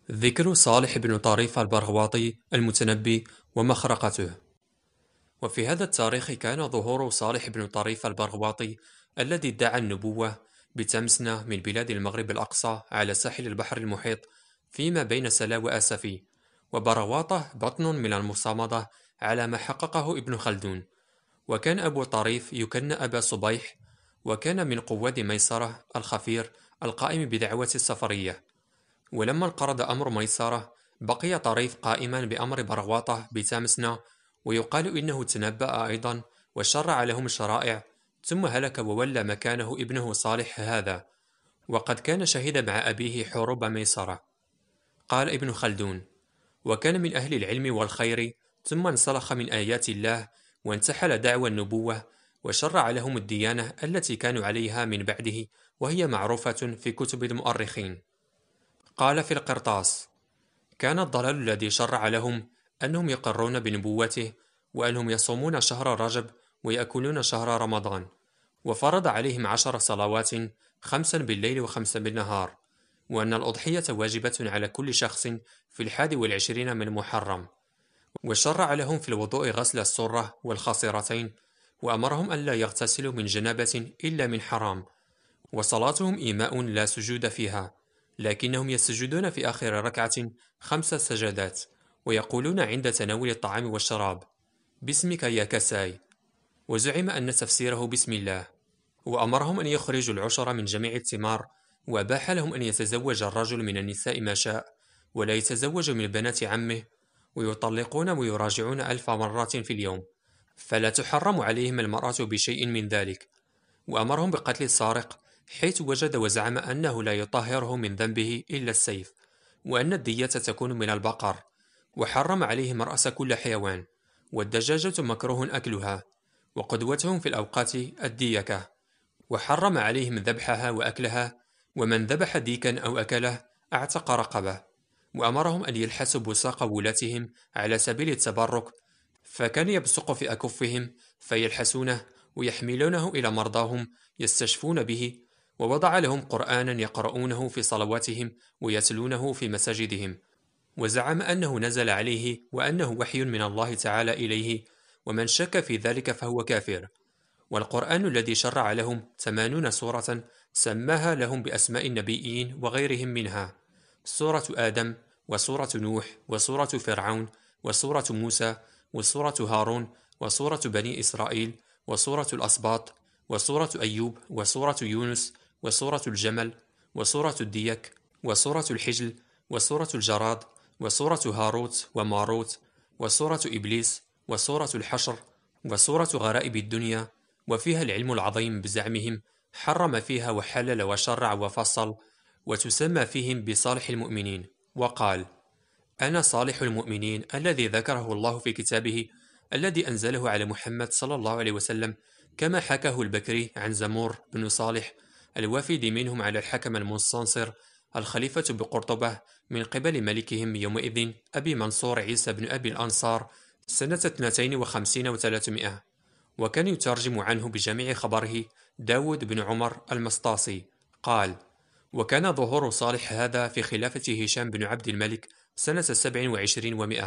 ذكر صالح بن طريف البرغواطي المتنبي ومخرقته. وفي هذا التاريخ كان ظهور صالح بن طريف البرغواطي الذي ادعى النبوة بتمسنة من بلاد المغرب الأقصى على ساحل البحر المحيط فيما بين سلا وآسفي، وبرغواطة بطن من المصامدة على ما حققه ابن خلدون. وكان أبو طريف يكن أبا صبيح، وكان من قواد ميسرة الخفير القائم بدعوة السفرية. ولما انقرض أمر ميسرة بقي طريف قائما بأمر برغواطة بتامسنا، ويقال إنه تنبأ أيضا وشرع لهم الشرائع، ثم هلك وولى مكانه ابنه صالح هذا، وقد كان شهد مع أبيه حروب ميسرة. قال ابن خلدون: وكان من أهل العلم والخير، ثم انسلخ من آيات الله وانتحل دعوى النبوة، وشرع لهم الديانة التي كانوا عليها من بعده، وهي معروفة في كتب المؤرخين. قال في القرطاس: كان الضلال الذي شرع لهم أنهم يقرون بنبوته، وأنهم يصومون شهر رجب ويأكلون شهر رمضان، وفرض عليهم 10 صلوات، 5 بالليل و5 بالنهار، وأن الأضحية واجبة على كل شخص في 21 من محرم، وشرع لهم في الوضوء غسل السرة والخصرتين، وأمرهم ألا يغتسلوا من جنابة إلا من حرام، وصلاتهم إيماء لا سجود فيها، لكنهم يسجدون في آخر ركعة 5 سجدات، ويقولون عند تناول الطعام والشراب: باسمك يا كساي. وزعم أن تفسيره بسم الله. وأمرهم أن يخرجوا العشر من جميع الثمار، وأباح لهم أن يتزوج الرجل من النساء ما شاء، ولا يتزوج من بنات عمه، ويطلقون ويراجعون 1000 مرة في اليوم، فلا تحرم عليهم المرأة بشيء من ذلك. وأمرهم بقتل السارق حيث وجد وزعم أنه لا يطهره من ذنبه إلا السيف، وأن الدية تكون من البقر، وحرم عليهم رأس كل حيوان، والدجاجة مكروه أكلها، وقدوتهم في الأوقات الديكة، وحرم عليهم ذبحها وأكلها، ومن ذبح ديكا أو أكله أعتق رقبة. وأمرهم أن يلحسوا بساق ولاتهم على سبيل التبرك، فكان يبصق في أكفهم فيلحسونه ويحملونه إلى مرضاهم يستشفون به، ووضع لهم قرآنا يقرؤونه في صلواتهم ويتلونه في مساجدهم، وزعم أنه نزل عليه وأنه وحي من الله تعالى إليه، ومن شك في ذلك فهو كافر. والقرآن الذي شرع لهم 80 سورة سماها لهم بأسماء النبيين وغيرهم منها: سورة آدم، وسورة نوح، وسورة فرعون، وسورة موسى، وسورة هارون، وسورة بني إسرائيل، وسورة الأسباط، وسورة أيوب، وسورة يونس، وسورة الجمل، وسورة الديك، وسورة الحجل، وسورة الجراد، وسورة هاروت وماروت، وسورة إبليس، وسورة الحشر، وسورة غرائب الدنيا. وفيها العلم العظيم بزعمهم، حرم فيها وحلل وشرع وفصل، وتسمى فيهم بصالح المؤمنين. وقال: أنا صالح المؤمنين الذي ذكره الله في كتابه الذي أنزله على محمد صلى الله عليه وسلم، كما حكاه البكري عن زمور بن صالح الوافد منهم على الحكم المستنصر الخليفة بقرطبة من قبل ملكهم يومئذ أبي منصور عيسى بن أبي الأنصار سنة 52 و300. وكان يترجم عنه بجميع خبره داود بن عمر المسطاسي. قال: وكان ظهور صالح هذا في خلافة هشام بن عبد الملك سنة 27 و100.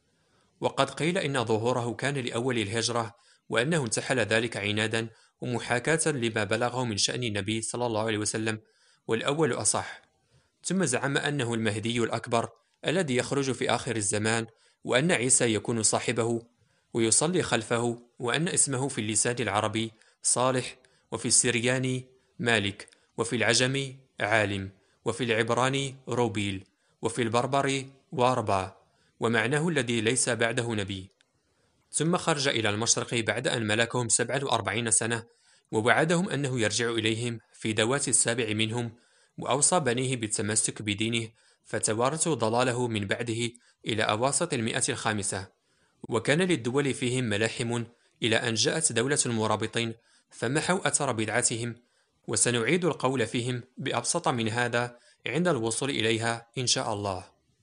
وقد قيل إن ظهوره كان لأول الهجرة، وأنه انتحل ذلك عنادا ومحاكاة لما بلغه من شأن النبي صلى الله عليه وسلم، والأول أصح. ثم زعم أنه المهدي الأكبر الذي يخرج في آخر الزمان، وأن عيسى يكون صاحبه ويصلي خلفه، وأن اسمه في اللسان العربي صالح، وفي السرياني مالك، وفي العجمي عالم، وفي العبراني روبيل، وفي البربري واربا، ومعناه الذي ليس بعده نبي. ثم خرج إلى المشرق بعد أن ملكهم 47 سنة، ووعدهم أنه يرجع إليهم في دوات السابع منهم، وأوصى بنيه بالتمسك بدينه، فتوارثوا ضلاله من بعده إلى أواسط 105. وكان للدول فيهم ملاحم إلى أن جاءت دولة المرابطين فمحوا أثر بدعتهم، وسنعيد القول فيهم بأبسط من هذا عند الوصول إليها إن شاء الله.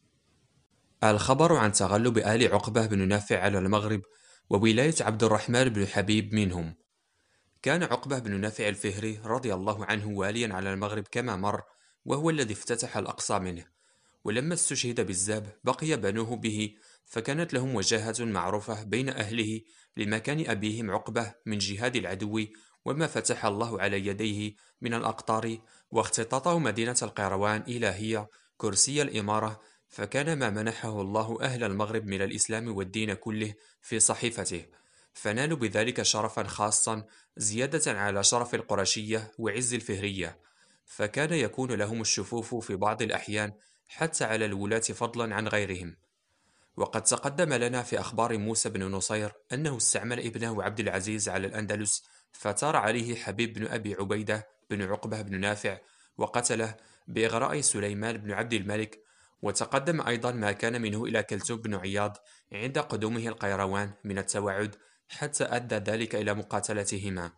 الخبر عن تغلب آل عقبة بن نافع على المغرب وولاية عبد الرحمن بن حبيب منهم. كان عقبة بن نافع الفهري رضي الله عنه واليا على المغرب كما مر، وهو الذي افتتح الأقصى منه، ولما استشهد بالزاب بقي بنوه به، فكانت لهم وجاهة معروفة بين أهله لمكان أبيهم عقبة من جهاد العدو، وما فتح الله على يديه من الأقطار، واختطته مدينة القيروان إلى هي كرسي الإمارة، فكان ما منحه الله أهل المغرب من الإسلام والدين كله في صحيفته، فنالوا بذلك شرفا خاصا زيادة على شرف القرشية وعز الفهرية، فكان يكون لهم الشفوف في بعض الأحيان حتى على الولاة فضلا عن غيرهم. وقد تقدم لنا في أخبار موسى بن نصير أنه استعمل ابنه عبد العزيز على الأندلس، فثار عليه حبيب بن أبي عبيدة بن عقبة بن نافع وقتله بإغراء سليمان بن عبد الملك. وتقدم أيضا ما كان منه إلى كلثوم بن عياض عند قدومه القيروان من التوعد، حتى أدى ذلك إلى مقاتلتهما.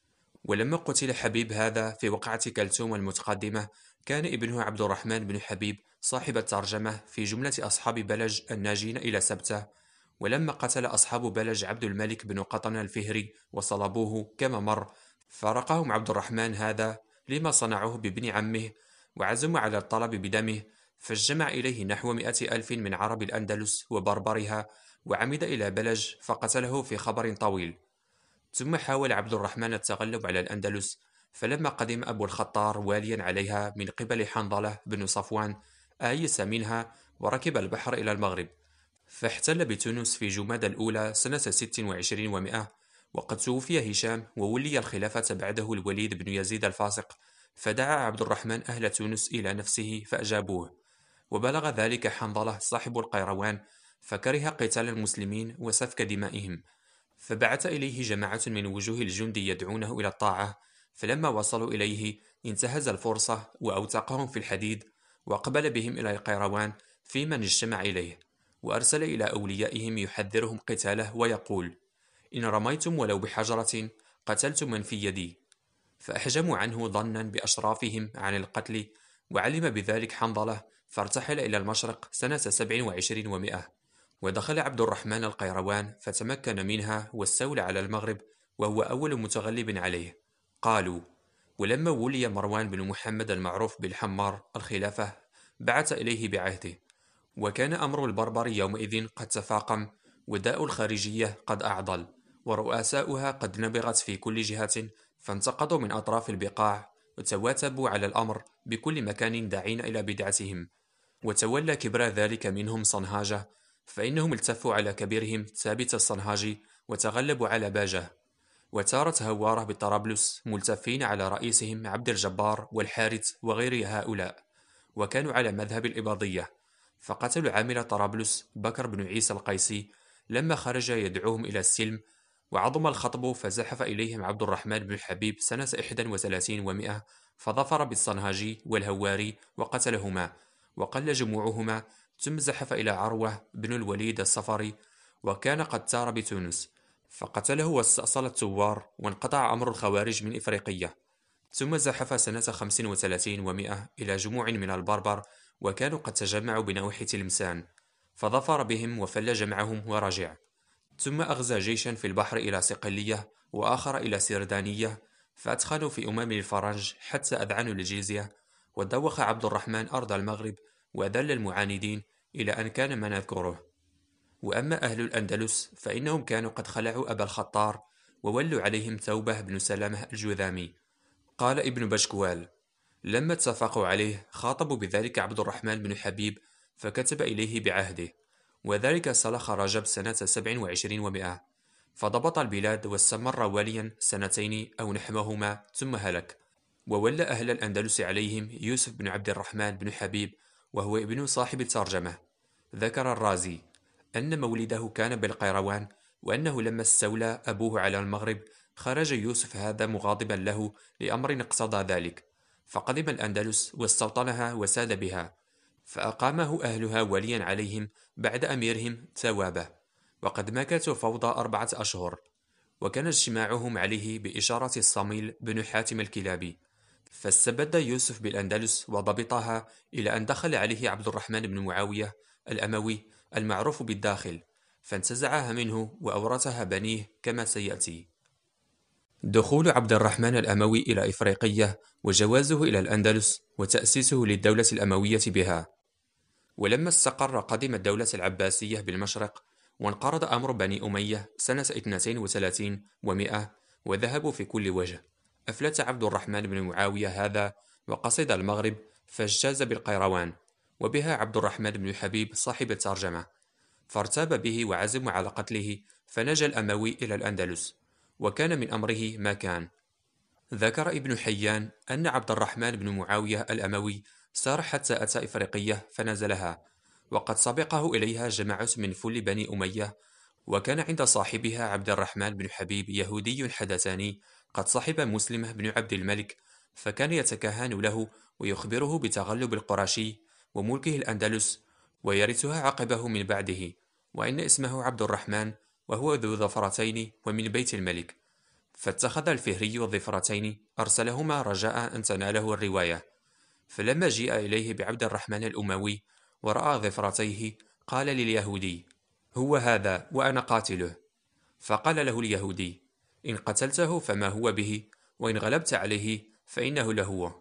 ولما قتل حبيب هذا في وقعة كلثوم المتقدمة، كان ابنه عبد الرحمن بن حبيب صاحب الترجمة في جملة أصحاب بلج الناجين إلى سبتة. ولما قتل أصحاب بلج عبد الملك بن قطن الفهري وصلبوه كما مر، فارقهم عبد الرحمن هذا لما صنعوه بابن عمه، وعزموا على الطلب بدمه، فاجتمع إليه نحو 100,000 من عرب الأندلس وبربرها، وعمد إلى بلج فقتله في خبر طويل. ثم حاول عبد الرحمن التغلب على الأندلس، فلما قدم أبو الخطار واليا عليها من قبل حنظلة بن صفوان آيس منها وركب البحر إلى المغرب، فاحتل بتونس في جمادى الأولى سنة 26 و100. وقد توفي هشام وولي الخلافة بعده الوليد بن يزيد الفاسق، فدعا عبد الرحمن أهل تونس إلى نفسه فأجابوه، وبلغ ذلك حنظلة صاحب القيروان، فكره قتال المسلمين وسفك دمائهم، فبعث إليه جماعة من وجوه الجند يدعونه إلى الطاعة، فلما وصلوا إليه انتهز الفرصة وأوثقهم في الحديد، وأقبل بهم إلى القيروان في من اجتمع إليه، وأرسل إلى أوليائهم يحذرهم قتاله ويقول: إن رميتم ولو بحجرة قتلتم من في يدي. فأحجموا عنه ظنا بأشرافهم عن القتل، وعلم بذلك حنظلة، فارتحل إلى المشرق سنة 27 و100. ودخل عبد الرحمن القيروان فتمكن منها واستولى على المغرب، وهو أول متغلب عليه. قالوا: ولما ولي مروان بن محمد المعروف بالحمار الخلافة بعث إليه بعهده، وكان أمر البربر يومئذ قد تفاقم، وداء الخارجية قد أعضل، ورؤساؤها قد نبغت في كل جهة، فانتقضوا من أطراف البقاع، وتواتبوا على الأمر بكل مكان داعين إلى بدعتهم. وتولى كبر ذلك منهم صنهاجة، فإنهم التفوا على كبيرهم ثابت الصنهاجي وتغلبوا على باجة. وتارت هوارة بطرابلس ملتفين على رئيسهم عبد الجبار والحارث وغير هؤلاء، وكانوا على مذهب الإباضية، فقتلوا عامل طرابلس بكر بن عيسى القيسي لما خرج يدعوهم إلى السلم. وعظم الخطب فزحف إليهم عبد الرحمن بن حبيب سنة 31 و100، فظفر بالصنهاجي والهواري وقتلهما، وقل جموعهما، ثم زحف إلى عروة بن الوليد الصفري، وكان قد تار بتونس، فقتله واستأصل الثوار، وانقطع أمر الخوارج من إفريقية. ثم زحف سنة 35 و100 إلى جموع من البربر، وكانوا قد تجمعوا بنواحي تلمسان، فظفر بهم وفل جمعهم ورجع. ثم أغزى جيشا في البحر إلى صقلية، وآخر إلى سردانية، فأدخلوا في أمم الفرنج حتى أذعنوا الجزية، ودوخ عبد الرحمن أرض المغرب، وأذل المعاندين إلى أن كان ما نذكره. وأما أهل الأندلس فإنهم كانوا قد خلعوا أبا الخطار، وولوا عليهم ثوبه بن سلامة الجذامي. قال ابن بشكوال: لما اتفقوا عليه خاطبوا بذلك عبد الرحمن بن حبيب، فكتب إليه بعهده، وذلك سلخ رجب سنة 27 و100، فضبط البلاد واستمر واليا 2 أو نحوهما ثم هلك. وولى أهل الأندلس عليهم يوسف بن عبد الرحمن بن حبيب، وهو ابن صاحب الترجمة. ذكر الرازي أن مولده كان بالقيروان، وأنه لما استولى أبوه على المغرب خرج يوسف هذا مغاضبا له لأمر اقتضى ذلك، فقدم الأندلس واستوطنها وساد بها، فأقامه أهلها وليا عليهم بعد أميرهم ثوابه، وقد مكثوا فوضى 4 أشهر. وكان اجتماعهم عليه بإشارة الصميل بن حاتم الكلابي، فاستبد يوسف بالأندلس وضبطها إلى أن دخل عليه عبد الرحمن بن معاوية الأموي المعروف بالداخل، فانتزعها منه وأورثها بنيه كما سيأتي. دخول عبد الرحمن الأموي إلى إفريقية، وجوازه إلى الأندلس، وتأسيسه للدولة الأموية بها. ولما استقر قدم الدولة العباسية بالمشرق، وانقرض أمر بني أمية سنة 32 و100 وذهبوا في كل وجه. أفلت عبد الرحمن بن معاوية هذا وقصد المغرب، فاجتاز بالقيروان، وبها عبد الرحمن بن حبيب صاحب الترجمة، فارتاب به وعزموا على قتله، فنجا الأموي إلى الأندلس، وكان من أمره ما كان. ذكر ابن حيان أن عبد الرحمن بن معاوية الأموي سار حتى أتى إفريقية فنزلها، وقد سبقه إليها جماعة من فل بني أمية، وكان عند صاحبها عبد الرحمن بن حبيب يهودي حدثاني قد صحب مسلم بن عبد الملك، فكان يتكهن له ويخبره بتغلب القرشي وملكه الأندلس، ويرثها عقبه من بعده، وإن اسمه عبد الرحمن، وهو ذو ظفرتين ومن بيت الملك. فاتخذ الفهري الظفرتين أرسلهما رجاء أن تناله الرواية، فلما جيء إليه بعبد الرحمن الأموي ورأى ظفرتيه قال لليهودي: هو هذا وأنا قاتله. فقال له اليهودي: إن قتلته فما هو به، وإن غلبت عليه فإنه لهو.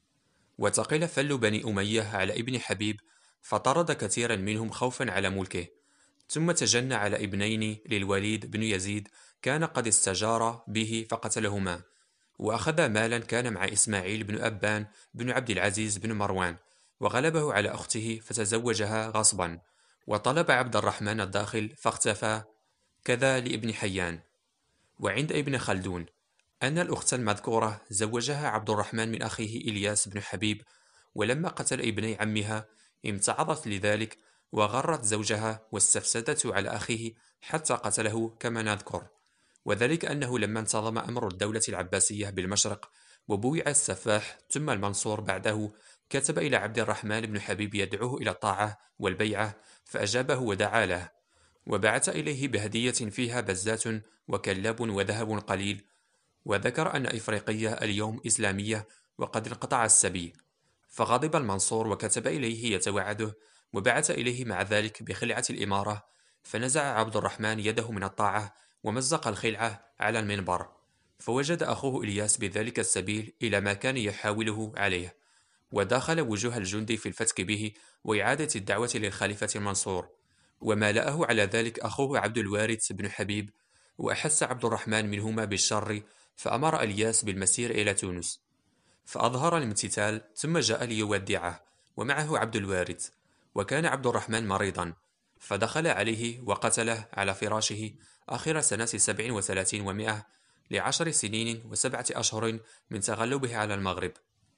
وتقل فل بني أمية على ابن حبيب، فطرد كثيرا منهم خوفا على ملكه، ثم تجنى على ابنين للوليد بن يزيد كان قد استجار به فقتلهما، وأخذ مالا كان مع إسماعيل بن أبان بن عبد العزيز بن مروان، وغلبه على أخته فتزوجها غصبا، وطلب عبد الرحمن الداخل فاختفى، كذا لابن حيان. وعند ابن خلدون أن الأخت المذكورة زوجها عبد الرحمن من أخيه إلياس بن حبيب، ولما قتل ابني عمها امتعضت لذلك وغرت زوجها واستفسدته على أخيه حتى قتله كما نذكر، وذلك أنه لما انتظم أمر الدولة العباسية بالمشرق وبويع السفاح ثم المنصور بعده، كتب إلى عبد الرحمن بن حبيب يدعوه إلى الطاعة والبيعة، فأجابه ودعا له، وبعث إليه بهدية فيها بزات وكلاب وذهب قليل، وذكر أن إفريقية اليوم إسلامية وقد انقطع السبي. فغضب المنصور وكتب إليه يتوعده، وبعث إليه مع ذلك بخلعة الإمارة، فنزع عبد الرحمن يده من الطاعة ومزق الخلعة على المنبر، فوجد أخوه إلياس بذلك السبيل إلى ما كان يحاوله عليه، وداخل وجوه الجند في الفتك به وإعادة الدعوة للخليفة المنصور، ومالأه على ذلك أخوه عبد الوارث بن حبيب، وأحس عبد الرحمن منهما بالشر، فأمر إلياس بالمسير إلى تونس، فأظهر الامتثال ثم جاء ليودعه ومعه عبد الوارث، وكان عبد الرحمن مريضا، فدخل عليه وقتله على فراشه آخر سنة 37 و100 ل10 سنين و7 أشهر من تغلبه على المغرب.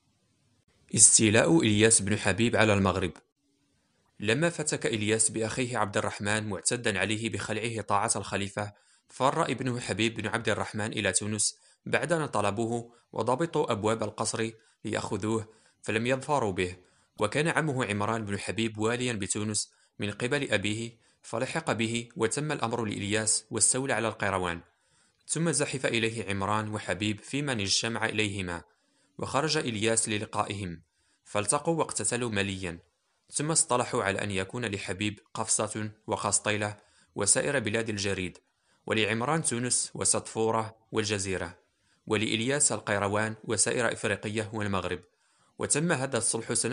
استيلاء إلياس بن حبيب على المغرب. لما فتك إلياس بأخيه عبد الرحمن معتدا عليه بخلعه طاعة الخليفة، فر ابنه حبيب بن عبد الرحمن إلى تونس بعد أن طلبوه وضبطوا أبواب القصر ليأخذوه، فلم يظفروا به، وكان عمه عمران بن حبيب واليا بتونس من قبل أبيه، فلحق به وتم الأمر لإلياس واستولى على القيروان، ثم زحف إليه عمران وحبيب في من اجتمع إليهما، وخرج إلياس للقائهم، فالتقوا واقتتلوا مليا، ثم اصطلحوا على أن يكون لحبيب قفصة وقسطيلة وسائر بلاد الجريد، ولعمران تونس وسطفورة والجزيرة، ولإلياس القيروان وسائر إفريقية والمغرب. وتم هذا الصلح سنة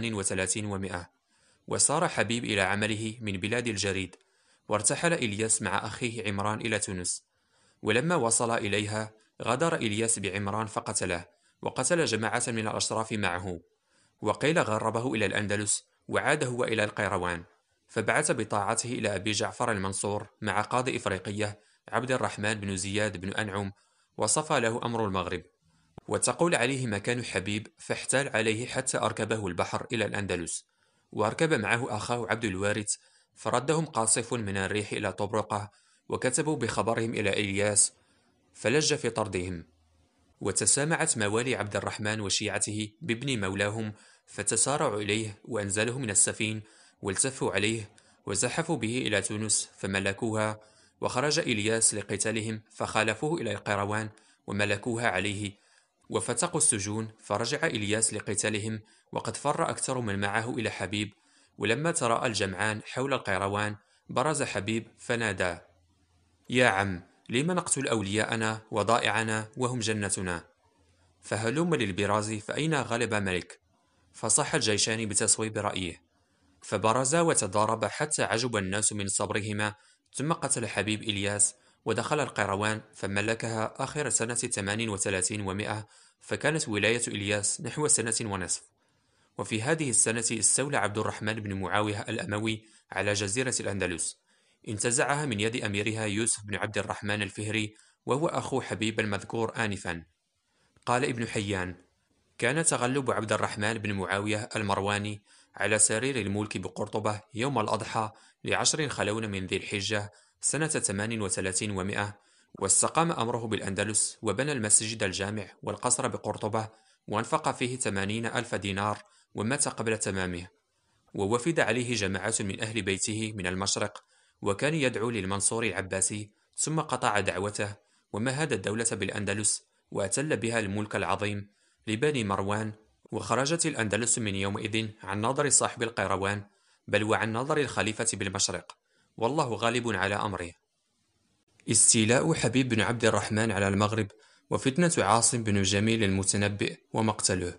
38 و100، وسار حبيب إلى عمله من بلاد الجريد، وارتحل إلياس مع أخيه عمران إلى تونس، ولما وصل إليها غادر إلياس بعمران فقتله، وقتل جماعة من الأشراف معه، وقيل غربه إلى الأندلس وعاد هو إلى القيروان، فبعث بطاعته إلى أبي جعفر المنصور مع قاضي إفريقية عبد الرحمن بن زياد بن أنعم، وصفى له أمر المغرب، وتقول عليه مكان حبيب، فاحتال عليه حتى أركبه البحر إلى الأندلس، وأركب معه أخاه عبد الوارث، فردهم قاصف من الريح إلى طبرقة، وكتبوا بخبرهم إلى إلياس، فلج في طردهم. وتسامعت موالي عبد الرحمن وشيعته بابن مولاهم، فتسارعوا إليه وأنزلوه من السفين، والتفوا عليه وزحفوا به إلى تونس فملكوها، وخرج إلياس لقتالهم فخالفوه إلى القيروان وملكوها عليه، وفتقوا السجون، فرجع إلياس لقتالهم، وقد فر أكثر من معه إلى حبيب. ولما تراءى الجمعان حول القيروان برز حبيب فنادى: يا عم، لم نقتل أولياءنا وضائعنا وهم جنتنا؟ فهلم للبراز فأين غلب ملك؟ فصح الجيشان بتصويب رأيه، فبرزا وتضاربا حتى عجب الناس من صبرهما، ثم قتل حبيب إلياس ودخل القيروان فملكها آخر سنة 38 و100، فكانت ولاية إلياس نحو سنة ونصف. وفي هذه السنة استولى عبد الرحمن بن معاوية الأموي على جزيرة الأندلس، انتزعها من يد أميرها يوسف بن عبد الرحمن الفهري، وهو أخو حبيب المذكور آنفا. قال ابن حيان: كان تغلب عبد الرحمن بن معاوية المرواني على سرير الملك بقرطبة يوم الأضحى ل10 خلون من ذي الحجة سنة 38 و100، واستقام أمره بالأندلس وبنى المسجد الجامع والقصر بقرطبة، وأنفق فيه 80,000 دينار، ومات قبل تمامه. ووفد عليه جماعة من أهل بيته من المشرق، وكان يدعو للمنصور العباسي، ثم قطع دعوته ومهد الدولة بالأندلس، وأتل بها الملك العظيم لبني مروان. وخرجت الأندلس من يومئذ عن نظر صاحب القيروان، بل وعن نظر الخليفة بالمشرق، والله غالب على أمره. استيلاء حبيب بن عبد الرحمن على المغرب، وفتنة عاصم بن جميل المتنبئ، ومقتله.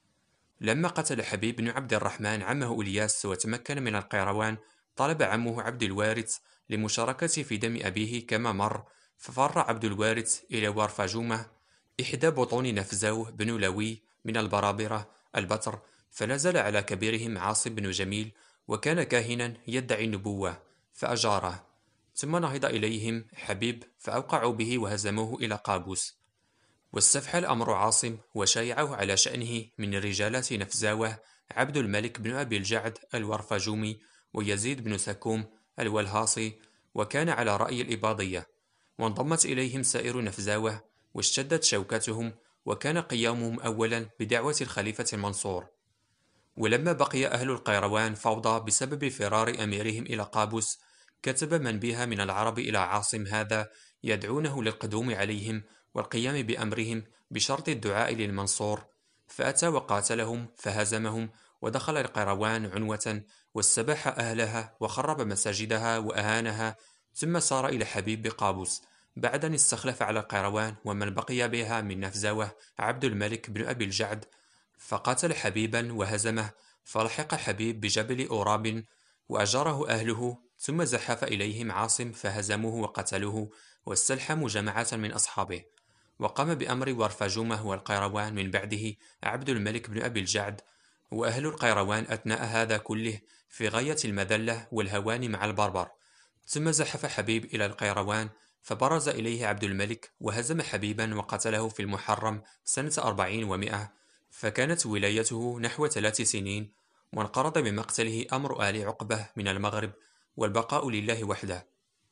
لما قتل حبيب بن عبد الرحمن عمه إلياس وتمكن من القيروان، طلب عمه عبد الوارث لمشاركته في دم أبيه كما مر، ففر عبد الوارث إلى وارفاجومة إحدى بطون نفزاو بن لوي من البرابرة البتر، فنزل على كبيرهم عاصم بن جميل، وكان كاهنا يدعي النبوة، فأجاره. ثم نهض إليهم حبيب فأوقعوا به وهزموه إلى قابوس. واستفحى الأمر عاصم وشايعه على شأنه من رجالات نفزاوة عبد الملك بن أبي الجعد الورفجومي، ويزيد بن سكوم الولهاصي، وكان على رأي الإباضية. وانضمت إليهم سائر نفزاوة، واشتدت شوكتهم، وكان قيامهم أولا بدعوة الخليفة المنصور. ولما بقي أهل القيروان فوضى بسبب فرار أميرهم إلى قابوس، كتب من بها من العرب إلى عاصم هذا يدعونه للقدوم عليهم والقيام بأمرهم بشرط الدعاء للمنصور، فأتى وقاتلهم فهزمهم، ودخل القيروان عنوة، واستباح أهلها وخرب مساجدها وأهانها، ثم سار إلى حبيب بقابوس بعد أن استخلف على القيروان ومن بقي بها من نفزاوة عبد الملك بن أبي الجعد، فقاتل حبيبا وهزمه، فلحق حبيب بجبل أوراب وأجره أهله، ثم زحف إليهم عاصم فهزموه وقتلوه، واستلحموا جماعة من أصحابه. وقام بأمر ورفجومة والقيروان من بعده عبد الملك بن أبي الجعد، وأهل القيروان أثناء هذا كله في غاية المذلة والهوان مع البربر. ثم زحف حبيب إلى القيروان، فبرز إليه عبد الملك وهزم حبيبا وقتله في المحرم سنة 40 و100، فكانت ولايته نحو 3 سنين، وانقرض بمقتله أمر آل عقبة من المغرب، والبقاء لله وحده.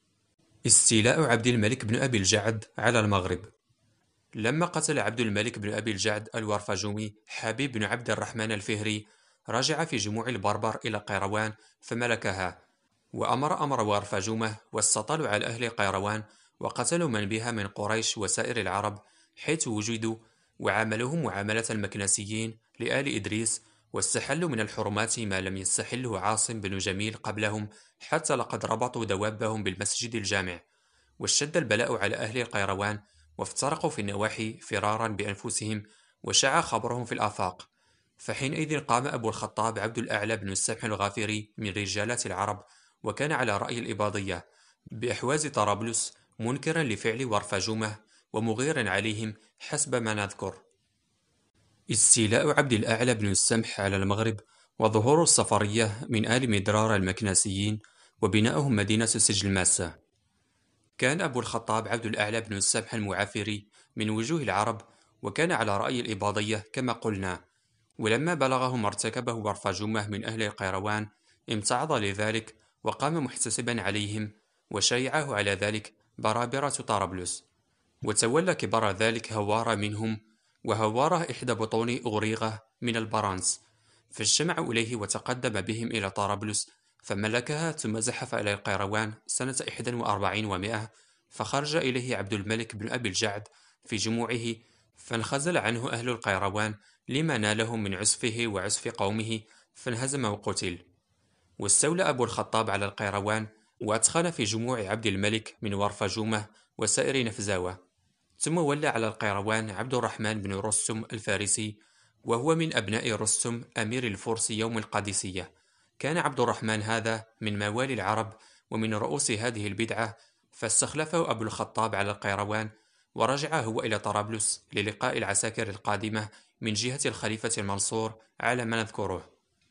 استيلاء عبد الملك بن أبي الجعد على المغرب. لما قتل عبد الملك بن أبي الجعد الورفجومي حبيب بن عبد الرحمن الفهري، رجع في جموع البربر إلى قيروان فملكها، وأمر أمر وارفجومة، واستطالوا على أهل قيروان وقتلوا من بها من قريش وسائر العرب حيث وجدوا، وعاملوهم معاملة المكنسيين لآل إدريس، واستحلوا من الحرمات ما لم يستحله عاصم بن جميل قبلهم، حتى لقد ربطوا دوابهم بالمسجد الجامع. واشتد البلاء على أهل القيروان، وافترقوا في النواحي فرارا بأنفسهم، وشاع خبرهم في الآفاق. فحينئذ قام أبو الخطاب عبد الأعلى بن السمح الغافري من رجالات العرب، وكان على رأي الإباضية، بأحواز طرابلس، منكرا لفعل ورفجومة ومغيرا عليهم حسب ما نذكر. استيلاء عبد الأعلى بن السمح على المغرب، وظهور الصفرية من آل مدرار المكناسيين، وبناؤهم مدينة سجل ماسة. كان أبو الخطاب عبد الأعلى بن السمح المعافري من وجوه العرب، وكان على رأي الإباضية كما قلنا. ولما بلغه ما ارتكبه ورفجومة من أهل القيروان، امتعض لذلك وقام محتسبا عليهم، وشايعه على ذلك برابرة طرابلس. وتولى كبار ذلك هوارة منهم، وهوارة إحدى بطون أغريغة من البرانس، فاجتمعوا إليه وتقدم بهم إلى طرابلس فملكها، ثم زحف إلى القيروان سنة 41 و100، فخرج إليه عبد الملك بن أبي الجعد في جموعه، فانخزل عنه أهل القيروان لما نالهم من عسفه وعسف قومه، فانهزم وقتل. واستولى أبو الخطاب على القيروان، وأدخل في جموع عبد الملك من ورفجومة وسائر نفزاوة. ثم ولى على القيروان عبد الرحمن بن رستم الفارسي، وهو من أبناء رستم أمير الفرس يوم القادسية، كان عبد الرحمن هذا من موالي العرب ومن رؤوس هذه البدعة، فاستخلفه أبو الخطاب على القيروان، ورجع هو إلى طرابلس للقاء العساكر القادمة من جهة الخليفة المنصور على ما نذكره.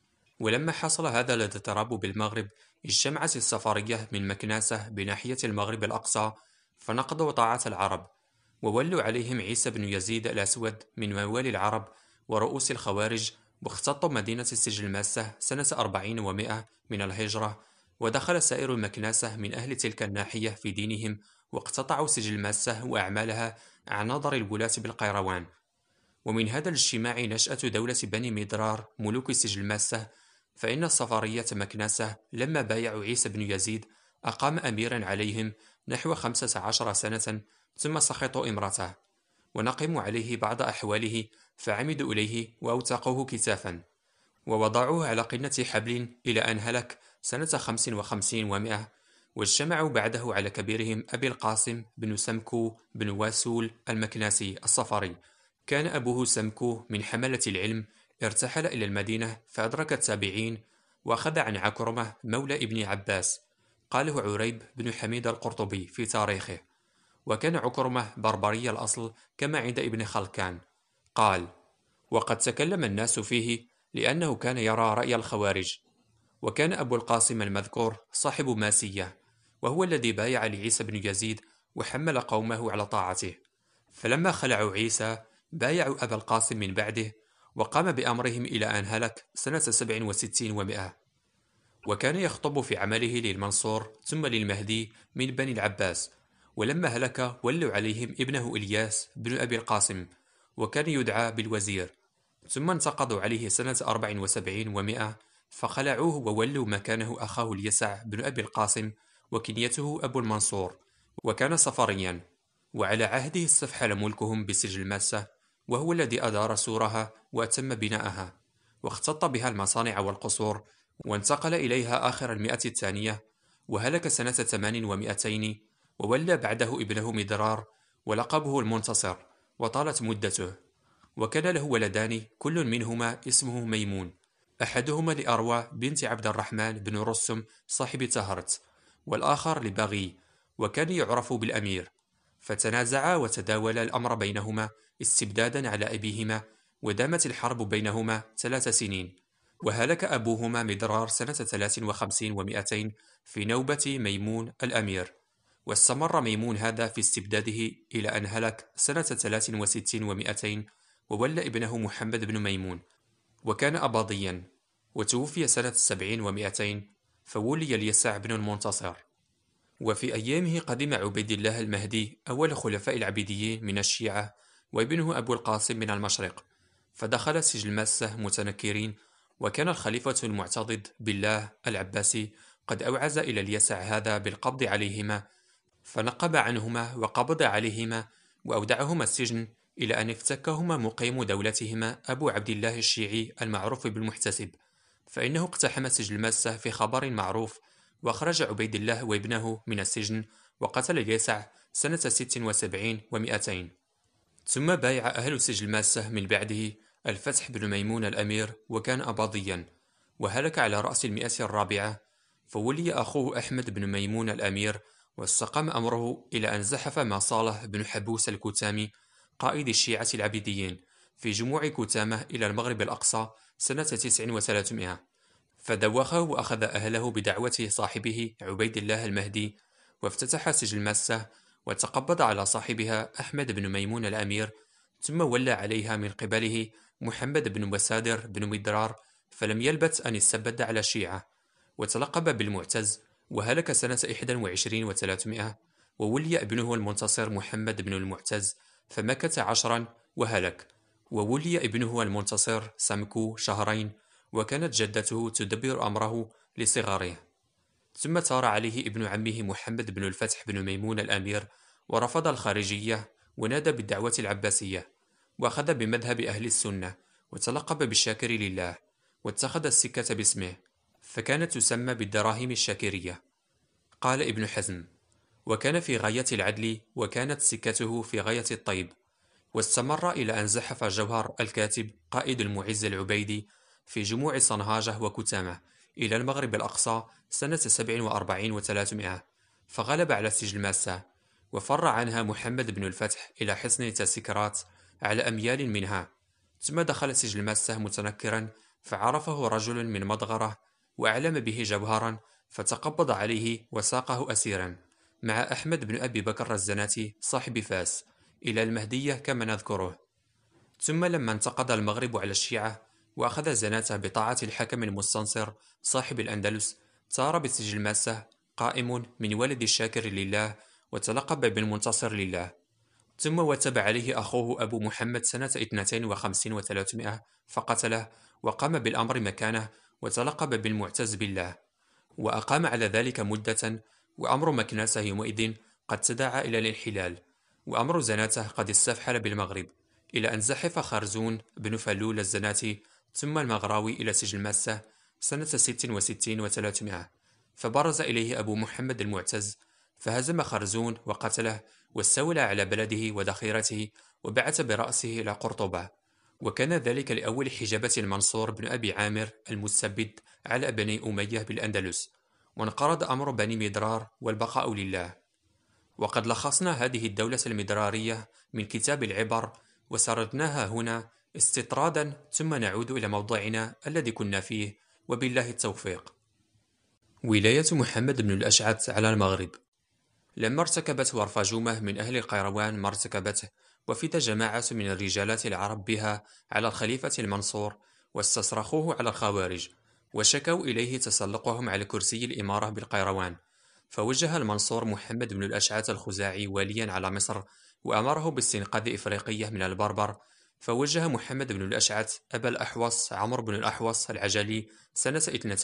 ولما حصل هذا الاضطراب بالمغرب، اجتمعت الصفارية من مكناسة بناحية المغرب الأقصى، فنقضوا طاعة العرب، وولوا عليهم عيسى بن يزيد الأسود من موالي العرب ورؤوس الخوارج، واختطوا مدينة السجل الماسة سنة 40 و100 من الهجرة، ودخل سائر المكناسة من أهل تلك الناحية في دينهم، واقتطعوا سجل ماسة وأعمالها عن نظر الولاة بالقيروان. ومن هذا الاجتماع نشأة دولة بني مدرار ملوك سجل ماسة، فإن الصفارية مكناسة لما بايعوا عيسى بن يزيد أقام أميرا عليهم نحو 15 سنة، ثم سخطوا إمرته، ونقموا عليه بعض أحواله، فعمدوا إليه وأوثقوه كتافا، ووضعوه على قنة حبل إلى أن هلك سنة 55 و100. واجتمعوا بعده على كبيرهم أبي القاسم بن سمكو بن واسول المكناسي الصفاري. كان أبوه سمكو من حملة العلم، ارتحل إلى المدينة فأدرك التابعين، وأخذ عن عكرمة مولى ابن عباس، قاله عريب بن حميد القرطبي في تاريخه. وكان عكرمة بربري الأصل كما عند ابن خلكان. قال: وقد تكلم الناس فيه لأنه كان يرى رأي الخوارج. وكان أبو القاسم المذكور صاحب ماسية، وهو الذي بايع لعيسى بن يزيد وحمل قومه على طاعته. فلما خلعوا عيسى بايعوا أبا القاسم من بعده، وقام بأمرهم إلى أن هلك سنة 67 و100. وكان يخطب في عمله للمنصور ثم للمهدي من بني العباس. ولما هلك ولوا عليهم ابنه إلياس بن أبي القاسم، وكان يدعى بالوزير. ثم انتقضوا عليه سنة 74 و100، فخلعوه وولوا مكانه أخاه اليسع بن أبي القاسم، وكنيته أبو المنصور، وكان صفريا. وعلى عهده استفحل ملكهم بسجل ماسة، وهو الذي أدار سورها وأتم بناءها، واختط بها المصانع والقصور، وانتقل إليها آخر المئة الثانية، وهلك سنة 8 و200. وولى بعده ابنه مدرار، ولقبه المنتصر، وطالت مدته. وكان له ولدان، كل منهما اسمه ميمون، أحدهما لأروى بنت عبد الرحمن بن رستم صاحب تهرت، والآخر لبغي، وكان يعرف بالأمير. فتنازعا وتداولا الأمر بينهما استبدادا على أبيهما، ودامت الحرب بينهما 3 سنين. وهلك أبوهما مدرار سنة 53 و200 في نوبة ميمون الأمير. واستمر ميمون هذا في استبداده إلى أن هلك سنة 63 و200، وولى ابنه محمد بن ميمون، وكان أباضيا، وتوفي سنة 70 و200، فولي اليسع بن المنتصر. وفي أيامه قدم عبيد الله المهدي أول خلفاء العبيديين من الشيعة، وابنه أبو القاسم من المشرق، فدخل سجل ماسة متنكرين. وكان الخليفة المعتضد بالله العباسي قد أوعز إلى اليسع هذا بالقبض عليهما، فنقب عنهما وقبض عليهما وأودعهما السجن، إلى أن افتكهما مقيم دولتهما أبو عبد الله الشيعي المعروف بالمحتسب، فإنه اقتحم سجل ماسة في خبر معروف، وأخرج عبيد الله وابنه من السجن، وقتل اليسع سنة 76 و200. ثم بايع أهل سجل ماسة من بعده الفتح بن ميمون الأمير، وكان أباضيا، وهلك على رأس المئة الرابعة. فولي أخوه أحمد بن ميمون الأمير، واستقام أمره إلى أن زحف ما صالح بن حبوس الكتامي قائد الشيعة العبيديين في جموع كتامة إلى المغرب الأقصى سنة 9 و300، فدوخه وأخذ أهله بدعوة صاحبه عبيد الله المهدي، وافتتح سجل ماسة، وتقبض على صاحبها أحمد بن ميمون الأمير، ثم ولى عليها من قبله محمد بن بسادر بن مدرار، فلم يلبث أن استبد على الشيعة، وتلقب بالمعتز، وهلك سنة 21 و300. وولي ابنه المنتصر محمد بن المعتز، فمكث 10 وهلك. وولي ابنه المنتصر سمكو شهرين، وكانت جدته تدبر أمره لصغره. ثم ثار عليه ابن عمه محمد بن الفتح بن ميمون الأمير، ورفض الخارجية، ونادى بالدعوة العباسية، وأخذ بمذهب أهل السنة، وتلقب بالشاكر لله، واتخذ السكة باسمه، فكانت تسمى بالدراهم الشاكرية. قال ابن حزم: وكان في غاية العدل، وكانت سكته في غاية الطيب. واستمر إلى أن زحف جوهر الكاتب قائد المعز العبيدي في جموع صنهاجة وكتامة إلى المغرب الأقصى سنة 47 و300، فغلب على سجل ماسة، وفر عنها محمد بن الفتح إلى حصن تاسكرات على أميال منها، ثم دخل سجل ماسة متنكرا، فعرفه رجل من مضغرة وأعلم به جوهرا، فتقبض عليه وساقه أسيرا مع أحمد بن أبي بكر الزناتي صاحب فاس إلى المهدية كما نذكره. ثم لما انتقض المغرب على الشيعة وأخذ زناته بطاعة الحكم المستنصر صاحب الأندلس، صار بسجل ماسة قائم من ولد الشاكر لله وتلقب بالمنتصر لله. ثم وتب عليه أخوه أبو محمد سنة 52 و300 فقتله، وقام بالأمر مكانه وتلقب بالمعتز بالله، وأقام على ذلك مدة، وأمر مكناسة يومئذ قد تداعى إلى الانحلال، وأمر زناته قد استفحل بالمغرب، إلى أن زحف خرزون بن فلول الزناتي ثم المغراوي إلى سجل ماسة سنة 66 و300، فبرز إليه أبو محمد المعتز، فهزم خرزون وقتله، واستولى على بلده وذخيرته، وبعث برأسه إلى قرطبة. وكان ذلك لأول حجابة المنصور بن أبي عامر المستبد على بني أمية بالأندلس، وانقرض أمر بني مدرار والبقاء لله. وقد لخصنا هذه الدولة المدرارية من كتاب العبر وسردناها هنا استطرادا، ثم نعود إلى موضوعنا الذي كنا فيه، وبالله التوفيق. ولاية محمد بن الأشعث على المغرب. لما ارتكبت ورفاجومة من أهل القيروان ما ارتكبته، وفد جماعة من الرجالات العرب بها على الخليفة المنصور، واستصرخوه على الخوارج، وشكوا إليه تسلقهم على كرسي الإمارة بالقيروان، فوجه المنصور محمد بن الأشعث الخزاعي واليا على مصر، وأمره باستنقاذ إفريقية من البربر، فوجه محمد بن الأشعث أبا الأحوص عمرو بن الأحوص العجلي سنة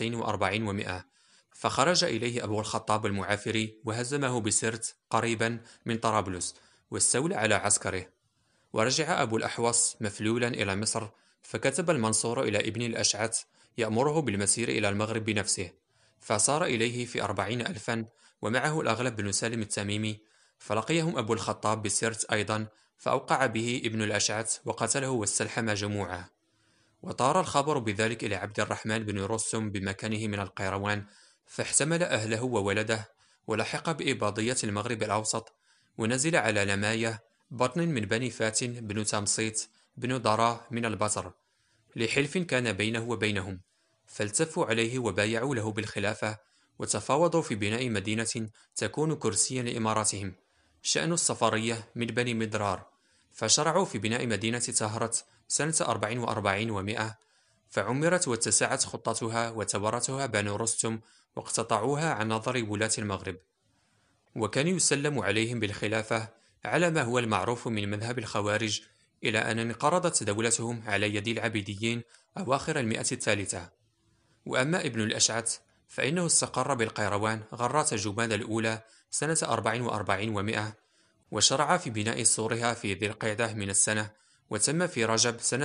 42 و100، فخرج إليه أبو الخطاب المعافري وهزمه بسرت قريبا من طرابلس، واستولى على عسكره. ورجع أبو الأحوص مفلولا إلى مصر، فكتب المنصور إلى ابن الأشعث يأمره بالمسير إلى المغرب بنفسه، فصار إليه في 40,000، ومعه الأغلب بن سالم التميمي، فلقيهم أبو الخطاب بسرت أيضا، فأوقع به ابن الأشعث وقتله واستلحم جموعه. وطار الخبر بذلك إلى عبد الرحمن بن رستم بمكانه من القيروان، فاحتمل أهله وولده، ولحق بإباضية المغرب الأوسط، ونزل على لماية بطن من بني فاتن بن تمصيت بن ضراء من البصر، لحلف كان بينه وبينهم، فالتفوا عليه وبايعوا له بالخلافة، وتفاوضوا في بناء مدينة تكون كرسيا لإماراتهم، شأن الصفرية من بني مدرار، فشرعوا في بناء مدينة تهرت سنة 44 و100، فعمرت واتسعت خطتها وتورثها بنو رستم، واقتطعوها عن نظر ولاة المغرب، وكان يسلم عليهم بالخلافة على ما هو المعروف من مذهب الخوارج، إلى أن انقرضت دولتهم على يد العبيديين أواخر 100 الثالثة. وأما ابن الأشعث فإنه استقر بالقيروان غرات جماد الأولى سنة 44 و100، وشرع في بناء سورها في ذي القعدة من السنة، وتم في رجب سنة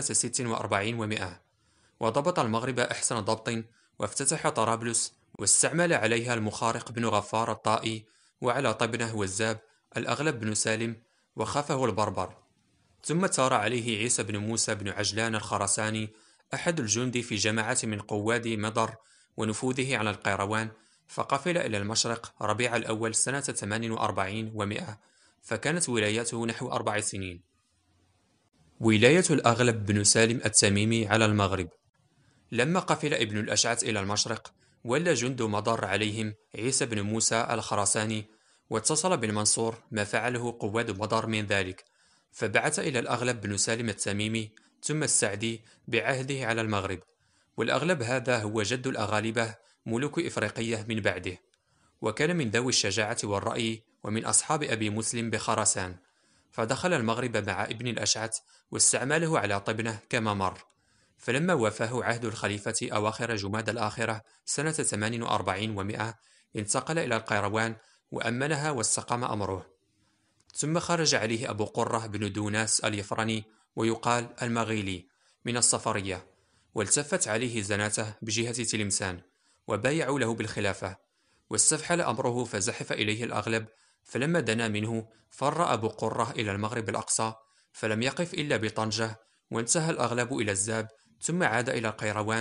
46 و100، وضبط المغرب أحسن ضبط، وافتتح طرابلس، واستعمل عليها المخارق بن غفار الطائي، وعلى طبنه والزاب الأغلب بن سالم، وخافه البربر. ثم تار عليه عيسى بن موسى بن عجلان الخرساني، أحد الجند في جماعة من قواد مضر ونفوذه على القيروان، فقفل إلى المشرق ربيع الأول سنة 48 و100، فكانت ولايته نحو 4 سنين. ولاية الأغلب بن سالم التميمي على المغرب. لما قفل ابن الأشعث إلى المشرق، ولى جند مضر عليهم عيسى بن موسى الخراساني، واتصل بالمنصور ما فعله قواد مضر من ذلك، فبعث إلى الأغلب بن سالم التميمي ثم السعدي بعهده على المغرب، والأغلب هذا هو جد الأغالبة ملوك إفريقية من بعده، وكان من ذوي الشجاعة والرأي، ومن أصحاب أبي مسلم بخراسان، فدخل المغرب مع ابن الأشعث واستعمله على طبنه كما مر، فلما وافاه عهد الخليفة أواخر جماد الآخرة سنة 48 و100، انتقل إلى القيروان وأمنها واستقام أمره. ثم خرج عليه أبو قرة بن دوناس اليفرني، ويقال المغيلي، من الصفرية، والتفت عليه زناته بجهة تلمسان، وبايعوا له بالخلافة، واستفحل أمره فزحف إليه الأغلب، فلما دنا منه فر أبو قرة إلى المغرب الأقصى، فلم يقف إلا بطنجة، وانتهى الأغلب إلى الزاب، ثم عاد إلى القيروان،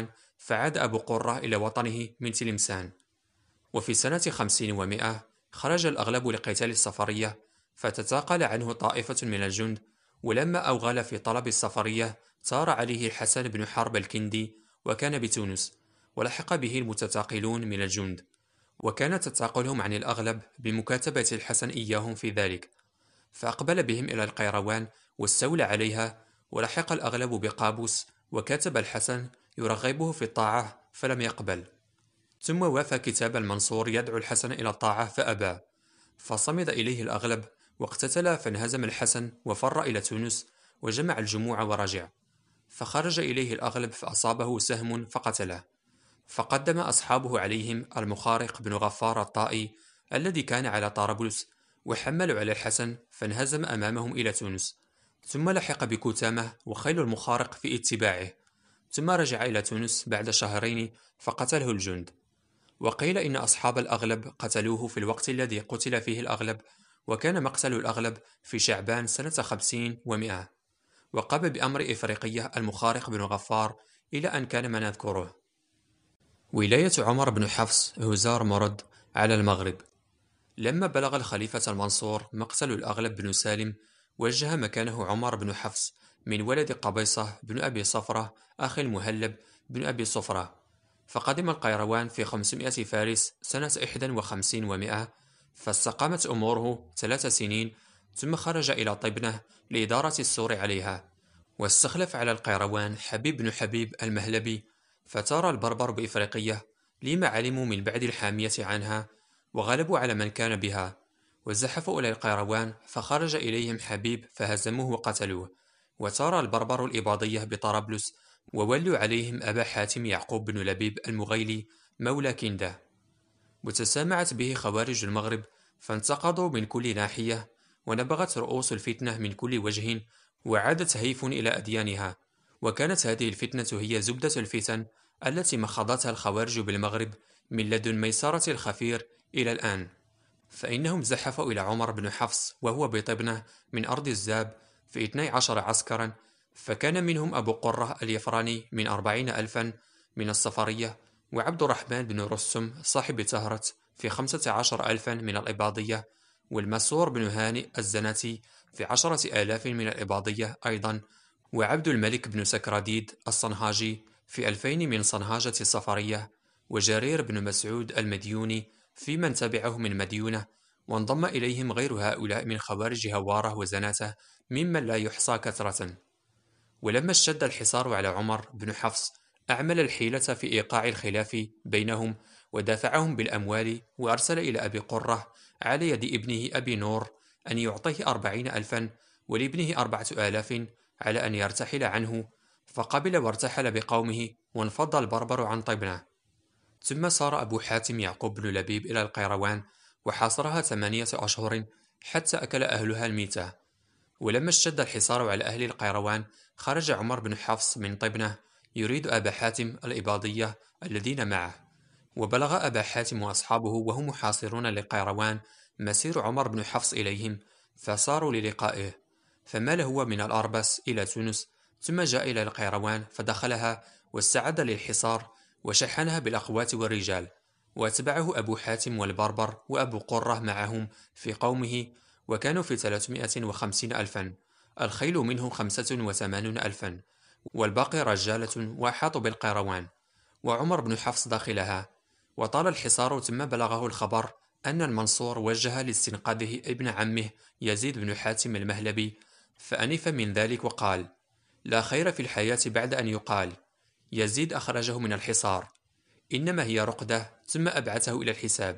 فعاد أبو قرة إلى وطنه من تلمسان. وفي سنة 50 و100 خرج الأغلب لقتال الصفرية، فتثاقل عنه طائفة من الجند، ولما أوغل في طلب الصفرية ثار عليه الحسن بن حرب الكندي، وكان بتونس، ولحق به المتثاقلون من الجند، وكان تثاقلهم عن الأغلب بمكاتبة الحسن إياهم في ذلك، فأقبل بهم إلى القيروان واستولى عليها، ولحق الأغلب بقابوس، وكاتب الحسن يرغبه في الطاعة فلم يقبل، ثم وافى كتاب المنصور يدعو الحسن إلى الطاعة فأبى، فصمد إليه الأغلب واقتتل، فانهزم الحسن وفر إلى تونس وجمع الجموع ورجع، فخرج إليه الأغلب فأصابه سهم فقتله، فقدم أصحابه عليهم المخارق بن غفار الطائي الذي كان على طرابلس، وحملوا على الحسن فانهزم أمامهم إلى تونس، ثم لحق بكتامة وخيل المخارق في اتباعه، ثم رجع إلى تونس بعد شهرين فقتله الجند. وقيل إن أصحاب الأغلب قتلوه في الوقت الذي قتل فيه الأغلب، وكان مقتل الأغلب في شعبان سنة 50 و100، وقام بأمر إفريقية المخارق بن غفار إلى أن كان ما نذكره. ولاية عمر بن حفص هزار مرد على المغرب. لما بلغ الخليفة المنصور مقتل الأغلب بن سالم، وجه مكانه عمر بن حفص من ولد قبيصة بن أبي صفرة أخي المهلب بن أبي صفرة، فقدم القيروان في 500 فارس سنة 51 و100، فاستقامت أموره 3 سنين، ثم خرج إلى طبنة لإدارة السور عليها، واستخلف على القيروان حبيب بن حبيب المهلبي، فتار البربر بإفريقية لما علموا من بعد الحامية عنها، وغلبوا على من كان بها، وزحفوا إلى القيروان، فخرج إليهم حبيب فهزموه وقتلوه، وتار البربر الإباضية بطرابلس، وولوا عليهم أبا حاتم يعقوب بن لبيب المغيلي مولى كندة، وتسامعت به خوارج المغرب، فانتقضوا من كل ناحية، ونبغت رؤوس الفتنة من كل وجه، وعادت هيف إلى أديانها، وكانت هذه الفتنة هي زبدة الفتن التي مخضتها الخوارج بالمغرب من لدن ميسرة الخفير إلى الآن، فإنهم زحفوا إلى عمر بن حفص وهو بطبنة من أرض الزاب في 12 عسكرا، فكان منهم أبو قرة اليفراني من 40,000 من الصفرية، وعبد الرحمن بن رستم صاحب تهرت في 15,000 من الإباضية، والمسور بن هانئ الزناتي في 10,000 من الإباضية أيضا، وعبد الملك بن سكراديد الصنهاجي في 2000 من صنهاجة الصفرية، وجرير بن مسعود المديوني في من تبعه من مديونة، وانضم إليهم غير هؤلاء من خوارج هواره وزناته ممن لا يحصى كثرة. ولما اشتد الحصار على عمر بن حفص أعمل الحيلة في إيقاع الخلاف بينهم، ودافعهم بالأموال، وأرسل إلى أبي قرة على يد ابنه أبي نور أن يعطيه 40,000 ولابنه 4,000 على أن يرتحل عنه، فقبل وارتحل بقومه، وانفض البربر عن طبنة. ثم سار أبو حاتم يعقوب بن لبيب إلى القيروان، وحاصرها 8 أشهر حتى أكل أهلها الميتة. ولما اشتد الحصار على أهل القيروان خرج عمر بن حفص من طبنة يريد أبا حاتم الإباضية الذين معه، وبلغ أبا حاتم وأصحابه وهم محاصرون للقيروان مسير عمر بن حفص إليهم، فصاروا للقائه، فمال هو من الأربس إلى تونس، ثم جاء إلى القيروان فدخلها واستعد للحصار، وشحنها بالأقوات والرجال، واتبعه أبو حاتم والبربر وأبو قرة معهم في قومه، وكانوا في 350,000، الخيل منهم 85,000، والباقي رجالة، وأحاطوا بالقيروان، وعمر بن حفص داخلها. وطال الحصار، ثم بلغه الخبر أن المنصور وجه لاستنقاذه ابن عمه يزيد بن حاتم المهلبي، فأنف من ذلك وقال: لا خير في الحياة بعد أن يقال يزيد أخرجه من الحصار، إنما هي رقدة، ثم أبعثه إلى الحساب.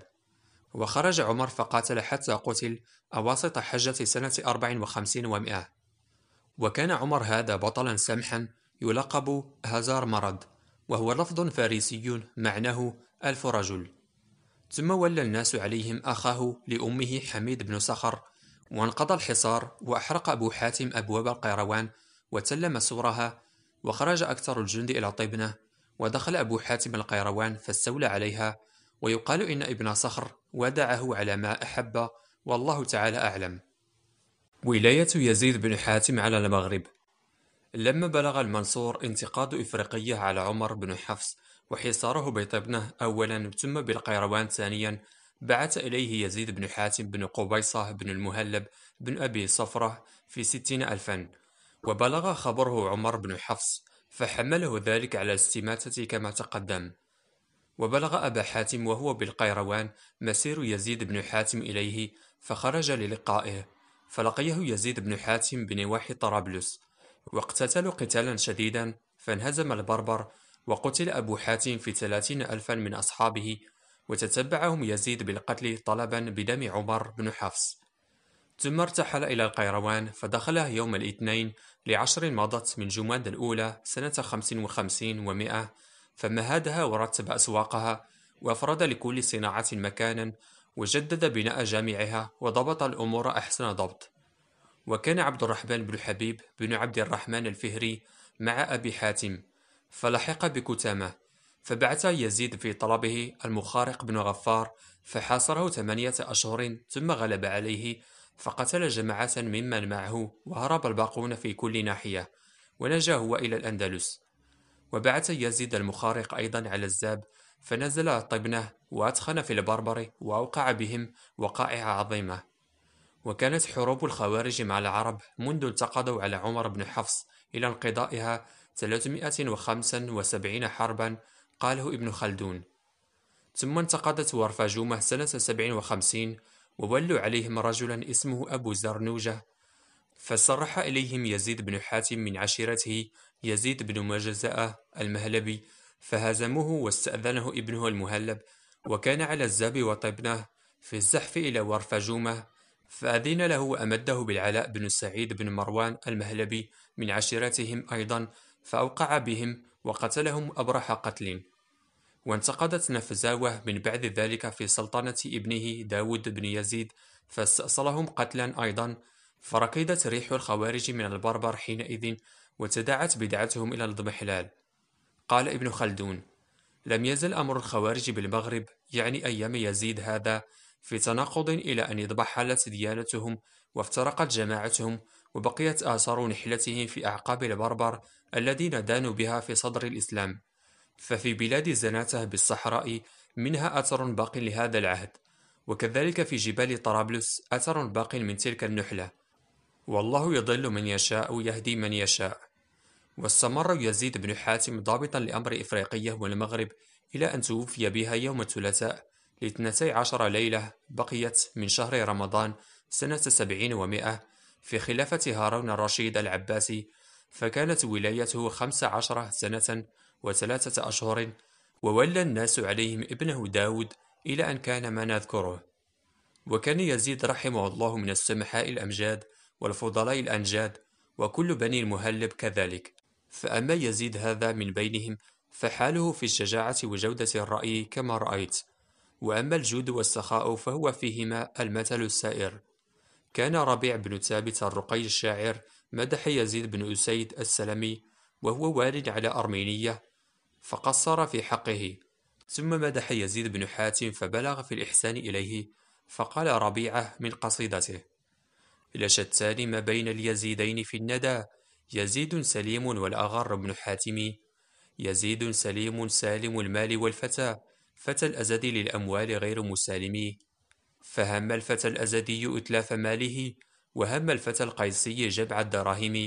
وخرج عمر فقاتل حتى قتل أواسط حجة سنة 54 و100. وكان عمر هذا بطلا سمحا يلقب هزار مرد، وهو لفظ فارسي معناه 1000 رجل. ثم ولى الناس عليهم أخاه لأمه حميد بن صخر، وانقضى الحصار، وأحرق أبو حاتم أبواب القيروان وتل مسورها، وخرج أكثر الجند إلى طبنة، ودخل أبو حاتم القيروان فاستولى عليها، ويقال إن ابن صخر ودعه على ما أحب، والله تعالى أعلم. ولاية يزيد بن حاتم على المغرب. لما بلغ المنصور انتقاد إفريقية على عمر بن حفص وحصاره بطبنة أولا ثم بالقيروان ثانيا، بعث إليه يزيد بن حاتم بن قبيصة بن المهلب بن أبي صفرة في 60,000، وبلغ خبره عمر بن حفص فحمله ذلك على الاستماتة كما تقدم. وبلغ أبا حاتم وهو بالقيروان مسير يزيد بن حاتم إليه، فخرج للقائه، فلقيه يزيد بن حاتم بنواحي طرابلس، واقتتلوا قتالا شديدا، فانهزم البربر، وقتل أبو حاتم في 30,000 من أصحابه، وتتبعهم يزيد بالقتل طلبا بدم عمر بن حفص. ثم ارتحل إلى القيروان فدخله يوم الاثنين ل10 مضت من جماد الأولى سنة 55 و100، فمهدها ورتب أسواقها، وأفرد لكل صناعة مكانا، وجدد بناء جامعها، وضبط الأمور أحسن ضبط. وكان عبد الرحمن بن حبيب بن عبد الرحمن الفهري مع أبي حاتم، فلحق بكتامة، فبعث يزيد في طلبه المخارق بن غفار، فحاصره 8 أشهر، ثم غلب عليه، فقتل جماعة ممن معه، وهرب الباقون في كل ناحية، ونجا هو إلى الأندلس. وبعث يزيد المخارق أيضا على الزاب، فنزل طبنة، وأدخن في البربر، وأوقع بهم وقائع عظيمة. وكانت حروب الخوارج مع العرب منذ انتقضوا على عمر بن حفص إلى انقضائها 375 حربا، قاله ابن خلدون. ثم انتقضت ورفاجومة سنة 57، وولوا عليهم رجلا اسمه أبو زرنوجة، فصرح إليهم يزيد بن حاتم من عشيرته يزيد بن مجزأة المهلبي، فهزموه، واستأذنه ابنه المهلب، وكان على الزاب وطبناه في الزحف إلى ورفاجومة، فأذن له وأمده بالعلاء بن سعيد بن مروان المهلبي من عشيرتهم أيضا، فأوقع بهم وقتلهم أبرح قتل. وانتقضت نفزاوة من بعد ذلك في سلطنة ابنه داود بن يزيد، فاستأصلهم قتلا أيضا، فركضت ريح الخوارج من البربر حينئذ، وتداعت بدعتهم إلى الاضمحلال. قال ابن خلدون: لم يزل أمر الخوارج بالمغرب، يعني أيام يزيد هذا، في تناقض إلى أن اضمحلت ديانتهم، وافترقت جماعتهم، وبقيت آثار نحلتهم في أعقاب البربر الذين دانوا بها في صدر الإسلام. ففي بلاد زناته بالصحراء منها أثر باق لهذا العهد، وكذلك في جبال طرابلس أثر باق من تلك النحلة. والله يضل من يشاء يهدي من يشاء. واستمر يزيد بن حاتم ضابطا لأمر إفريقية والمغرب إلى أن توفي بها يوم الثلاثاء ل12 ليلة بقيت من شهر رمضان سنة 70 و100 في خلافة هارون الرشيد العباسي، فكانت ولايته 15 سنة و3 أشهر، وولى الناس عليهم ابنه داود إلى أن كان ما نذكره. وكان يزيد رحمه الله من السمحاء الأمجاد والفضلاء الأنجاد، وكل بني المهلب كذلك. فأما يزيد هذا من بينهم فحاله في الشجاعة وجودة الرأي كما رأيت، وأما الجود والسخاء فهو فيهما المثل السائر. كان ربيع بن ثابت الرقي الشاعر مدح يزيد بن أسيد السلمي وهو والد على أرمينية، فقصر في حقه، ثم مدح يزيد بن حاتم فبلغ في الإحسان إليه، فقال ربيعة من قصيدته: لشتان ما بين اليزيدين في الندى، يزيد سليم والأغر بن حاتم. يزيد سليم سالم المال والفتى، فتى الأزد للأموال غير مسالم. فهم الفتى الأزدي إتلاف ماله، وهم الفتى القيسي جمع الدراهم.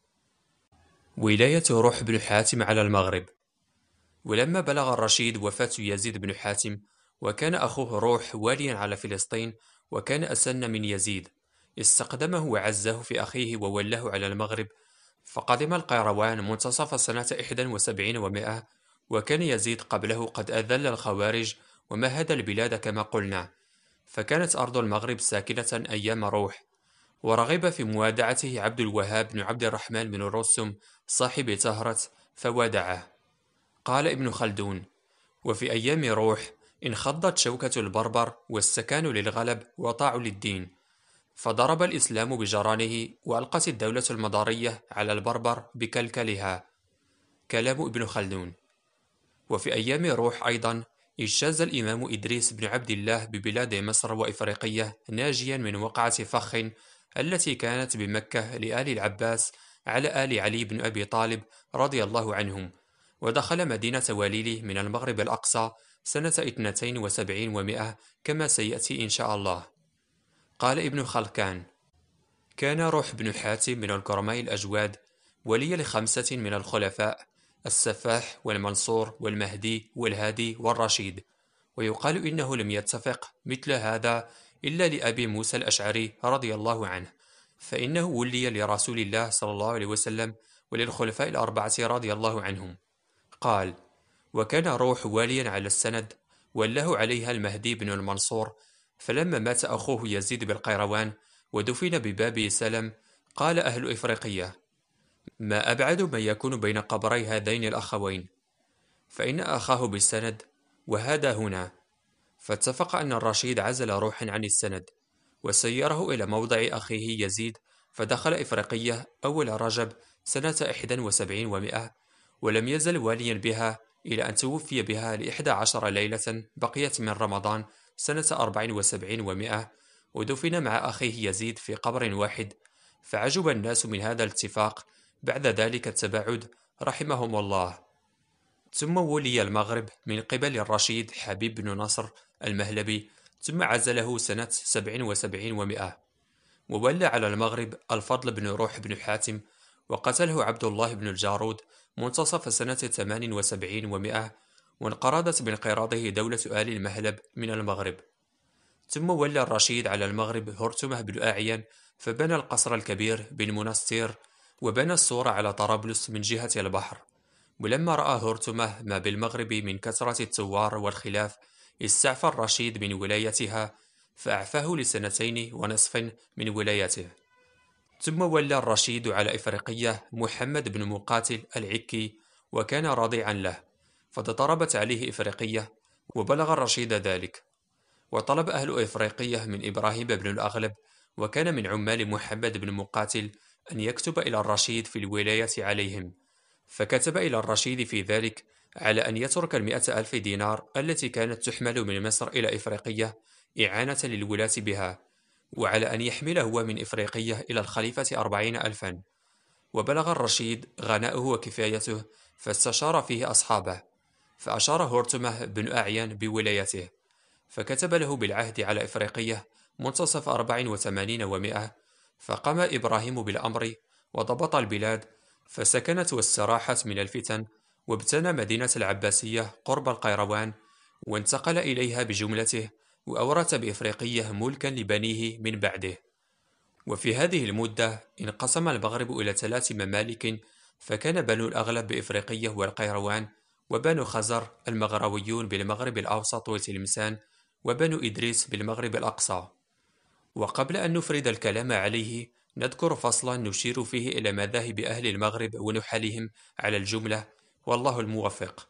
ولاية روح بن حاتم على المغرب. ولما بلغ الرشيد وفاة يزيد بن حاتم، وكان أخوه روح واليا على فلسطين، وكان أسن من يزيد، استقدمه وعزه في أخيه وولاه على المغرب، فقدم القيروان منتصف سنة 71 و100، وكان يزيد قبله قد أذل الخوارج ومهد البلاد كما قلنا، فكانت أرض المغرب ساكنة أيام روح. ورغب في موادعته عبد الوهاب بن عبد الرحمن بن الرسم صاحب تهرة، فوادعه. قال ابن خلدون: وفي أيام روح انخضت شوكة البربر، واستكانوا للغلب وطاعوا للدين، فضرب الإسلام بجرانه، وألقت الدولة المضارية على البربر بكلكلها. كلام ابن خلدون. وفي أيام روح أيضا اجتاز الإمام إدريس بن عبد الله ببلاد مصر وإفريقية ناجيا من وقعة فخ التي كانت بمكة لآل العباس على آل علي بن أبي طالب رضي الله عنهم، ودخل مدينة وليلي من المغرب الأقصى سنة 72 و100 كما سيأتي إن شاء الله. قال ابن خلكان: كان روح بن حاتم من الكرماء الأجواد، ولي ل5 من الخلفاء: السفاح والمنصور والمهدي والهادي والرشيد. ويقال إنه لم يتفق مثل هذا إلا لأبي موسى الأشعري رضي الله عنه، فإنه ولي لرسول الله صلى الله عليه وسلم وللخلفاء الأربعة رضي الله عنهم. قال: وكان روح واليا على السند، وله عليها المهدي بن المنصور. فلما مات أخوه يزيد بالقيروان ودفن بباب سلم، قال أهل إفريقية: ما أبعد ما يكون بين قبري هذين الأخوين، فإن أخاه بالسند وهذا هنا. فاتفق أن الرشيد عزل روحا عن السند وسيره إلى موضع أخيه يزيد، فدخل إفريقية أول رجب سنة 71 و100، ولم يزل واليا بها إلى أن توفي بها ل11 ليلة بقيت من رمضان سنة 74 و100، ودفن مع أخيه يزيد في قبر واحد. فعجب الناس من هذا الاتفاق بعد ذلك التباعد رحمهم الله. ثم ولي المغرب من قبل الرشيد حبيب بن نصر المهلبي، ثم عزله سنة 77 و100، وولى على المغرب الفضل بن روح بن حاتم، وقتله عبد الله بن الجارود منتصف سنة 78 و100، وانقرضت بانقراضه دولة آل المهلب من المغرب. ثم ولى الرشيد على المغرب هرتمه بن أعين، فبنى القصر الكبير بالمنستير، وبنى السور على طرابلس من جهة البحر. ولما رأى هرتمه ما بالمغرب من كثرة الثوار والخلاف، استعفى الرشيد من ولايتها، فأعفاه ل2.5 من ولايته. ثم ولى الرشيد على إفريقية محمد بن مقاتل العكي، وكان راضعا له، فتضربت عليه إفريقية، وبلغ الرشيد ذلك. وطلب أهل إفريقية من إبراهيم بن الأغلب، وكان من عمال محمد بن مقاتل، أن يكتب إلى الرشيد في الولاية عليهم. فكتب إلى الرشيد في ذلك على أن يترك 100,000 دينار التي كانت تحمل من مصر إلى إفريقية إعانة للولاة بها، وعلى أن يحمل هو من إفريقية إلى الخليفة 40,000. وبلغ الرشيد غناؤه وكفايته، فاستشار فيه أصحابه، فأشار هورتمه بن أعين بولايته، فكتب له بالعهد على إفريقية منتصف 84 و100. فقام إبراهيم بالأمر وضبط البلاد، فسكنت واستراحت من الفتن، وابتنى مدينة العباسية قرب القيروان، وانتقل إليها بجملته، وأورث بإفريقية ملكا لبنيه من بعده. وفي هذه المدة انقسم المغرب إلى 3 ممالك، فكان بنو الأغلب بإفريقية والقيروان، وبنو خزر المغرويون بالمغرب الأوسط وتلمسان، وبنو إدريس بالمغرب الأقصى. وقبل أن نفرد الكلام عليه، نذكر فصلا نشير فيه إلى مذاهب أهل المغرب ونحلهم على الجملة، والله الموفق.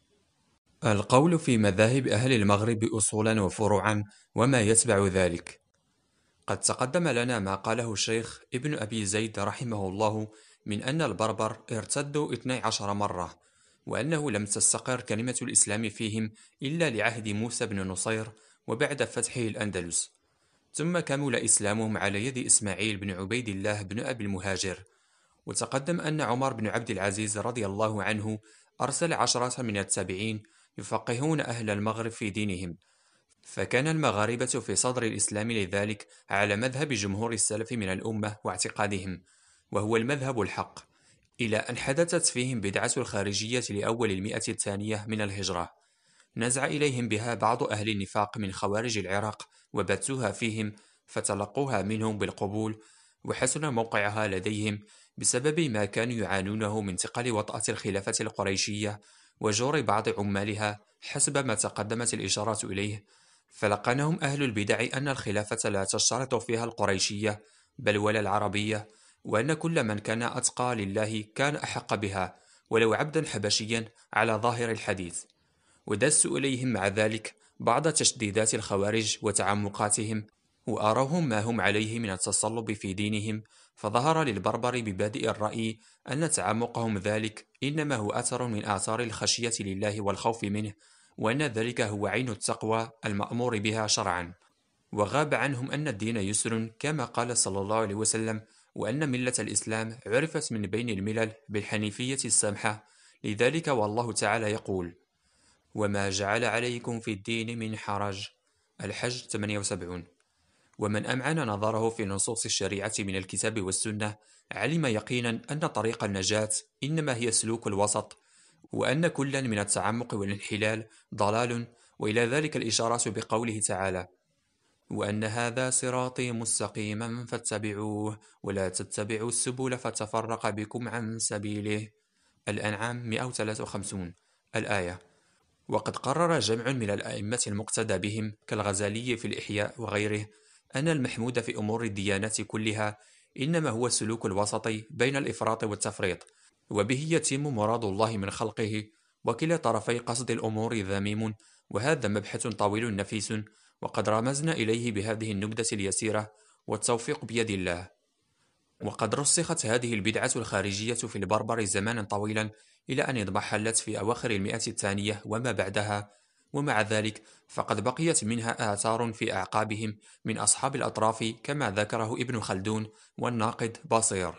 القول في مذاهب أهل المغرب أصولا وفروعا وما يتبع ذلك. قد تقدم لنا ما قاله الشيخ ابن أبي زيد رحمه الله من أن البربر ارتدوا 12 مرة، وأنه لم تستقر كلمة الإسلام فيهم إلا لعهد موسى بن نصير وبعد فتحه الأندلس، ثم كمل إسلامهم على يد إسماعيل بن عبيد الله بن أبي المهاجر. وتقدم أن عمر بن عبد العزيز رضي الله عنه أرسل 10 من التابعين يفقهون أهل المغرب في دينهم، فكان المغاربة في صدر الإسلام لذلك على مذهب جمهور السلف من الأمة واعتقادهم، وهو المذهب الحق، إلى أن حدثت فيهم بدعة الخارجية لأول 100 من الهجرة، نزع إليهم بها بعض أهل النفاق من خوارج العراق وبثوها فيهم، فتلقوها منهم بالقبول، وحسن موقعها لديهم بسبب ما كانوا يعانونه من ثقل وطأة الخلافة القريشية وجور بعض عمالها حسب ما تقدمت الإشارة إليه. فلقنهم أهل البدع أن الخلافة لا تشترط فيها القريشية بل ولا العربية، وأن كل من كان أتقى لله كان أحق بها ولو عبدا حبشيا على ظاهر الحديث. ودسوا إليهم مع ذلك بعض تشديدات الخوارج وتعمقاتهم، وأروهم ما هم عليه من التصلب في دينهم، فظهر للبربر ببادئ الرأي أن تعمقهم ذلك إنما هو أثر من آثار الخشية لله والخوف منه، وأن ذلك هو عين التقوى المأمور بها شرعا. وغاب عنهم أن الدين يسر كما قال صلى الله عليه وسلم، وأن ملة الإسلام عرفت من بين الملل بالحنيفية السمحة، لذلك والله تعالى يقول: وما جعل عليكم في الدين من حرج. الحج 78. ومن أمعن نظره في نصوص الشريعة من الكتاب والسنة علم يقينا أن طريق النجاة إنما هي سلوك الوسط، وأن كلا من التعمق والانحلال ضلال، وإلى ذلك الإشارة بقوله تعالى: وأن هذا صراطي مستقيما فاتبعوه ولا تتبعوا السبل فتفرق بكم عن سبيله. الأنعام 153 الآية. وقد قرر جمع من الأئمة المقتدى بهم كالغزالي في الإحياء وغيره أن المحمود في أمور الديانات كلها إنما هو السلوك الوسطي بين الإفراط والتفريط، وبه يتم مراد الله من خلقه، وكلا طرفي قصد الأمور ذميم، وهذا مبحث طويل نفيس، وقد رمزنا إليه بهذه النبذة اليسيرة، والتوفيق بيد الله. وقد رسخت هذه البدعة الخارجية في البربر زمانا طويلا إلى أن اضمحلت في أواخر المئة الثانية وما بعدها، ومع ذلك فقد بقيت منها آثار في أعقابهم من أصحاب الأطراف كما ذكره ابن خلدون والناقد باصير.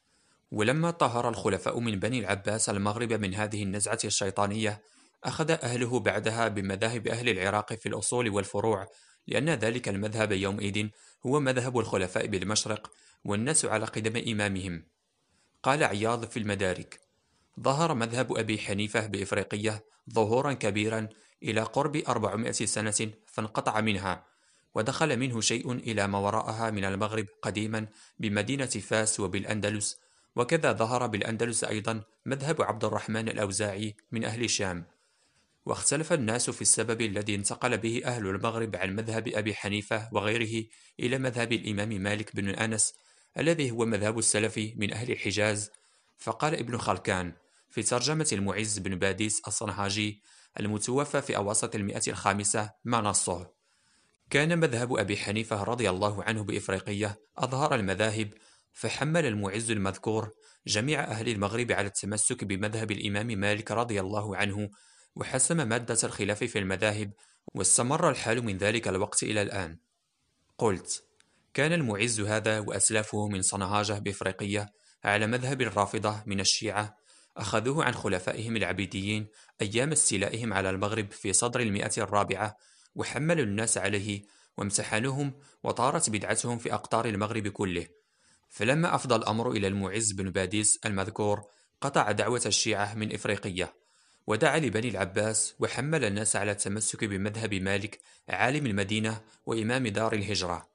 ولما طهر الخلفاء من بني العباس المغرب من هذه النزعة الشيطانية، أخذ أهله بعدها بمذاهب أهل العراق في الأصول والفروع، لأن ذلك المذهب يومئذ هو مذهب الخلفاء بالمشرق، والناس على قدم إمامهم. قال عياض في المدارك: ظهر مذهب أبي حنيفة بإفريقية ظهورا كبيرا إلى قرب 400 سنة، فانقطع منها، ودخل منه شيء إلى ما وراءها من المغرب قديما بمدينة فاس وبالأندلس، وكذا ظهر بالأندلس أيضا مذهب عبد الرحمن الأوزاعي من أهل الشام. واختلف الناس في السبب الذي انتقل به أهل المغرب عن مذهب أبي حنيفة وغيره إلى مذهب الإمام مالك بن أنس الذي هو مذهب السلف من أهل الحجاز. فقال ابن خلكان في ترجمة المعز بن باديس الصنهاجي المتوفى في أواسط المئة الخامسة ما نصه: كان مذهب أبي حنيفة رضي الله عنه بإفريقية أظهر المذاهب، فحمل المعز المذكور جميع أهل المغرب على التمسك بمذهب الإمام مالك رضي الله عنه، وحسم مادة الخلاف في المذاهب، واستمر الحال من ذلك الوقت إلى الآن. قلت: كان المعز هذا وأسلافه من صنهاجة بإفريقية على مذهب الرافضة من الشيعة، أخذوه عن خلفائهم العبيديين أيام استيلائهم على المغرب في صدر المئة الرابعة، وحملوا الناس عليه وامتحنوهم، وطارت بدعتهم في أقطار المغرب كله. فلما أفضى الأمر إلى المعز بن باديس المذكور، قطع دعوة الشيعة من إفريقية، ودعا لبني العباس، وحمل الناس على التمسك بمذهب مالك عالم المدينة وإمام دار الهجرة.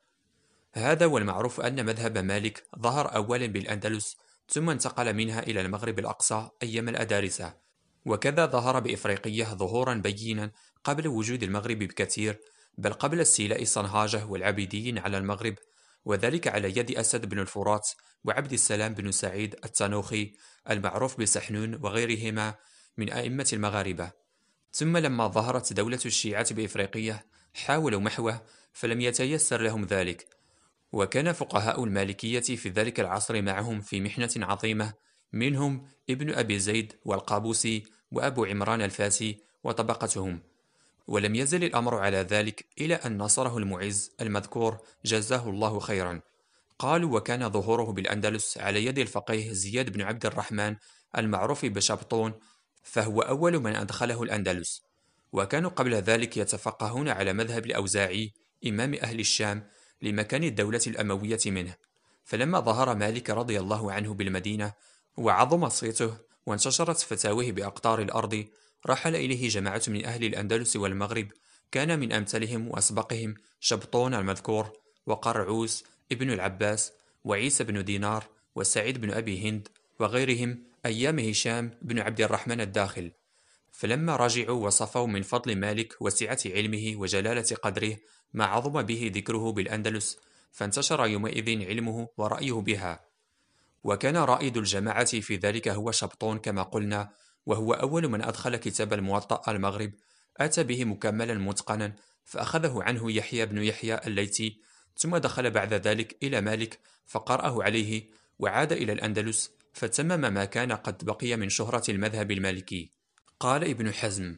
هذا والمعروف أن مذهب مالك ظهر أولا بالأندلس، ثم انتقل منها إلى المغرب الأقصى أيام الأدارسة، وكذا ظهر بإفريقية ظهورا بينا قبل وجود المغرب بكثير، بل قبل استيلاء صنهاجة والعبيديين على المغرب، وذلك على يد أسد بن الفرات وعبد السلام بن سعيد التنوخي المعروف بسحنون وغيرهما من أئمة المغاربة. ثم لما ظهرت دولة الشيعة بإفريقية حاولوا محوه، فلم يتيسر لهم ذلك، وكان فقهاء المالكية في ذلك العصر معهم في محنة عظيمة، منهم ابن أبي زيد والقابوسي وأبو عمران الفاسي وطبقتهم. ولم يزل الأمر على ذلك إلى أن نصره المعز المذكور جزاه الله خيرا. قالوا: وكان ظهوره بالأندلس على يد الفقيه زياد بن عبد الرحمن المعروف بشبطون، فهو أول من أدخله الأندلس، وكانوا قبل ذلك يتفقهون على مذهب الأوزاعي إمام أهل الشام لمكان الدولة الأموية منه. فلما ظهر مالك رضي الله عنه بالمدينة وعظم صيته وانتشرت فتاويه بأقطار الأرض، رحل إليه جماعة من أهل الأندلس والمغرب، كان من أمثلهم وأسبقهم شبطون المذكور، وقرعوس ابن العباس، وعيسى بن دينار، وسعيد بن أبي هند، وغيرهم أيام هشام بن عبد الرحمن الداخل. فلما رجعوا وصفوا من فضل مالك وسعة علمه وجلالة قدره ما عظم به ذكره بالأندلس، فانتشر يومئذ علمه ورأيه بها. وكان رائد الجماعة في ذلك هو شبطون كما قلنا، وهو أول من أدخل كتاب الموطأ المغرب، أتى به مكملا متقنا، فأخذه عنه يحيى بن يحيى الليثي، ثم دخل بعد ذلك إلى مالك فقرأه عليه، وعاد إلى الأندلس فتمم ما كان قد بقي من شهرة المذهب المالكي. قال ابن حزم: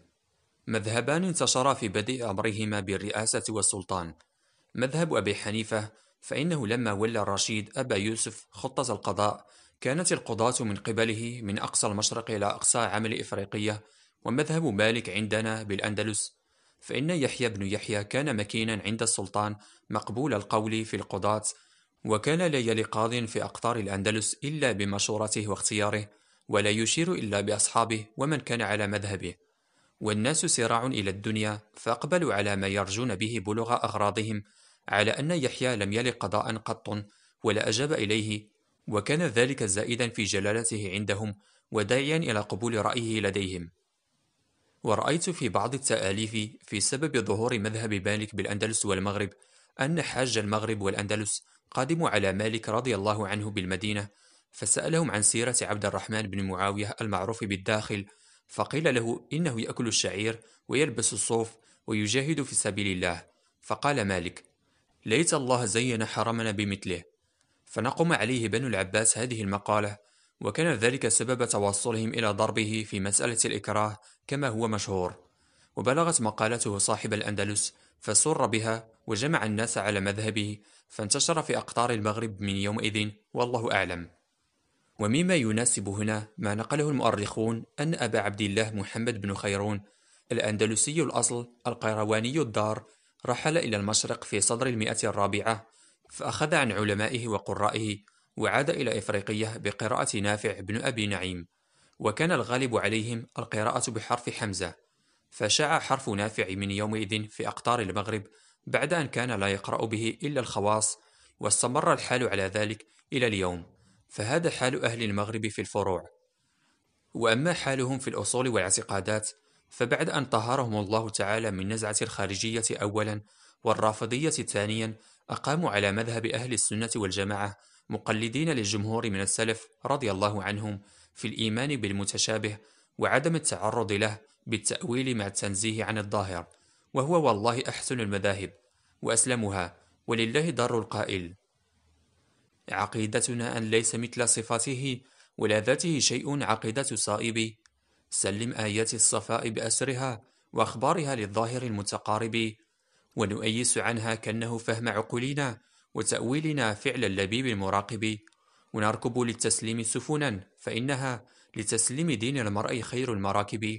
مذهبان انتشرا في بدء أمرهما بالرئاسة والسلطان. مذهب أبي حنيفة، فإنه لما ولى الرشيد أبا يوسف خطة القضاء كانت القضاة من قبله من أقصى المشرق إلى أقصى عمل إفريقية، ومذهب مالك عندنا بالأندلس، فإن يحيى بن يحيى كان مكينا عند السلطان مقبول القول في القضاة، وكان لا يلي قاض في أقطار الأندلس إلا بمشورته واختياره، ولا يشير إلا بأصحابه ومن كان على مذهبه. والناس سراع إلى الدنيا، فأقبلوا على ما يرجون به بلوغ أغراضهم، على أن يحيى لم يل قضاء قط ولا أجاب إليه، وكان ذلك زائدا في جلالته عندهم وداعيا إلى قبول رأيه لديهم. ورأيت في بعض التآليف في سبب ظهور مذهب مالك بالأندلس والمغرب أن حاج المغرب والأندلس قادموا على مالك رضي الله عنه بالمدينة، فسألهم عن سيرة عبد الرحمن بن معاوية المعروف بالداخل، فقيل له إنه يأكل الشعير ويلبس الصوف ويجاهد في سبيل الله، فقال مالك: ليت الله زين حرمنا بمثله. فنقم عليه بنو العباس هذه المقالة، وكان ذلك سبب توصلهم إلى ضربه في مسألة الإكراه كما هو مشهور. وبلغت مقالته صاحب الأندلس فسر بها وجمع الناس على مذهبه، فانتشر في أقطار المغرب من يومئذ، والله أعلم. ومما يناسب هنا ما نقله المؤرخون أن أبا عبد الله محمد بن خيرون الأندلسي الأصل القيرواني الدار رحل إلى المشرق في صدر المئة الرابعة، فأخذ عن علمائه وقرائه، وعاد إلى إفريقية بقراءة نافع بن أبي نعيم، وكان الغالب عليهم القراءة بحرف حمزة، فشاع حرف نافع من يومئذ في أقطار المغرب بعد أن كان لا يقرأ به إلا الخواص، واستمر الحال على ذلك إلى اليوم، فهذا حال أهل المغرب في الفروع. وأما حالهم في الأصول والاعتقادات، فبعد أن طهرهم الله تعالى من نزعة الخارجية أولا والرافضية ثانيا، أقاموا على مذهب أهل السنة والجماعة مقلدين للجمهور من السلف رضي الله عنهم في الإيمان بالمتشابه وعدم التعرض له بالتأويل مع التنزيه عن الظاهر، وهو والله أحسن المذاهب وأسلمها، ولله در القائل: عقيدتنا أن ليس مثل صفاته ولا ذاته شيء عقيدة صائب، سلم آيات الصفاء بأسرها وأخبارها للظاهر المتقارب، ونؤيس عنها كأنه فهم عقولنا وتأويلنا فعل اللبيب المراقب، ونركب للتسليم سفنا فإنها لتسليم دين المرء خير المراكب.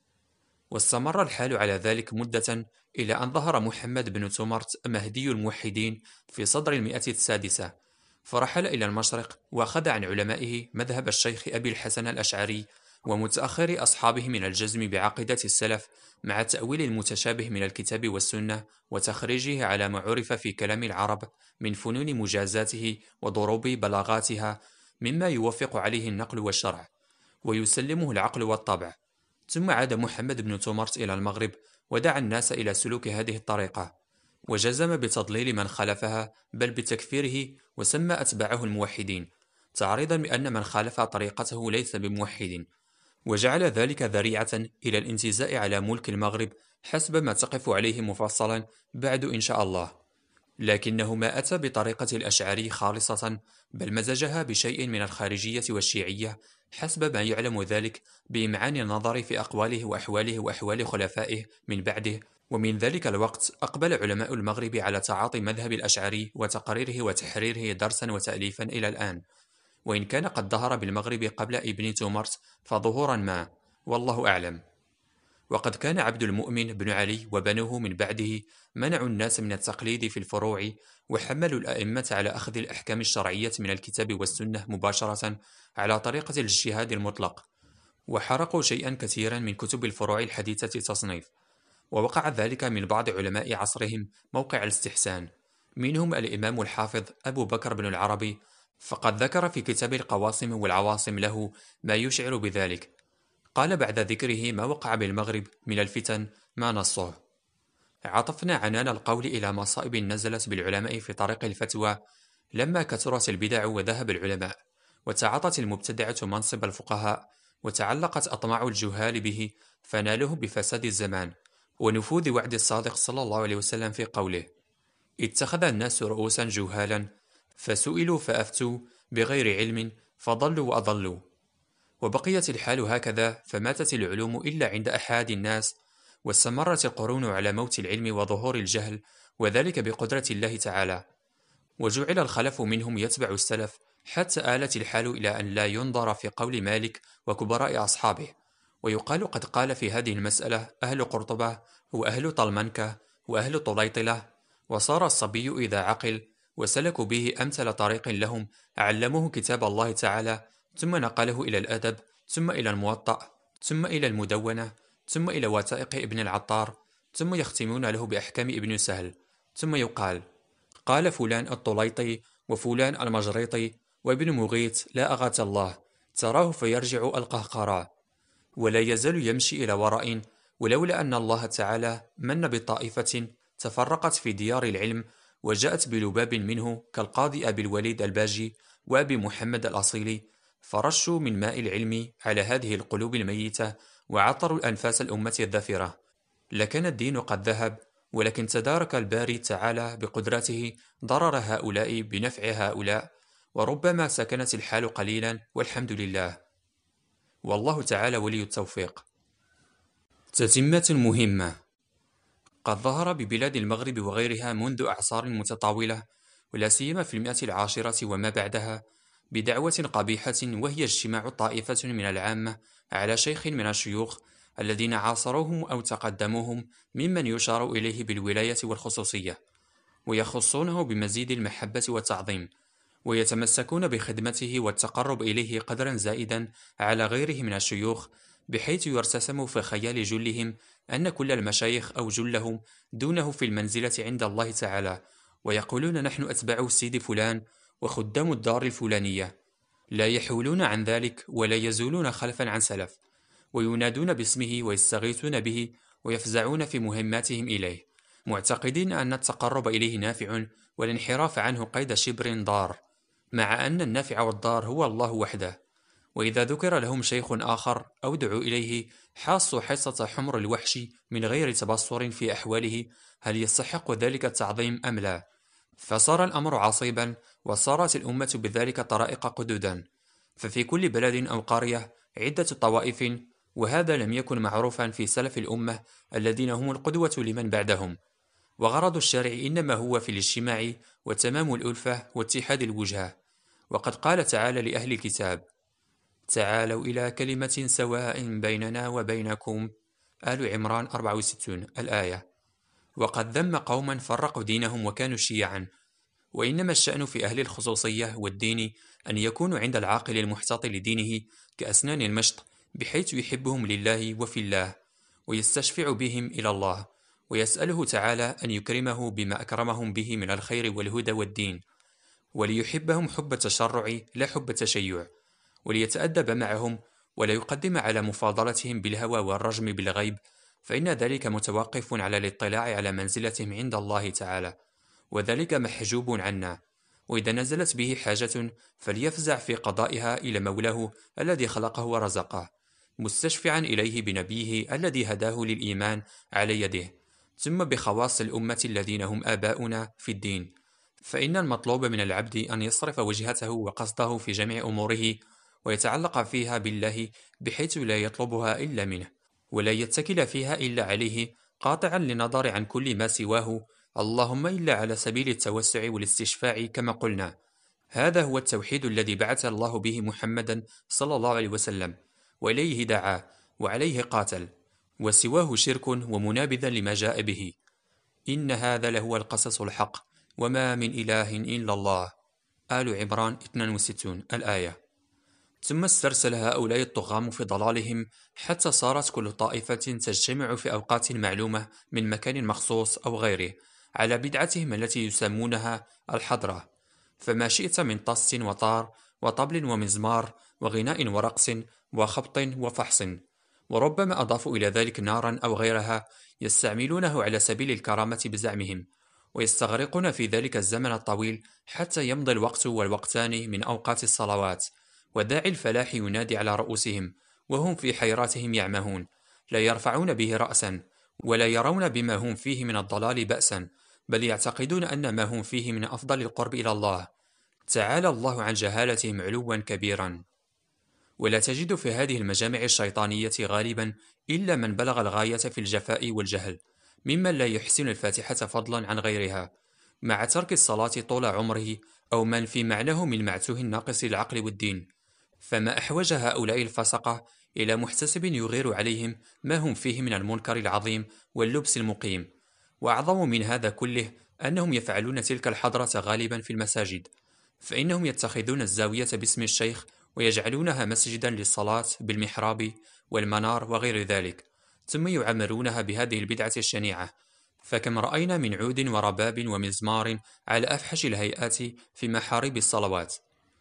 واستمر الحال على ذلك مدة إلى أن ظهر محمد بن تومرت مهدي الموحدين في صدر المئة السادسة، فرحل إلى المشرق وأخذ عن علمائه مذهب الشيخ أبي الحسن الأشعري ومتأخر أصحابه من الجزم بعقيدة السلف مع تأويل المتشابه من الكتاب والسنة وتخريجه على ما عرف في كلام العرب من فنون مجازاته وضروب بلاغاتها مما يوافق عليه النقل والشرع ويسلمه العقل والطبع. ثم عاد محمد بن تومرت إلى المغرب ودعا الناس إلى سلوك هذه الطريقة، وجزم بتضليل من خالفها بل بتكفيره، وسمى أتباعه الموحدين، تعريضا بأن من خالف طريقته ليس بموحد، وجعل ذلك ذريعة إلى الانتزاع على ملك المغرب حسب ما تقف عليه مفصلا بعد إن شاء الله. لكنه ما أتى بطريقة الأشعري خالصة، بل مزجها بشيء من الخارجية والشيعية حسب ما يعلم ذلك بإمعان النظر في أقواله وأحواله وأحوال خلفائه من بعده. ومن ذلك الوقت أقبل علماء المغرب على تعاطي مذهب الأشعري وتقريره وتحريره درسا وتأليفا إلى الآن، وإن كان قد ظهر بالمغرب قبل ابن تومرت فظهورا ما، والله أعلم. وقد كان عبد المؤمن بن علي وبنوه من بعده منعوا الناس من التقليد في الفروع، وحملوا الأئمة على أخذ الأحكام الشرعية من الكتاب والسنة مباشرة على طريقة الاجتهاد المطلق، وحرقوا شيئا كثيرا من كتب الفروع الحديثة تصنيف، ووقع ذلك من بعض علماء عصرهم موقع الاستحسان، منهم الإمام الحافظ أبو بكر بن العربي، فقد ذكر في كتاب القواصم والعواصم له ما يشعر بذلك. قال بعد ذكره ما وقع بالمغرب من الفتن ما نصه: عطفنا عنان القول إلى مصائب نزلت بالعلماء في طريق الفتوى لما كثرت البدع وذهب العلماء، وتعاطت المبتدعة منصب الفقهاء، وتعلقت أطماع الجهال به فنالوه بفساد الزمان ونفوذ وعد الصادق صلى الله عليه وسلم في قوله: اتخذ الناس رؤوسا جهالا فسئلوا فأفتوا بغير علم فضلوا وأضلوا. وبقيت الحال هكذا، فماتت العلوم إلا عند أحد الناس، واستمرت القرون على موت العلم وظهور الجهل، وذلك بقدرة الله تعالى، وجعل الخلف منهم يتبع السلف حتى آلت الحال إلى أن لا ينظر في قول مالك وكبراء أصحابه، ويقال قد قال في هذه المسألة أهل قرطبة وأهل طلمنكة وأهل طليطلة. وصار الصبي إذا عقل وسلكوا به أمثل طريق لهم علموه كتاب الله تعالى، ثم نقله إلى الأدب، ثم إلى الموطأ، ثم إلى المدونة، ثم إلى وثائق ابن العطار، ثم يختمون له بأحكام ابن سهل، ثم يقال: قال فلان الطليطي وفلان المجريطي وابن مغيث لا أغاث الله، تراه فيرجع القهقراء، ولا يزال يمشي إلى وراء، ولولا أن الله تعالى من بطائفة تفرقت في ديار العلم وجاءت بلباب منه كالقاضي أبي الوليد الباجي وأبي محمد الأصيلي، فرشوا من ماء العلم على هذه القلوب الميتة وعطروا الأنفاس الأمة الذافرة، لكان الدين قد ذهب، ولكن تدارك الباري تعالى بقدرته ضرر هؤلاء بنفع هؤلاء، وربما سكنت الحال قليلا والحمد لله، والله تعالى ولي التوفيق. تتمة مهمة. قد ظهر ببلاد المغرب وغيرها منذ أعصار متطاولة، ولا سيما في المئة العاشرة وما بعدها، بدعوة قبيحة، وهي اجتماع طائفة من العامة على شيخ من الشيوخ الذين عاصروهم أو تقدموهم ممن يشار إليه بالولاية والخصوصية، ويخصونه بمزيد المحبة والتعظيم، ويتمسكون بخدمته والتقرب إليه قدرا زائدا على غيره من الشيوخ، بحيث يرتسم في خيال جلهم أن كل المشايخ أو جلهم دونه في المنزلة عند الله تعالى، ويقولون: نحن أتباع السيد فلان وخدام الدار الفلانية، لا يحولون عن ذلك ولا يزولون خلفا عن سلف، وينادون باسمه ويستغيثون به ويفزعون في مهماتهم إليه، معتقدين أن التقرب إليه نافع والانحراف عنه قيد شبر ضار، مع أن النافع والضار هو الله وحده. وإذا ذكر لهم شيخ آخر أو دعوا إليه حاسوا حصة حمر الوحش من غير تبصر في أحواله هل يستحق ذلك التعظيم أم لا، فصار الأمر عصيبا، وصارت الأمة بذلك طرائق قدودا، ففي كل بلد أو قرية عدة طوائف، وهذا لم يكن معروفا في سلف الأمة الذين هم القدوة لمن بعدهم، وغرض الشارع إنما هو في الاجتماع وتمام الألفة واتحاد الوجهة. وقد قال تعالى لأهل الكتاب: تعالوا إلى كلمة سواء بيننا وبينكم، آل عمران 64 الآية. وقد ذم قوما فرقوا دينهم وكانوا شيعا، وإنما الشأن في أهل الخصوصية والدين أن يكونوا عند العاقل المحتاط لدينه كأسنان المشط، بحيث يحبهم لله وفي الله، ويستشفع بهم إلى الله، ويسأله تعالى أن يكرمه بما أكرمهم به من الخير والهدى والدين، وليحبهم حب التشرع لا حب التشيع، وليتأدب معهم ولا يقدم على مفاضلتهم بالهوى والرجم بالغيب، فإن ذلك متوقف على الاطلاع على منزلتهم عند الله تعالى، وذلك محجوب عنا، وإذا نزلت به حاجة فليفزع في قضائها إلى مولاه الذي خلقه ورزقه، مستشفعا إليه بنبيه الذي هداه للإيمان على يده، ثم بخواص الأمة الذين هم آباؤنا في الدين، فإن المطلوب من العبد أن يصرف وجهته وقصده في جميع أموره ويتعلق فيها بالله، بحيث لا يطلبها إلا منه، ولا يتكل فيها إلا عليه، قاطعا للنظر عن كل ما سواه، اللهم إلا على سبيل التوسع والاستشفاع كما قلنا. هذا هو التوحيد الذي بعث الله به محمدا صلى الله عليه وسلم، وإليه دعا وعليه قاتل، وسواه شرك ومنابذا لما جاء به. إن هذا لهو القصص الحق، وما من إله إلا الله. آل عمران 62 الآية. ثم استرسل هؤلاء الطغام في ضلالهم حتى صارت كل طائفة تجتمع في أوقات معلومة من مكان مخصوص أو غيره على بدعتهم التي يسمونها الحضرة، فما شئت من طس وطار وطبل ومزمار وغناء ورقص وخبط وفحص، وربما أضافوا إلى ذلك نارا أو غيرها يستعملونه على سبيل الكرامة بزعمهم، ويستغرقون في ذلك الزمن الطويل حتى يمضي الوقت والوقتان من أوقات الصلوات، وداعي الفلاح ينادي على رؤوسهم وهم في حيراتهم يعمهون، لا يرفعون به رأسا، ولا يرون بما هم فيه من الضلال بأسا، بل يعتقدون أن ما هم فيه من أفضل القرب إلى الله تعالى الله عن جهالتهم علوا كبيرا. ولا تجد في هذه المجامع الشيطانية غالبا إلا من بلغ الغاية في الجفاء والجهل، ممن لا يحسن الفاتحة فضلا عن غيرها، مع ترك الصلاة طول عمره أو من في معناه من معتوه ناقص العقل والدين. فما أحوج هؤلاء الفسقة إلى محتسب يغير عليهم ما هم فيه من المنكر العظيم واللبس المقيم. وأعظم من هذا كله أنهم يفعلون تلك الحضرة غالبا في المساجد، فإنهم يتخذون الزاوية باسم الشيخ ويجعلونها مسجدا للصلاة بالمحراب والمنار وغير ذلك، ثم يعمرونها بهذه البدعة الشنيعة. فكم رأينا من عود ورباب ومزمار على أفحش الهيئات في محاريب الصلوات.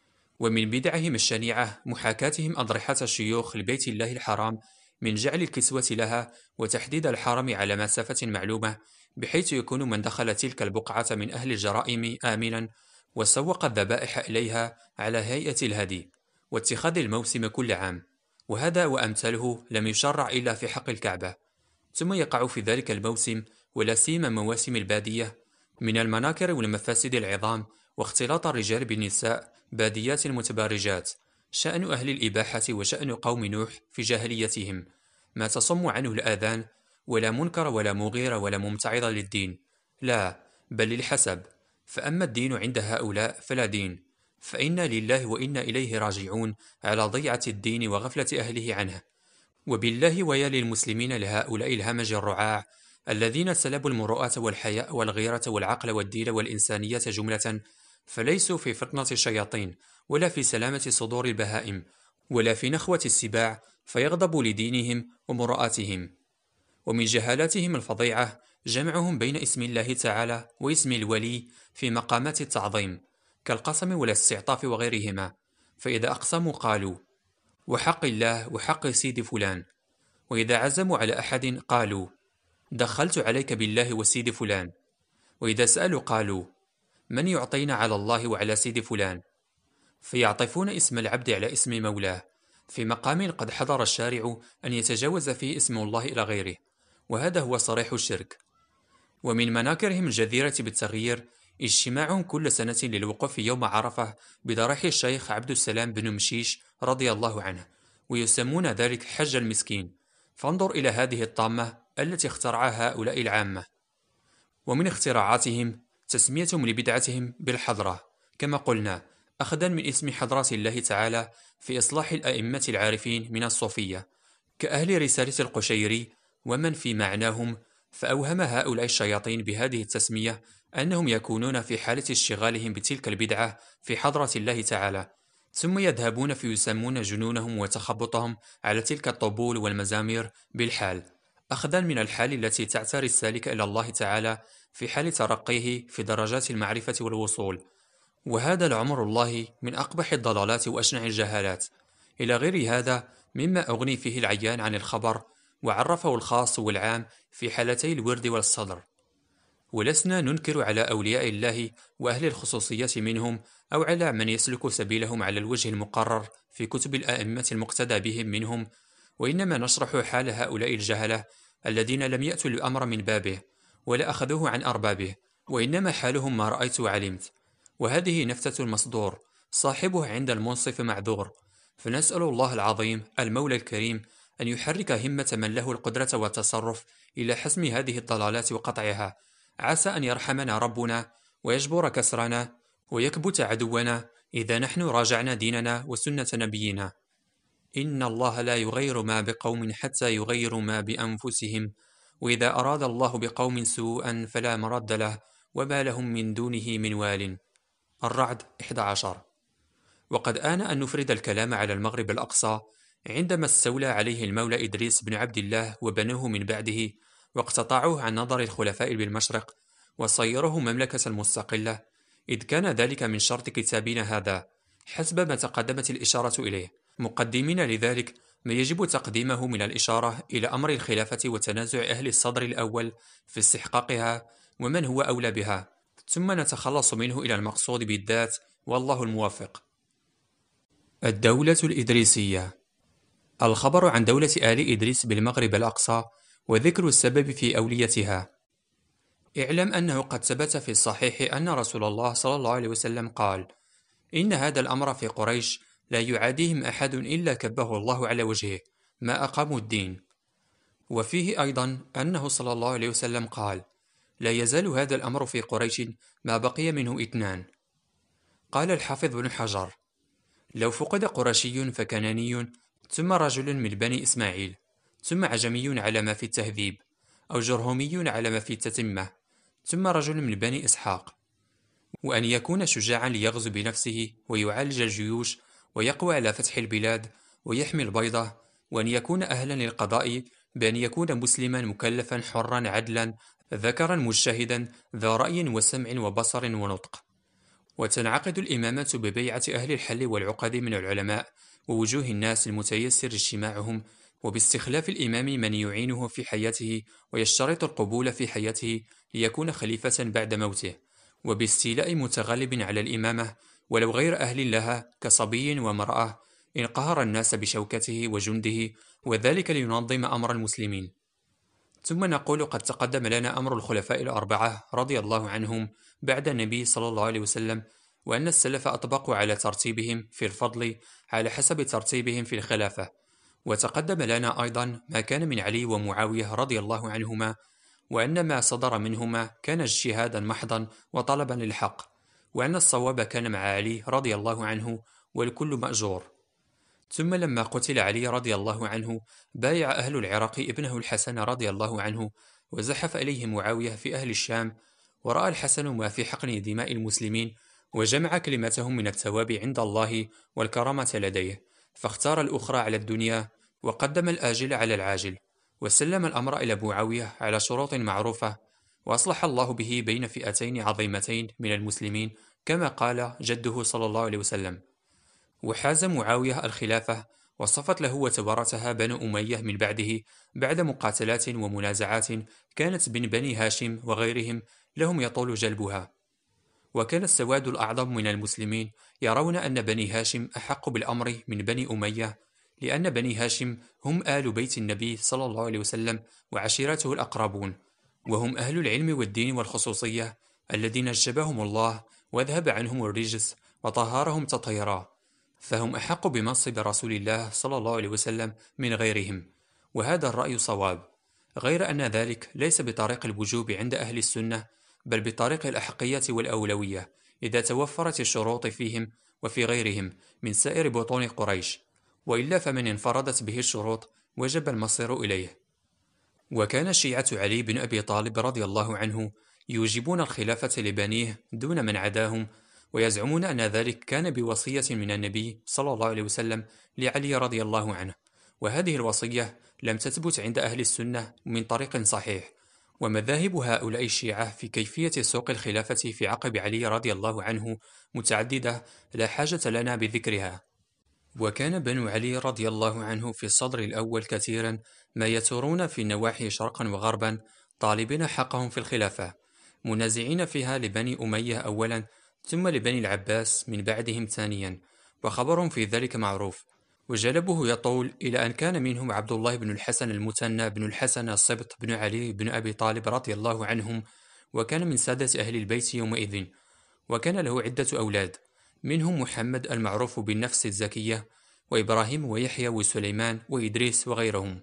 ومن بدعهم الشنيعة محاكاتهم أضرحة الشيوخ لبيت الله الحرام، من جعل الكسوة لها وتحديد الحرم على مسافة معلومة، بحيث يكون من دخل تلك البقعة من أهل الجرائم آمنا، وسوق الذبائح إليها على هيئة الهدي، واتخاذ الموسم كل عام. وهذا وأمثاله لم يشرع إلا في حق الكعبة. ثم يقع في ذلك الموسم، ولا سيما مواسم البادية، من المناكر والمفاسد العظام، واختلاط الرجال بالنساء باديات متبارجات، شأن أهل الإباحة وشأن قوم نوح في جاهليتهم، ما تصم عنه الآذان، ولا منكر ولا مغير ولا ممتعض للدين، لا بل للحسب. فأما الدين عند هؤلاء فلا دين، فإنا لله وإنا إليه راجعون على ضيعة الدين وغفلة أهله عنه. وبالله ويا للمسلمين لهؤلاء الهمج الرعاع الذين سلبوا المروءة والحياء والغيرة والعقل والدين والإنسانية جملة، فليسوا في فطنة الشياطين، ولا في سلامة صدور البهائم، ولا في نخوة السباع، فيغضبوا لدينهم ومروءاتهم. ومن جهالاتهم الفظيعة جمعهم بين اسم الله تعالى واسم الولي في مقامات التعظيم، كالقسم والاستعطاف وغيرهما. فإذا أقسموا قالوا وحق الله وحق سيد فلان، وإذا عزموا على أحد قالوا دخلت عليك بالله وسيد فلان، وإذا سألوا قالوا من يعطينا على الله وعلى سيد فلان. فيعطفون اسم العبد على اسم مولاه، في مقام قد حضر الشارع أن يتجاوز فيه اسم الله إلى غيره، وهذا هو صريح الشرك. ومن مناكرهم الجديرة بالتغيير اجتماعهم كل سنة للوقوف يوم عرفة بضريح الشيخ عبد السلام بن مشيش رضي الله عنه، ويسمون ذلك حج المسكين. فانظر إلى هذه الطامة التي اخترعها هؤلاء العامة. ومن اختراعاتهم تسميتهم لبدعتهم بالحضرة، كما قلنا أخذا من اسم حضرة الله تعالى في إصلاح الأئمة العارفين من الصوفية، كأهل رسالة القشيري ومن في معناهم. فأوهم هؤلاء الشياطين بهذه التسمية أنهم يكونون في حالة اشتغالهم بتلك البدعة في حضرة الله تعالى، ثم يذهبون فيسمون جنونهم وتخبطهم على تلك الطبول والمزامير بالحال، أخذا من الحال التي تعتري السالك إلى الله تعالى في حال ترقيه في درجات المعرفة والوصول. وهذا العمر الله من أقبح الضلالات وأشنع الجهالات. إلى غير هذا مما أغني فيه العيان عن الخبر، وعرفه الخاص والعام في حالتي الورد والصدر. ولسنا ننكر على أولياء الله وأهل الخصوصية منهم، أو على من يسلك سبيلهم على الوجه المقرر في كتب الآئمة المقتدى بهم منهم، وإنما نشرح حال هؤلاء الجهلة الذين لم يأتوا الأمر من بابه ولا أخذوه عن أربابه، وإنما حالهم ما رأيت وعلمت. وهذه نفتة المصدور، صاحبه عند المنصف معذور. فنسأل الله العظيم المولى الكريم أن يحرك همة من له القدرة والتصرف إلى حسم هذه الضلالات وقطعها، عسى أن يرحمنا ربنا ويجبر كسرنا ويكبت عدونا إذا نحن راجعنا ديننا وسنة نبينا. إن الله لا يغير ما بقوم حتى يغيروا ما بأنفسهم، وإذا أراد الله بقوم سوءا فلا مرد له وما لهم من دونه من وال. الرعد 11. وقد آن أن نفرد الكلام على المغرب الأقصى عندما استولى عليه المولى إدريس بن عبد الله وبنوه من بعده، واقتطعوه عن نظر الخلفاء بالمشرق وصيروه مملكة مستقلة، إذ كان ذلك من شرط كتابنا هذا حسب ما تقدمت الإشارة إليه، مقدمين لذلك ما يجب تقديمه من الإشارة إلى أمر الخلافة وتنازع أهل الصدر الأول في استحقاقها ومن هو أولى بها، ثم نتخلص منه إلى المقصود بالذات، والله الموفق. الدولة الإدريسية. الخبر عن دولة آل إدريس بالمغرب الأقصى وذكر السبب في أوليتها. اعلم أنه قد ثبت في الصحيح أن رسول الله صلى الله عليه وسلم قال: إن هذا الأمر في قريش لا يعاديهم أحد إلا كبه الله على وجهه ما أقاموا الدين. وفيه أيضا أنه صلى الله عليه وسلم قال: لا يزال هذا الأمر في قريش ما بقي منه اثنان. قال الحافظ بن حجر: لو فقد قرشي فكناني، ثم رجل من بني إسماعيل، ثم عجمي على ما في التهذيب، أو جرهمي على ما في التتمة، ثم رجل من بني إسحاق، وأن يكون شجاعا ليغزو بنفسه ويعالج الجيوش ويقوى على فتح البلاد ويحمي البيضة، وأن يكون أهلا للقضاء بأن يكون مسلما مكلفا حرا عدلا ذكرا مجتهدا ذا رأي وسمع وبصر ونطق. وتنعقد الإمامة ببيعة أهل الحل والعقد من العلماء ووجوه الناس المتيسر اجتماعهم، وباستخلاف الإمام من يعينه في حياته ويشترط القبول في حياته ليكون خليفة بعد موته، وباستيلاء متغلب على الإمامة ولو غير أهل لها كصبي ومرأة، إن قهر الناس بشوكته وجنده، وذلك لينظم أمر المسلمين. ثم نقول: قد تقدم لنا أمر الخلفاء الأربعة رضي الله عنهم بعد النبي صلى الله عليه وسلم، وأن السلف أطبقوا على ترتيبهم في الفضل على حسب ترتيبهم في الخلافة. وتقدم لنا أيضا ما كان من علي ومعاوية رضي الله عنهما، وأن ما صدر منهما كان اجتهادا محضا وطلبا للحق، وأن الصواب كان مع علي رضي الله عنه، والكل مأجور. ثم لما قتل علي رضي الله عنه بايع أهل العراق ابنه الحسن رضي الله عنه، وزحف إليه معاوية في أهل الشام، ورأى الحسن ما في حقن دماء المسلمين، وجمع كلمتهم من الثواب عند الله والكرامة لديه، فاختار الأخرى على الدنيا، وقدم الآجل على العاجل، وسلم الأمر إلى معاوية على شروط معروفة، وأصلح الله به بين فئتين عظيمتين من المسلمين، كما قال جده صلى الله عليه وسلم. وحاز معاوية الخلافة، وصفت له وتورثها بنو أمية من بعده بعد مقاتلات ومنازعات كانت بين بني هاشم وغيرهم لهم يطول جلبها. وكان السواد الأعظم من المسلمين يرون أن بني هاشم أحق بالأمر من بني أمية، لأن بني هاشم هم آل بيت النبي صلى الله عليه وسلم وعشيرته الأقربون، وهم أهل العلم والدين والخصوصية الذين نجبهم الله وذهب عنهم الرجس وطهرهم تطهيرا، فهم أحق بمنصب رسول الله صلى الله عليه وسلم من غيرهم. وهذا الرأي صواب، غير أن ذلك ليس بطريق الوجوب عند أهل السنة، بل بطريق الأحقية والأولوية إذا توفرت الشروط فيهم وفي غيرهم من سائر بطون قريش، وإلا فمن انفردت به الشروط وجب المصير إليه. وكان شيعة علي بن أبي طالب رضي الله عنه يوجبون الخلافة لبنيه دون من عداهم، ويزعمون أن ذلك كان بوصية من النبي صلى الله عليه وسلم لعلي رضي الله عنه، وهذه الوصية لم تثبت عند أهل السنة من طريق صحيح. ومذاهب هؤلاء الشيعة في كيفية سوق الخلافة في عقب علي رضي الله عنه متعددة لا حاجة لنا بذكرها. وكان بنو علي رضي الله عنه في الصدر الأول كثيرا ما يثورون في النواحي شرقا وغربا طالبين حقهم في الخلافة، منازعين فيها لبني أمية أولا، ثم لبني العباس من بعدهم ثانيا، وخبرهم في ذلك معروف. وجلبه يطول إلى أن كان منهم عبد الله بن الحسن المثنى بن الحسن الصبط بن علي بن أبي طالب رضي الله عنهم، وكان من سادة أهل البيت يومئذ، وكان له عدة أولاد، منهم محمد المعروف بالنفس الزكية، وإبراهيم ويحيى وسليمان وإدريس وغيرهم.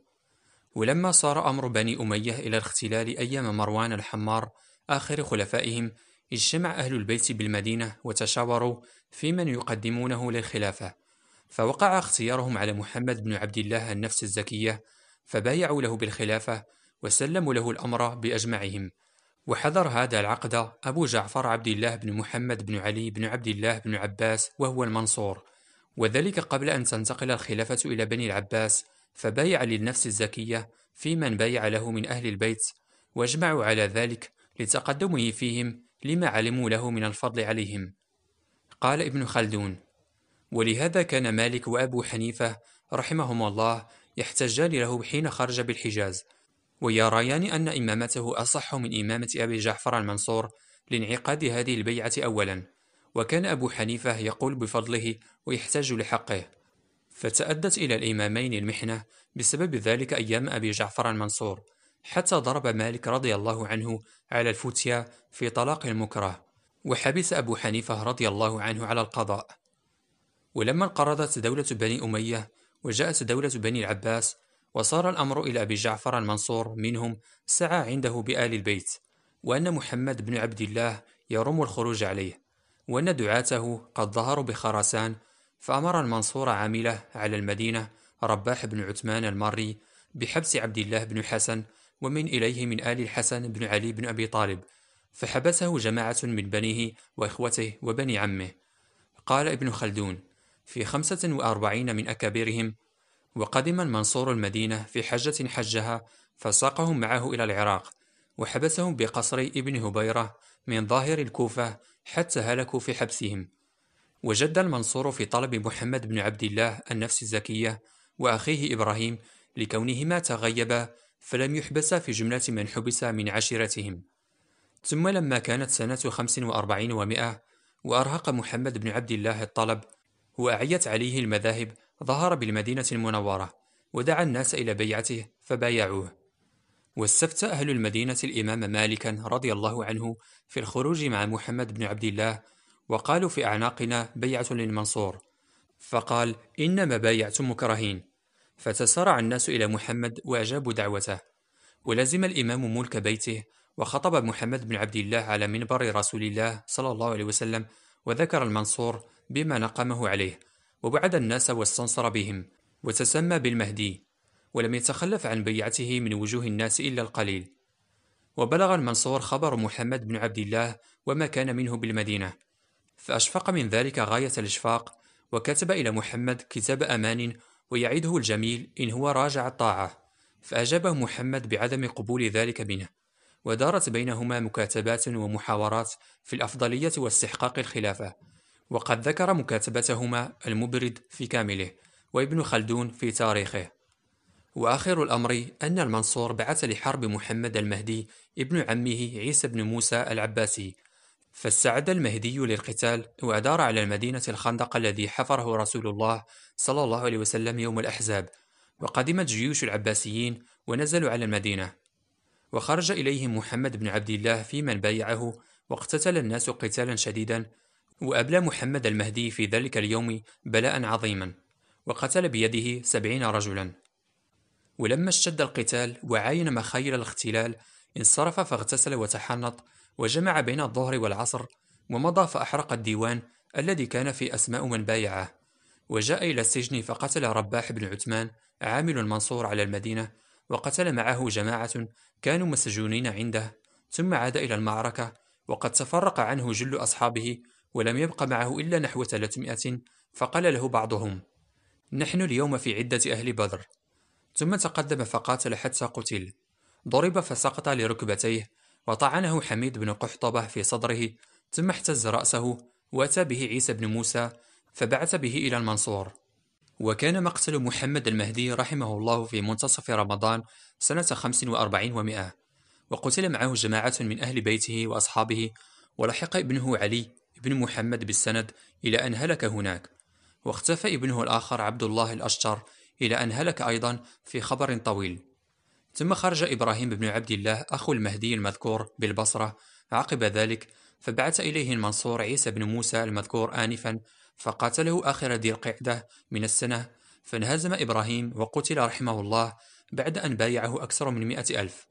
ولما صار أمر بني أمية إلى الاختلال أيام مروان الحمار آخر خلفائهم، اجتمع أهل البيت بالمدينة وتشاوروا في من يقدمونه للخلافة، فوقع اختيارهم على محمد بن عبد الله النفس الزكية، فبايعوا له بالخلافة وسلموا له الأمر بأجمعهم. وحضر هذا العقد أبو جعفر عبد الله بن محمد بن علي بن عبد الله بن عباس وهو المنصور، وذلك قبل أن تنتقل الخلافة إلى بني العباس، فبايع للنفس الزكية في من بايع له من أهل البيت، واجمعوا على ذلك لتقدمه فيهم لما علموا له من الفضل عليهم. قال ابن خلدون: ولهذا كان مالك وأبو حنيفة رحمهما الله يحتجان له حين خرج بالحجاز، ويريان أن إمامته أصح من إمامة أبي جعفر المنصور لانعقاد هذه البيعة أولا، وكان أبو حنيفة يقول بفضله ويحتاج لحقه، فتأدت إلى الإمامين المحنة بسبب ذلك أيام أبي جعفر المنصور، حتى ضرب مالك رضي الله عنه على الفتيا في طلاق المكره، وحبس أبو حنيفة رضي الله عنه على القضاء. ولما انقرضت دولة بني أمية وجاءت دولة بني العباس، وصار الأمر إلى أبي جعفر المنصور منهم، سعى عنده بآل البيت، وأن محمد بن عبد الله يرم الخروج عليه، وأن دعاته قد ظهروا بخراسان، فأمر المنصور عامله على المدينة رباح بن عثمان الماري بحبس عبد الله بن الحسن ومن إليه من آل الحسن بن علي بن أبي طالب، فحبسه جماعة من بنيه وإخوته وبني عمه. قال ابن خلدون في 45 من أكابرهم: وقدم المنصور المدينة في حجة حجها، فساقهم معه إلى العراق، وحبسهم بقصر ابن هبيرة من ظاهر الكوفة حتى هلكوا في حبسهم. وجد المنصور في طلب محمد بن عبد الله النفس الزكية وأخيه إبراهيم لكونهما تغيبا، فلم يحبسا في جملة من حبس من عشيرتهم. ثم لما كانت سنة 45 ومئة وأرهق محمد بن عبد الله الطلب وأعيت عليه المذاهب، ظهر بالمدينة المنورة ودعا الناس إلى بيعته فبايعوه. واستفتى أهل المدينة الإمام مالكا رضي الله عنه في الخروج مع محمد بن عبد الله، وقالوا في أعناقنا بيعة للمنصور، فقال: إنما بايعتم مكرهين. فتسارع الناس إلى محمد وأجابوا دعوته، ولزم الإمام ملك بيته، وخطب محمد بن عبد الله على منبر رسول الله صلى الله عليه وسلم، وذكر المنصور بما نقمه عليه، ووعد الناس واستنصر بهم، وتسمى بالمهدي، ولم يتخلف عن بيعته من وجوه الناس إلا القليل. وبلغ المنصور خبر محمد بن عبد الله وما كان منه بالمدينة، فأشفق من ذلك غاية الإشفاق، وكتب إلى محمد كتاب أمان ويعيده الجميل إن هو راجع الطاعة، فأجابه محمد بعدم قبول ذلك منه، ودارت بينهما مكاتبات ومحاورات في الأفضلية واستحقاق الخلافة. وقد ذكر مكاتبتهما المبرد في كامله، وابن خلدون في تاريخه. وآخر الأمر أن المنصور بعث لحرب محمد المهدي ابن عمه عيسى بن موسى العباسي، فاستعد المهدي للقتال، وأدار على المدينة الخندق الذي حفره رسول الله صلى الله عليه وسلم يوم الأحزاب. وقدمت جيوش العباسيين ونزلوا على المدينة، وخرج إليهم محمد بن عبد الله في من بايعه، واقتتل الناس قتالا شديدا، وأبلى محمد المهدي في ذلك اليوم بلاء عظيما، وقتل بيده 70 رجلا. ولما اشتد القتال وعاين مخايل الاختلال، انصرف فاغتسل وتحنط، وجمع بين الظهر والعصر، ومضى فأحرق الديوان الذي كان في أسماء من بايعه، وجاء إلى السجن فقتل رباح بن عثمان عامل المنصور على المدينة، وقتل معه جماعة كانوا مسجونين عنده، ثم عاد إلى المعركة وقد تفرق عنه جل أصحابه، ولم يبق معه إلا نحو 300. فقال له بعضهم: نحن اليوم في عدة أهل بدر. ثم تقدم فقاتل حتى قتل، ضرب فسقط لركبتيه، وطعنه حميد بن قحطبة في صدره، ثم احتز رأسه، وأتى به عيسى بن موسى فبعث به إلى المنصور. وكان مقتل محمد المهدي رحمه الله في منتصف رمضان سنة 45 ومئة، وقتل معه جماعة من أهل بيته وأصحابه، ولحق ابنه علي بن محمد بالسند إلى أن هلك هناك، واختفى ابنه الآخر عبد الله الأشتر إلى أن هلك أيضا في خبر طويل. ثم خرج إبراهيم بن عبد الله أخو المهدي المذكور بالبصرة عقب ذلك، فبعث إليه المنصور عيسى بن موسى المذكور آنفا، فقاتله آخر ذي القعدة من السنة، فانهزم إبراهيم وقتل رحمه الله بعد أن بايعه أكثر من 100,000.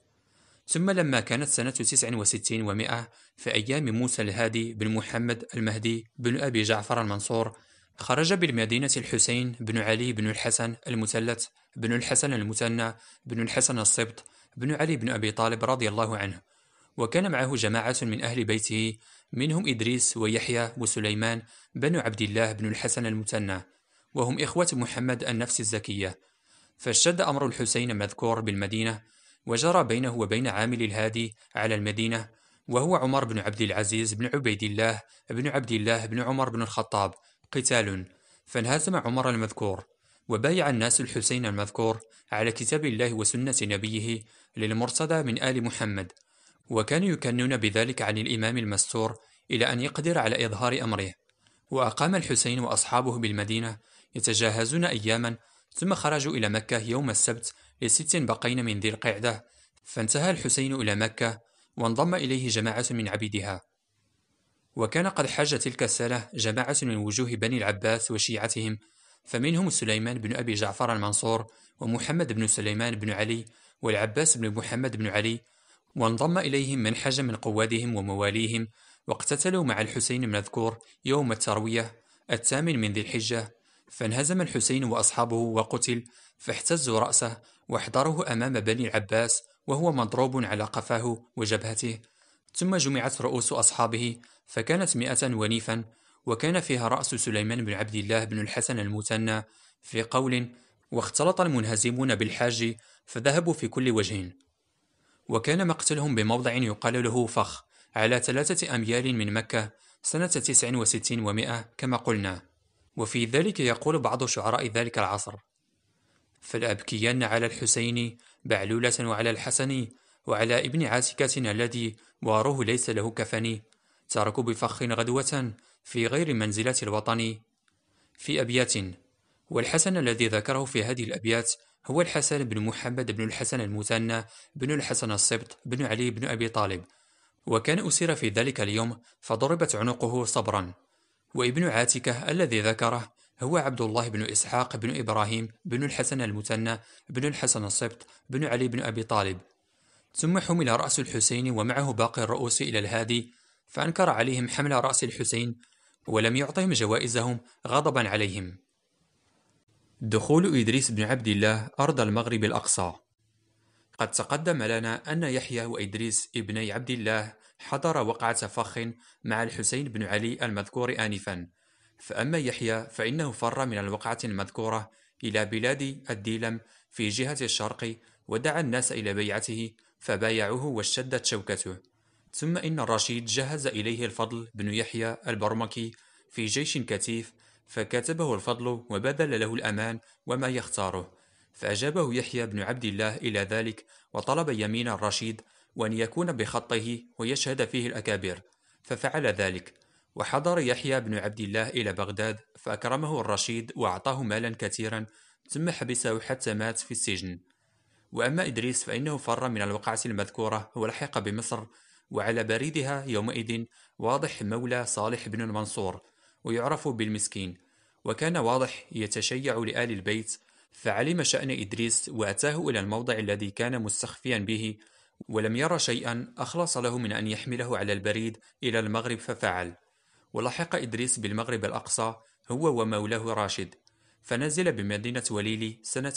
ثم لما كانت سنة 69 ومئة في أيام موسى الهادي بن محمد المهدي بن أبي جعفر المنصور، خرج بالمدينة الحسين بن علي بن الحسن المثلث بن الحسن المثنى بن الحسن السبط بن علي بن أبي طالب رضي الله عنه، وكان معه جماعة من أهل بيته، منهم إدريس ويحيى وسليمان بن عبد الله بن الحسن المثنى، وهم إخوة محمد النفس الزكية. فاشتد أمر الحسين المذكور بالمدينة، وجرى بينه وبين عامل الهادي على المدينة، وهو عمر بن عبد العزيز بن عبيد الله بن عبد الله بن عمر بن الخطاب، قتال، فانهزم عمر المذكور، وبايع الناس الحسين المذكور على كتاب الله وسنة نبيه للمرتضى من آل محمد، وكانوا يكنون بذلك عن الإمام المستور إلى أن يقدر على إظهار أمره. وأقام الحسين وأصحابه بالمدينة يتجهزون أياما، ثم خرجوا إلى مكة يوم السبت ل6 بقين من ذي القعدة، فانتهى الحسين إلى مكة، وانضم إليه جماعة من عبيدها. وكان قد حج تلك السنة جماعة من وجوه بني العباس وشيعتهم، فمنهم سليمان بن أبي جعفر المنصور، ومحمد بن سليمان بن علي، والعباس بن محمد بن علي، وانضم إليهم من حج من قوادهم ومواليهم، واقتتلوا مع الحسين المذكور يوم التروية 8 من ذي الحجة. فانهزم الحسين وأصحابه وقتل، فاحتزوا رأسه واحضروه أمام بني العباس وهو مضروب على قفاه وجبهته. ثم جمعت رؤوس أصحابه فكانت 100 ونيفا، وكان فيها رأس سليمان بن عبد الله بن الحسن المثنى في قول: واختلط المنهزمون بالحاج فذهبوا في كل وجه. وكان مقتلهم بموضع يقال له فخ على 3 أميال من مكة سنة 69 و100 كما قلنا. وفي ذلك يقول بعض شعراء ذلك العصر: فلأبكين على الحسين بعلولة وعلى الحسن، وعلى ابن عاتكة الذي واره ليس له كفن، تركوا بفخ غدوة في غير منزلة الوطن. في أبيات: والحسن الذي ذكره في هذه الأبيات هو الحسن بن محمد بن الحسن المثنى بن الحسن السبط بن علي بن أبي طالب، وكان أسير في ذلك اليوم فضربت عنقه صبرا. وابن عاتكة الذي ذكره هو عبد الله بن إسحاق بن إبراهيم بن الحسن المثنى بن الحسن السبط بن علي بن أبي طالب. ثم حمل رأس الحسين ومعه باقي الرؤوس إلى الهادي، فأنكر عليهم حمل رأس الحسين ولم يعطهم جوائزهم غضبا عليهم. دخول إدريس بن عبد الله أرض المغرب الأقصى. قد تقدم لنا أن يحيى وإدريس ابني عبد الله حضر وقعة فخ مع الحسين بن علي المذكور آنفا. فأما يحيى فإنه فر من الوقعة المذكورة إلى بلاد الديلم في جهة الشرق، ودعا الناس إلى بيعته فبايعوه واشتدت شوكته. ثم إن الرشيد جهز إليه الفضل بن يحيى البرمكي في جيش كثيف، فكاتبه الفضل وبذل له الأمان وما يختاره، فأجابه يحيى بن عبد الله إلى ذلك، وطلب يمين الرشيد وأن يكون بخطه ويشهد فيه الأكابر، ففعل ذلك. وحضر يحيى بن عبد الله إلى بغداد، فأكرمه الرشيد وأعطاه مالا كثيرا، ثم حبسه حتى مات في السجن. وأما إدريس فإنه فر من الوقعة المذكورة ولحق بمصر، وعلى بريدها يومئذ واضح مولى صالح بن المنصور، ويعرف بالمسكين، وكان واضح يتشيع لآل البيت، فعلم شأن إدريس وأتاه إلى الموضع الذي كان مستخفيا به، ولم ير شيئا أخلص له من أن يحمله على البريد إلى المغرب ففعل. ولحق إدريس بالمغرب الأقصى هو ومولاه راشد، فنزل بمدينة وليلي سنة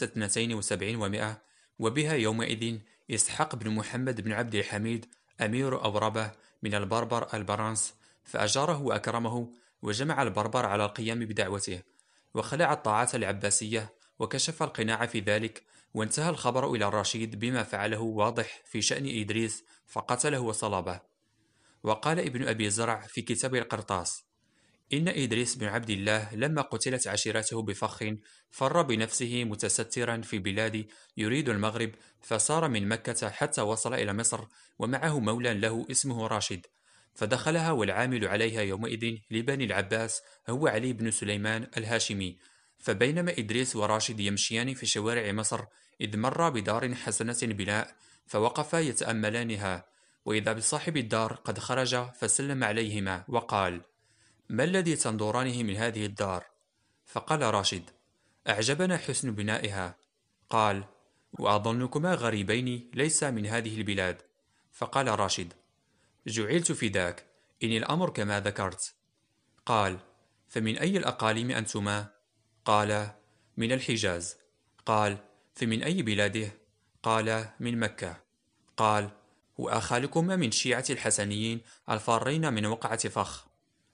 72 و100، وبها يومئذ إسحاق بن محمد بن عبد الحميد أمير أوربة من البربر البرانس، فأجاره وأكرمه، وجمع البربر على القيام بدعوته، وخلع الطاعة العباسية وكشف القناع في ذلك. وانتهى الخبر إلى الرشيد بما فعله واضح في شأن إدريس، فقتله وصلبه. وقال ابن أبي زرع في كتاب القرطاس: إن إدريس بن عبد الله لما قتلت عشيرته بفخ فر بنفسه متسترا في بلاد يريد المغرب، فسار من مكة حتى وصل إلى مصر، ومعه مولى له اسمه راشد، فدخلها والعامل عليها يومئذ لبني العباس هو علي بن سليمان الهاشمي. فبينما إدريس وراشد يمشيان في شوارع مصر، إذ مر بدار حسنة بناء، فوقفا يتأملانها، وإذا بصاحب الدار قد خرج فسلم عليهما وقال: ما الذي تنظرانه من هذه الدار؟ فقال راشد: أعجبنا حسن بنائها. قال: وأظنكما غريبين ليس من هذه البلاد. فقال راشد: جعلت فداك، إن الأمر كما ذكرت. قال: فمن أي الأقاليم أنتما؟ قال: من الحجاز. قال: فمن أي بلاده؟ قال: من مكة. قال: وأخالكما من شيعة الحسنيين الفارين من وقعة فخ.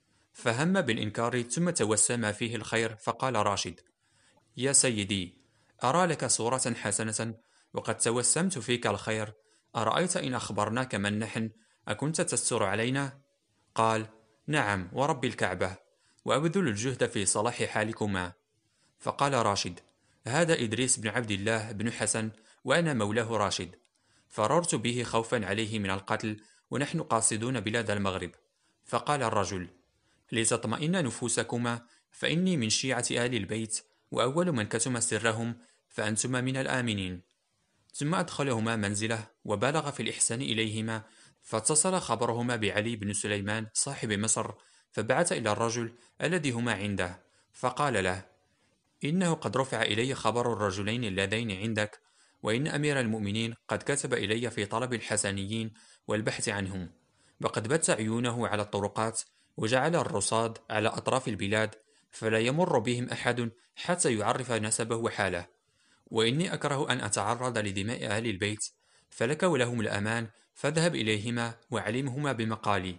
فهم بالإنكار ثم توسم فيه الخير، فقال راشد: يا سيدي، أرى لك صورة حسنة، وقد توسمت فيك الخير، أرأيت إن أخبرناك من نحن أكنت تستر علينا؟ قال: نعم ورب الكعبة، وأبذل الجهد في صلاح حالكما. فقال راشد: هذا إدريس بن عبد الله بن حسن، وأنا مولاه راشد، فررت به خوفا عليه من القتل، ونحن قاصدون بلاد المغرب. فقال الرجل: لتطمئن نفوسكما، فإني من شيعة آل البيت، وأول من كتم سرهم، فأنتما من الآمنين. ثم أدخلهما منزله، وبالغ في الإحسان إليهما، فاتصل خبرهما بعلي بن سليمان صاحب مصر، فبعث إلى الرجل الذي هما عنده، فقال له: إنه قد رفع إلي خبر الرجلين اللذين عندك، وإن أمير المؤمنين قد كتب إلي في طلب الحسنيين والبحث عنهم، وقد بت عيونه على الطرقات، وجعل الرصاد على أطراف البلاد، فلا يمر بهم أحد حتى يعرف نسبه وحاله. وإني أكره أن أتعرض لدماء أهل البيت، فلك ولهم الأمان، فاذهب إليهما وعلمهما بمقالي،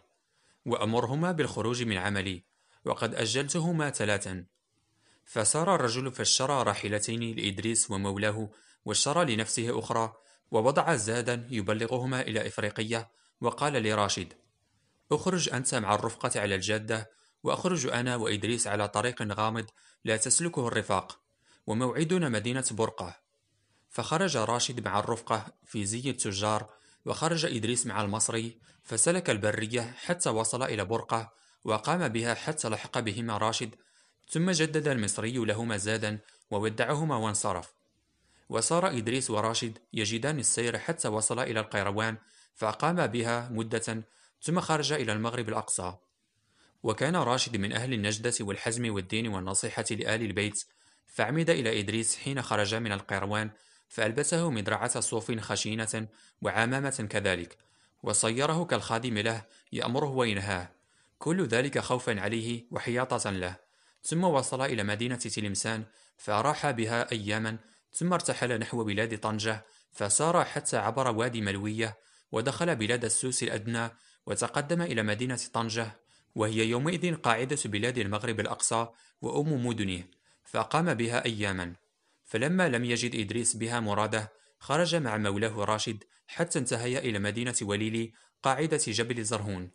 وأمرهما بالخروج من عملي، وقد أجلتهما 3. فسار الرجل فاشترى راحلتين لإدريس ومولاه، واشترى لنفسه أخرى، ووضع زادا يبلغهما إلى إفريقية، وقال لراشد: اخرج أنت مع الرفقة على الجادة، وأخرج أنا وإدريس على طريق غامض لا تسلكه الرفاق، وموعدنا مدينة برقة. فخرج راشد مع الرفقة في زي التجار، وخرج إدريس مع المصري، فسلك البرية حتى وصل إلى برقة، وقام بها حتى لحق بهما راشد، ثم جدد المصري لهما زادا وودعهما وانصرف. وسار إدريس وراشد يجدان السير حتى وصل إلى القيروان، فأقام بها مدة، ثم خرج إلى المغرب الأقصى. وكان راشد من أهل النجدة والحزم والدين والنصيحة لآل البيت، فعمد إلى إدريس حين خرج من القيروان، فألبسه مدرعة صوف خشينة وعمامة كذلك، وصيره كالخادم له يأمره وينهاه، كل ذلك خوفا عليه وحياطة له. ثم وصل إلى مدينة تلمسان، فراح بها أياما، ثم ارتحل نحو بلاد طنجة، فسار حتى عبر وادي ملوية، ودخل بلاد السوس الأدنى، وتقدم إلى مدينة طنجة، وهي يومئذ قاعدة بلاد المغرب الأقصى وأم مدنه، فأقام بها أياما. فلما لم يجد إدريس بها مراده، خرج مع مولاه راشد حتى انتهيا إلى مدينة وليلي قاعدة جبل زرهون.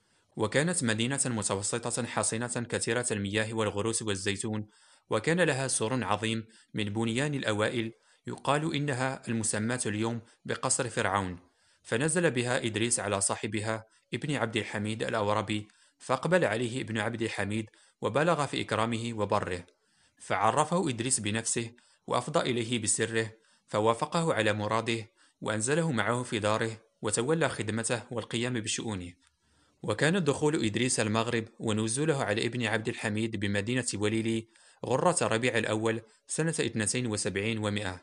وكانت مدينة متوسطة حصينة كثيرة المياه والغروس والزيتون، وكان لها سور عظيم من بنيان الأوائل، يقال إنها المسماة اليوم بقصر فرعون. فنزل بها إدريس على صاحبها ابن عبد الحميد الأوربي، فأقبل عليه ابن عبد الحميد وبالغ في إكرامه وبره، فعرفه إدريس بنفسه وأفضى إليه بسره، فوافقه على مراده، وأنزله معه في داره، وتولى خدمته والقيام بشؤونه. وكان دخول إدريس المغرب ونزوله على ابن عبد الحميد بمدينة وليلي غرة ربيع الأول سنة 72 و100.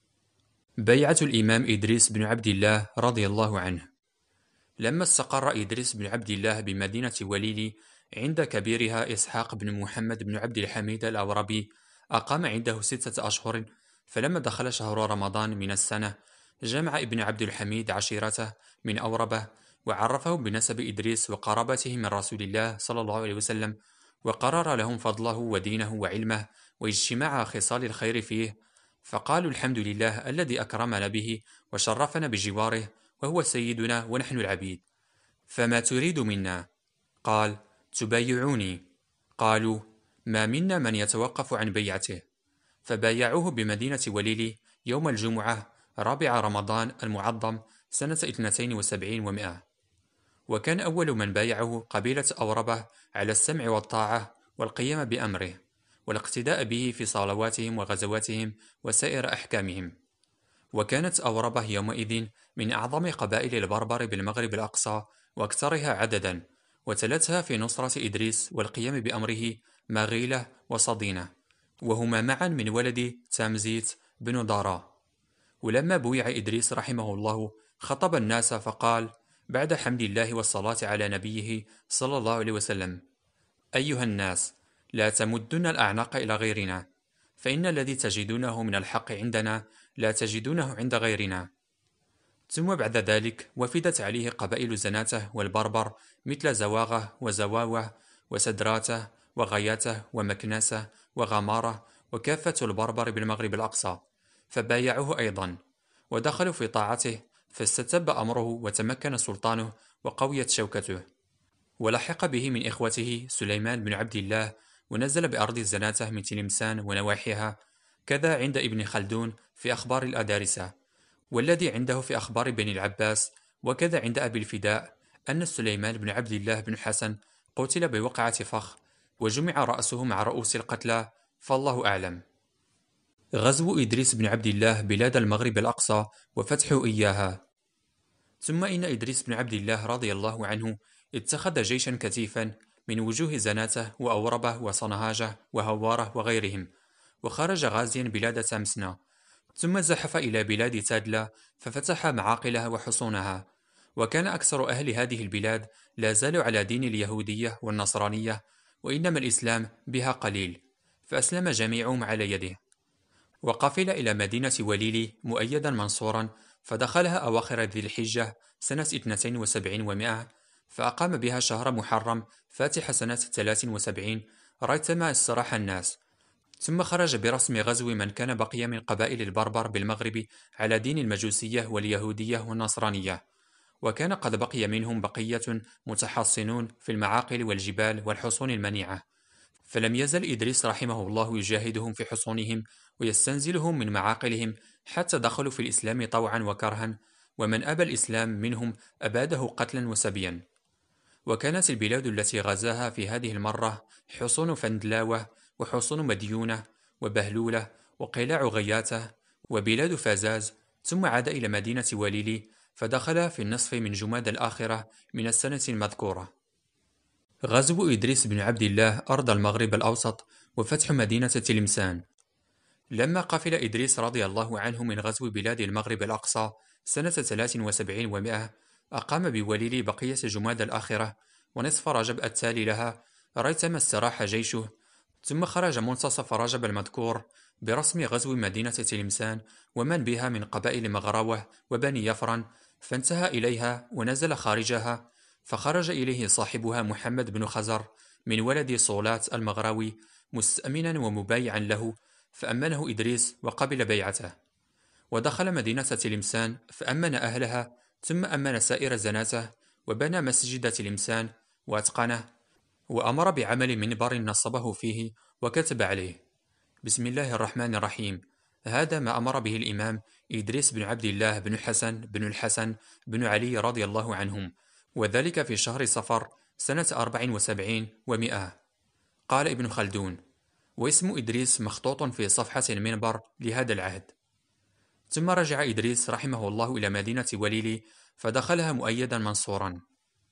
بيعة الإمام إدريس بن عبد الله رضي الله عنه. لما استقر إدريس بن عبد الله بمدينة وليلي عند كبيرها إسحاق بن محمد بن عبد الحميد الأوربي، أقام عنده 6 أشهر. فلما دخل شهر رمضان من السنة، جمع ابن عبد الحميد عشيرته من أوربة، وعرفه بنسب إدريس وقرابته من رسول الله صلى الله عليه وسلم، وقرر لهم فضله ودينه وعلمه واجتماع خصال الخير فيه. فقالوا: الحمد لله الذي أكرمنا به وشرفنا بجواره، وهو سيدنا ونحن العبيد. فما تريد منا؟ قال: تبايعوني. قالوا: ما منا من يتوقف عن بيعته. فبايعوه بمدينة وليلي يوم الجمعة 4 رمضان المعظم سنة 72 و100. وكان أول من بايعه قبيلة أوربة على السمع والطاعة والقيام بأمره، والاقتداء به في صلواتهم وغزواتهم وسائر أحكامهم. وكانت أوربة يومئذ من أعظم قبائل البربر بالمغرب الأقصى وأكثرها عددا، وتلتها في نصرة إدريس والقيام بأمره ماغيلة وصدينة، وهما معا من ولد تامزيت بن ضارا. ولما بويع إدريس رحمه الله خطب الناس فقال بعد حمد الله والصلاة على نبيه صلى الله عليه وسلم: أيها الناس، لا تمدن الأعناق إلى غيرنا، فإن الذي تجدونه من الحق عندنا لا تجدونه عند غيرنا. ثم بعد ذلك وفدت عليه قبائل زناته والبربر مثل زواغة وزواوة وسدراته وغياته ومكناسة وغمارة، وكافة البربر بالمغرب الأقصى، فبايعوه أيضا ودخلوا في طاعته، فاستتب أمره وتمكن سلطانه وقويت شوكته. ولحق به من إخوته سليمان بن عبد الله، ونزل بأرض الزناتة من تلمسان ونواحيها، كذا عند ابن خلدون في أخبار الأدارسة، والذي عنده في أخبار بني العباس، وكذا عند أبي الفداء أن سليمان بن عبد الله بن حسن قتل بوقعة فخ، وجمع رأسه مع رؤوس القتلى، فالله أعلم. غزو إدريس بن عبد الله بلاد المغرب الأقصى وفتح إياها. ثم إن إدريس بن عبد الله رضي الله عنه اتخذ جيشا كثيفا من وجوه زناته وأوربة وصنهاجة وهوارة وغيرهم، وخرج غازيا بلاد تامسنا، ثم زحف إلى بلاد تادلا ففتح معاقلها وحصونها. وكان أكثر أهل هذه البلاد لا زالوا على دين اليهودية والنصرانية، وإنما الإسلام بها قليل، فأسلم جميعهم على يده. وقفل إلى مدينة وليلي مؤيدا منصورا، فدخلها أواخر ذي الحجة سنة 72 و100، فأقام بها شهر محرم فاتح سنة 73 ريثما استراح الناس. ثم خرج برسم غزو من كان بقي من قبائل البربر بالمغرب على دين المجوسية واليهودية والنصرانية، وكان قد بقي منهم بقية متحصنون في المعاقل والجبال والحصون المنيعة، فلم يزل إدريس رحمه الله يجاهدهم في حصونهم ويستنزلهم من معاقلهم حتى دخلوا في الإسلام طوعا وكرها، ومن أبى الإسلام منهم أباده قتلا وسبيا. وكانت البلاد التي غزاها في هذه المرة حصون فندلاوة، وحصون مديونة، وبهلولة، وقلاع غياته، وبلاد فازاز. ثم عاد إلى مدينة وليلي فدخل في النصف من جماد الآخرة من السنة المذكورة. غزو إدريس بن عبد الله أرض المغرب الأوسط وفتح مدينة تلمسان. لما قفل إدريس رضي الله عنه من غزو بلاد المغرب الأقصى سنة 73 و100، أقام بوليلي بقية جماد الآخرة ونصف رجب التالي لها ريثما استراح جيشه. ثم خرج منتصف رجب المذكور برسم غزو مدينة تلمسان ومن بها من قبائل مغراوة وبني يفرن، فانتهى إليها ونزل خارجها، فخرج إليه صاحبها محمد بن خزر من ولد صولات المغراوي مستأمنا ومبايعا له، فأمنه إدريس وقبل بيعته. ودخل مدينة تلمسان فأمن أهلها، ثم أمن سائر زناته، وبنى مسجد تلمسان وأتقنه، وأمر بعمل منبر نصبه فيه وكتب عليه: بسم الله الرحمن الرحيم. هذا ما أمر به الإمام إدريس بن عبد الله بن حسن بن الحسن بن علي رضي الله عنهم، وذلك في شهر صفر سنة 74 و100. قال ابن خلدون: واسم إدريس مخطوط في صفحة المنبر لهذا العهد. ثم رجع إدريس رحمه الله إلى مدينة وليلي فدخلها مؤيدا منصورا.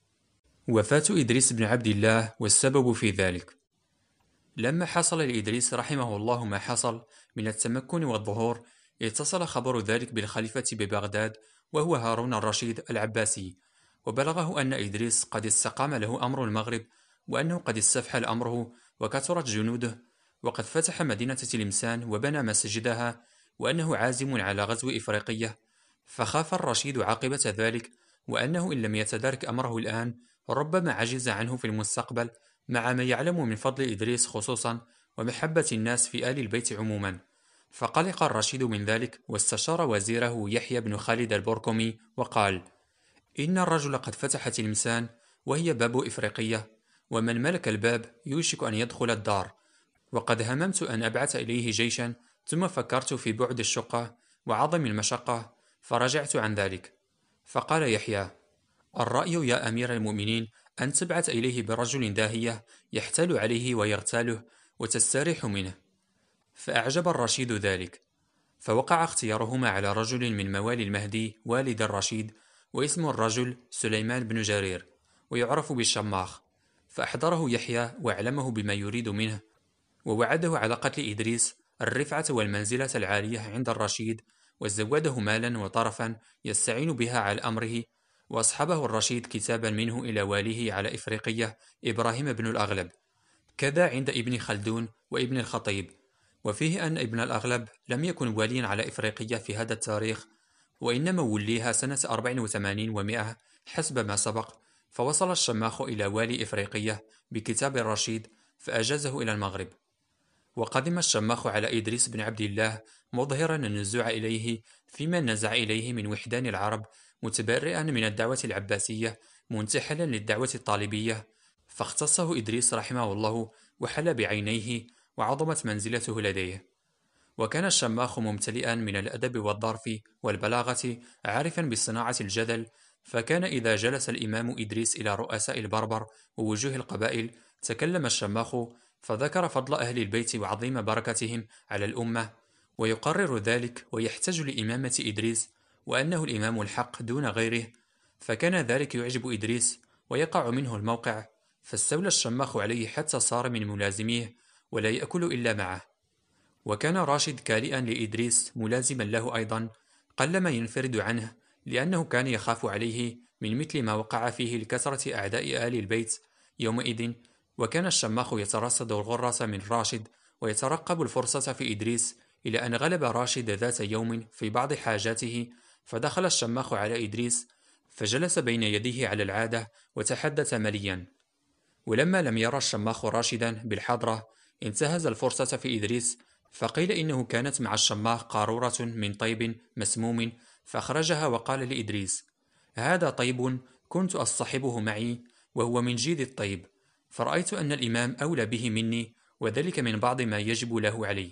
وفاة إدريس بن عبد الله والسبب في ذلك: لما حصل لإدريس رحمه الله ما حصل من التمكن والظهور، اتصل خبر ذلك بالخليفة ببغداد وهو هارون الرشيد العباسي، وبلغه أن إدريس قد استقام له أمر المغرب، وأنه قد استفحل أمره وكثرت جنوده، وقد فتح مدينة تلمسان وبنى مسجدها، وأنه عازم على غزو إفريقية. فخاف الرشيد عاقبة ذلك، وأنه إن لم يتدارك أمره الآن ربما عجز عنه في المستقبل، مع ما يعلم من فضل إدريس خصوصا ومحبة الناس في آل البيت عموما. فقلق الرشيد من ذلك، واستشار وزيره يحيى بن خالد البركمي وقال: إن الرجل قد فتح تلمسان وهي باب إفريقية، ومن ملك الباب يوشك أن يدخل الدار، وقد هممت أن أبعث إليه جيشا، ثم فكرت في بعد الشقة وعظم المشقة فرجعت عن ذلك. فقال يحيى: الرأي يا أمير المؤمنين أن تبعث إليه برجل داهية يحتال عليه ويغتاله وتستريح منه. فأعجب الرشيد ذلك، فوقع اختيارهما على رجل من موالي المهدي والد الرشيد، واسم الرجل سليمان بن جرير، ويعرف بالشماخ. فأحضره يحيى وأعلمه بما يريد منه، ووعده على قتل إدريس، الرفعة والمنزلة العالية عند الرشيد، وزوده مالا وطرفا يستعين بها على أمره. وأصحبه الرشيد كتابا منه إلى واليه على إفريقية إبراهيم بن الأغلب، كذا عند ابن خلدون وابن الخطيب، وفيه أن ابن الأغلب لم يكن واليا على إفريقية في هذا التاريخ، وإنما وليها سنة 84 و100 حسب ما سبق. فوصل الشماخ إلى والي إفريقية بكتاب الرشيد فأجازه إلى المغرب. وقدم الشماخ على إدريس بن عبد الله مظهرا النزوع إليه فيما نزع إليه من وحدان العرب، متبرئا من الدعوة العباسية، منتحلا للدعوة الطالبية. فاختصه إدريس رحمه الله وحل بعينيه، وعظمت منزلته لديه. وكان الشماخ ممتلئا من الأدب والظرف والبلاغة، عارفا بصناعة الجدل. فكان إذا جلس الإمام إدريس إلى رؤساء البربر ووجوه القبائل تكلم الشماخ، فذكر فضل أهل البيت وعظيم بركتهم على الأمة، ويقرر ذلك ويحتج لإمامة إدريس، وأنه الإمام الحق دون غيره. فكان ذلك يعجب إدريس ويقع منه الموقع، فاستولى الشماخ عليه حتى صار من ملازميه ولا يأكل إلا معه. وكان راشد كالئا لإدريس ملازما له أيضا، قلما ينفرد عنه لأنه كان يخاف عليه من مثل ما وقع فيه لكثرة أعداء آل البيت يومئذ. وكان الشماخ يترصد الغرة من راشد ويترقب الفرصة في إدريس، إلى أن غلب راشد ذات يوم في بعض حاجاته، فدخل الشماخ على إدريس فجلس بين يديه على العادة وتحدث مليا. ولما لم يرى الشماخ راشدا بالحضرة انتهز الفرصة في إدريس، فقيل إنه كانت مع الشماخ قارورة من طيب مسموم، فأخرجها وقال لإدريس: هذا طيب كنت أصطحبه معي وهو من جيد الطيب، فرأيت أن الإمام أولى به مني، وذلك من بعض ما يجب له علي.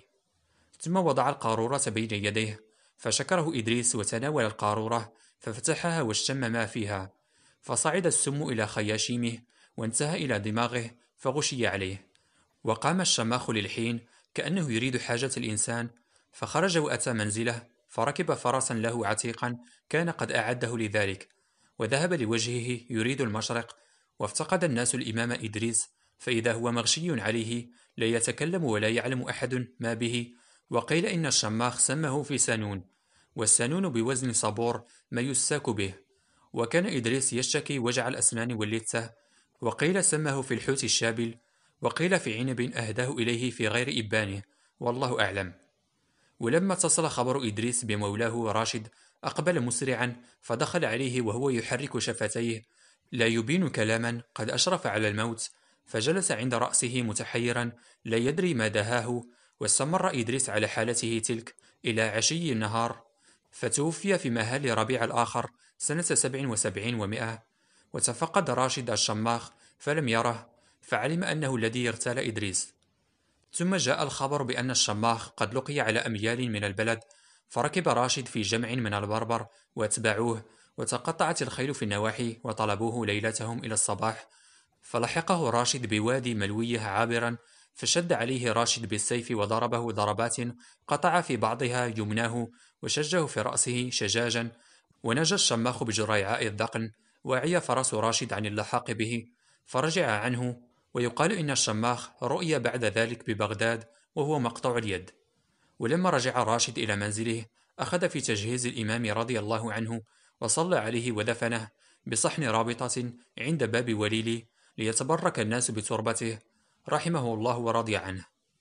ثم وضع القارورة بين يديه، فشكره إدريس وتناول القارورة ففتحها واشتم ما فيها، فصعد السم إلى خياشيمه وانتهى إلى دماغه فغشي عليه. وقام الشماخ للحين كأنه يريد حاجة الإنسان، فخرج وأتى منزله، فركب فرسا له عتيقا كان قد أعده لذلك، وذهب لوجهه يريد المشرق. وافتقد الناس الإمام إدريس، فإذا هو مغشي عليه لا يتكلم ولا يعلم أحد ما به. وقيل إن الشماخ سمه في سانون، والسانون بوزن صبور ما يساك به. وكان إدريس يشتكي وجع الأسنان واللثة، وقيل سمه في الحوت الشابل، وقيل في عنب أهداه إليه في غير إبانه، والله أعلم. ولما اتصل خبر إدريس بمولاه راشد أقبل مسرعا، فدخل عليه وهو يحرك شفتيه لا يبين كلاما، قد أشرف على الموت، فجلس عند رأسه متحيرا لا يدري ما دهاه. واستمر إدريس على حالته تلك إلى عشي النهار، فتوفي في مهال ربيع الآخر سنة 77 و100. وتفقد راشد الشماخ فلم يره، فعلم أنه الذي اغتال إدريس. ثم جاء الخبر بأن الشماخ قد لقي على أميال من البلد، فركب راشد في جمع من البربر واتبعوه، وتقطعت الخيل في النواحي وطلبوه ليلتهم إلى الصباح. فلحقه راشد بوادي ملويه عابرا، فشد عليه راشد بالسيف وضربه ضربات قطع في بعضها يمناه وشجه في رأسه شجاجا. ونجا الشماخ بجريعاء الذقن، وعي فرس راشد عن اللحاق به فرجع عنه. ويقال إن الشماخ رؤي بعد ذلك ببغداد وهو مقطوع اليد. ولما رجع راشد إلى منزله أخذ في تجهيز الإمام رضي الله عنه، وصلى عليه ودفنه بصحن رابطة عند باب وليلي، ليتبرك الناس بتربته رحمه الله ورضي عنه.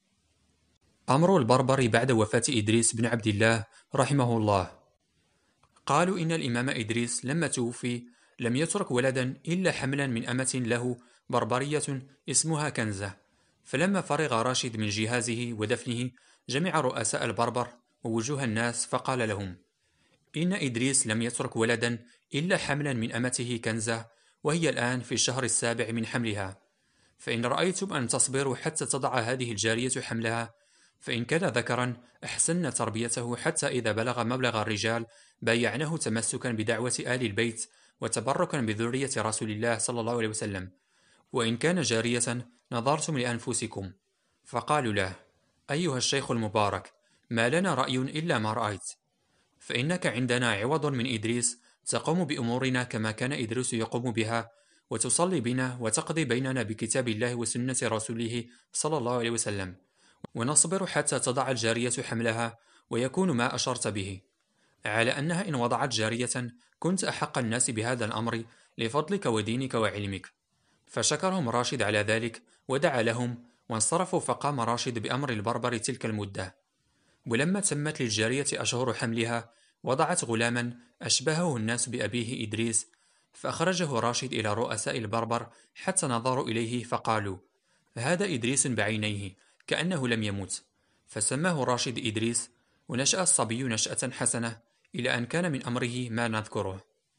أمر البربر بعد وفاة إدريس بن عبد الله رحمه الله. قالوا إن الإمام إدريس لما توفي لم يترك ولدا إلا حملا من أمة له بربرية اسمها كنزة. فلما فرغ راشد من جهازه ودفنه جمع رؤساء البربر ووجوه الناس فقال لهم: إن إدريس لم يترك ولدا إلا حملا من أمته كنزة، وهي الآن في الشهر السابع من حملها، فإن رأيتم أن تصبروا حتى تضع هذه الجارية حملها، فإن كان ذكرا أحسن تربيته حتى إذا بلغ مبلغ الرجال بايعناه تمسكا بدعوة آل البيت وتبركا بذرية رسول الله صلى الله عليه وسلم، وإن كان جارية نظرتم لأنفسكم. فقالوا له: أيها الشيخ المبارك، ما لنا رأي إلا ما رأيت، فإنك عندنا عوض من إدريس، تقوم بأمورنا كما كان إدريس يقوم بها، وتصلي بنا وتقضي بيننا بكتاب الله وسنة رسوله صلى الله عليه وسلم، ونصبر حتى تضع الجارية حملها ويكون ما أشرت به، على أنها إن وضعت جارية كنت أحق الناس بهذا الأمر لفضلك ودينك وعلمك. فشكرهم راشد على ذلك ودعا لهم وانصرفوا، فقام راشد بأمر البربر تلك المدة. ولما تمت للجارية أشهر حملها وضعت غلاما أشبهه الناس بأبيه إدريس، فأخرجه راشد إلى رؤساء البربر حتى نظروا إليه فقالوا: هذا إدريس بعينيه كأنه لم يمت. فسماه راشد إدريس، ونشأ الصبي نشأة حسنة إلى أن كان من أمره ما نذكره.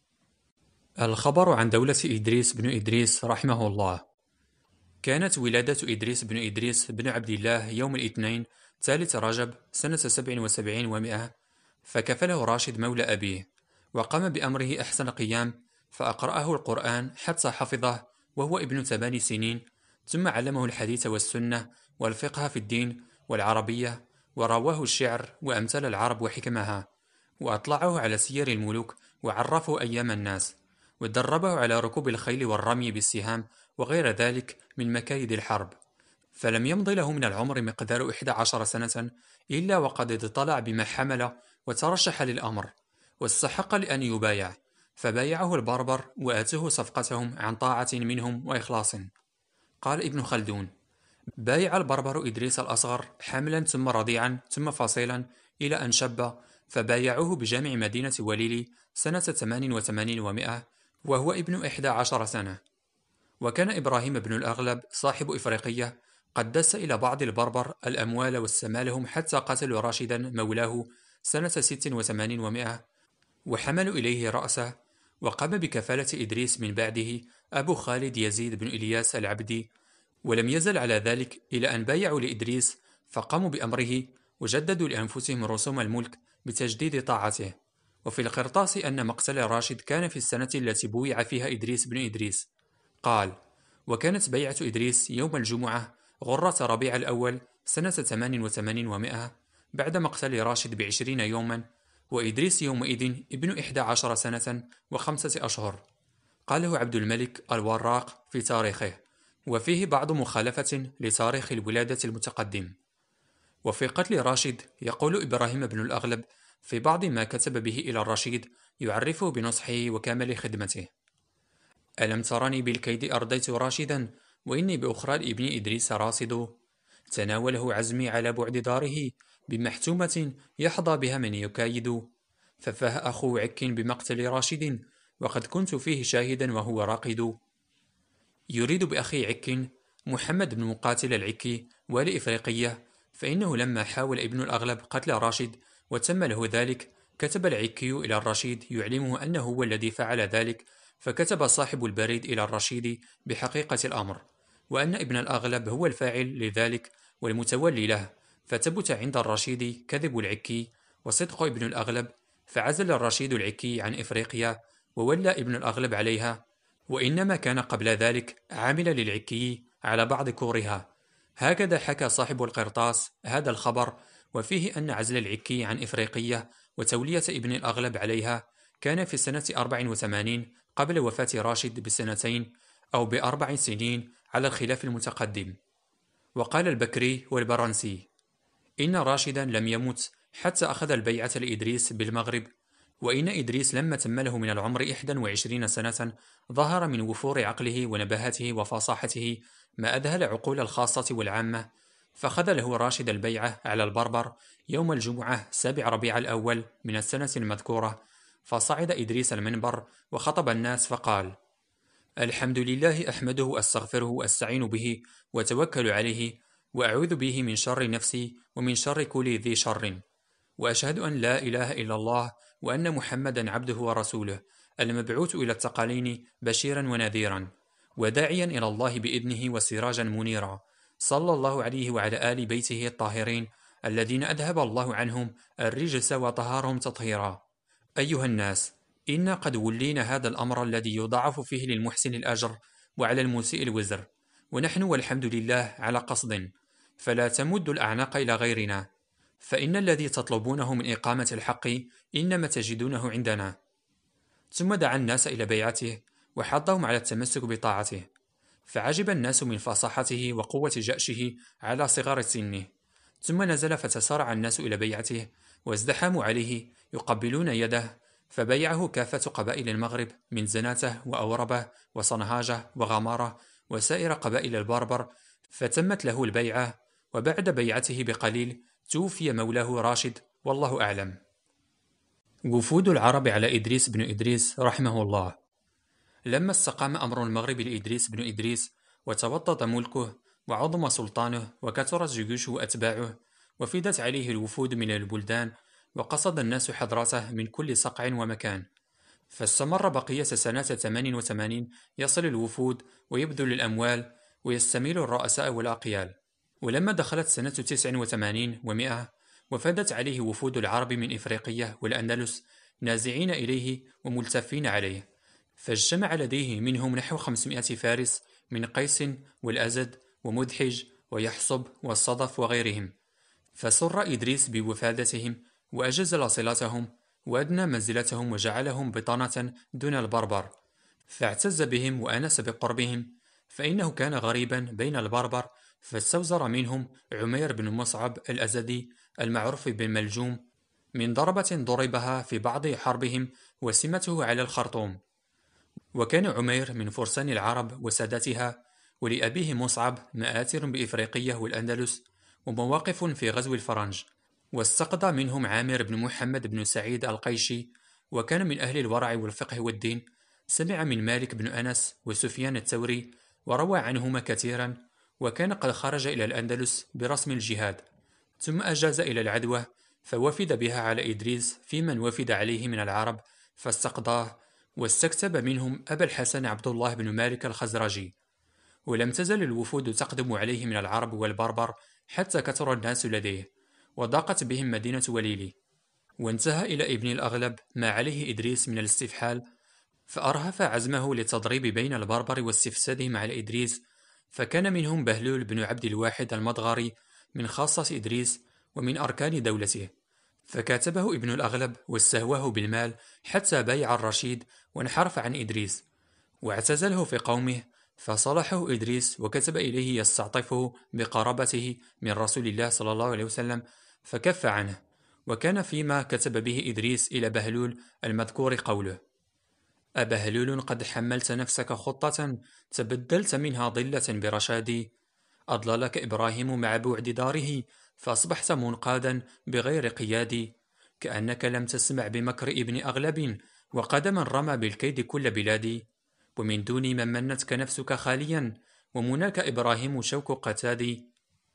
الخبر عن دولة إدريس بن إدريس رحمه الله. كانت ولادة إدريس بن عبد الله يوم الاثنين 3 رجب سنة 77 و100، فكفله راشد مولى أبيه، وقام بأمره أحسن قيام، فأقرأه القرآن حتى حفظه وهو ابن 8 سنين، ثم علمه الحديث والسنة والفقه في الدين والعربية، ورواه الشعر وأمثال العرب وحكمها، وأطلعه على سير الملوك وعرفه أيام الناس، ودربه على ركوب الخيل والرمي بالسهام وغير ذلك من مكايد الحرب. فلم يمض له من العمر مقدار 11 سنة إلا وقد اطلع بما حمل وترشح للأمر، واستحق لأن يبايع، فبايعه البربر وآتوه صفقتهم عن طاعة منهم وإخلاص. قال ابن خلدون: بايع البربر إدريس الأصغر حاملا ثم رضيعا ثم فصيلا إلى أن شب، فبايعوه بجامع مدينة وليلي سنة 88 ومائة وهو ابن 11 سنة. وكان إبراهيم بن الأغلب صاحب إفريقية قد دس إلى بعض البربر الأموال واستمالهم حتى قتلوا راشدا مولاه سنة 86 ومائة وحملوا إليه رأسه، وقام بكفالة إدريس من بعده أبو خالد يزيد بن إلياس العبدي، ولم يزل على ذلك إلى أن بايعوا لإدريس فقاموا بأمره وجددوا لأنفسهم رسوم الملك بتجديد طاعته. وفي القرطاس أن مقتل راشد كان في السنة التي بويع فيها إدريس بن إدريس. قال: وكانت بيعة إدريس يوم الجمعة غرة ربيع الأول سنة 88 ومائة بعد مقتل راشد ب20 يوما، وإدريس يومئذ ابن 11 سنة و5 أشهر. قاله عبد الملك الوراق في تاريخه، وفيه بعض مخالفة لتاريخ الولادة المتقدم. وفي قتل راشد يقول إبراهيم بن الأغلب في بعض ما كتب به إلى الرشيد يعرفه بنصحه وكامل خدمته: ألم ترني بالكيد أرضيت راشدا، وإني بأخرى لابن إدريس راصد، تناوله عزمي على بعد داره بمحتومة يحظى بها من يكايد، ففه أخو عك بمقتل راشد، وقد كنت فيه شاهدا وهو راقد. يريد بأخي عك محمد بن مقاتل العكي والي إفريقية، فإنه لما حاول ابن الأغلب قتل راشد وتم له ذلك كتب العكي إلى الرشيد يعلمه أنه هو الذي فعل ذلك، فكتب صاحب البريد إلى الرشيد بحقيقة الأمر، وأن ابن الأغلب هو الفاعل لذلك والمتولي له، فثبت عند الرشيد كذب العكي وصدق ابن الأغلب، فعزل الرشيد العكي عن إفريقيا وولى ابن الأغلب عليها، وإنما كان قبل ذلك عاملا للعكي على بعض كورها. هكذا حكى صاحب القرطاس هذا الخبر، وفيه أن عزل العكي عن إفريقية وتولية ابن الأغلب عليها كان في سنة 84 قبل وفاة راشد بسنتين أو ب4 سنين على الخلاف المتقدم. وقال البكري والبرنسي: إن راشدا لم يمت حتى أخذ البيعة لإدريس بالمغرب، وإن إدريس لما تم له من العمر 21 سنة ظهر من وفور عقله ونباهته وفصاحته ما أذهل عقول الخاصة والعامة، فأخذ له راشد البيعة على البربر يوم الجمعة 7 ربيع الأول من السنة المذكورة، فصعد إدريس المنبر وخطب الناس فقال: الحمد لله أحمده وأستغفره وأستعين به وأتوكل عليه، وأعوذ به من شر نفسي ومن شر كل ذي شر، وأشهد أن لا إله إلا الله وأن محمدا عبده ورسوله المبعوث إلى الثقلين بشيرا ونذيرا، وداعيا إلى الله بإذنه وسراجا منيرا، صلى الله عليه وعلى آل بيته الطاهرين الذين أذهب الله عنهم الرجس وطهارهم تطهيرا. أيها الناس، إنا قد ولينا هذا الأمر الذي يضاعف فيه للمحسن الأجر وعلى المسيء الوزر، ونحن والحمد لله على قصد، فلا تمدوا الأعناق إلى غيرنا، فإن الذي تطلبونه من إقامة الحق إنما تجدونه عندنا. ثم دعا الناس إلى بيعته وحضهم على التمسك بطاعته، فعجب الناس من فصاحته وقوة جأشه على صغر سنه. ثم نزل فتسارع الناس إلى بيعته وازدحموا عليه يقبلون يده، فبيعه كافة قبائل المغرب من زناته وأوربه وصنهاجه وغمارة وسائر قبائل البربر، فتمت له البيعة، وبعد بيعته بقليل توفي مولاه راشد، والله أعلم. وفود العرب على إدريس بن إدريس رحمه الله. لما استقام أمر المغرب لإدريس بن إدريس وتوطد ملكه وعظم سلطانه وكثرت جيوشه وأتباعه وفدت عليه الوفود من البلدان، وقصد الناس حضرته من كل صقع ومكان، فاستمر بقية سنة 88 يصل الوفود ويبذل الأموال ويستميل الرؤساء والأقيال. ولما دخلت سنة 89 و100 وفدت عليه وفود العرب من إفريقية والأندلس نازعين إليه وملتفين عليه، فاجتمع لديه منهم نحو 500 فارس من قيس والأزد ومدحج ويحصب والصدف وغيرهم، فسر إدريس بوفادتهم وأجزل صلتهم وأدنى منزلتهم وجعلهم بطانة دون البربر، فاعتز بهم وأنس بقربهم، فإنه كان غريبا بين البربر، فاستوزر منهم عمير بن مصعب الأزدي المعروف بالملجوم من ضربة ضربها في بعض حربهم وسمته على الخرطوم. وكان عمير من فرسان العرب وسادتها، ولأبيه مصعب مآثر بإفريقية والأندلس ومواقف في غزو الفرنج. واستقضى منهم عامر بن محمد بن سعيد القيشي، وكان من أهل الورع والفقه والدين. سمع من مالك بن أنس وسفيان الثوري وروى عنهما كثيرا، وكان قد خرج إلى الأندلس برسم الجهاد، ثم أجاز إلى العدوى فوفد بها على إدريس في من وفد عليه من العرب فاستقضاه، واستكتب منهم أبا الحسن عبد الله بن مالك الخزرجي. ولم تزل الوفود تقدم عليه من العرب والبربر حتى كثر الناس لديه، وضاقت بهم مدينة وليلي. وانتهى إلى ابن الأغلب ما عليه إدريس من الاستفحال، فأرهف عزمه للتضريب بين البربر واستفسادهم على إدريس. فكان منهم بهلول بن عبد الواحد المضغري من خاصة إدريس ومن أركان دولته، فكاتبه ابن الأغلب واستهواه بالمال حتى بايع الرشيد وانحرف عن إدريس، واعتزله في قومه. فصالحه إدريس وكتب إليه يستعطفه بقرابته من رسول الله صلى الله عليه وسلم، فكف عنه. وكان فيما كتب به إدريس إلى بهلول المذكور قوله: أبهلول قد حملت نفسك خطة تبدلت منها ضلة برشادي، أضللك إبراهيم مع بعد داره فأصبحت منقادا بغير قياد، كأنك لم تسمع بمكر ابن أغلب وقدما رمى بالكيد كل بلادي، ومن دون من منتك نفسك خاليا ومناك إبراهيم شوك قتادي.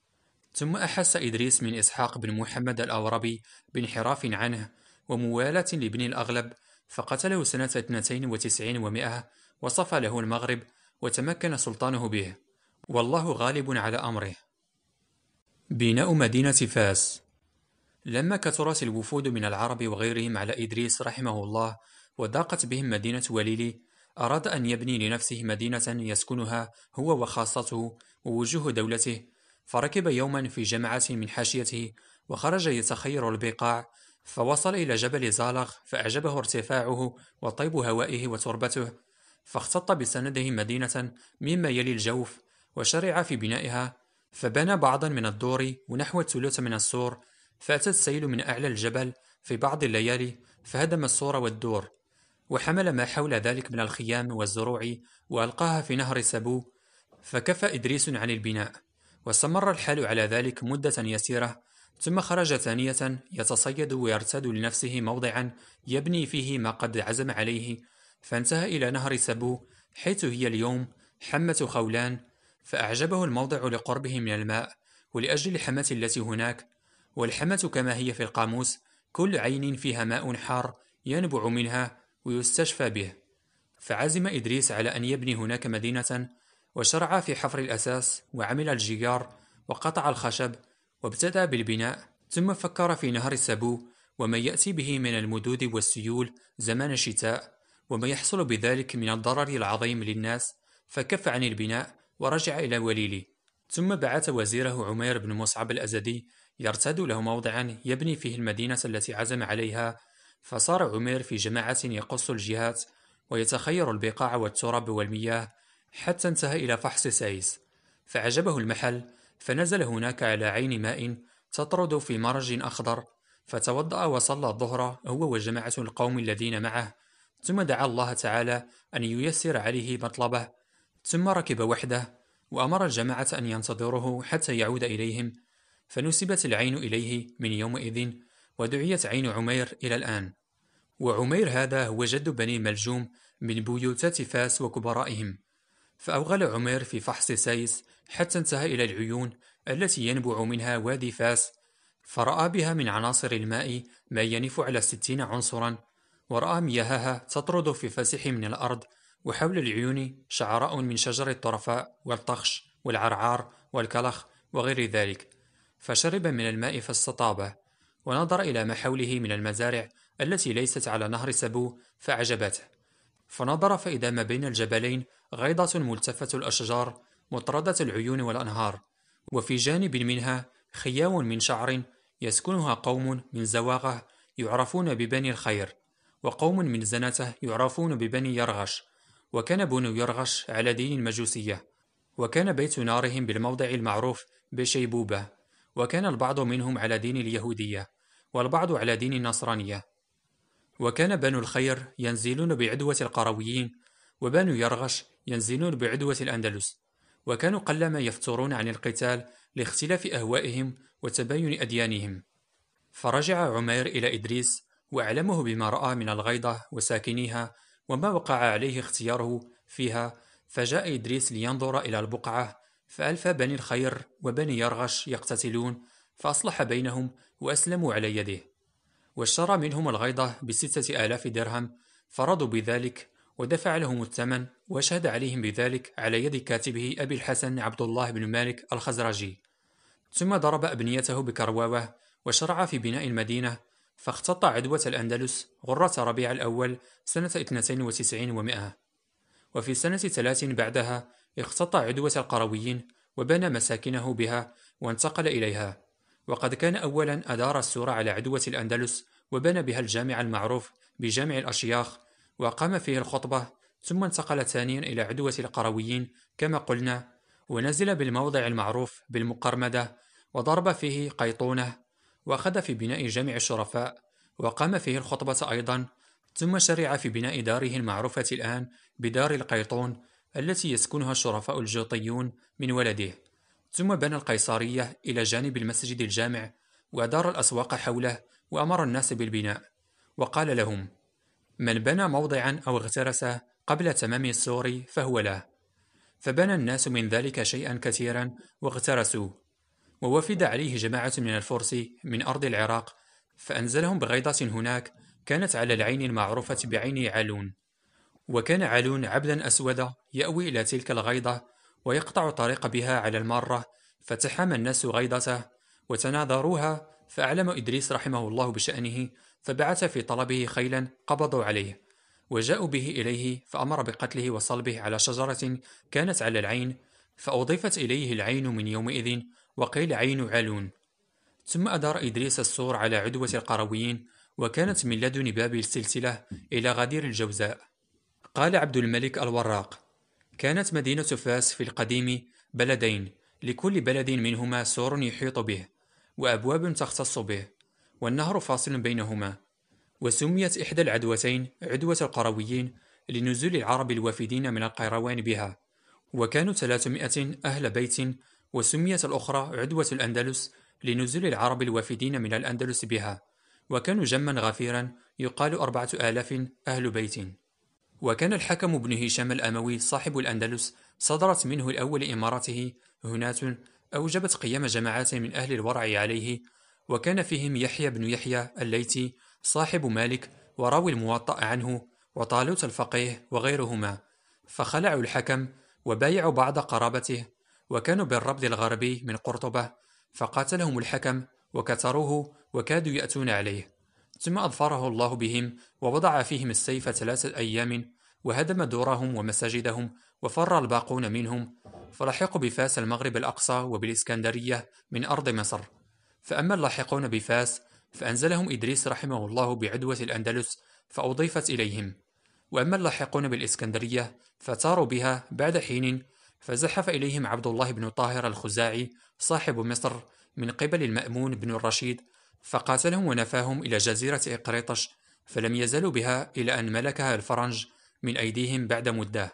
ثم أحس إدريس من إسحاق بن محمد الأوربي بانحراف عنه وموالاة لابن الأغلب، فقتله سنة 92 و100 وصفى له المغرب، وتمكن سلطانه به، والله غالب على أمره. بناء مدينة فاس. لما كثرت الوفود من العرب وغيرهم على إدريس رحمه الله وضاقت بهم مدينة وليلي، أراد أن يبني لنفسه مدينة يسكنها هو وخاصته ووجوه دولته. فركب يوما في جماعة من حاشيته وخرج يتخير البقاع، فوصل إلى جبل زالغ فأعجبه ارتفاعه وطيب هوائه وتربته، فاختط بسنده مدينة مما يلي الجوف وشرع في بنائها. فبنى بعضا من الدور ونحو الثلث من السور، فأتى السيل من أعلى الجبل في بعض الليالي فهدم السور والدور، وحمل ما حول ذلك من الخيام والزروع وألقاها في نهر سبو. فكف إدريس عن البناء، واستمر الحال على ذلك مدة يسيرة، ثم خرج ثانية يتصيد ويرتاد لنفسه موضعا يبني فيه ما قد عزم عليه، فانتهى إلى نهر سبو حيث هي اليوم حمة خولان. فأعجبه الموضع لقربه من الماء ولأجل الحمة التي هناك. والحمة كما هي في القاموس كل عين فيها ماء حار ينبع منها ويستشفى به. فعزم إدريس على أن يبني هناك مدينة، وشرع في حفر الأساس وعمل الجيار وقطع الخشب وابتدأ بالبناء. ثم فكر في نهر السبو وما يأتي به من المدود والسيول زمان الشتاء، وما يحصل بذلك من الضرر العظيم للناس، فكف عن البناء ورجع إلى وليلي. ثم بعث وزيره عمير بن مصعب الأزدي يرتاد له موضعا يبني فيه المدينة التي عزم عليها. فصار عمير في جماعة يقص الجهات ويتخير البقاع والتراب والمياه، حتى انتهى إلى فحص سايس، فعجبه المحل، فنزل هناك على عين ماء تطرد في مرج أخضر، فتوضأ وصلى الظهر هو وجماعة القوم الذين معه، ثم دعا الله تعالى أن ييسر عليه مطلبه، ثم ركب وحده وأمر الجماعة أن ينتظروه حتى يعود إليهم. فنسبت العين إليه من يومئذ، ودعيت عين عمير إلى الآن. وعمير هذا هو جد بني ملجوم من بيوتات فاس وكبرائهم. فأوغل عمير في فحص سايس حتى انتهى إلى العيون التي ينبع منها وادي فاس، فرأى بها من عناصر الماء ما ينف على 60 عنصرا، ورأى مياهها تطرد في فسح من الأرض، وحول العيون شعراء من شجر الطرفاء والطخش والعرعار والكلخ وغير ذلك. فشرب من الماء فاستطابه، ونظر إلى ما حوله من المزارع التي ليست على نهر سبو فأعجبته. فنظر فإذا ما بين الجبلين غيضة ملتفة الأشجار مطردة العيون والأنهار، وفي جانب منها خيام من شعر يسكنها قوم من زواغه يعرفون ببني الخير، وقوم من زنته يعرفون ببني يرغش، وكان بنو يرغش على دين المجوسية. وكان بيت نارهم بالموضع المعروف بشيبوبة، وكان البعض منهم على دين اليهودية والبعض على دين النصرانية. وكان بنو الخير ينزلون بعدوة القرويين، وبنو يرغش ينزلون بعدوة الأندلس، وكانوا قلما يفترون عن القتال لاختلاف أهوائهم وتباين أديانهم. فرجع عمير إلى إدريس وأعلمه بما رأى من الغيضة وساكنيها وما وقع عليه اختياره فيها. فجاء إدريس لينظر إلى البقعة، فألفى بني الخير وبني يرغش يقتتلون، فأصلح بينهم وأسلموا على يده، واشترى منهم الغيضة ب6,000 درهم، فرضوا بذلك ودفع لهم الثمن، وشهد عليهم بذلك على يد كاتبه أبي الحسن عبد الله بن مالك الخزرجي. ثم ضرب أبنيته بكرواوة وشرع في بناء المدينة، فاختط عدوة الأندلس غرة ربيع الأول سنة 92 و100. وفي سنة 30 بعدها اختط عدوة القرويين وبنى مساكنه بها وانتقل إليها. وقد كان أولا أدار السور على عدوة الأندلس وبنى بها الجامع المعروف بجامع الأشياخ وأقام فيه الخطبة، ثم انتقل ثانيا إلى عدوة القرويين كما قلنا، ونزل بالموضع المعروف بالمقرمدة وضرب فيه قيطونة، وأخذ في بناء جامع الشرفاء وقام فيه الخطبة أيضا، ثم شرع في بناء داره المعروفة الآن بدار القيطون التي يسكنها الشرفاء الجوطيون من ولده. ثم بنى القيصرية إلى جانب المسجد الجامع وأدار الأسواق حوله وأمر الناس بالبناء، وقال لهم: من بنى موضعا أو اغترسه قبل تمام السور فهو له. فبنى الناس من ذلك شيئا كثيرا واغترسوا. ووفد عليه جماعة من الفرس من أرض العراق، فأنزلهم بغيضة هناك كانت على العين المعروفة بعين علون. وكان علون عبدا أسود يأوي إلى تلك الغيضة ويقطع طريق بها على المارة، فتحام الناس غيضته وتناظروها، فأعلم إدريس رحمه الله بشأنه، فبعث في طلبه خيلا قبضوا عليه وجاءوا به إليه، فأمر بقتله وصلبه على شجرة كانت على العين، فأضيفت إليه العين من يومئذ وقيل عين علون. ثم أدار إدريس السور على عدوة القرويين، وكانت من لدن باب السلسلة إلى غدير الجوزاء. قال عبد الملك الوراق: كانت مدينة فاس في القديم بلدين، لكل بلد منهما سور يحيط به وأبواب تختص به، والنهر فاصل بينهما. وسميت إحدى العدوتين عدوة القرويين لنزول العرب الوافدين من القيروان بها، وكانوا 300 أهل بيت. وسميت الأخرى عدوة الأندلس لنزول العرب الوافدين من الأندلس بها، وكانوا جما غفيرا يقال 4000 أهل بيت. وكان الحكم بن هشام الأموي صاحب الأندلس صدرت منه الأول إمارته هنات، أوجبت قيام جماعات من أهل الورع عليه، وكان فيهم يحيى بن يحيى الليثي صاحب مالك وراوي الموطأ عنه، وطالوت الفقيه وغيرهما، فخلعوا الحكم وبايعوا بعض قرابته، وكانوا بالربض الغربي من قرطبة، فقاتلهم الحكم وكتروه وكادوا يأتون عليه، ثم أظفره الله بهم ووضع فيهم السيف 3 أيام، وهدم دورهم ومساجدهم، وفر الباقون منهم، فلحقوا بفاس المغرب الأقصى وبالإسكندرية من أرض مصر. فأما اللاحقون بفاس فأنزلهم إدريس رحمه الله بعدوة الأندلس فأضيفت إليهم، وأما اللاحقون بالإسكندرية فتاروا بها بعد حين، فزحف إليهم عبد الله بن طاهر الخزاعي صاحب مصر من قبل المأمون بن الرشيد، فقاتلهم ونفاهم إلى جزيرة إقريطش، فلم يزالوا بها إلى أن ملكها الفرنج من أيديهم بعد مدة.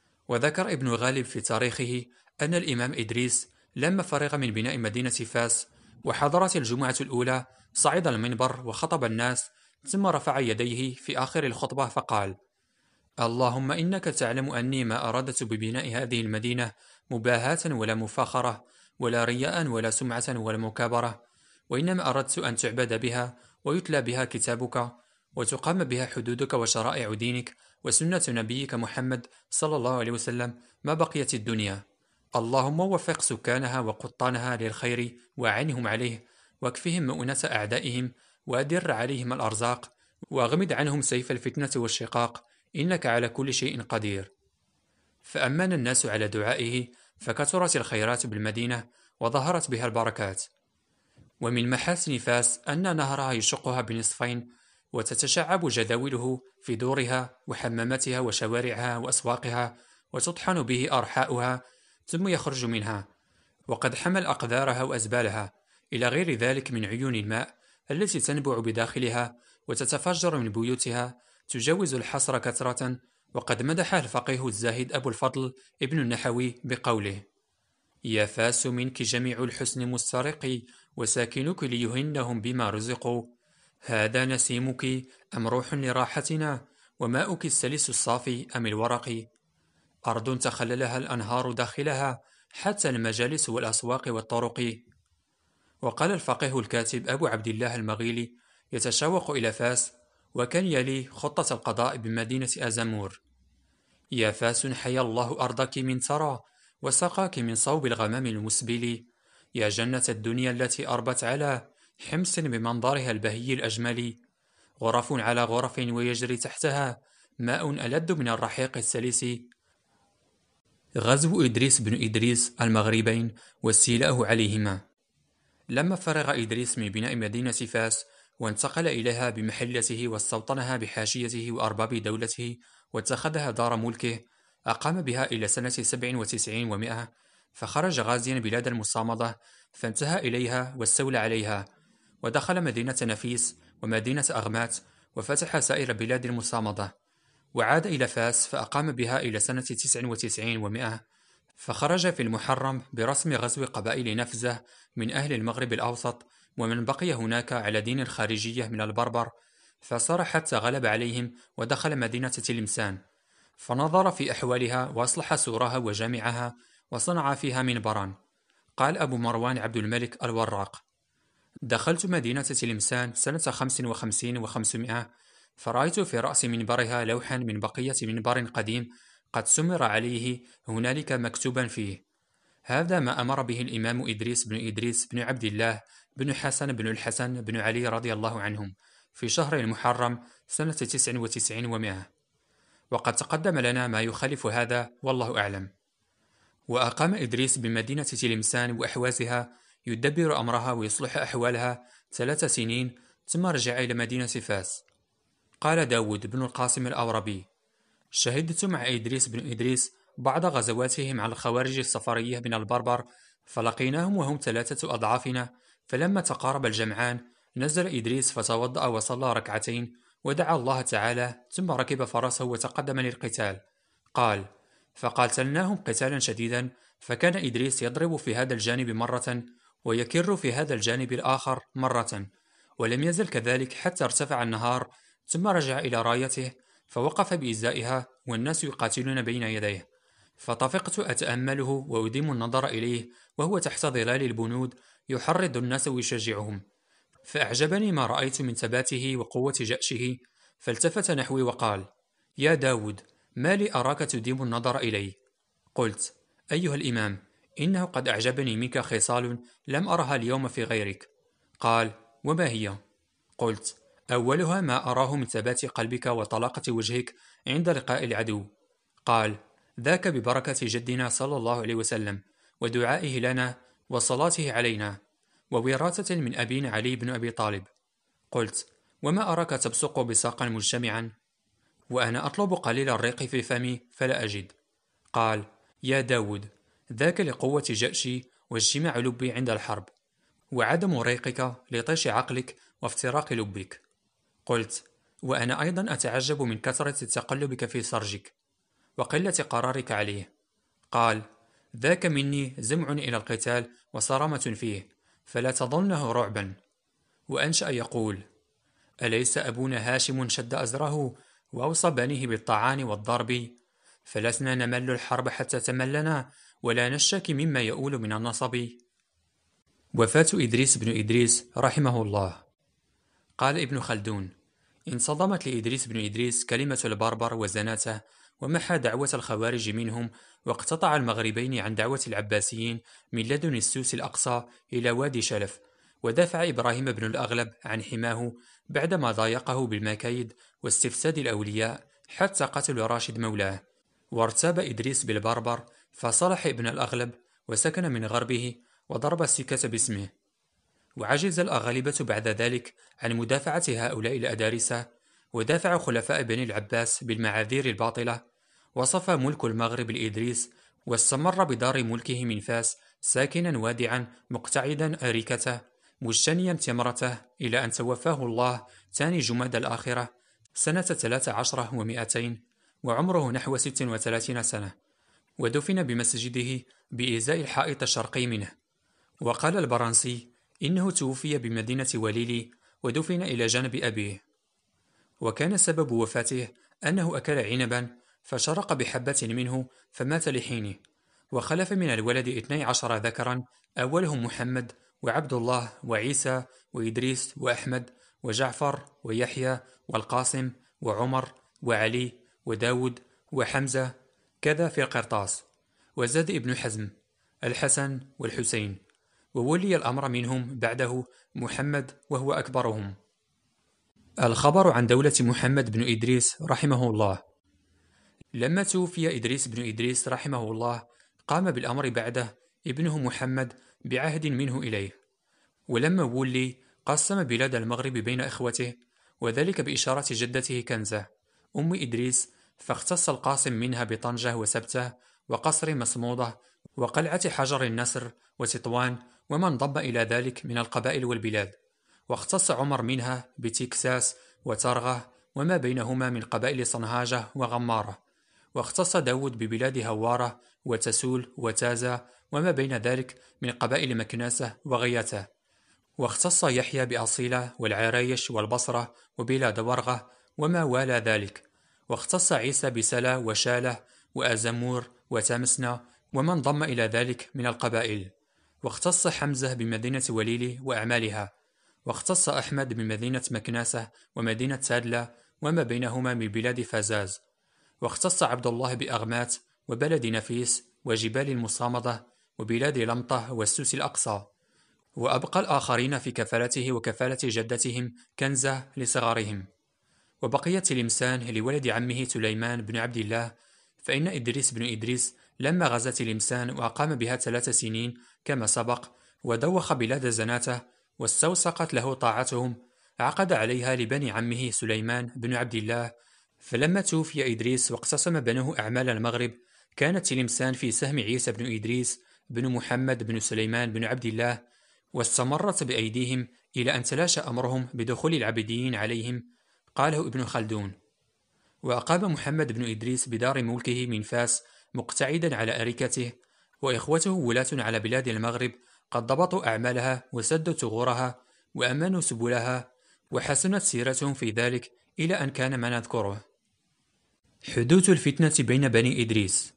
وذكر ابن غالب في تاريخه أن الإمام إدريس لما فرغ من بناء مدينة فاس وحضرت الجمعة الأولى صعد المنبر وخطب الناس، ثم رفع يديه في آخر الخطبة فقال: اللهم إنك تعلم أني ما أردت ببناء هذه المدينة مباهاة ولا مفاخرة ولا رياء ولا سمعة ولا مكابرة، وإنما أردت أن تعبد بها ويتلى بها كتابك وتقام بها حدودك وشرائع دينك وسنة نبيك محمد صلى الله عليه وسلم ما بقيت الدنيا. اللهم وفق سكانها وقطانها للخير وأعنهم عليه، واكفهم مؤنة أعدائهم، وأدر عليهم الأرزاق، وأغمد عنهم سيف الفتنة والشقاق، إنك على كل شيء قدير. فأمن الناس على دعائه، فكثرت الخيرات بالمدينة وظهرت بها البركات. ومن محاسن فاس أن نهرها يشقها بنصفين، وتتشعب جداوله في دورها وحماماتها وشوارعها وأسواقها، وتطحن به أرحاؤها، ثم يخرج منها، وقد حمل أقذارها وأزبالها إلى غير ذلك من عيون الماء التي تنبع بداخلها وتتفجر من بيوتها تجاوز الحصر كثرة. وقد مدح الفقيه الزاهد أبو الفضل ابن النحوي بقوله: يا فاس منك جميع الحسن مسترق، وساكنك ليهنهم بما رزقوا. هذا نسيمك أم روح لراحتنا، وماؤك السلس الصافي أم الورق. أرض تخللها الأنهار داخلها، حتى المجالس والأسواق والطرق. وقال الفقيه الكاتب أبو عبد الله المغيلي يتشوق إلى فاس، وكان يلي خطة القضاء بمدينة أزمور: يا فاس حيا الله أرضك من ثرى، وسقاك من صوب الغمام المسبل. يا جنة الدنيا التي أربت على حمص بمنظرها البهي الأجمل. غرف على غرف ويجري تحتها ماء ألد من الرحيق السلس. غزو إدريس بن إدريس المغربين واستيلاءه عليهما. لما فرغ إدريس من بناء مدينة فاس وانتقل إليها بمحلته واستوطنها بحاشيته وأرباب دولته واتخذها دار ملكه، أقام بها إلى سنة 97 و100، فخرج غازيا بلاد المصامدة فانتهى إليها واستولى عليها، ودخل مدينة نفيس ومدينة أغمات وفتح سائر بلاد المصامدة، وعاد إلى فاس فأقام بها إلى سنة 99 و100، فخرج في المحرم برسم غزو قبائل نفزة من أهل المغرب الأوسط ومن بقي هناك على دين الخارجية من البربر، فصار حتى غلب عليهم ودخل مدينة تلمسان، فنظر في أحوالها وأصلح سورها وجامعها وصنع فيها منبرا. قال أبو مروان عبد الملك الوراق: دخلت مدينة تلمسان سنة 55 و500، فرأيت في رأس منبرها لوحا من بقية منبر قديم قد سمر عليه هنالك مكتوبا فيه: هذا ما أمر به الإمام إدريس بن إدريس بن عبد الله بن حسن بن الحسن بن علي رضي الله عنهم في شهر المحرم سنة 99 و100. وقد تقدم لنا ما يخالف هذا والله أعلم. وأقام إدريس بمدينة تلمسان وأحوازها يدبر أمرها ويصلح أحوالها 3 سنين، ثم رجع إلى مدينة فاس. قال داود بن القاسم الأوربي: شهدت مع إدريس بن إدريس بعض غزواته مع الخوارج الصفرية من البربر، فلقيناهم وهم 3 أضعافنا، فلما تقارب الجمعان نزل إدريس فتوضأ وصلى ركعتين ودعا الله تعالى، ثم ركب فرسه وتقدم للقتال. قال: فقاتلناهم قتالا شديدا، فكان إدريس يضرب في هذا الجانب مرة ويكر في هذا الجانب الآخر مرة، ولم يزل كذلك حتى ارتفع النهار، ثم رجع إلى رايته فوقف بإزائها والناس يقاتلون بين يديه، فطفقت أتأمله وأديم النظر إليه وهو تحت ظلال البنود يحرض الناس ويشجعهم، فأعجبني ما رأيت من ثباته وقوة جأشه، فالتفت نحوي وقال: يا داود، ما لي أراك تديم النظر إلي؟ قلت: أيها الإمام، إنه قد أعجبني منك خصال لم أرها اليوم في غيرك. قال: وما هي؟ قلت: أولها ما أراه من ثبات قلبك وطلاقة وجهك عند لقاء العدو. قال: ذاك ببركة جدنا صلى الله عليه وسلم ودعائه لنا وصلاته علينا ووراثة من أبينا علي بن أبي طالب. قلت: وما أراك تبصق بساقا مجتمعا وأنا أطلب قليل الريق في فمي فلا أجد. قال: يا داود، ذاك لقوة جأشي واجتماع لبي عند الحرب، وعدم ريقك لطيش عقلك وافتراق لبك. قلت: وأنا أيضا أتعجب من كثرة تقلبك في سرجك وقلة قرارك عليه. قال: ذاك مني زمع إلى القتال وصرامة فيه، فلا تظنه رعبا. وأنشأ يقول: أليس أبونا هاشم شد أزره وأوصى بنيه بالطعان والضرب، فلسنا نمل الحرب حتى تملنا ولا نشتكي مما يؤول من النصب. وفاة إدريس بن إدريس رحمه الله. قال ابن خلدون: انصدمت لإدريس بن إدريس كلمة البربر وزناته، ومحى دعوة الخوارج منهم، واقتطع المغربين عن دعوة العباسيين من لدن السوس الأقصى إلى وادي شلف، ودافع إبراهيم بن الأغلب عن حماه بعدما ضايقه بالمكايد واستفساد الأولياء حتى قتلوا راشد مولاه. وارتاب إدريس بالبربر فصلح ابن الأغلب وسكن من غربه وضرب السكة باسمه. وعجز الأغالبة بعد ذلك عن مدافعة هؤلاء الأدارسة، ودافع خلفاء بني العباس بالمعاذير الباطلة، وصفى ملك المغرب لإدريس واستمر بدار ملكه من فاس ساكنا وادعا مقتعدا أريكته مجتنيا تمرته إلى أن توفاه الله ثاني جمادى الآخرة سنة 13 و200 وعمره نحو 36 سنة، ودفن بمسجده بإزاء الحائط الشرقي منه. وقال البرنسي إنه توفي بمدينة وليلي ودفن إلى جانب أبيه، وكان سبب وفاته أنه أكل عنبا فشرق بحبة منه فمات لحينه، وخلف من الولد 12 ذكرا أولهم محمد وعبد الله وعيسى وإدريس وأحمد وجعفر ويحيى والقاسم وعمر وعلي وداود وحمزة كذا في القرطاس، وزاد ابن حزم الحسن والحسين، وولي الأمر منهم بعده محمد وهو أكبرهم. الخبر عن دولة محمد بن إدريس رحمه الله. لما توفي إدريس بن إدريس رحمه الله قام بالأمر بعده ابنه محمد بعهد منه إليه، ولما ولي قسم بلاد المغرب بين إخوته، وذلك بإشارة جدته كنزة أم إدريس، فاختص القاسم منها بطنجة وسبته وقصر مصمودة وقلعة حجر النسر وتطوان وما انضم إلى ذلك من القبائل والبلاد، واختص عمر منها بتكساس وترغة وما بينهما من قبائل صنهاجة وغمارة، واختص داود ببلاد هوارة وتسول وتازة وما بين ذلك من قبائل مكناسة وغياته، واختص يحيى بأصيلة والعرايش والبصرة وبلاد ورغة وما والى ذلك، واختص عيسى بسلا وشالة وأزمور وتامسنا وما انضم إلى ذلك من القبائل، واختص حمزة بمدينة وليلي وأعمالها، واختص أحمد بمدينة مكناسة ومدينة سادلة وما بينهما من بلاد فزاز، واختص عبد الله بأغمات وبلد نفيس وجبال المصامدة وبلاد لمطة والسوس الأقصى، وأبقى الآخرين في كفالته وكفالة جدتهم كنزة لصغارهم. وبقيت تلمسان لولد عمه سليمان بن عبد الله، فإن إدريس بن إدريس لما غزا تلمسان وأقام بها 3 سنين كما سبق، ودوخ بلاد زناته واستوثقت له طاعتهم، عقد عليها لبني عمه سليمان بن عبد الله. فلما توفي إدريس واقتسم بنوه أعمال المغرب، كانت تلمسان في سهم عيسى بن إدريس بن محمد بن سليمان بن عبد الله، واستمرت بأيديهم إلى أن تلاشى أمرهم بدخول العبيديين عليهم، قاله ابن خلدون. وأقام محمد بن إدريس بدار ملكه من فاس مقتعدا على أريكته، وإخوته ولاة على بلاد المغرب قد ضبطوا أعمالها وسدوا ثغورها وأمنوا سبلها، وحسنت سيرتهم في ذلك إلى أن كان ما نذكره. حدوث الفتنة بين بني إدريس.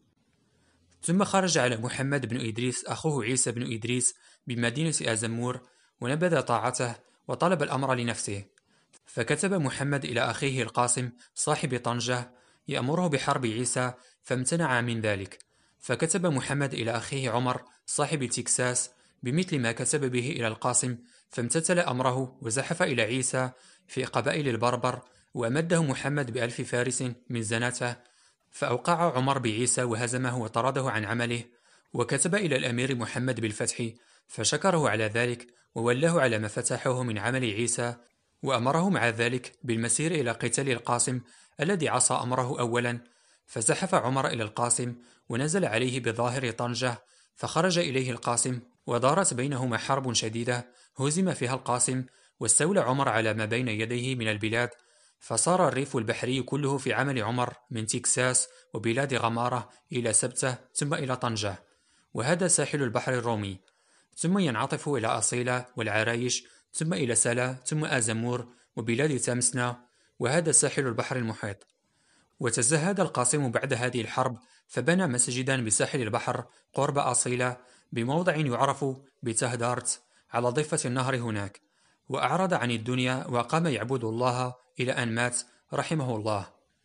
ثم خرج على محمد بن إدريس أخوه عيسى بن إدريس بمدينة أزمور، ونبذ طاعته وطلب الأمر لنفسه، فكتب محمد إلى أخيه القاسم صاحب طنجة يأمره بحرب عيسى، فامتنع من ذلك، فكتب محمد إلى أخيه عمر صاحب تكساس بمثل ما كتب به إلى القاسم، فامتثل أمره وزحف إلى عيسى في قبائل البربر، وأمده محمد ب1000 فارس من زناته، فأوقع عمر بعيسى وهزمه وطرده عن عمله، وكتب إلى الأمير محمد بالفتح، فشكره على ذلك وولاه على ما فتحه من عمل عيسى، وأمره مع ذلك بالمسير إلى قتال القاسم الذي عصى أمره أولا، فزحف عمر إلى القاسم ونزل عليه بظاهر طنجة، فخرج إليه القاسم ودارت بينهما حرب شديدة هزم فيها القاسم، واستولى عمر على ما بين يديه من البلاد، فصار الريف البحري كله في عمل عمر من تكساس وبلاد غمارة إلى سبتة ثم إلى طنجة، وهذا ساحل البحر الرومي، ثم ينعطف إلى أصيلة والعرايش، ثم إلى سلا، ثم أزمور وبلاد تامسنا، وهذا ساحل البحر المحيط. وتزهد القاسم بعد هذه الحرب، فبنى مسجدا بساحل البحر قرب أصيلة بموضع يعرف بتهدارت على ضفة النهر هناك، وأعرض عن الدنيا وقام يعبد الله إلى أن مات رحمه الله.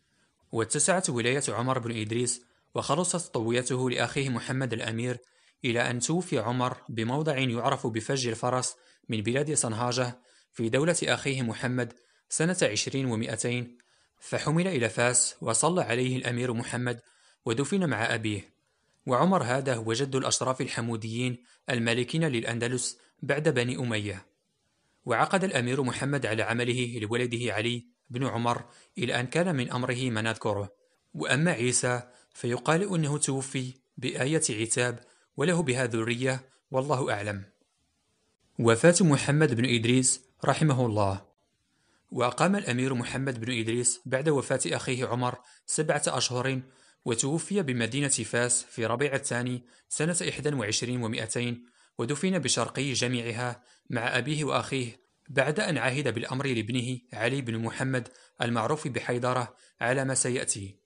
واتسعت ولاية عمر بن إدريس، وخلصت طويته لأخيه محمد الأمير، إلى أن توفي عمر بموضع يعرف بفج الفرس من بلاد صنهاجة في دولة أخيه محمد سنة 20 و200، فحمل إلى فاس وصلى عليه الأمير محمد ودفن مع أبيه. وعمر هذا هو جد الأشراف الحموديين المالكين للأندلس بعد بني أمية. وعقد الأمير محمد على عمله لولده علي بن عمر إلى أن كان من أمره ما نذكره. وأما عيسى فيقال أنه توفي بآية عتاب وله بها ذرية والله أعلم. وفاة محمد بن إدريس رحمه الله. وأقام الأمير محمد بن إدريس بعد وفاة أخيه عمر 7 أشهر، وتوفي بمدينة فاس في ربيع الثاني سنة 21 و200، ودفن بشرقي جميعها مع أبيه وأخيه، بعد أن عهد بالأمر لابنه علي بن محمد المعروف بحيدرة على ما سيأتي.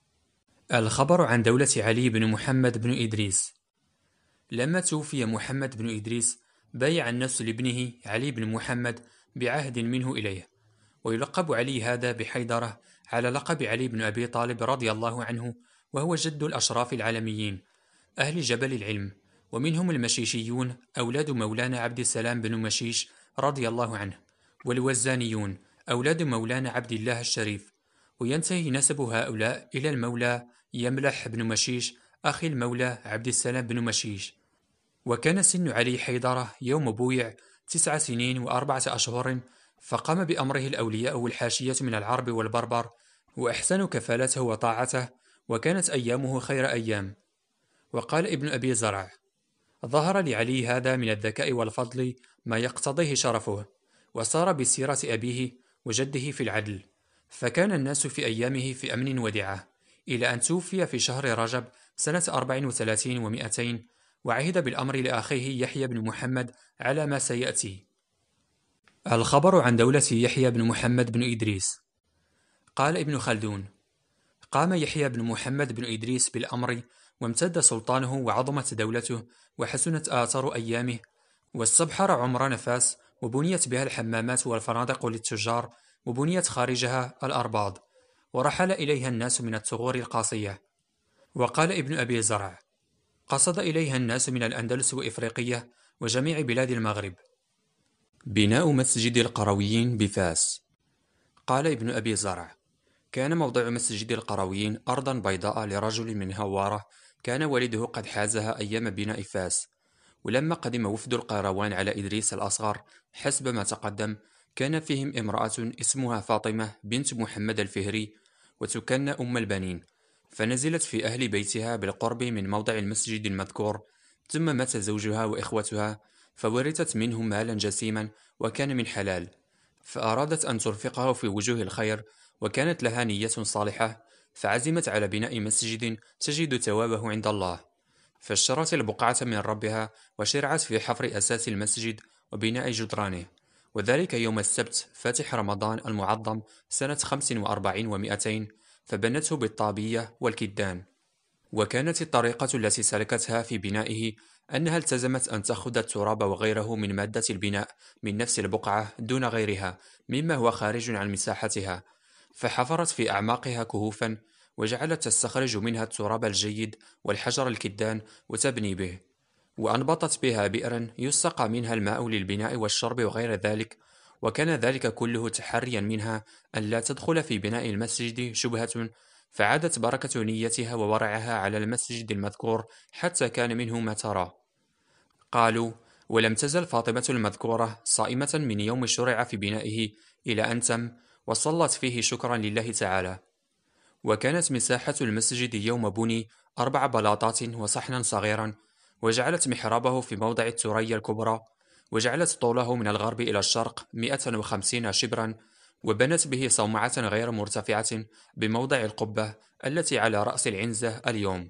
الخبر عن دولة علي بن محمد بن إدريس. لما توفي محمد بن إدريس بايع الناس لابنه علي بن محمد بعهد منه إليه، ويلقب علي هذا بحيدرة على لقب علي بن أبي طالب رضي الله عنه، وهو جد الأشراف العالميين أهل جبل العلم، ومنهم المشيشيون أولاد مولانا عبد السلام بن مشيش رضي الله عنه، والوزانيون أولاد مولانا عبد الله الشريف، وينتهي نسب هؤلاء إلى المولى يملح بن مشيش أخي المولى عبد السلام بن مشيش. وكان سن علي حيدرة يوم بويع 9 سنين و4 أشهر، فقام بأمره الأولياء والحاشية من العرب والبربر، وأحسنوا كفالته وطاعته، وكانت أيامه خير أيام. وقال ابن أبي زرع: ظهر لعلي هذا من الذكاء والفضل ما يقتضيه شرفه، وصار بسيرة أبيه وجده في العدل، فكان الناس في أيامه في أمن ودعة، إلى أن توفي في شهر رجب سنة 34 و200، وعهد بالأمر لأخيه يحيى بن محمد على ما سيأتي. الخبر عن دولة يحيى بن محمد بن إدريس. قال ابن خلدون: قام يحيى بن محمد بن إدريس بالأمر، وامتد سلطانه وعظمت دولته، وحسنت آثار أيامه، واستبحر عمر نفاس، وبنيت بها الحمامات والفنادق للتجار، وبنيت خارجها الأرباض، ورحل إليها الناس من الثغور القاصية. وقال ابن أبي زرع: قصد إليها الناس من الأندلس وإفريقية وجميع بلاد المغرب. بناء مسجد القرويين بفاس. قال ابن أبي زرع: كان موضع مسجد القرويين أرضا بيضاء لرجل من هوارة، كان والده قد حازها أيام بناء فاس. ولما قدم وفد القيروان على إدريس الأصغر حسب ما تقدم، كان فيهم امرأة اسمها فاطمة بنت محمد الفهري، وتكن أم البنين، فنزلت في أهل بيتها بالقرب من موضع المسجد المذكور، ثم مات زوجها وإخوتها، فورثت منهم مالا جسيما، وكان من حلال، فأرادت أن ترفقه في وجوه الخير، وكانت لها نية صالحة، فعزمت على بناء مسجد تجد ثوابه عند الله، فاشترت البقعة من ربها، وشرعت في حفر أساس المسجد وبناء جدرانه، وذلك يوم السبت فاتح رمضان المعظم سنة 45 و200، فبنته بالطابية والكدان. وكانت الطريقة التي سلكتها في بنائه أنها التزمت أن تأخذ التراب وغيره من مادة البناء من نفس البقعة دون غيرها مما هو خارج عن مساحتها، فحفرت في أعماقها كهوفا، وجعلت تستخرج منها التراب الجيد والحجر الكدان وتبني به، وأنبطت بها بئرا يسقى منها الماء للبناء والشرب وغير ذلك، وكان ذلك كله تحريا منها أن لا تدخل في بناء المسجد شبهة، فعادت بركة نيتها وورعها على المسجد المذكور حتى كان منه ما ترى. قالوا: ولم تزل فاطمة المذكورة صائمة من يوم شرع في بنائه إلى أن تم، وصلت فيه شكرا لله تعالى. وكانت مساحة المسجد يوم بني 4 بلاطات وصحنا صغيرا، وجعلت محرابه في موضع الثريا الكبرى، وجعلت طوله من الغرب إلى الشرق 150 شبرا، وبنت به صومعة غير مرتفعة بموضع القبة التي على رأس العنزة اليوم.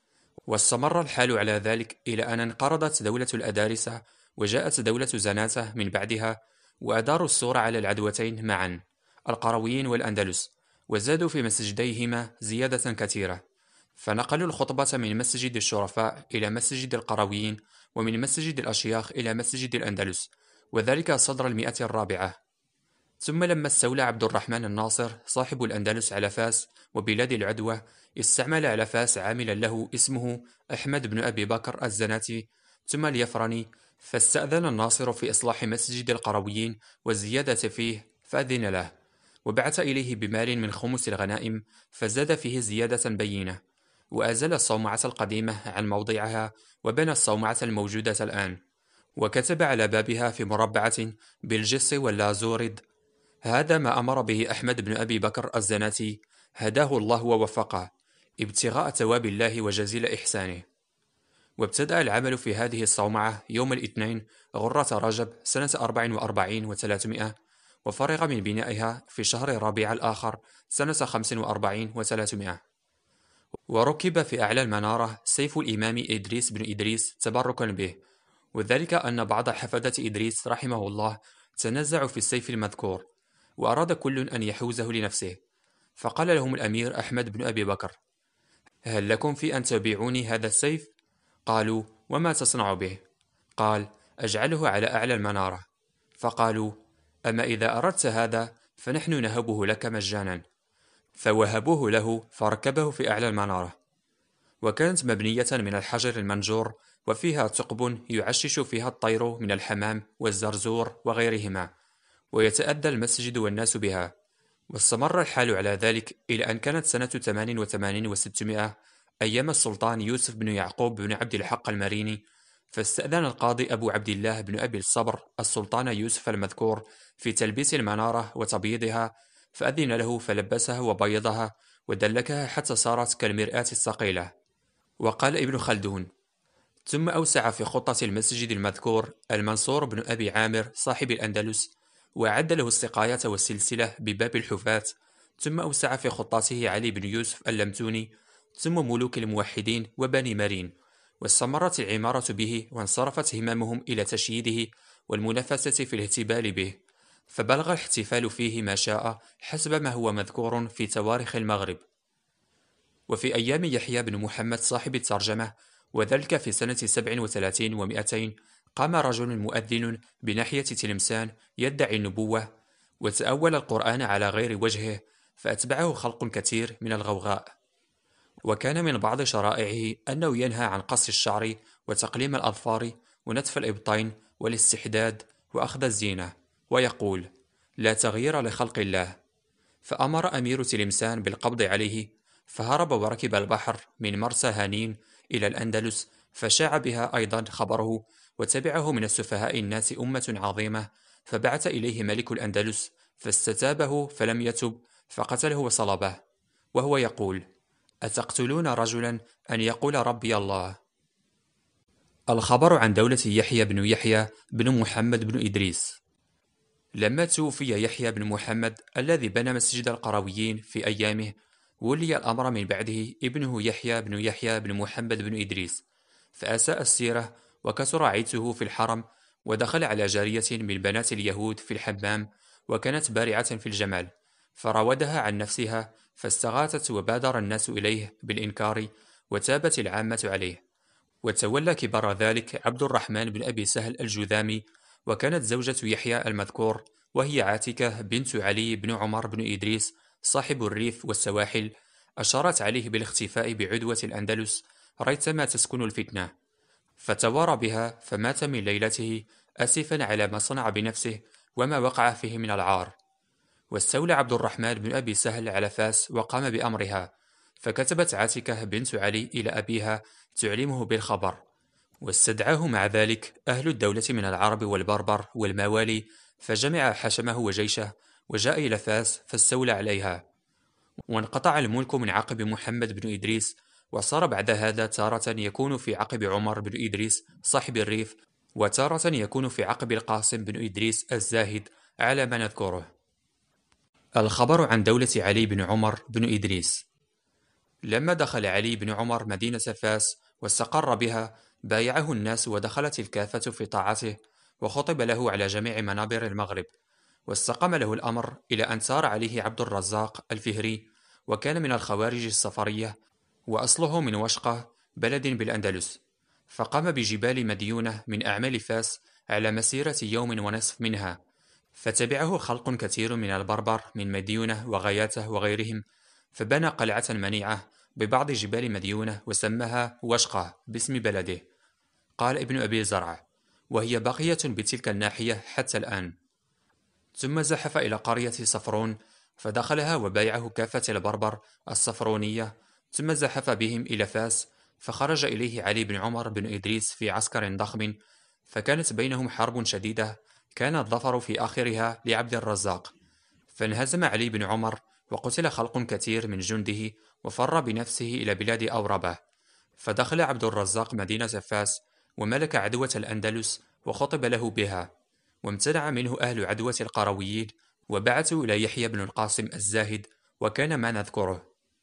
واستمر الحال على ذلك إلى أن انقرضت دولة الأدارسة، وجاءت دولة زناتة من بعدها، وأداروا السور على العدوتين معا القرويين والأندلس، وزادوا في مسجديهما زيادة كثيرة، فنقلوا الخطبة من مسجد الشرفاء إلى مسجد القرويين، ومن مسجد الأشياخ إلى مسجد الأندلس، وذلك صدر 104. ثم لما استولى عبد الرحمن الناصر صاحب الأندلس على فاس وبلاد العدوى، استعمل على فاس عاملا له اسمه أحمد بن أبي بكر الزناتي ثم اليفرني، فاستأذن الناصر في إصلاح مسجد القرويين والزيادة فيه، فأذن له، وبعث إليه بمال من خمس الغنائم، فزاد فيه زيادة بينة، وأزال الصومعة القديمة عن موضعها، وبنى الصومعة الموجودة الآن، وكتب على بابها في مربعة بالجص واللازورد: هذا ما أمر به أحمد بن أبي بكر الزناتي، هداه الله ووفقه، ابتغاء ثواب الله وجزيل إحسانه. وابتدأ العمل في هذه الصومعة يوم الاثنين غرة رجب سنة 44 و300، وفرغ من بنائها في شهر ربيع الآخر سنة 45 و300. وركب في أعلى المنارة سيف الإمام إدريس بن إدريس تبركا به، وذلك أن بعض حفدة إدريس رحمه الله تنزعوا في السيف المذكور، وأراد كل أن يحوزه لنفسه، فقال لهم الأمير أحمد بن أبي بكر: هل لكم في أن تبيعوني هذا السيف؟ قالوا: وما تصنع به؟ قال: أجعله على أعلى المنارة. فقالوا: أما إذا أردت هذا فنحن نهبه لك مجانا. فوهبوه له فركبه في أعلى المنارة، وكانت مبنية من الحجر المنجور، وفيها ثقب يعشش فيها الطير من الحمام والزرزور وغيرهما، ويتأذى المسجد والناس بها. واستمر الحال على ذلك إلى أن كانت سنة 88 و600 أيام السلطان يوسف بن يعقوب بن عبد الحق المريني، فاستأذن القاضي أبو عبد الله بن أبي الصبر السلطان يوسف المذكور في تلبيس المنارة وتبييضها، فأذن له فلبسها وبيضها ودلكها حتى صارت كالمرآة الثقيلة. وقال ابن خلدون: ثم أوسع في خطة المسجد المذكور المنصور بن أبي عامر صاحب الأندلس، وأعد له السقاية والسلسلة بباب الحفاة. ثم أوسع في خطته علي بن يوسف اللمتوني، ثم ملوك الموحدين وبني مارين، واستمرت العمارة به، وانصرفت هممهم إلى تشييده والمنافسة في الاهتبال به، فبلغ الاحتفال فيه ما شاء حسب ما هو مذكور في تواريخ المغرب. وفي أيام يحيى بن محمد صاحب الترجمة، وذلك في سنة 37 و200، قام رجل مؤذن بناحية تلمسان يدعي النبوة، وتأول القرآن على غير وجهه، فأتبعه خلق كثير من الغوغاء. وكان من بعض شرائعه أنه ينهى عن قص الشعر وتقليم الأظفار ونتف الإبطين والاستحداد وأخذ الزينة، ويقول: لا تغيير لخلق الله. فأمر أمير تلمسان بالقبض عليه، فهرب وركب البحر من مرسى هانين إلى الأندلس، فشاع بها أيضا خبره، وتبعه من السفهاء الناس أمة عظيمة، فبعث إليه ملك الأندلس فاستتابه فلم يتب، فقتله وصلبه، وهو يقول: أتقتلون رجلا أن يقول ربي الله؟ الخبر عن دولة يحيى بن يحيى بن محمد بن إدريس. لما توفي يحيى بن محمد الذي بنى مسجد القرويين في أيامه، ولي الأمر من بعده ابنه يحيى بن محمد بن إدريس، فأساء السيرة وكثر عيته في الحرم، ودخل على جارية من بنات اليهود في الحمام، وكانت بارعة في الجمال، فراودها عن نفسها، فاستغاثت وبادر الناس إليه بالإنكار، وتابت العامة عليه. وتولى كبر ذلك عبد الرحمن بن أبي سهل الجذامي، وكانت زوجة يحيى المذكور وهي عاتكة بنت علي بن عمر بن إدريس صاحب الريف والسواحل، أشارت عليه بالاختفاء بعدوة الأندلس ريثما تسكن الفتنة، فتوارى بها، فمات من ليلته آسفا على ما صنع بنفسه وما وقع فيه من العار. واستولى عبد الرحمن بن أبي سهل على فاس وقام بأمرها، فكتبت عاتكة بنت علي إلى أبيها تعلمه بالخبر، واستدعاه مع ذلك أهل الدولة من العرب والبربر والموالي، فجمع حشمه وجيشه وجاء إلى فاس فاستولى عليها. وانقطع الملك من عقب محمد بن إدريس، وصار بعد هذا تارة يكون في عقب عمر بن إدريس صاحب الريف، وتارة يكون في عقب القاسم بن إدريس الزاهد، على ما نذكره. الخبر عن دولة علي بن عمر بن إدريس. لما دخل علي بن عمر مدينة فاس واستقر بها، بايعه الناس ودخلت الكافة في طاعته، وخطب له على جميع منابر المغرب، واستقام له الأمر إلى أن سار عليه عبد الرزاق الفهري، وكان من الخوارج الصفرية، وأصله من وشقة بلد بالأندلس، فقام بجبال مديونة من أعمال فاس على مسيرة يوم ونصف منها، فتبعه خلق كثير من البربر من مديونة وغياته وغيرهم، فبنى قلعة منيعة ببعض جبال مديونة وسماها وشقة باسم بلده. قال ابن أبي زرع: وهي باقية بتلك الناحية حتى الآن. ثم زحف إلى قرية صفرون، فدخلها وبايعه كافة البربر الصفرونية، ثم زحف بهم إلى فاس، فخرج إليه علي بن عمر بن إدريس في عسكر ضخم، فكانت بينهم حرب شديدة، كان الظفر في آخرها لعبد الرزاق، فانهزم علي بن عمر، وقتل خلق كثير من جنده، وفر بنفسه إلى بلاد أوربة، فدخل عبد الرزاق مدينة فاس وملك عدوة الأندلس وخطب له بها، وامتنع منه أهل عدوة القرويين وبعثوا إلى يحيى بن القاسم الزاهد، وكان ما نذكره.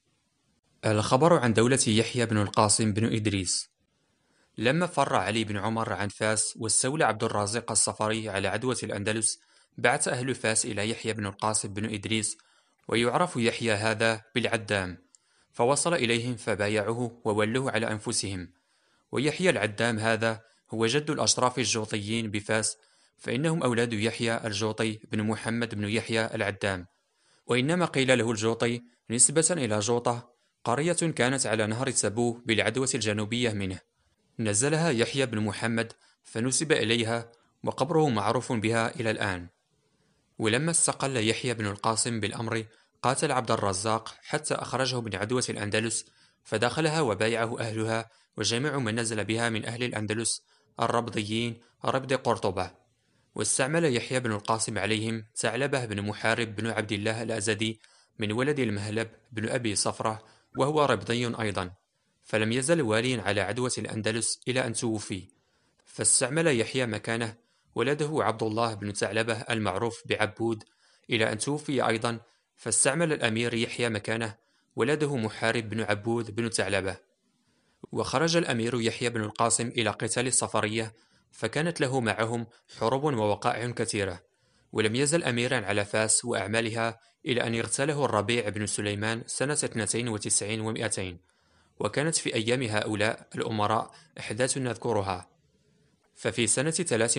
الخبر عن دولة يحيى بن القاسم بن إدريس. لما فر علي بن عمر عن فاس واستولى عبد الرازق الصفري على عدوة الأندلس، بعث أهل فاس إلى يحيى بن القاسم بن إدريس، ويعرف يحيى هذا بالعدام، فوصل إليهم فبايعوه وولوه على أنفسهم. ويحيى العدام هذا هو جد الأشراف الجوطيين بفاس، فإنهم أولاد يحيى الجوطي بن محمد بن يحيى العدام، وإنما قيل له الجوطي نسبة إلى جوطة، قرية كانت على نهر سبو بالعدوة الجنوبية منه، نزلها يحيى بن محمد فنسب إليها، وقبره معروف بها إلى الآن. ولما استقل يحيى بن القاسم بالأمر، قاتل عبد الرزاق حتى أخرجه من عدوة الأندلس، فدخلها وبايعه أهلها وجميع من نزل بها من أهل الأندلس الربضيين ربض قرطبة. واستعمل يحيى بن القاسم عليهم ثعلبة بن محارب بن عبد الله الأزدي من ولد المهلب بن أبي صفرة، وهو ربضي أيضا، فلم يزل واليا على عدوة الأندلس إلى أن توفي. فاستعمل يحيى مكانه ولده عبد الله بن ثعلبة المعروف بعبود إلى أن توفي أيضا، فاستعمل الأمير يحيى مكانه ولده محارب بن عبود بن ثعلبة. وخرج الأمير يحيى بن القاسم إلى قتال الصفرية، فكانت له معهم حروب ووقائع كثيرة، ولم يزل أميرا على فاس وأعمالها إلى أن اغتاله الربيع بن سليمان سنة 92 و200، وكانت في أيام هؤلاء الأمراء أحداث نذكرها. ففي سنة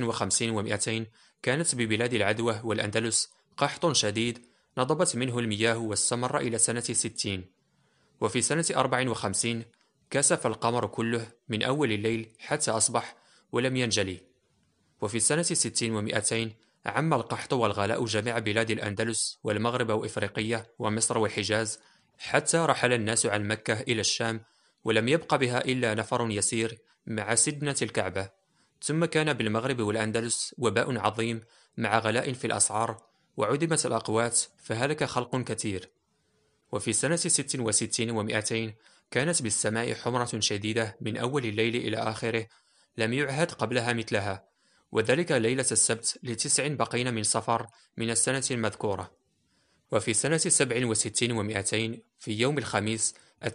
53 و200 كانت ببلاد العدوة والأندلس قحط شديد نضبت منه المياه واستمر إلى سنة 60. وفي سنة 54 كسف القمر كله من أول الليل حتى أصبح ولم ينجلي. وفي سنة 60 و200 عم القحط والغلاء جميع بلاد الأندلس والمغرب وإفريقية ومصر والحجاز، حتى رحل الناس عن مكة إلى الشام، ولم يبق بها إلا نفر يسير مع سدنة الكعبة. ثم كان بالمغرب والأندلس وباء عظيم مع غلاء في الأسعار، وعدمت الأقوات فهلك خلق كثير. وفي سنة 66 و200 كانت بالسماء حمرة شديدة من أول الليل إلى آخره لم يعهد قبلها مثلها، وذلك ليلة السبت ل9 بقين من صفر من السنة المذكورة. وفي سنة 67 و200 في يوم الخميس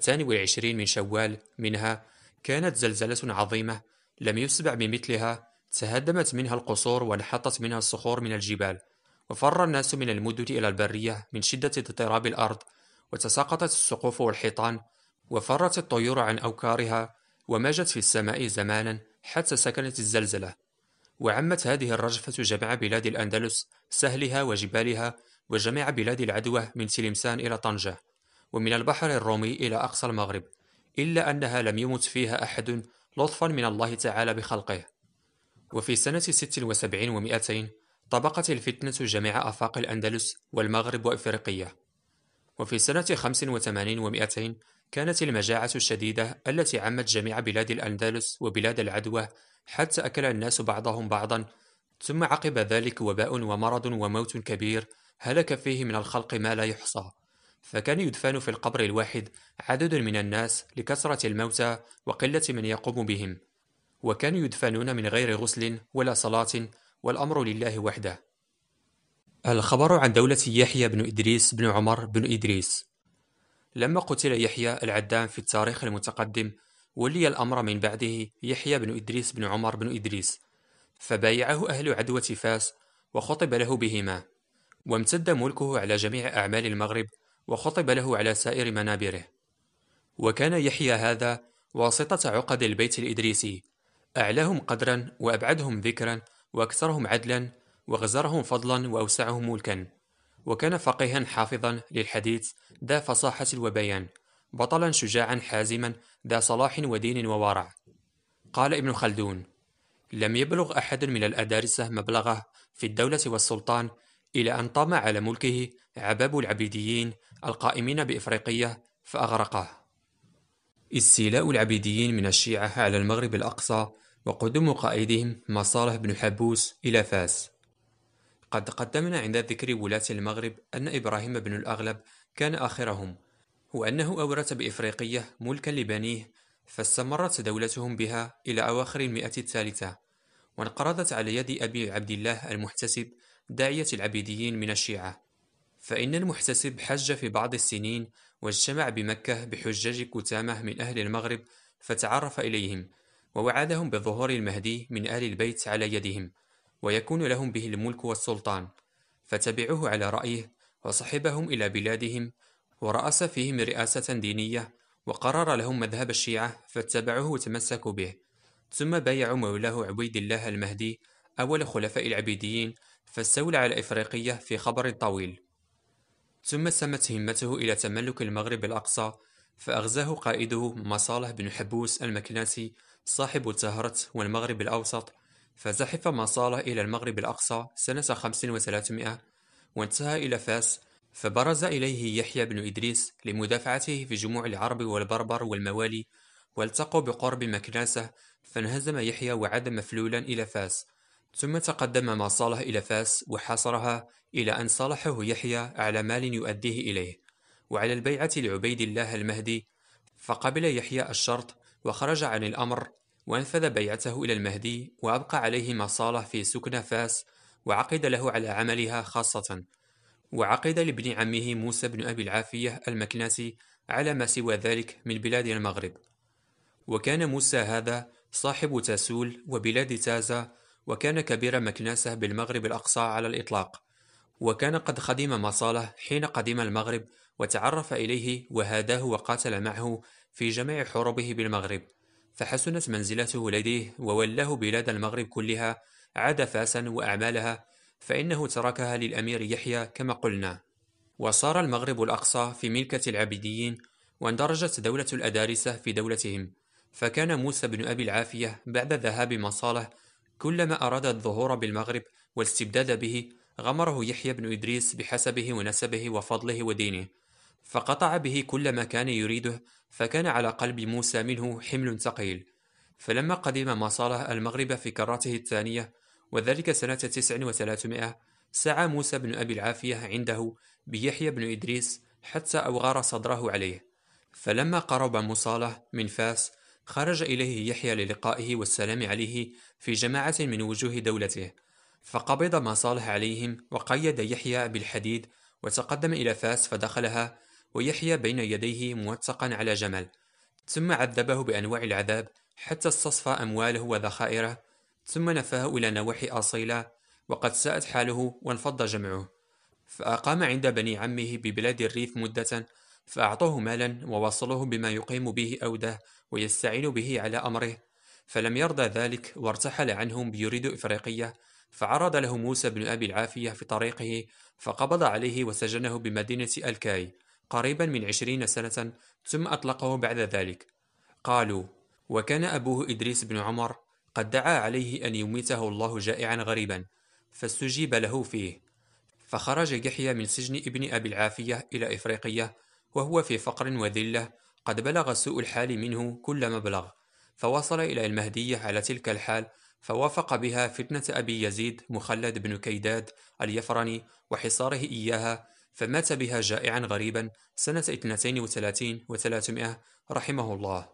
22 من شوال منها كانت زلزلة عظيمة لم يسبع بمثلها، تهدمت منها القصور وانحطت منها الصخور من الجبال، وفر الناس من المدن إلى البرية من شدة اضطراب الأرض، وتساقطت السقوف والحيطان، وفرت الطيور عن أوكارها، وماجت في السماء زمانا حتى سكنت الزلزلة. وعمت هذه الرجفة جميع بلاد الأندلس سهلها وجبالها، وجميع بلاد العدوة من تلمسان إلى طنجة، ومن البحر الرومي إلى أقصى المغرب، إلا أنها لم يمت فيها أحد لطفا من الله تعالى بخلقه. وفي سنة 76 و200 طبقت الفتنة جميع آفاق الأندلس والمغرب وإفريقية. وفي سنة 85 و200 كانت المجاعة الشديدة التي عمت جميع بلاد الأندلس وبلاد العدوى حتى أكل الناس بعضهم بعضا. ثم عقب ذلك وباء ومرض وموت كبير هلك فيه من الخلق ما لا يحصى، فكان يدفن في القبر الواحد عدد من الناس لكثرة الموتى وقلة من يقوم بهم، وكانوا يدفنون من غير غسل ولا صلاة، والأمر لله وحده. الخبر عن دولة يحيى بن إدريس بن عمر بن إدريس. لما قتل يحيى العدام في التاريخ المتقدم، ولي الأمر من بعده يحيى بن إدريس بن عمر بن إدريس، فبايعه أهل عدوة فاس وخطب له بهما، وامتد ملكه على جميع أعمال المغرب، وخطب له على سائر منابره. وكان يحيى هذا واسطة عقد البيت الإدريسي، أعلاهم قدرا وأبعدهم ذكرا وأكثرهم عدلا وغزرهم فضلا وأوسعهم ملكا، وكان فقيها حافظا للحديث ذا فصاحة وبيان، بطلا شجاعا حازما ذا صلاح ودين وورع. قال ابن خلدون: لم يبلغ أحد من الأدارسة مبلغه في الدولة والسلطان إلى أن طام على ملكه عباب العبيديين القائمين بإفريقية فأغرقه. استيلاء العبيديين من الشيعة على المغرب الأقصى، وقدوم قائدهم مصالح بن حبوس إلى فاس. قد قدمنا عند ذكر ولاة المغرب أن إبراهيم بن الأغلب كان آخرهم، وأنه أورث بإفريقية ملكا لبنيه فاستمرت دولتهم بها إلى أواخر المئة الثالثة، وانقرضت على يد أبي عبد الله المحتسب داعية العبيديين من الشيعة. فإن المحتسب حج في بعض السنين، واجتمع بمكة بحجاج كتامة من أهل المغرب، فتعرف إليهم، ووعدهم بظهور المهدي من آل البيت على يدهم، ويكون لهم به الملك والسلطان. فتبعوه على رأيه، وصحبهم إلى بلادهم، ورأس فيهم رئاسة دينية، وقرر لهم مذهب الشيعة، فاتبعوه وتمسكوا به. ثم بايعوا مولاه عبيد الله المهدي أول خلفاء العبيديين، فاستولى على إفريقية في خبر طويل. ثم سمت همته إلى تملك المغرب الأقصى، فأغزاه قائده مصالح بن حبوس المكناسي صاحب الزهرة والمغرب الأوسط. فزحف مصالح إلى المغرب الأقصى سنة 5300، وانتهى إلى فاس، فبرز إليه يحيى بن إدريس لمدافعته في جموع العرب والبربر والموالي، والتقوا بقرب مكناسة، فانهزم يحيى وعاد مفلولا إلى فاس. ثم تقدم مصالح إلى فاس وحاصرها، إلى أن صالحه يحيى على مال يؤديه إليه، وعلى البيعة لعبيد الله المهدي، فقبل يحيى الشرط وخرج عن الأمر، وأنفذ بيعته إلى المهدي، وأبقى عليه مصالح في سكن فاس، وعقد له على عملها خاصة، وعقد لابن عمه موسى بن أبي العافية المكناسي على ما سوى ذلك من بلاد المغرب. وكان موسى هذا صاحب تاسول وبلاد تازة، وكان كبير مكناسة بالمغرب الأقصى على الإطلاق، وكان قد خدم مصالح حين قدم المغرب، وتعرف إليه وهاداه وقاتل معه في جميع حروبه بالمغرب، فحسنت منزلته لديه، وولاه بلاد المغرب كلها، عاد فاسا وأعمالها، فإنه تركها للأمير يحيى كما قلنا. وصار المغرب الأقصى في ملكة العبيديين، واندرجت دولة الأدارسة في دولتهم. فكان موسى بن أبي العافية بعد ذهاب مصالح، كلما أراد الظهور بالمغرب والاستبداد به، غمره يحيى بن إدريس بحسبه ونسبه وفضله ودينه، فقطع به كل ما كان يريده، فكان على قلب موسى منه حمل ثقيل. فلما قدم مصالح المغرب في كرته الثانية، وذلك سنة 9300، سعى موسى بن أبي العافية عنده بيحيى بن إدريس حتى أوغر صدره عليه. فلما قرب مصالح من فاس، خرج إليه يحيى للقائه والسلام عليه في جماعة من وجوه دولته، فقبض مصالح عليهم، وقيد يحيى بالحديد، وتقدم إلى فاس فدخلها، ويحيى بين يديه موثقا على جمل. ثم عذبه بأنواع العذاب حتى استصفى أمواله وذخائره، ثم نفاه إلى نواحي أصيلة، وقد ساءت حاله وانفض جمعه. فأقام عند بني عمه ببلاد الريف مدة، فأعطوه مالا ووصلوه بما يقيم به أوده ويستعين به على أمره، فلم يرضى ذلك، وارتحل عنهم بيريد إفريقية. فعرض له موسى بن أبي العافية في طريقه، فقبض عليه وسجنه بمدينة الكاي قريبا من 20 سنة، ثم أطلقه بعد ذلك. قالوا: وكان أبوه إدريس بن عمر قد دعا عليه أن يميته الله جائعا غريبا، فاستجيب له فيه. فخرج يحيى من سجن ابن أبي العافية إلى إفريقية، وهو في فقر وذلة، قد بلغ سوء الحال منه كل مبلغ، فوصل إلى المهدية على تلك الحال، فوافق بها فتنة أبي يزيد مخلد بن كيداد اليفرني وحصاره إياها، فمات بها جائعا غريبا سنة 32 و300 رحمه الله.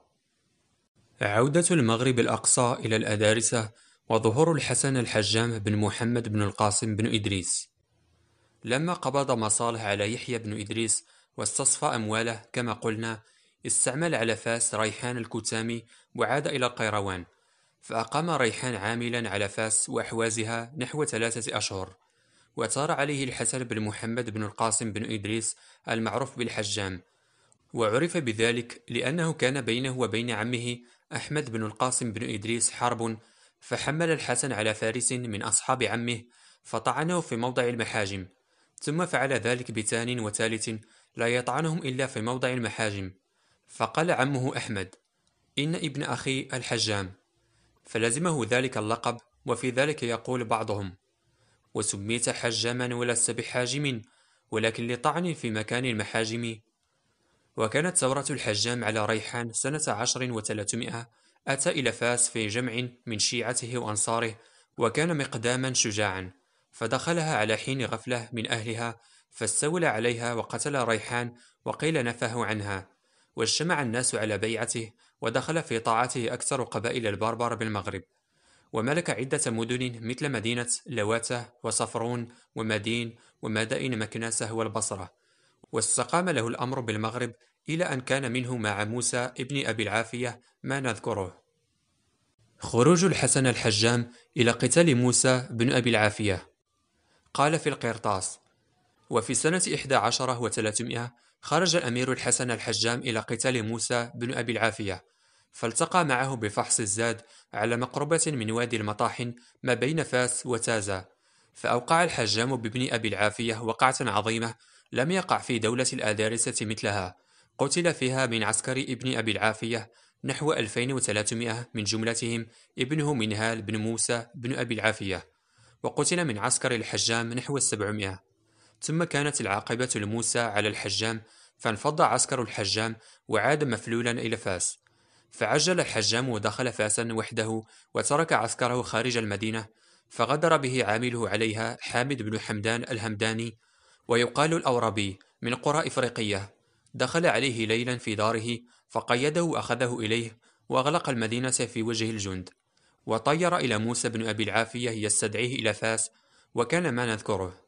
عودة المغرب الأقصى إلى الأدارسة، وظهور الحسن الحجام بن محمد بن القاسم بن إدريس. لما قبض مصالح على يحيى بن إدريس واستصفى أمواله كما قلنا، استعمل على فاس ريحان الكتامي، وعاد إلى القيروان، فأقام ريحان عاملا على فاس وأحوازها نحو 3 أشهر، وثار عليه الحسن بن محمد بن القاسم بن إدريس المعروف بالحجام، وعرف بذلك لأنه كان بينه وبين عمه أحمد بن القاسم بن إدريس حرب، فحمل الحسن على فارس من أصحاب عمه، فطعنه في موضع المحاجم، ثم فعل ذلك بثان وثالث، لا يطعنهم إلا في موضع المحاجم. فقال عمه أحمد: إن ابن أخي الحجام، فلزمه ذلك اللقب. وفي ذلك يقول بعضهم: وسميت حجاما ولست بحاجم، ولكن لطعن في مكان المحاجم. وكانت ثورة الحجام على ريحان سنة 10 و300. أتى إلى فاس في جمع من شيعته وأنصاره، وكان مقداما شجاعا، فدخلها على حين غفلة من أهلها، فاستولى عليها وقتل ريحان، وقيل نفاه عنها. واجتمع الناس على بيعته، ودخل في طاعته أكثر قبائل البربر بالمغرب، وملك عدة مدن مثل مدينة لواته وصفرون ومدين ومدائن مكناسة والبصرة، واستقام له الأمر بالمغرب إلى أن كان منه مع موسى ابن أبي العافية ما نذكره. خروج الحسن الحجام إلى قتال موسى بن أبي العافية. قال في القرطاس: وفي سنة 11 و300 خرج الأمير الحسن الحجام إلى قتال موسى بن أبي العافية، فالتقى معه بفحص الزاد على مقربة من وادي المطاحن ما بين فاس وتازة، فأوقع الحجام بابن أبي العافية وقعة عظيمة لم يقع في دولة الآدارسة مثلها، قتل فيها من عسكر ابن أبي العافية نحو 2300 من جملتهم ابنه منهال بن موسى بن أبي العافية، وقتل من عسكر الحجام نحو 700. ثم كانت العاقبة لموسى على الحجام، فانفض عسكر الحجام وعاد مفلولا إلى فاس، فعجل الحجام ودخل فاسا وحده وترك عسكره خارج المدينة، فغدر به عامله عليها حامد بن حمدان الهمداني، ويقال الأوربي من قرى إفريقية، دخل عليه ليلا في داره فقيده وأخذه إليه وأغلق المدينة في وجه الجند، وطير إلى موسى بن أبي العافية يستدعيه إلى فاس، وكان ما نذكره.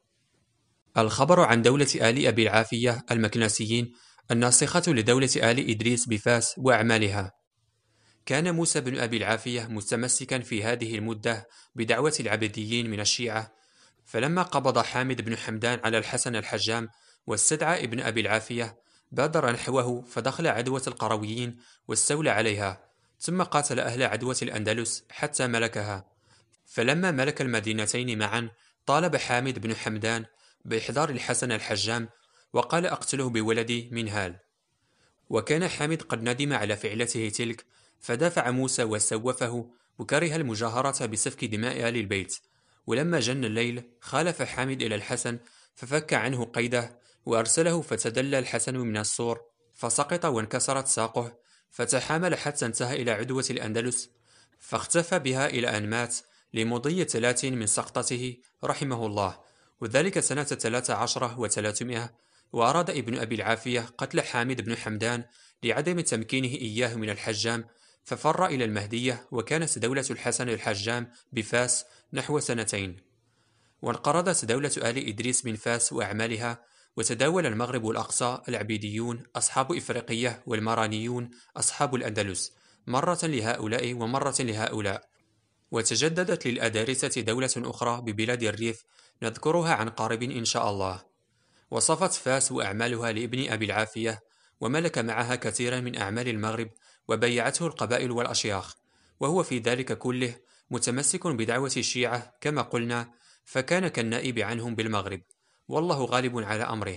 الخبر عن دولة آل أبي العافية المكناسيين الناسخة لدولة آل إدريس بفاس وأعمالها. كان موسى بن أبي العافية متمسكا في هذه المدة بدعوة العبديين من الشيعة، فلما قبض حامد بن حمدان على الحسن الحجام واستدعى ابن أبي العافية بادر نحوه، فدخل عدوة القرويين واستولى عليها، ثم قاتل أهل عدوة الأندلس حتى ملكها. فلما ملك المدينتين معا طالب حامد بن حمدان بإحضار الحسن الحجام، وقال أقتله بولدي منهال، وكان حامد قد ندم على فعلته تلك، فدافع موسى وسوفه، وكره المجاهرة بسفك دماء آل البيت. ولما جن الليل خالف حامد إلى الحسن ففك عنه قيده وأرسله، فتدلى الحسن من السور فسقط وانكسرت ساقه، فتحامل حتى انتهى إلى عدوة الأندلس، فاختفى بها إلى أن مات لمضي 30 من سقطته رحمه الله، وذلك سنة 13 و300. وأراد ابن أبي العافية قتل حامد بن حمدان لعدم تمكينه إياه من الحجام، ففر إلى المهدية، وكانت دولة الحسن الحجام بفاس نحو 2 سنين، وانقرضت دولة آل إدريس من فاس وأعمالها، وتداول المغرب والأقصى العبيديون أصحاب إفريقية والمرانيون أصحاب الأندلس، مرة لهؤلاء ومرة لهؤلاء، وتجددت للأدارسة دولة أخرى ببلاد الريف نذكرها عن قارب إن شاء الله. وصفت فاس وأعمالها لابن أبي العافية، وملك معها كثيرا من أعمال المغرب، وبيعته القبائل والأشياخ، وهو في ذلك كله متمسك بدعوة الشيعة كما قلنا، فكان كالنائب عنهم بالمغرب، والله غالب على أمره.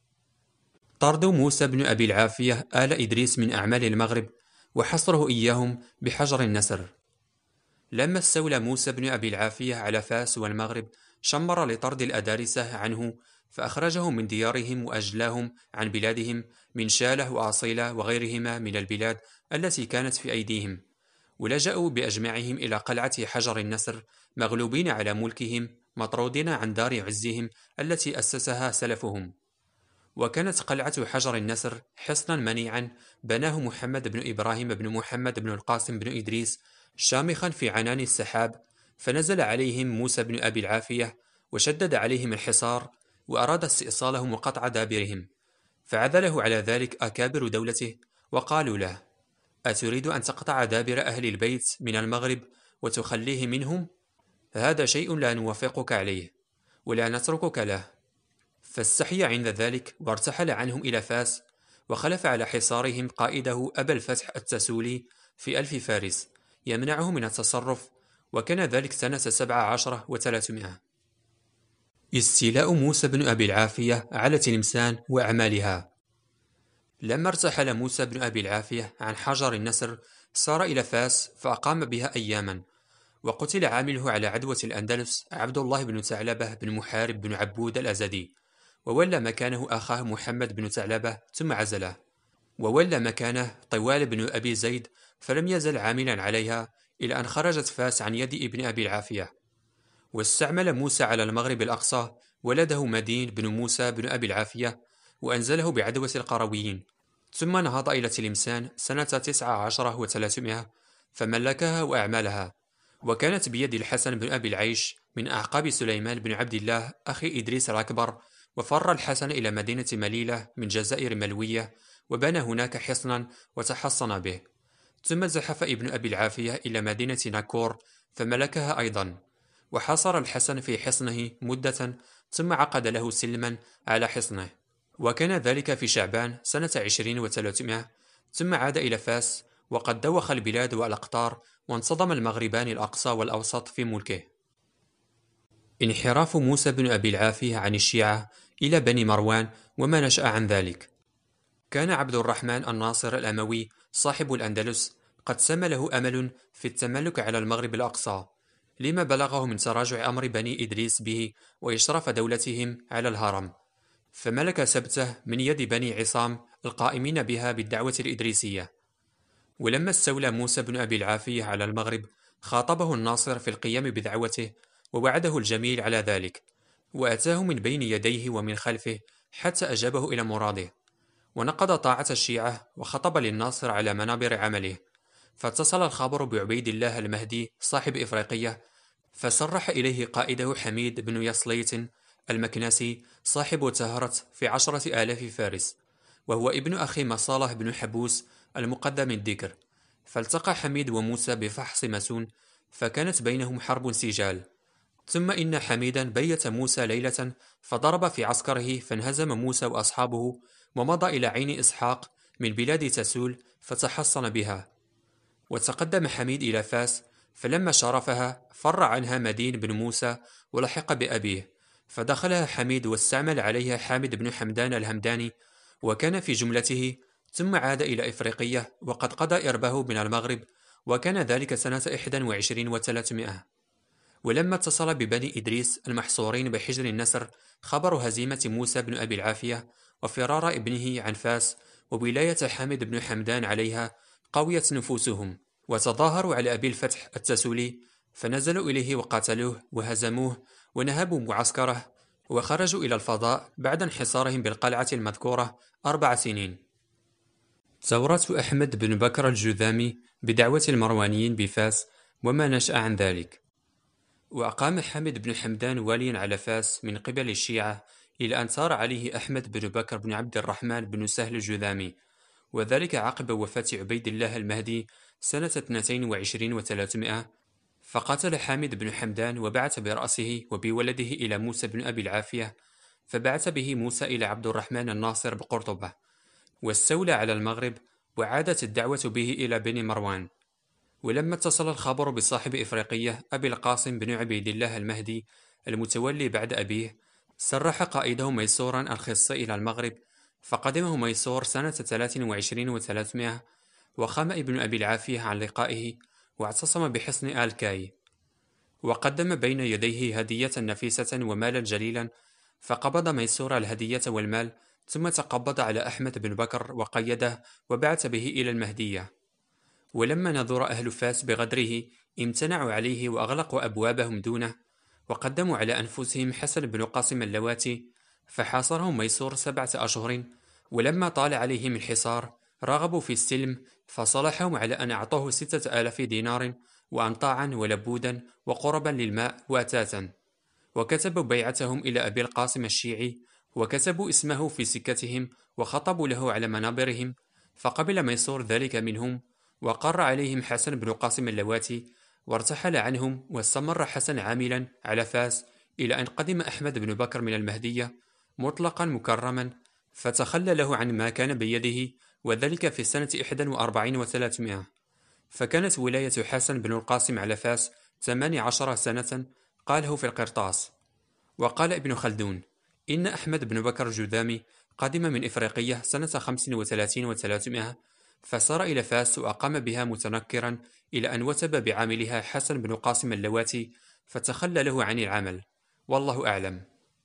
طرد موسى بن أبي العافية آل إدريس من أعمال المغرب، وحصره إياهم بحجر النسر. لما استولى موسى بن أبي العافية على فاس والمغرب شمر لطرد الأدارسة عنه، فأخرجهم من ديارهم وأجلاهم عن بلادهم من شاله وأصيلة وغيرهما من البلاد التي كانت في أيديهم، ولجأوا بأجمعهم إلى قلعة حجر النسر مغلوبين على ملكهم مطرودين عن دار عزهم التي أسسها سلفهم. وكانت قلعة حجر النسر حصنا منيعا بناه محمد بن إبراهيم بن محمد بن القاسم بن إدريس شامخا في عنان السحاب، فنزل عليهم موسى بن أبي العافية وشدد عليهم الحصار، وأراد استئصالهم وقطع دابرهم، فعذله على ذلك أكابر دولته، وقالوا له: أتريد أن تقطع دابر أهل البيت من المغرب وتخليه منهم؟ هذا شيء لا نوافقك عليه ولا نتركك له. فاستحي عند ذلك وارتحل عنهم إلى فاس، وخلف على حصارهم قائده أبا الفتح التسولي في 1000 فارس يمنعه من التصرف، وكان ذلك سنة 17 و300. استيلاء موسى بن أبي العافية على تلمسان وأعمالها. لما ارتحل موسى بن أبي العافية عن حجر النسر سار إلى فاس فأقام بها أياما، وقتل عامله على عدوة الأندلس عبد الله بن ثعلبة بن محارب بن عبود الأزدي، وولى مكانه أخاه محمد بن ثعلبة ثم عزله، وولى مكانه طوال بن أبي زيد، فلم يزل عاملا عليها إلى أن خرجت فاس عن يد ابن أبي العافية. واستعمل موسى على المغرب الأقصى ولده مدين بن موسى بن أبي العافية، وأنزله بعدوة القرويين، ثم نهض إلى تلمسان سنة 19 و300 فملكها وأعمالها، وكانت بيد الحسن بن أبي العيش من أعقاب سليمان بن عبد الله أخي إدريس الأكبر. وفر الحسن إلى مدينة مليلة من جزائر ملوية، وبنى هناك حصنا وتحصن به. ثم زحف ابن أبي العافية إلى مدينة ناكور فملكها أيضا، وحاصر الحسن في حصنه مدة، ثم عقد له سلما على حصنه، وكان ذلك في شعبان سنة 20 و300. ثم عاد إلى فاس، وقد دوخ البلاد والأقطار، وانصدم المغربان الأقصى والأوسط في ملكه. انحراف موسى بن أبي العافية عن الشيعة إلى بني مروان وما نشأ عن ذلك. كان عبد الرحمن الناصر الأموي صاحب الأندلس قد سمى له أمل في التملك على المغرب الأقصى، لما بلغه من تراجع أمر بني إدريس به وإشراف دولتهم على الهرم، فملك سبته من يد بني عصام القائمين بها بالدعوة الإدريسية. ولما استولى موسى بن أبي العافية على المغرب، خاطبه الناصر في القيام بدعوته، ووعده الجميل على ذلك، وأتاه من بين يديه ومن خلفه حتى أجابه إلى مراده، ونقض طاعة الشيعة، وخطب للناصر على منابر عمله. فاتصل الخبر بعبيد الله المهدي صاحب إفريقية، فصرح إليه قائده حميد بن يصليت المكناسي صاحب تهرة في 10,000 فارس، وهو ابن أخي مصالح بن حبوس المقدم الذكر. فالتقى حميد وموسى بفحص مسون، فكانت بينهم حرب سجال. ثم إن حميدا بيت موسى ليلة، فضرب في عسكره، فانهزم موسى وأصحابه، ومضى إلى عين إسحاق من بلاد تسول فتحصن بها. وتقدم حميد إلى فاس، فلما شرفها فر عنها مدين بن موسى ولحق بأبيه، فدخلها حميد واستعمل عليها حامد بن حمدان الهمداني، وكان في جملته. ثم عاد إلى إفريقية، وقد قضى إربه من المغرب، وكان ذلك سنة 21 و300. ولما اتصل ببني إدريس المحصورين بحجر النسر خبر هزيمة موسى بن أبي العافية وفرار ابنه عن فاس وولاية حامد بن حمدان عليها، قويت نفوسهم، وتظاهروا على أبي الفتح التسولي، فنزلوا إليه وقاتلوه وهزموه ونهبوا معسكره، وخرجوا إلى الفضاء بعد انحصارهم بالقلعة المذكورة 4 سنين. ثورة أحمد بن بكر الجذامي بدعوة المروانيين بفاس وما نشأ عن ذلك. وأقام حامد بن حمدان واليا على فاس من قبل الشيعة، إلى أن ثار عليه أحمد بن بكر بن عبد الرحمن بن سهل الجذامي، وذلك عقب وفاة عبيد الله المهدي سنة 22 و300. فقاتل حامد بن حمدان وبعث برأسه وبولده إلى موسى بن أبي العافية، فبعث به موسى إلى عبد الرحمن الناصر بقرطبة، واستولى على المغرب، وعادت الدعوة به إلى بني مروان. ولما اتصل الخبر بصاحب إفريقية أبي القاسم بن عبيد الله المهدي المتولي بعد أبيه، سرح قائده ميسورا الخص إلى المغرب، فقدمه ميسور سنة 23 و300، وخام ابن أبي العافية عن لقائه، واعتصم بحصن آل كاي، وقدم بين يديه هدية نفيسة ومالا جليلا، فقبض ميسور الهدية والمال، ثم تقبض على أحمد بن بكر وقيده، وبعث به إلى المهدية. ولما نظر أهل فاس بغدره امتنعوا عليه وأغلقوا أبوابهم دونه، وقدموا على أنفسهم حسن بن قاسم اللواتي، فحاصرهم ميسور 7 أشهر. ولما طال عليهم الحصار رغبوا في السلم، فصالحهم على أن أعطوه 6,000 دينار وأنطاعا ولبودا وقربا للماء وأتاتا، وكتبوا بيعتهم إلى أبي القاسم الشيعي، وكتبوا اسمه في سكتهم، وخطبوا له على منابرهم، فقبل ميسور ذلك منهم، وقر عليهم حسن بن قاسم اللواتي، وارتحل عنهم. واستمر حسن عاملا على فاس إلى أن قدم أحمد بن بكر من المهدية مطلقا مكرما، فتخلى له عن ما كان بيده، وذلك في سنة 41 و300. فكانت ولاية حسن بن القاسم على فاس 18 سنة، قاله في القرطاس. وقال ابن خلدون إن أحمد بن بكر الجذامي قدم من إفريقية سنة 35 و300، فسار إلى فاس وأقام بها متنكرا، إلى أن وتب بعاملها حسن بن قاسم اللواتي، فتخلى له عن العمل. والله أعلم.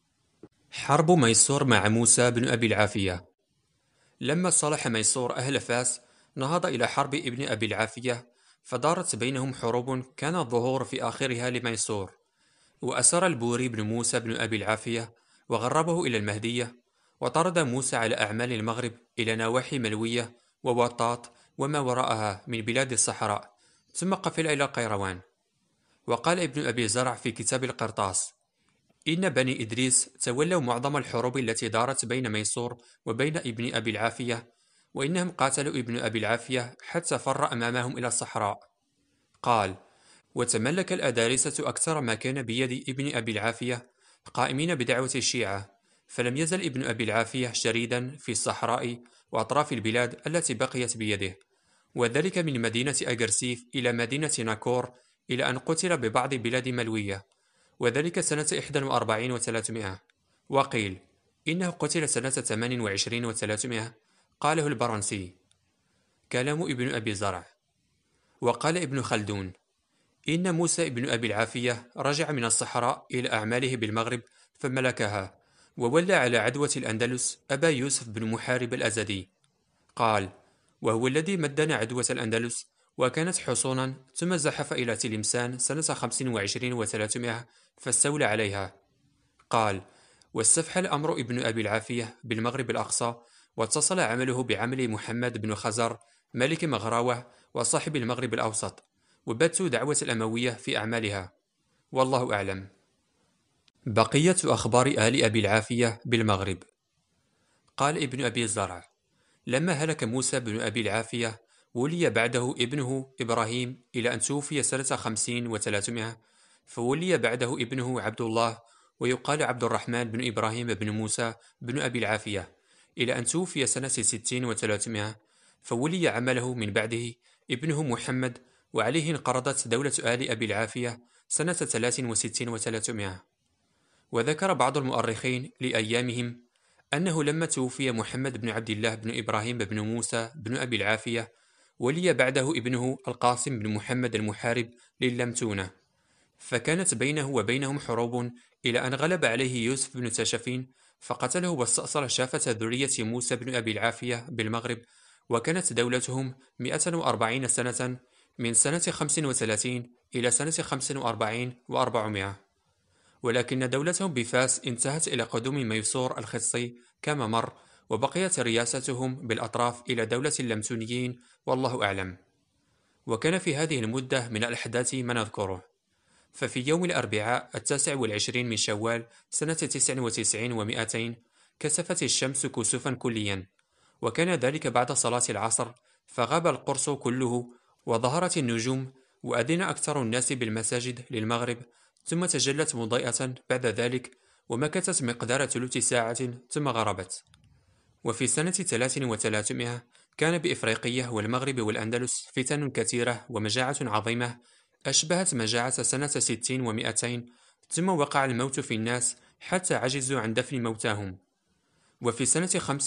حرب ميسور مع موسى بن أبي العافية. لما صالح ميسور أهل فاس نهض إلى حرب ابن أبي العافية، فدارت بينهم حروب كان الظهور في آخرها لميسور، وأسر البوري بن موسى بن أبي العافية وغربه إلى المهدية، وطرد موسى على أعمال المغرب إلى نواحي ملوية ووطاط وما وراءها من بلاد الصحراء، ثم قفل إلى القيروان. وقال ابن أبي زرع في كتاب القرطاس: إن بني إدريس تولوا معظم الحروب التي دارت بين ميسور وبين ابن أبي العافية، وإنهم قاتلوا ابن أبي العافية حتى فر أمامهم إلى الصحراء. قال: وتملك الأدارسة أكثر ما كان بيد ابن أبي العافية قائمين بدعوة الشيعة، فلم يزل ابن أبي العافية شريدا في الصحراء وأطراف البلاد التي بقيت بيده، وذلك من مدينة أجرسيف إلى مدينة ناكور، إلى أن قتل ببعض بلاد ملوية، وذلك سنة 41 و300. وقيل إنه قتل سنة 28 و300. قاله البرنسي. كلام ابن أبي زرع. وقال ابن خلدون: إن موسى ابن أبي العافية رجع من الصحراء إلى أعماله بالمغرب فملكها، وولى على عدوة الأندلس أبا يوسف بن محارب الأزدي. قال: وهو الذي مدن عدوة الأندلس، وكانت حصونا، ثم زحف إلى تلمسان سنة 25 و300 فاستولى عليها. قال: واستفحى الأمر ابن أبي العافية بالمغرب الأقصى، واتصل عمله بعمل محمد بن خزر ملك مغراوة وصاحب المغرب الأوسط، وبثوا دعوة الأموية في أعمالها. والله أعلم. بقية أخبار آل أبي العافية بالمغرب. قال ابن أبي الزرع: لما هلك موسى بن أبي العافية، ولي بعده ابنه إبراهيم إلى أن توفي سنة 50 و300، فولي بعده ابنه عبد الله، ويقال عبد الرحمن بن إبراهيم بن موسى بن أبي العافية، إلى أن توفي سنة 60 و300، فولي عمله من بعده ابنه محمد، وعليه انقرضت دولة آل أبي العافية سنة 63 و300. وذكر بعض المؤرخين لأيامهم أنه لما توفي محمد بن عبد الله بن إبراهيم بن موسى بن أبي العافية، ولي بعده ابنه القاسم بن محمد المحارب للمتونة، فكانت بينه وبينهم حروب، إلى أن غلب عليه يوسف بن تاشفين فقتله واستأصل شافة ذرية موسى بن أبي العافية بالمغرب، وكانت دولتهم 140 سنة، من سنة 35 إلى سنة 45 و400. ولكن دولتهم بفاس انتهت إلى قدوم ميسور الخصي كما مر، وبقيت رياستهم بالأطراف إلى دولة اللمتونيين، والله أعلم. وكان في هذه المدة من الأحداث ما نذكره. ففي يوم الأربعاء 29 من شوال سنة 99 و200 كسفت الشمس كسوفا كليا، وكان ذلك بعد صلاة العصر، فغاب القرص كله وظهرت النجوم، وأذن أكثر الناس بالمساجد للمغرب، ثم تجلت مضيئة بعد ذلك، ومكثت مقدار ثلث ساعة ثم غربت. وفي سنة 300 كان بإفريقية والمغرب والأندلس فتن كثيرة ومجاعة عظيمة أشبهت مجاعة سنة 60 و200، ثم وقع الموت في الناس حتى عجزوا عن دفن موتاهم. وفي سنة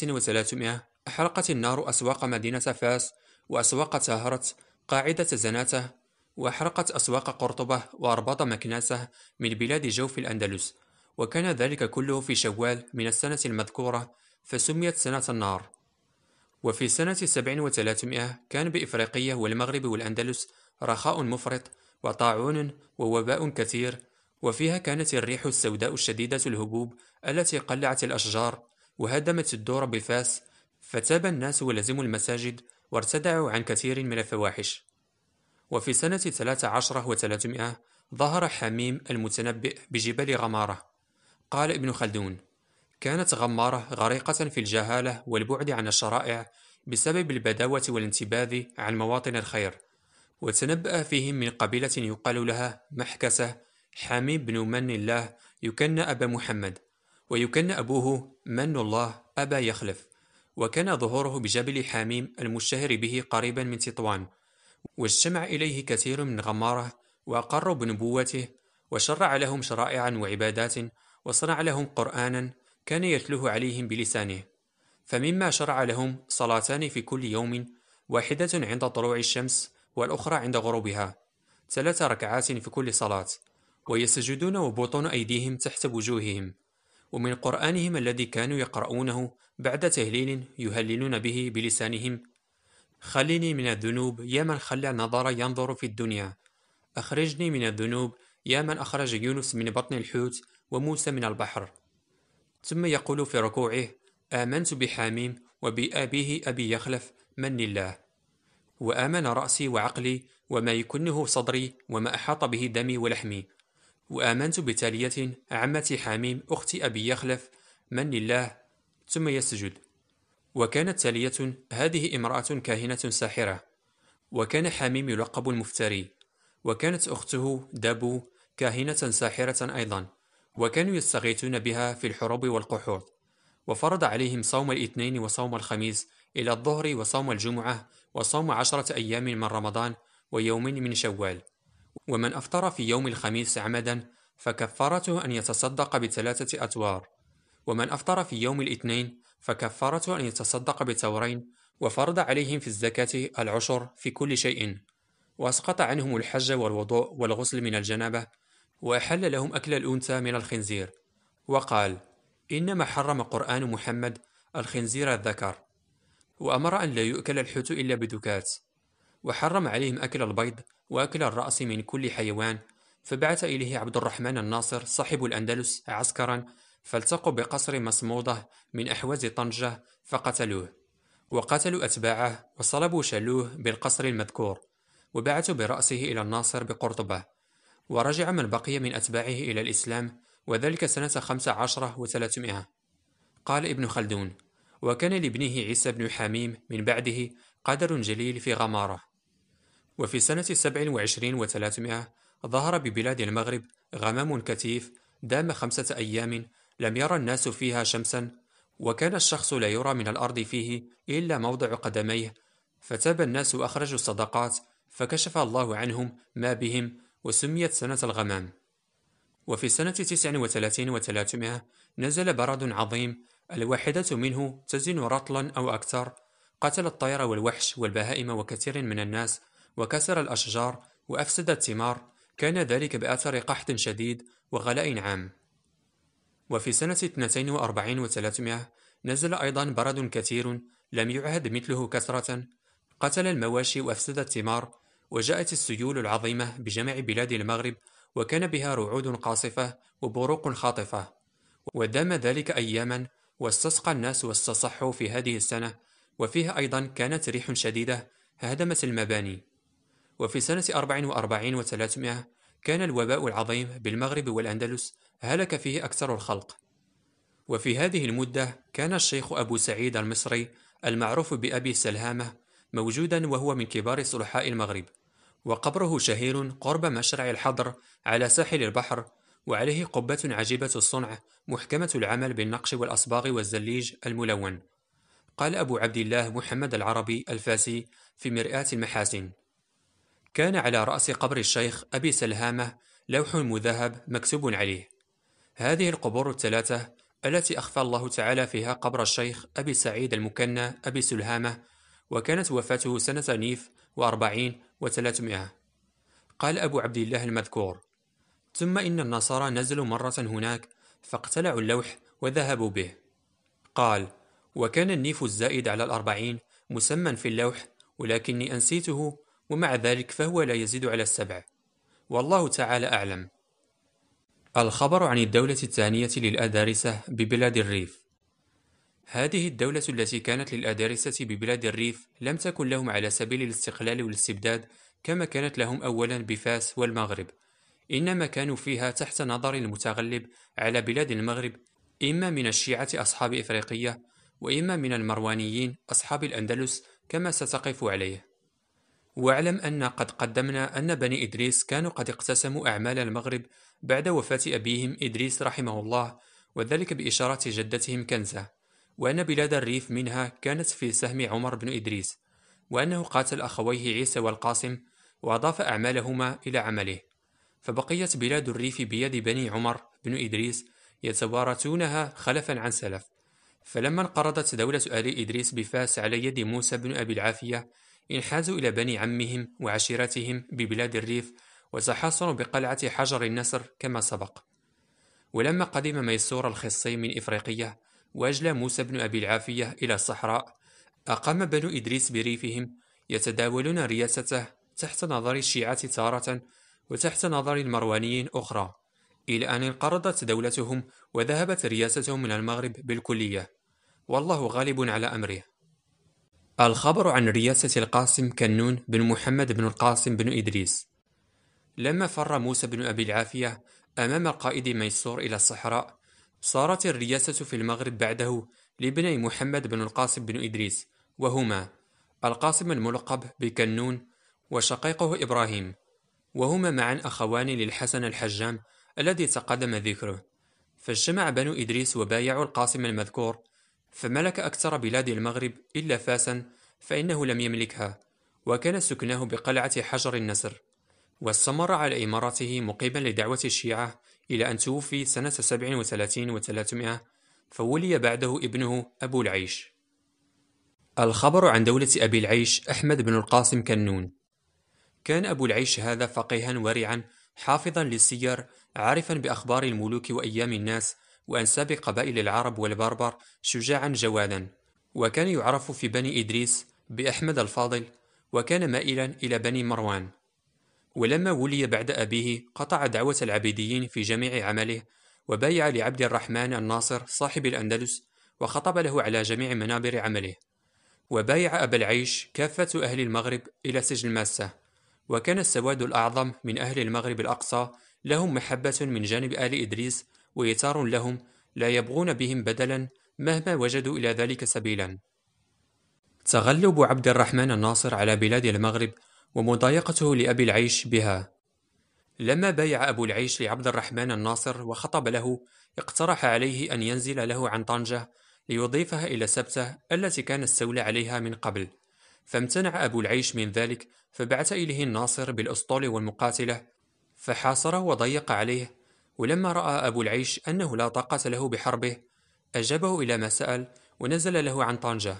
300 أحرقت النار أسواق مدينة فاس، وأسواق تاهرت، قاعدة زناتة، وأحرقت أسواق قرطبة وأرباط مكناسة من بلاد جوف الأندلس، وكان ذلك كله في شوال من السنة المذكورة، فسميت سنة النار. وفي سنة 300 كان بإفريقية والمغرب والأندلس رخاء مفرط، وطاعون ووباء كثير، وفيها كانت الريح السوداء الشديدة الهبوب التي قلعت الأشجار وهدمت الدور بفاس، فتاب الناس ولزموا المساجد وارتدعوا عن كثير من الفواحش. وفي سنة 13 و300 ظهر حميم المتنبئ بجبل غمارة. قال ابن خلدون: كانت غمارة غريقة في الجهالة والبعد عن الشرائع بسبب البداوة والانتباذ عن مواطن الخير، وتنبأ فيهم من قبيلة يقال لها محكسة حميم بن من الله يكن أبا محمد، ويكن أبوه من الله أبا يخلف، وكان ظهوره بجبل حميم المشتهر به قريبا من تطوان، واجتمع إليه كثير من غمارة وأقروا بنبوته، وشرع لهم شرائعا وعبادات، وصنع لهم قرآنا كان يتلوه عليهم بلسانه. فمما شرع لهم صلاتان في كل يوم، واحدة عند طلوع الشمس والأخرى عند غروبها، 3 ركعات في كل صلاة، ويسجدون وبطون أيديهم تحت وجوههم. ومن قرآنهم الذي كانوا يقرؤونه بعد تهليل يهللون به بلسانهم: خلني من الذنوب يا من خلى نظر ينظر في الدنيا، أخرجني من الذنوب يا من أخرج يونس من بطن الحوت وموسى من البحر. ثم يقول في ركوعه: آمنت بحاميم وبأبيه أبي يخلف من الله، وآمن رأسي وعقلي وما يكنه صدري وما أحاط به دمي ولحمي، وآمنت بتالية عمتي حاميم أخت أبي يخلف من الله، ثم يسجد. وكانت تالية هذه امرأة كاهنة ساحرة، وكان حميم يلقب المفتري، وكانت أخته دابو كاهنة ساحرة أيضا، وكانوا يستغيثون بها في الحروب والقحوط. وفرض عليهم صوم الاثنين وصوم الخميس إلى الظهر، وصوم الجمعة، وصوم 10 أيام من رمضان ويوم من شوال. ومن أفطر في يوم الخميس عمدا فكفارته أن يتصدق ب3 أتوار، ومن أفطر في يوم الاثنين فكفارته أن يتصدق بتورين. وفرض عليهم في الزكاة العشر في كل شيء، وأسقط عنهم الحج والوضوء والغسل من الجنابة، وأحل لهم أكل الأنثى من الخنزير، وقال: إنما حرم قرآن محمد الخنزير الذكر، وأمر أن لا يؤكل الحوت إلا بدكات، وحرم عليهم أكل البيض وأكل الرأس من كل حيوان. فبعث إليه عبد الرحمن الناصر صاحب الأندلس عسكرا، فالتقوا بقصر مصمودة من أحواز طنجة فقتلوه، وقتلوا أتباعه وصلبوا شلوه بالقصر المذكور، وبعثوا برأسه إلى الناصر بقرطبة. ورجع من بقي من أتباعه إلى الإسلام، وذلك سنة 15 و300. قال ابن خلدون: وكان لابنه عيسى بن حميم من بعده قدر جليل في غمارة. وفي سنة 27 و300 ظهر ببلاد المغرب غمام كثيف دام 5 أيام لم يرى الناس فيها شمسا، وكان الشخص لا يرى من الأرض فيه إلا موضع قدميه، فتاب الناس وأخرجوا الصدقات، فكشف الله عنهم ما بهم، وسميت سنة الغمام. وفي سنة 39 و300 نزل برد عظيم، الواحدة منه تزن رطلا أو أكثر، قتل الطير والوحش والبهائم وكثير من الناس، وكسر الأشجار وأفسد الثمار، كان ذلك بأثر قحط شديد وغلاء عام. وفي سنة 42 و300 نزل أيضا برد كثير لم يعهد مثله كثرة، قتل المواشي وأفسد الثمار، وجاءت السيول العظيمة بجميع بلاد المغرب، وكان بها رعود قاصفة وبروق خاطفة، ودام ذلك أياما، واستسقى الناس واستصحوا في هذه السنة، وفيها أيضا كانت ريح شديدة هدمت المباني. وفي سنة 44 و300 كان الوباء العظيم بالمغرب والأندلس، هلك فيه أكثر الخلق. وفي هذه المدة كان الشيخ أبو سعيد المصري المعروف بأبي سلهامة موجودا، وهو من كبار صلحاء المغرب، وقبره شهير قرب مشرع الحضر على ساحل البحر، وعليه قبة عجيبة الصنع محكمة العمل بالنقش والأصباغ والزليج الملون. قال أبو عبد الله محمد العربي الفاسي في مرآة المحاسن: كان على رأس قبر الشيخ أبي سلهامة لوح مذهب مكتوب عليه: هذه القبور الثلاثة التي أخفى الله تعالى فيها قبر الشيخ أبي سعيد المكنى أبي سلهامة، وكانت وفاته سنة نيف و40 و300. قال أبو عبد الله المذكور: ثم إن النصارى نزلوا مرة هناك فاقتلعوا اللوح وذهبوا به. قال: وكان النيف الزائد على 40 مسمى في اللوح، ولكني أنسيته، ومع ذلك فهو لا يزيد على 7، والله تعالى أعلم. الخبر عن الدولة الثانية للأدارسة ببلاد الريف. هذه الدولة التي كانت للأدارسة ببلاد الريف لم تكن لهم على سبيل الاستقلال والاستبداد كما كانت لهم أولا بفاس والمغرب، إنما كانوا فيها تحت نظر المتغلب على بلاد المغرب، إما من الشيعة أصحاب إفريقية، وإما من المروانيين أصحاب الأندلس كما ستقف عليه. واعلم أن قد قدمنا أن بني إدريس كانوا قد اقتسموا أعمال المغرب بعد وفاة أبيهم إدريس رحمه الله، وذلك بإشارة جدتهم كنزة، وأن بلاد الريف منها كانت في سهم عمر بن إدريس، وأنه قاتل أخويه عيسى والقاسم وأضاف أعمالهما إلى عمله، فبقيت بلاد الريف بيد بني عمر بن إدريس يتوارثونها خلفا عن سلف. فلما انقرضت دولة آل إدريس بفاس على يد موسى بن أبي العافية، انحازوا إلى بني عمهم وعشيرتهم ببلاد الريف، وتحاصنوا بقلعة حجر النسر كما سبق. ولما قدم ميسور الخصي من إفريقية وأجلى موسى بن أبي العافية إلى الصحراء، أقام بنو إدريس بريفهم يتداولون رياسته تحت نظر الشيعة تارة وتحت نظر المروانيين أخرى، إلى أن انقرضت دولتهم وذهبت رياستهم من المغرب بالكلية، والله غالب على أمره. الخبر عن رياسة القاسم كنون بن محمد بن القاسم بن إدريس. لما فر موسى بن أبي العافية أمام القائد ميسور إلى الصحراء، صارت الرياسة في المغرب بعده لابني محمد بن القاسم بن إدريس، وهما القاسم الملقب بكنون وشقيقه إبراهيم، وهما معا أخوان للحسن الحجام الذي تقدم ذكره. فاجتمع بنو إدريس وبايعوا القاسم المذكور، فملك أكثر بلاد المغرب إلا فاسا فإنه لم يملكها، وكان سكناه بقلعة حجر النسر، واستمر على إمارته مقيما لدعوة الشيعة إلى أن توفي سنة 37 و300، فولي بعده ابنه أبو العيش. الخبر عن دولة أبي العيش أحمد بن القاسم كنون. كان أبو العيش هذا فقيها ورعا حافظا للسير، عارفا بأخبار الملوك وأيام الناس وأنساب قبائل العرب والبربر، شجاعا جوادا، وكان يعرف في بني إدريس بأحمد الفاضل، وكان مائلا إلى بني مروان. ولما ولي بعد أبيه قطع دعوة العبيديين في جميع عمله، وبايع لعبد الرحمن الناصر صاحب الأندلس، وخطب له على جميع منابر عمله. وبايع أبا العيش كافة أهل المغرب إلى سجن ماسة، وكان السواد الأعظم من أهل المغرب الأقصى لهم محبة من جانب آل إدريس، ويتار لهم لا يبغون بهم بدلا مهما وجدوا إلى ذلك سبيلا. تغلب عبد الرحمن الناصر على بلاد المغرب ومضايقته لأبي العيش بها. لما بايع أبو العيش لعبد الرحمن الناصر وخطب له، اقترح عليه أن ينزل له عن طنجة ليضيفها إلى سبته التي كان استولى عليها من قبل، فامتنع أبو العيش من ذلك، فبعث إليه الناصر بالأسطول والمقاتلة، فحاصره وضيق عليه. ولما رأى أبو العيش أنه لا طاقة له بحربه، أجابه إلى ما سأل ونزل له عن طنجة.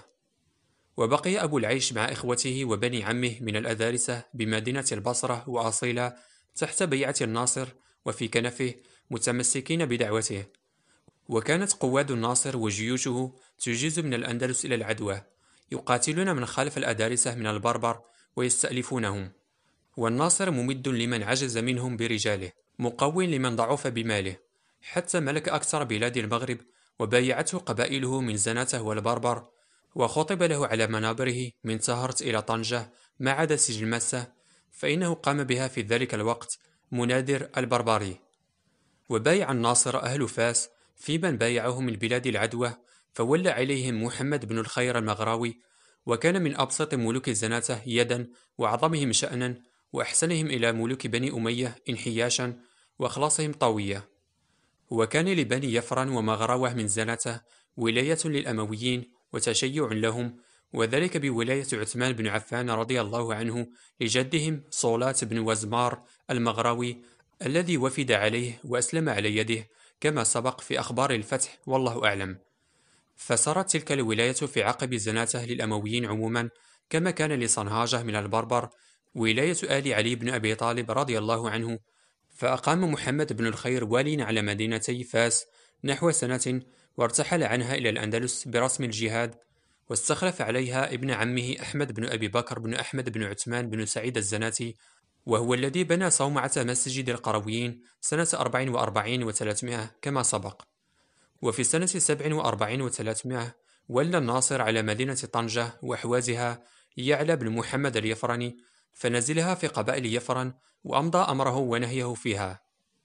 وبقي أبو العيش مع إخوته وبني عمه من الأدارسة بمدينة البصرة وأصيلة تحت بيعة الناصر وفي كنفه، متمسكين بدعوته. وكانت قواد الناصر وجيوشه تجيز من الأندلس إلى العدوى، يقاتلون من خلف الأدارسة من البربر ويستألفونهم، والناصر ممد لمن عجز منهم برجاله، مقو لمن ضعف بماله، حتى ملك أكثر بلاد المغرب، وبايعته قبائله من زناته والبربر، وخطب له على منابره من تهرت إلى طنجة ما عدا سجل ماسة، فإنه قام بها في ذلك الوقت منادر البربري. وبايع الناصر أهل فاس في من بايعه من بلاد العدوى، فولى عليهم محمد بن الخير المغراوي، وكان من أبسط ملوك الزناتة يدا وأعظمهم شأنا، وأحسنهم إلى ملوك بني أمية انحياشا، وأخلاصهم طوية. وكان لبني يفرن ومغراوة من زناتة ولاية للأمويين وتشيع لهم، وذلك بولاية عثمان بن عفان رضي الله عنه لجدهم صولات بن وزمار المغراوي الذي وفد عليه وأسلم على يده، كما سبق في أخبار الفتح، والله أعلم. فسرت تلك الولاية في عقب زناته للأمويين عموما، كما كان لصنهاجة من البربر ولاية آل علي بن أبي طالب رضي الله عنه. فأقام محمد بن الخير واليا على مدينتي فاس نحو سنة، وارتحل عنها إلى الأندلس برسم الجهاد، واستخلف عليها ابن عمه أحمد بن أبي بكر بن أحمد بن عثمان بن سعيد الزناتي، وهو الذي بنى صومعة مسجد القرويين سنة 44 و300 كما سبق. وفي سنة 47 و300 ولى الناصر على مدينة طنجة وحوازها يعلى بن محمد اليفرني، فنزلها في قبائل يفرن، وأمضى أمره ونهيه فيها.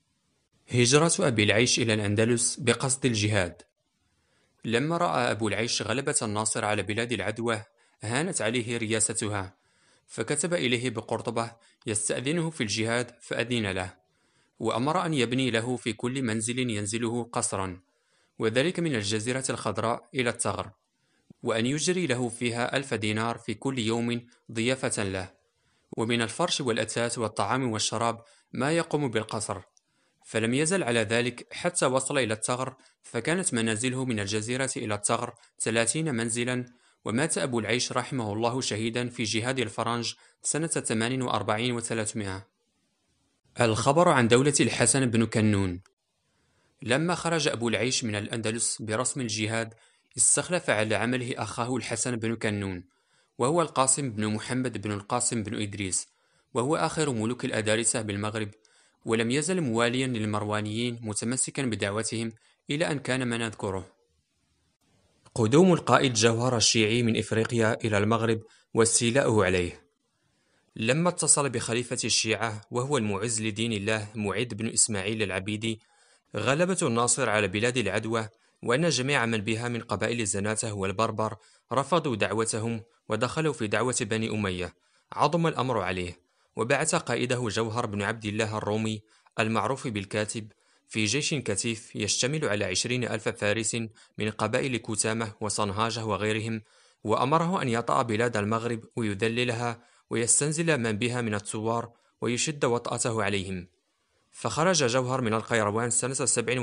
هجرة أبي العيش إلى الأندلس بقصد الجهاد. لما رأى أبو العيش غلبة الناصر على بلاد العدوى هانت عليه رياستها، فكتب إليه بقرطبة يستأذنه في الجهاد، فأذن له، وأمر أن يبني له في كل منزل ينزله قصرا، وذلك من الجزيرة الخضراء إلى الثغر، وأن يجري له فيها 1000 دينار في كل يوم ضيافة له، ومن الفرش والأثاث والطعام والشراب ما يقوم بالقصر. فلم يزل على ذلك حتى وصل إلى الثغر، فكانت منازله من الجزيرة إلى الثغر 30 منزلا. ومات أبو العيش رحمه الله شهيدا في جهاد الفرنج سنة 48 و300. الخبر عن دولة الحسن بن كنون. لما خرج أبو العيش من الأندلس برسم الجهاد، استخلف على عمله أخاه الحسن بن كنون، وهو القاسم بن محمد بن القاسم بن إدريس، وهو آخر ملوك الأدارسة بالمغرب، ولم يزل مواليا للمروانيين متمسكا بدعوتهم إلى أن كان ما نذكره. قدوم القائد جوهر الشيعي من إفريقيا إلى المغرب واستيلاؤه عليه. لما اتصل بخليفة الشيعة وهو المعز لدين الله معد بن إسماعيل العبيدي غلبة الناصر على بلاد العدوى، وأن جميع من بها من قبائل الزناتة والبربر رفضوا دعوتهم ودخلوا في دعوة بني أمية، عظم الأمر عليه، وبعث قائده جوهر بن عبد الله الرومي المعروف بالكاتب في جيش كثيف يشتمل على 20,000 فارس من قبائل كتامة وصنهاجة وغيرهم، وأمره أن يطأ بلاد المغرب ويذللها ويستنزل من بها من الثوار ويشد وطأته عليهم. فخرج جوهر من القيروان سنة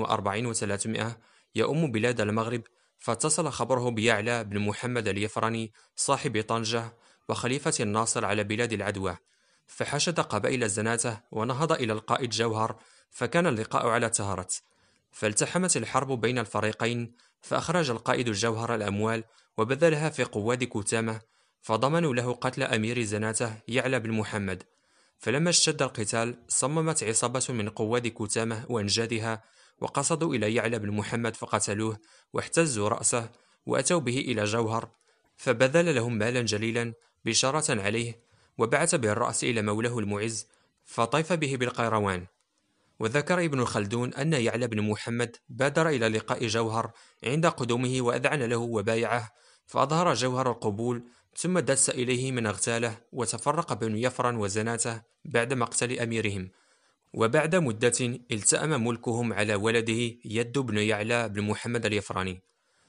47 و300 يؤم بلاد المغرب، فاتصل خبره بيعلى بن محمد اليفرني صاحب طنجة وخليفة الناصر على بلاد العدوى، فحشد قبائل الزناتة ونهض إلى القائد جوهر، فكان اللقاء على تهرت، فالتحمت الحرب بين الفريقين، فأخرج القائد الجوهر الأموال وبذلها في قواد كتامة، فضمنوا له قتل أمير زناته يعلى بن محمد. فلما اشتد القتال صممت عصابة من قواد كتامة وأنجادها وقصدوا إلى يعلى بن محمد فقتلوه واحتزوا رأسه وأتوا به إلى جوهر، فبذل لهم مالا جليلا بشارة عليه، وبعث به الرأس إلى مولاه المعز فطيف به بالقيروان. وذكر ابن خلدون أن يعلى بن محمد بادر إلى لقاء جوهر عند قدومه وأذعن له وبايعه، فأظهر جوهر القبول، ثم دس إليه من اغتاله، وتفرق بنو يفرن وزناته بعد مقتل أميرهم. وبعد مدة التأم ملكهم على ولده يد بن يعلى بن محمد اليفراني.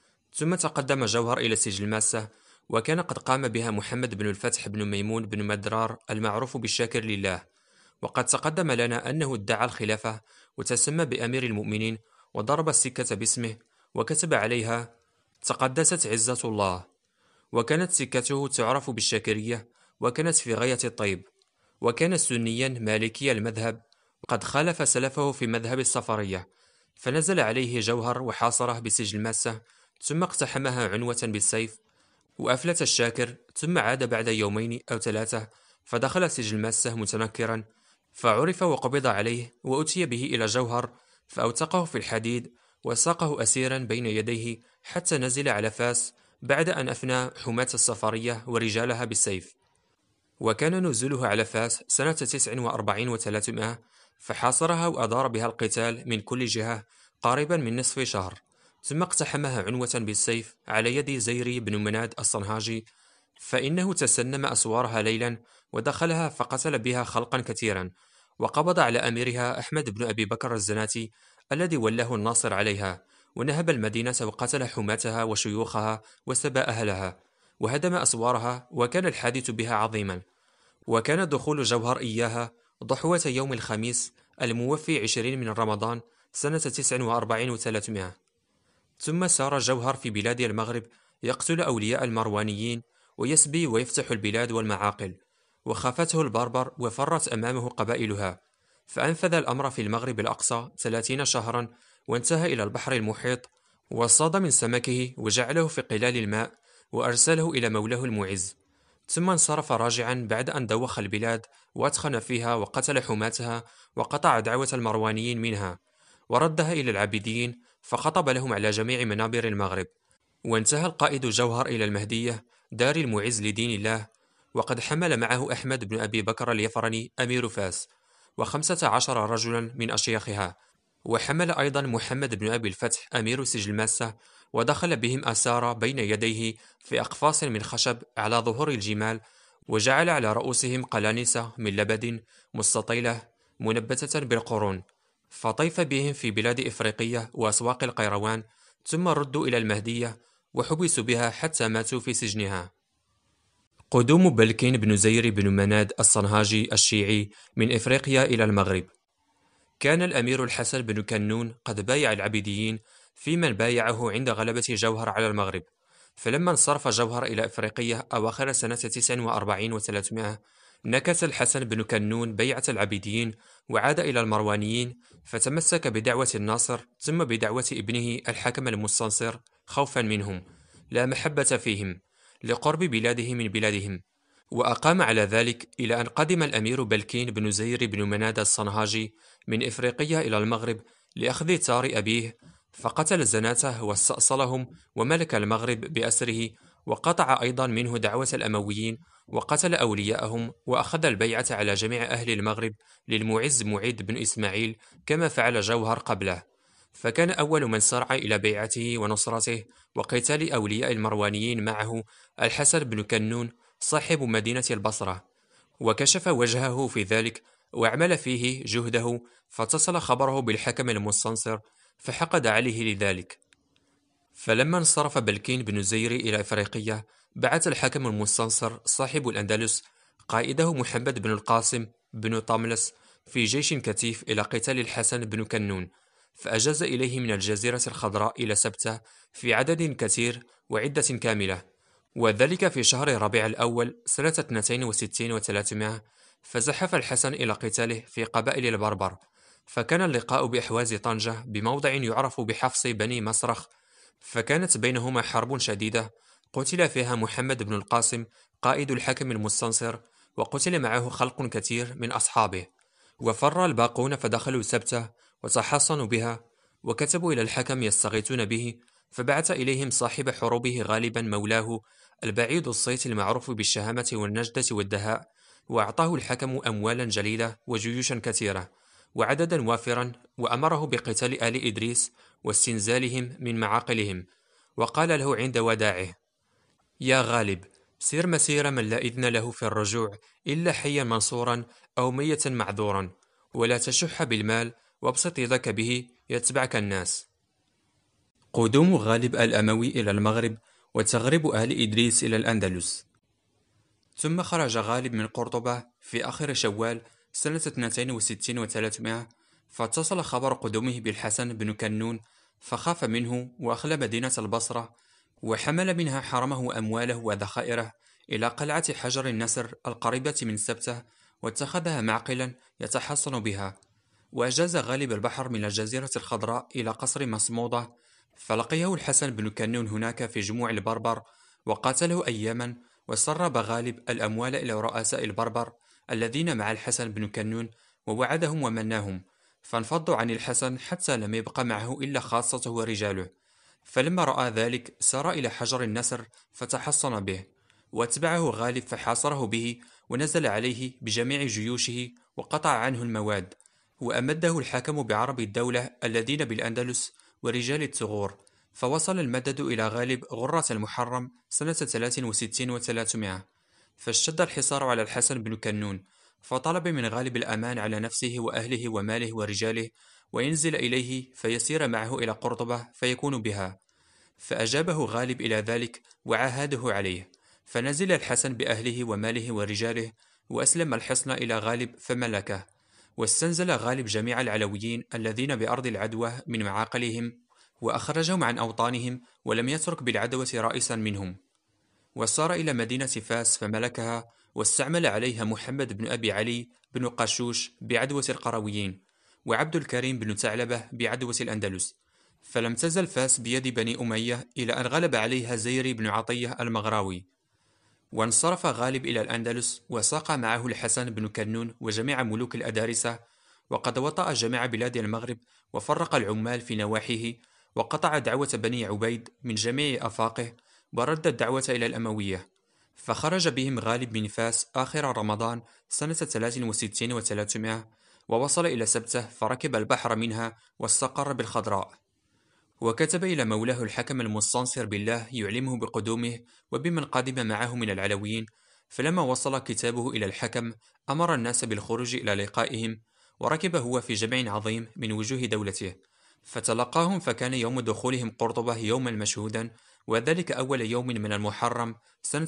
ثم تقدم جوهر إلى سجل ماسة، وكان قد قام بها محمد بن الفتح بن ميمون بن مدرار المعروف بالشاكر لله. وقد تقدم لنا أنه ادعى الخلافة وتسمى بأمير المؤمنين وضرب السكة باسمه وكتب عليها تقدست عزة الله، وكانت سكته تعرف بالشاكرية، وكانت في غاية الطيب، وكان سنيا مالكي المذهب، وقد خالف سلفه في مذهب الصفرية، فنزل عليه جوهر وحاصره بسجل ماسة، ثم اقتحمها عنوة بالسيف وأفلت الشاكر، ثم عاد بعد يومين أو 3 فدخل سجل ماسة متنكرا، فعرف وقبض عليه وأتي به إلى جوهر، فأوثقه في الحديد وساقه أسيرا بين يديه حتى نزل على فاس، بعد أن أفنى حماة الصفارية ورجالها بالسيف. وكان نزوله على فاس سنة 49 و300، فحاصرها وأدار بها القتال من كل جهة قريبا من نصف شهر، ثم اقتحمها عنوة بالسيف على يد زيري بن مناد الصنهاجي، فإنه تسنم أسوارها ليلا ودخلها فقتل بها خلقا كثيرا، وقبض على أميرها أحمد بن أبي بكر الزناتي الذي ولاه الناصر عليها، ونهب المدينة وقتل حماتها وشيوخها وسبى أهلها وهدم أسوارها، وكان الحادث بها عظيما. وكان دخول جوهر إياها ضحوة يوم الخميس الموفي 20 من رمضان سنة 49 و300. ثم سار جوهر في بلاد المغرب يقتل أولياء المروانيين ويسبي ويفتح البلاد والمعاقل، وخافته البربر وفرت أمامه قبائلها، فأنفذ الأمر في المغرب الأقصى 30 شهرا، وانتهى إلى البحر المحيط، واصطاد من سمكه وجعله في قلال الماء وأرسله إلى مولاه المعز، ثم انصرف راجعا بعد أن دوخ البلاد وأتخن فيها وقتل حماتها وقطع دعوة المروانيين منها، وردها إلى العابدين فخطب لهم على جميع منابر المغرب. وانتهى القائد جوهر إلى المهدية دار المعز لدين الله، وقد حمل معه أحمد بن أبي بكر اليفرني أمير فاس و15 رجلا من أشياخها، وحمل أيضا محمد بن أبي الفتح أمير سجل ماسة، ودخل بهم أسارى بين يديه في أقفاص من خشب على ظهور الجمال، وجعل على رؤوسهم قلانسة من لبد مستطيلة منبتة بالقرون، فطيف بهم في بلاد إفريقية وأسواق القيروان، ثم ردوا إلى المهدية وحبسوا بها حتى ماتوا في سجنها. قدوم بلكين بن زير بن مناد الصنهاجي الشيعي من إفريقيا إلى المغرب. كان الأمير الحسن بن كنون قد بايع العبيديين في من بايعه عند غلبة جوهر على المغرب، فلما انصرف جوهر إلى إفريقيا أواخر سنة 49 و300 نكث الحسن بن كنون بيعة العبيديين وعاد إلى المروانيين، فتمسك بدعوة الناصر ثم بدعوة ابنه الحكم المستنصر خوفا منهم لا محبة فيهم لقرب بلاده من بلادهم، وأقام على ذلك إلى أن قدم الأمير بلكين بن زير بن مناد الصنهاجي من إفريقيا إلى المغرب لأخذ تار أبيه، فقتل زناته واستأصلهم وملك المغرب بأسره، وقطع أيضا منه دعوة الأمويين، وقتل أولياءهم، وأخذ البيعة على جميع أهل المغرب للمعز معيد بن إسماعيل كما فعل جوهر قبله. فكان أول من سارع إلى بيعته ونصرته وقتال أولياء المروانيين معه الحسن بن كنون صاحب مدينة البصرة، وكشف وجهه في ذلك وأعمل فيه جهده، فاتصل خبره بالحكم المستنصر فحقد عليه لذلك. فلما انصرف بلكين بن زيري إلى إفريقية، بعث الحكم المستنصر صاحب الأندلس قائده محمد بن القاسم بن طاملس في جيش كثيف إلى قتال الحسن بن كنون، فأجاز إليه من الجزيرة الخضراء إلى سبتة في عدد كثير وعدة كاملة، وذلك في شهر ربيع الأول سنة 62 و300. فزحف الحسن إلى قتاله في قبائل البربر، فكان اللقاء بأحواز طنجة بموضع يعرف بحفص بني مسرخ، فكانت بينهما حرب شديدة قتل فيها محمد بن القاسم قائد الحكم المستنصر، وقتل معه خلق كثير من أصحابه، وفر الباقون فدخلوا سبتة وتحصنوا بها، وكتبوا إلى الحكم يستغيثون به، فبعث إليهم صاحب حروبه غالبا مولاه البعيد الصيت المعروف بالشهامة والنجدة والدهاء، وأعطاه الحكم أموالا جليلة وجيوشا كثيرة وعددا وافرا، وأمره بقتال آل إدريس واستنزالهم من معاقلهم، وقال له عند وداعه: يا غالب، سر مسير من لا إذن له في الرجوع إلا حيا منصورا أو ميتا معذورا، ولا تشح بالمال، وابسط يدك به يتبعك الناس. قدوم غالب الأموي إلى المغرب، وتغرب آل إدريس إلى الأندلس. ثم خرج غالب من قرطبة في آخر شوال سنة 62 و300، فاتصل خبر قدومه بالحسن بن كنون، فخاف منه وأخلى مدينة البصرة، وحمل منها حرمه وأمواله وذخائره إلى قلعة حجر النسر القريبة من سبتة، واتخذها معقلا يتحصن بها، وأجاز غالب البحر من الجزيرة الخضراء إلى قصر مصمودة، فلقيه الحسن بن كنون هناك في جموع البربر وقاتله أياما، وسرب غالب الأموال إلى رؤساء البربر الذين مع الحسن بن كنون، ووعدهم ومناهم، فانفضوا عن الحسن حتى لم يبق معه إلا خاصته ورجاله. فلما رأى ذلك سار إلى حجر النسر فتحصن به، واتبعه غالب فحاصره به، ونزل عليه بجميع جيوشه وقطع عنه المواد، وأمده الحاكم بعرب الدولة الذين بالأندلس ورجال الثغور، فوصل المدد إلى غالب غرة المحرم سنة 63 و300، فاشتد الحصار على الحسن بن كنون، فطلب من غالب الأمان على نفسه وأهله وماله ورجاله، وينزل إليه فيسير معه إلى قرطبة فيكون بها، فأجابه غالب إلى ذلك وعاهده عليه، فنزل الحسن بأهله وماله ورجاله، وأسلم الحصن إلى غالب فملكه، واستنزل غالب جميع العلويين الذين بأرض العدوى من معاقلهم، وأخرجهم عن أوطانهم، ولم يترك بالعدوى رئيسا منهم، وسار إلى مدينة فاس فملكها، واستعمل عليها محمد بن أبي علي بن قشوش بعدوى القرويين، وعبد الكريم بن ثعلبة بعدوى الأندلس، فلم تزل فاس بيد بني أمية إلى أن غلب عليها زيري بن عطية المغراوي. وانصرف غالب إلى الأندلس، وساق معه الحسن بن كنون وجميع ملوك الأدارسة، وقد وطأ جميع بلاد المغرب، وفرق العمال في نواحيه، وقطع دعوة بني عبيد من جميع آفاقه، ورد الدعوة إلى الأموية، فخرج بهم غالب من فاس آخر رمضان سنة 63 و300، ووصل إلى سبتة فركب البحر منها واستقر بالخضراء، وكتب إلى مولاه الحكم المستنصر بالله يعلمه بقدومه وبمن قدم معه من العلويين، فلما وصل كتابه إلى الحكم أمر الناس بالخروج إلى لقائهم، وركب هو في جمع عظيم من وجوه دولته، فتلقاهم، فكان يوم دخولهم قرطبة يوما مشهودا، وذلك أول يوم من المحرم سنة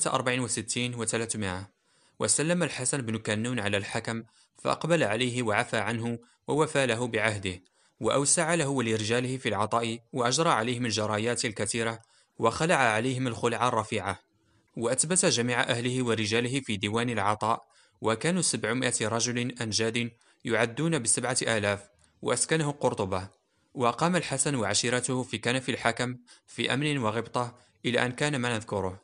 64 و300، وسلم الحسن بن كنون على الحكم، فأقبل عليه وعفى عنه ووفى له بعهده، وأوسع له ولرجاله في العطاء، وأجرى عليهم الجرايات الكثيرة، وخلع عليهم الخلع الرفيعة، وأثبت جميع أهله ورجاله في ديوان العطاء، وكانوا 700 رجل أنجاد يعدون ب7,000، وأسكنه قرطبة، وأقام الحسن وعشيرته في كنف الحكم في أمن وغبطة إلى أن كان ما نذكره.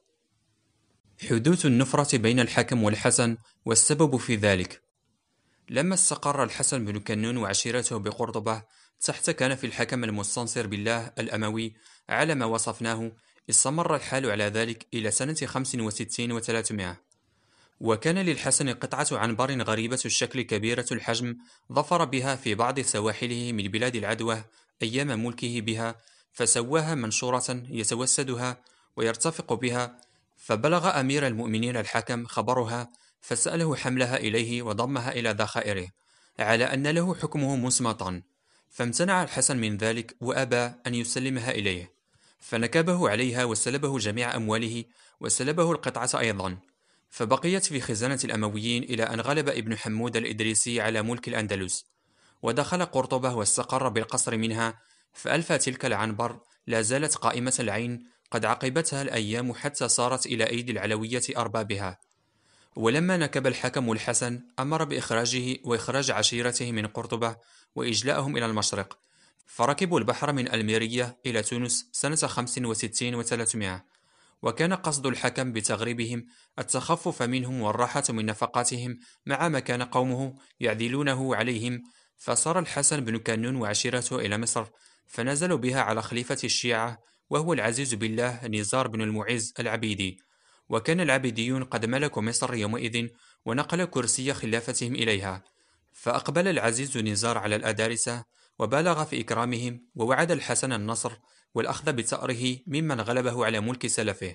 حدوث النفرة بين الحكم والحسن، والسبب في ذلك: لما استقر الحسن بن كنون وعشيرته بقرطبة، تحت كان في الحكم المستنصر بالله الأموي على ما وصفناه. استمر الحال على ذلك إلى سنة 65 و300. وكان للحسن قطعة عنبر غريبة الشكل كبيرة الحجم ظفر بها في بعض سواحله من بلاد العدوى أيام ملكه بها، فسواها منشورة يتوسدها ويرتفق بها، فبلغ أمير المؤمنين الحكم خبرها، فسأله حملها إليه وضمها إلى ذخائره، على أن له حكمه مصمتا. فامتنع الحسن من ذلك وأبى أن يسلمها إليه، فنكبه عليها وسلبه جميع أمواله وسلبه القطعة أيضا، فبقيت في خزانة الأمويين إلى أن غلب ابن حمود الإدريسي على ملك الأندلس، ودخل قرطبة واستقر بالقصر منها، فألفى تلك العنبر لا زالت قائمة العين، قد عقبتها الأيام حتى صارت إلى أيدي العلوية أربابها. ولما نكب الحكم الحسن أمر بإخراجه وإخراج عشيرته من قرطبة وإجلاءهم إلى المشرق، فركبوا البحر من الميرية إلى تونس سنة 65 و300. وكان قصد الحكم بتغريبهم التخفف منهم والراحة من نفقاتهم، مع ما كان قومه يعذلونه عليهم. فصار الحسن بن كانون وعشيرته إلى مصر، فنزلوا بها على خليفة الشيعة وهو العزيز بالله نزار بن المعز العبيدي. وكان العبيديون قد ملكوا مصر يومئذ، ونقل كرسي خلافتهم إليها. فأقبل العزيز نزار على الأدارسة وبالغ في إكرامهم، ووعد الحسن النصر والأخذ بثأره ممن غلبه على ملك سلفه.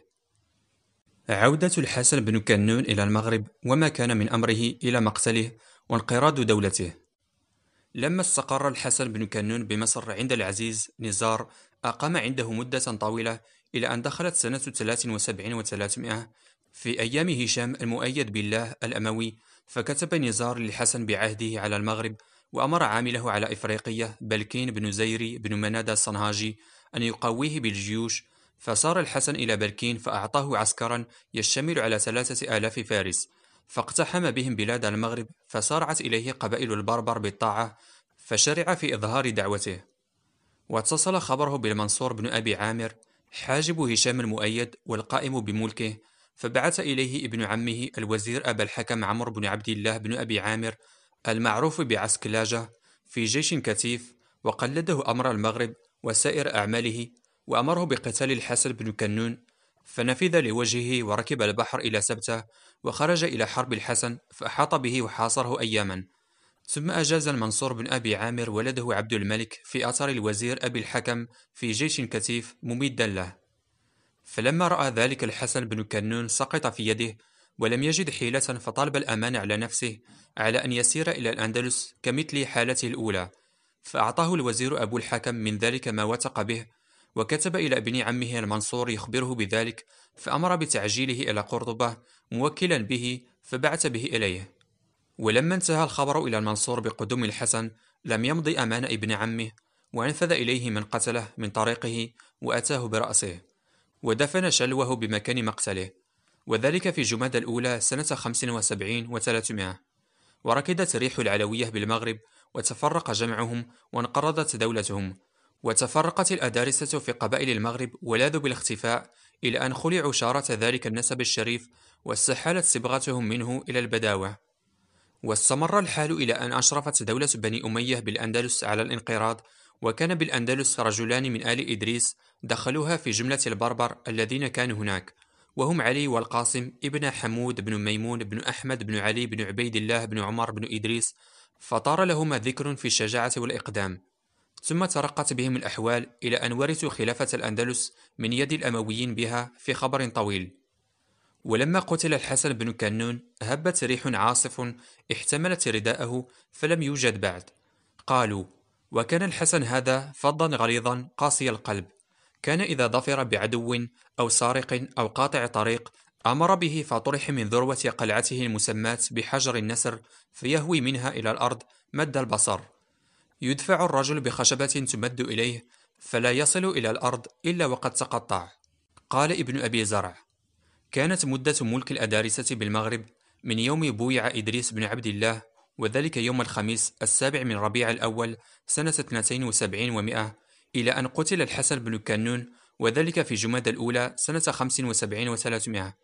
عودة الحسن بن كنون إلى المغرب وما كان من أمره إلى مقتله وانقراض دولته. لما استقر الحسن بن كنون بمصر عند العزيز نزار، أقام عنده مدة طويلة إلى أن دخلت سنة 73 و300 في أيام هشام المؤيد بالله الأموي. فكتب نزار للحسن بعهده على المغرب، وأمر عامله على إفريقية بلكين بن زيري بن منادى الصنهاجي أن يقويه بالجيوش. فسار الحسن إلى بلكين فأعطاه عسكرا يشتمل على 3000 فارس، فاقتحم بهم بلاد المغرب، فسارعت إليه قبائل البربر بالطاعة، فشرع في إظهار دعوته. واتصل خبره بالمنصور بن أبي عامر حاجب هشام المؤيد والقائم بملكه، فبعث إليه ابن عمه الوزير أبا الحكم عمرو بن عبد الله بن أبي عامر المعروف بعسكلاجة في جيش كثيف، وقلده أمر المغرب وسائر أعماله، وأمره بقتال الحسن بن كنون، فنفذ لوجهه وركب البحر إلى سبتة، وخرج إلى حرب الحسن فأحاط به وحاصره أياما. ثم أجاز المنصور بن أبي عامر ولده عبد الملك في أثر الوزير أبي الحكم في جيش كثيف مميدا له. فلما رأى ذلك الحسن بن كنون سقط في يده ولم يجد حيلة، فطلب الأمان على نفسه على أن يسير إلى الأندلس كمثل حالته الأولى، فأعطاه الوزير أبو الحكم من ذلك ما وثق به، وكتب إلى ابن عمه المنصور يخبره بذلك، فأمر بتعجيله إلى قرطبة موكلا به، فبعث به إليه. ولما انتهى الخبر إلى المنصور بقدوم الحسن لم يمض أمان ابن عمه، وأنفذ إليه من قتله من طريقه وأتاه برأسه، ودفن شلوه بمكان مقتله، وذلك في جمادى الأولى سنة 75 و300. وركدت ريح العلوية بالمغرب، وتفرق جمعهم وانقرضت دولتهم، وتفرقت الأدارسة في قبائل المغرب ولاذوا بالاختفاء، إلى أن خلعوا شارة ذلك النسب الشريف، واستحالت صبغتهم منه إلى البداوة. واستمر الحال إلى أن أشرفت دولة بني أمية بالأندلس على الانقراض، وكان بالأندلس رجلان من آل إدريس دخلوها في جملة البربر الذين كانوا هناك، وهم علي والقاسم ابن حمود بن ميمون بن أحمد بن علي بن عبيد الله بن عمر بن إدريس، فطار لهما ذكر في الشجاعة والإقدام. ثم ترقت بهم الأحوال إلى أن ورثوا خلافة الأندلس من يد الأمويين بها في خبر طويل. ولما قتل الحسن بن كنون هبت ريح عاصف احتملت رداءه فلم يوجد بعد. قالوا: وكان الحسن هذا فظا غليظا قاسي القلب، كان إذا ظفر بعدو أو سارق أو قاطع طريق أمر به فطرح من ذروة قلعته المسماة بحجر النسر، فيهوي منها إلى الأرض مد البصر. يدفع الرجل بخشبة تمد إليه، فلا يصل إلى الأرض إلا وقد تقطع. قال ابن أبي زرع: كانت مدة ملك الأدارسة بالمغرب من يوم بويع إدريس بن عبد الله، وذلك يوم الخميس 7 من ربيع الأول سنة 72 و100، إلى أن قتل الحسن بن كنون، وذلك في جمادى الأولى سنة 75 و300،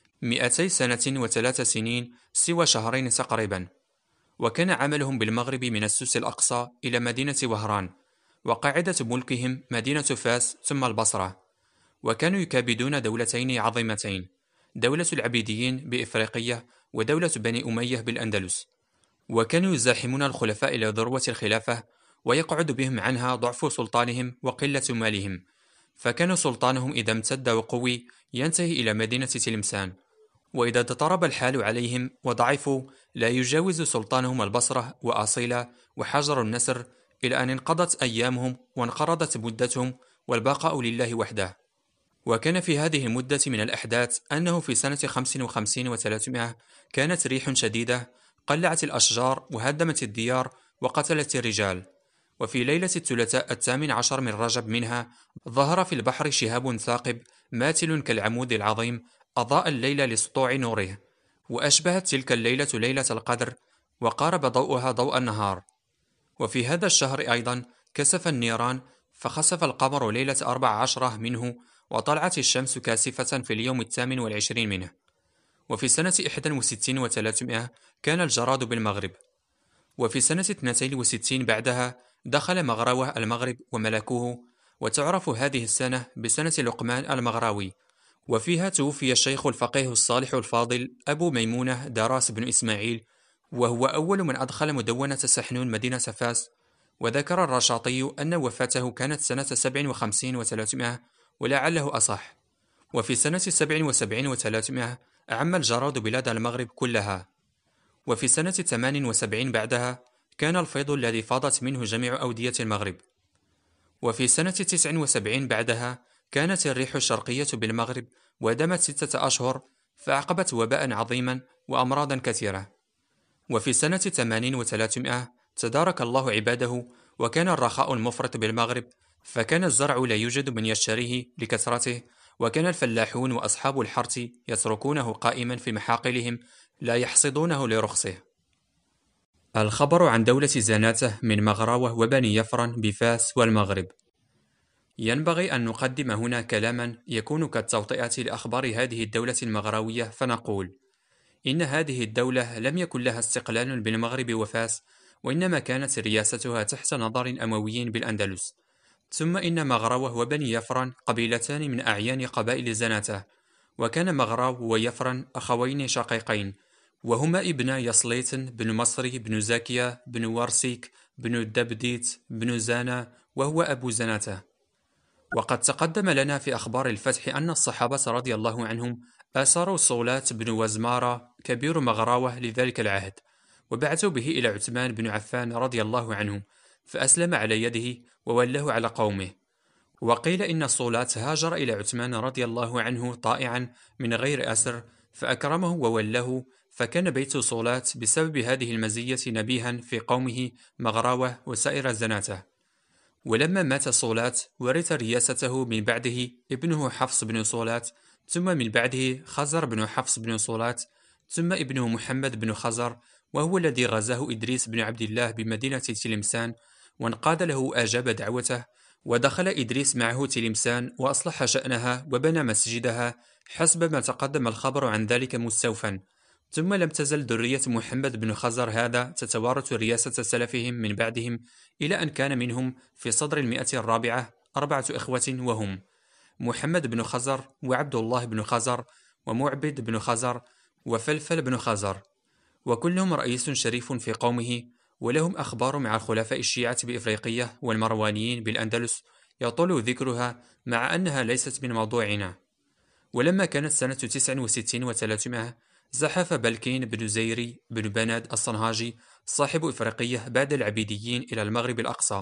200 سنة و3 سنين سوى شهرين تقريبا. وكان عملهم بالمغرب من السوس الأقصى إلى مدينة وهران، وقاعدة ملكهم مدينة فاس ثم البصرة. وكانوا يكابدون دولتين عظيمتين، دولة العبيديين بإفريقية ودولة بني أمية بالأندلس. وكانوا يزاحمون الخلفاء إلى ذروة الخلافة، ويقعد بهم عنها ضعف سلطانهم وقلة مالهم، فكان سلطانهم إذا امتد وقوي ينتهي إلى مدينة تلمسان، وإذا تضطرب الحال عليهم وضعفوا لا يجاوز سلطانهم البصرة وأصيلة وحجر النسر، إلى أن انقضت أيامهم وانقرضت مدتهم والبقاء لله وحده. وكان في هذه المدة من الأحداث أنه في سنة 55 و300 كانت ريح شديدة قلعت الأشجار وهدمت الديار وقتلت الرجال. وفي ليلة الثلاثاء 18 من رجب منها ظهر في البحر شهاب ثاقب ماثل كالعمود العظيم، أضاء الليل لسطوع نوره، وأشبهت تلك الليلة ليلة القدر، وقارب ضوءها ضوء النهار. وفي هذا الشهر أيضا كسف النيران، فخسف القمر ليلة 14 منه، وطلعت الشمس كاسفة في اليوم 28 منه. وفي سنة 61 و300 كان الجراد بالمغرب. وفي سنة 62 بعدها دخل مغراوة المغرب وملكوه، وتعرف هذه السنة بسنة لقمان المغراوي. وفيها توفي الشيخ الفقيه الصالح الفاضل أبو ميمونة دراس بن إسماعيل، وهو أول من أدخل مدونة سحنون مدينة فاس. وذكر الرشاطي أن وفاته كانت سنة 57 و300 ولعله أصح. وفي سنة 77 و300 أعم الجراد بلاد المغرب كلها. وفي سنة 78 بعدها كان الفيض الذي فاضت منه جميع أودية المغرب. وفي سنة 79 بعدها كانت الريح الشرقية بالمغرب ودامت 6 أشهر، فأعقبت وباء عظيما وأمراضا كثيرة. وفي سنة 80 و300 تدارك الله عباده، وكان الرخاء المفرط بالمغرب، فكان الزرع لا يوجد من يشتريه لكثرته، وكان الفلاحون وأصحاب الحرث يتركونه قائما في محاقلهم لا يحصدونه لرخصه. الخبر عن دولة زناتة من مغراوة وبني يفرن بفاس والمغرب. ينبغي أن نقدم هنا كلاما يكون كالتوطئة لأخبار هذه الدولة المغراوية، فنقول إن هذه الدولة لم يكن لها استقلال بالمغرب وفاس، وإنما كانت رياستها تحت نظر أموي بالأندلس. ثم إن مغراوة وبني يفرن قبيلتان من أعيان قبائل زناتة، وكان مغراو ويفرن أخوين شقيقين، وهما ابن يصليت بن مصري بن زاكية بن ورسيك بن الدبديت بن زانا، وهو أبو زناتة. وقد تقدم لنا في أخبار الفتح أن الصحابة رضي الله عنهم آسروا صولات بن وزمارة كبير مغراوة لذلك العهد، وبعثوا به إلى عثمان بن عفان رضي الله عنه، فأسلم على يده وولاه على قومه. وقيل إن صولات هاجر إلى عثمان رضي الله عنه طائعا من غير أسر، فأكرمه وولاه، فكان بيت صولات بسبب هذه المزية نبيها في قومه مغراوة وسائر زناته. ولما مات صولات ورث رياسته من بعده ابنه حفص بن صولات، ثم من بعده خزر بن حفص بن صولات، ثم ابنه محمد بن خزر، وهو الذي غزاه إدريس بن عبد الله بمدينة تلمسان، وانقاد له أجاب دعوته، ودخل إدريس معه تلمسان وأصلح شأنها وبنى مسجدها، حسب ما تقدم الخبر عن ذلك مستوفا. ثم لم تزل ذرية محمد بن خزر هذا تتوارث رياسة سلفهم من بعدهم، إلى أن كان منهم في صدر 104 4 إخوة، وهم محمد بن خزر وعبد الله بن خزر ومعبد بن خزر وفلفل بن خزر، وكلهم رئيس شريف في قومه، ولهم أخبار مع الخلفاء الشيعة بإفريقية والمروانيين بالأندلس يطول ذكرها، مع أنها ليست من موضوعنا. ولما كانت سنة 69 و300 زحف بلكين بن زيري بن بناد الصنهاجي صاحب إفريقية بعد العبيديين إلى المغرب الأقصى،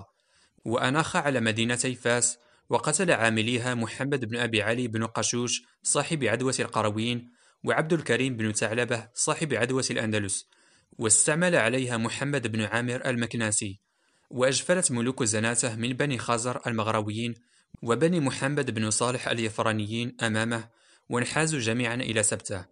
وأناخ على مدينتي فاس، وقتل عامليها محمد بن أبي علي بن قشوش صاحب عدوة القرويين، وعبد الكريم بن ثعلبة صاحب عدوة الأندلس، واستعمل عليها محمد بن عامر المكناسي. وأجفلت ملوك زناته من بني خزر المغراويين وبني محمد بن صالح اليفرانيين أمامه، وانحازوا جميعا إلى سبته.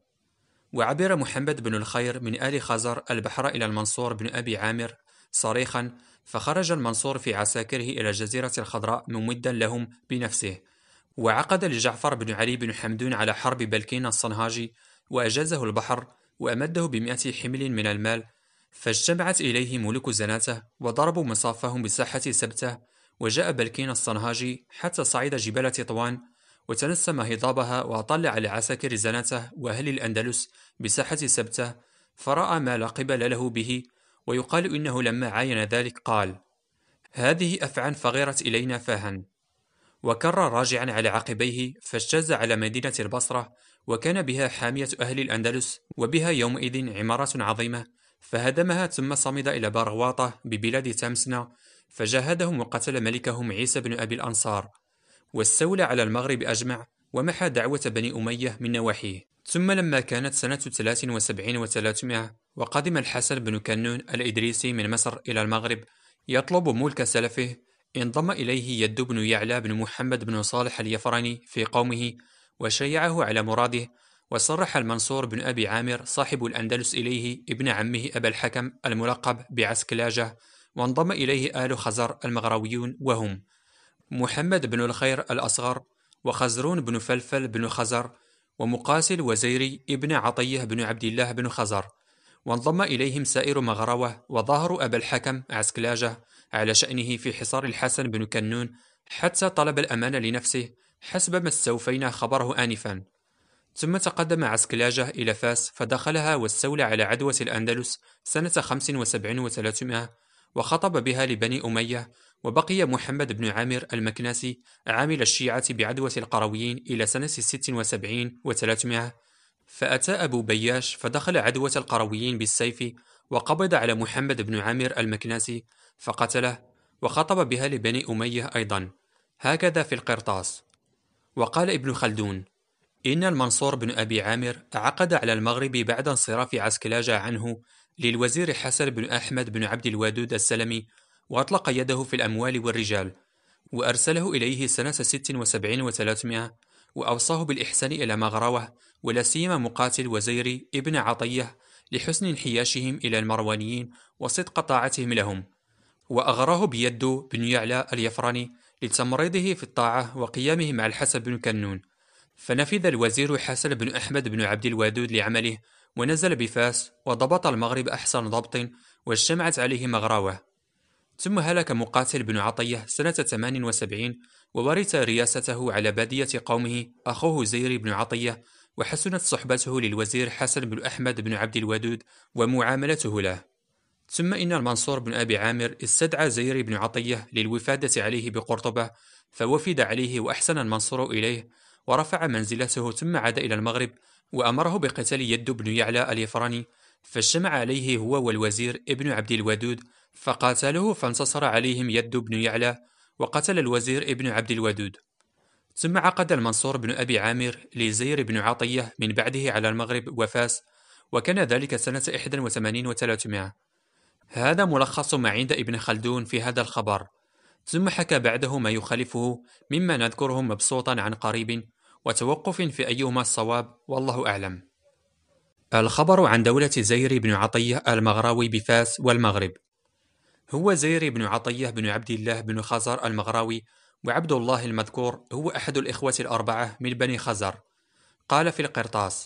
وعبر محمد بن الخير من آل خزر البحر إلى المنصور بن أبي عامر صريخا، فخرج المنصور في عساكره إلى الجزيرة الخضراء ممدا لهم بنفسه، وعقد لجعفر بن علي بن حمدون على حرب بلكين الصنهاجي، وأجازه البحر، وأمده ب100 حمل من المال، فاجتمعت إليه ملوك زناته وضربوا مصافهم بساحة سبته، وجاء بلكين الصنهاجي حتى صعد جبال تطوان وتنسم هضابها وأطل على عساكر زنته وأهل الأندلس بساحة سبتة، فرأى ما لا قبل له به. ويقال إنه لما عاين ذلك قال: هذه أفعى فغرت إلينا فاها. وكر راجعا على عقبيه فاجتاز على مدينة البصرة، وكان بها حامية أهل الأندلس، وبها يومئذ عمارات عظيمة، فهدمها ثم صمد إلى بارغواطة ببلاد تامسنا، فجاهدهم وقتل ملكهم عيسى بن أبي الأنصار، واستولى على المغرب أجمع، ومحى دعوة بني أمية من نواحيه. ثم لما كانت سنة 73 و300 وقدم الحسن بن كنون الإدريسي من مصر إلى المغرب يطلب ملك سلفه، انضم إليه يد بن يعلى بن محمد بن صالح اليفراني في قومه وشيعه على مراده، وصرح المنصور بن أبي عامر صاحب الأندلس إليه ابن عمه أبا الحكم الملقب بعسكلاجة، وانضم إليه آل خزر المغرويون، وهم محمد بن الخير الأصغر، وخزرون بن فلفل بن خزر، ومقاسل وزيري ابن عطية بن عبد الله بن خزر. وانضم إليهم سائر مغروة، وظاهروا أبا الحكم عسكلاجة على شأنه في حصار الحسن بن كنون، حتى طلب الأمان لنفسه حسب ما استوفينا خبره آنفا. ثم تقدم عسكلاجة إلى فاس فدخلها واستولى على عدوة الأندلس سنة 75 و300، وخطب بها لبني أمية. وبقي محمد بن عامر المكناسي عامل الشيعة بعدوة القرويين إلى سنة 76 و300، فأتى أبو بياش فدخل عدوة القرويين بالسيف، وقبض على محمد بن عامر المكناسي فقتله، وخطب بها لبني أمية أيضا، هكذا في القرطاس. وقال ابن خلدون: إن المنصور بن أبي عامر عقد على المغرب بعد انصراف عسكلاجة عنه للوزير حسن بن أحمد بن عبد الودود السلمي، وأطلق يده في الأموال والرجال، وأرسله إليه سنة 76 و300، وأوصاه بالإحسان إلى مغروة، ولا سيما مقاتل وزيري ابن عطية، لحسن انحياشهم إلى المروانيين وصدق طاعتهم لهم، وأغراه بيد بن يعلى اليفراني لتمريضه في الطاعة وقيامه مع الحسن بن كنون. فنفذ الوزير حسن بن أحمد بن عبد الودود لعمله، ونزل بفاس وضبط المغرب أحسن ضبط، واجتمعت عليه مغراوة. ثم هلك مقاتل بن عطية سنة 78، وورث رياسته على بادية قومه أخوه زير بن عطية، وحسنت صحبته للوزير حسن بن أحمد بن عبد الودود ومعاملته له. ثم إن المنصور بن أبي عامر استدعى زير بن عطية للوفادة عليه بقرطبة، فوفد عليه وأحسن المنصور إليه ورفع منزلته، ثم عاد إلى المغرب وأمره بقتال يد بن يعلى اليفراني، فاجتمع عليه هو والوزير ابن عبد الودود فقاتلوه، فانتصر عليهم يد بن يعلى وقتل الوزير ابن عبد الودود. ثم عقد المنصور بن أبي عامر لزير بن عطية من بعده على المغرب وفاس، وكان ذلك سنة 81 و300. هذا ملخص ما عند ابن خلدون في هذا الخبر، ثم حكى بعده ما يخالفه مما نذكره مبسوطا عن قريب، وتوقف في أيهما الصواب والله أعلم. الخبر عن دولة زير بن عطية المغراوي بفاس والمغرب. هو زير بن عطية بن عبد الله بن خزر المغراوي، وعبد الله المذكور هو أحد الإخوة الأربعة من بني خزر. قال في القرطاس: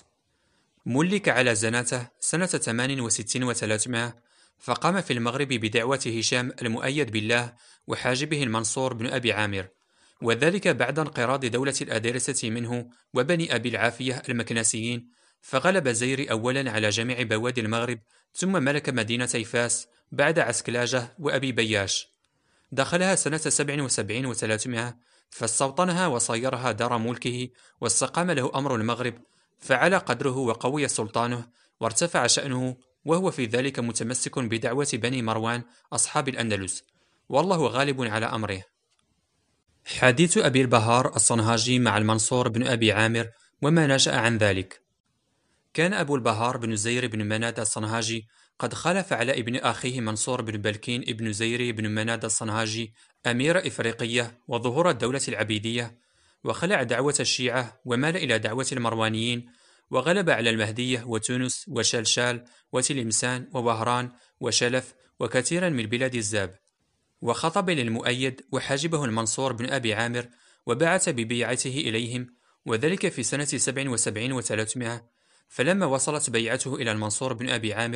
ملك على زناته سنة 68 و300، فقام في المغرب بدعوة هشام المؤيد بالله وحاجبه المنصور بن أبي عامر، وذلك بعد انقراض دولة الأدرسة منه وبني أبي العافية المكناسيين، فغلب زير أولا على جميع بوادي المغرب، ثم ملك مدينتي فاس بعد عسكلاجة وأبي بياش. دخلها سنة 77 و300، فاستوطنها وصيرها دار ملكه، واستقام له أمر المغرب، فعلى قدره وقوي سلطانه وارتفع شأنه، وهو في ذلك متمسك بدعوة بني مروان أصحاب الأندلس، والله غالب على أمره. حديث أبي البهار الصنهاجي مع المنصور بن أبي عامر وما نشأ عن ذلك. كان أبو البهار بن زير بن مناد الصنهاجي قد خلف على ابن أخيه منصور بن بلكين ابن زير بن مناد الصنهاجي أمير إفريقية وظهور الدولة العبيدية، وخلع دعوة الشيعة ومال إلى دعوة المروانيين، وغلب على المهدية وتونس وشلشال وتلمسان ووهران وشلف وكثيرا من بلاد الزاب، وخطب للمؤيد وحاجبه المنصور بن أبي عامر، وبعث ببيعته إليهم، وذلك في سنة 77 و300. فلما وصلت بيعته إلى المنصور بن أبي عامر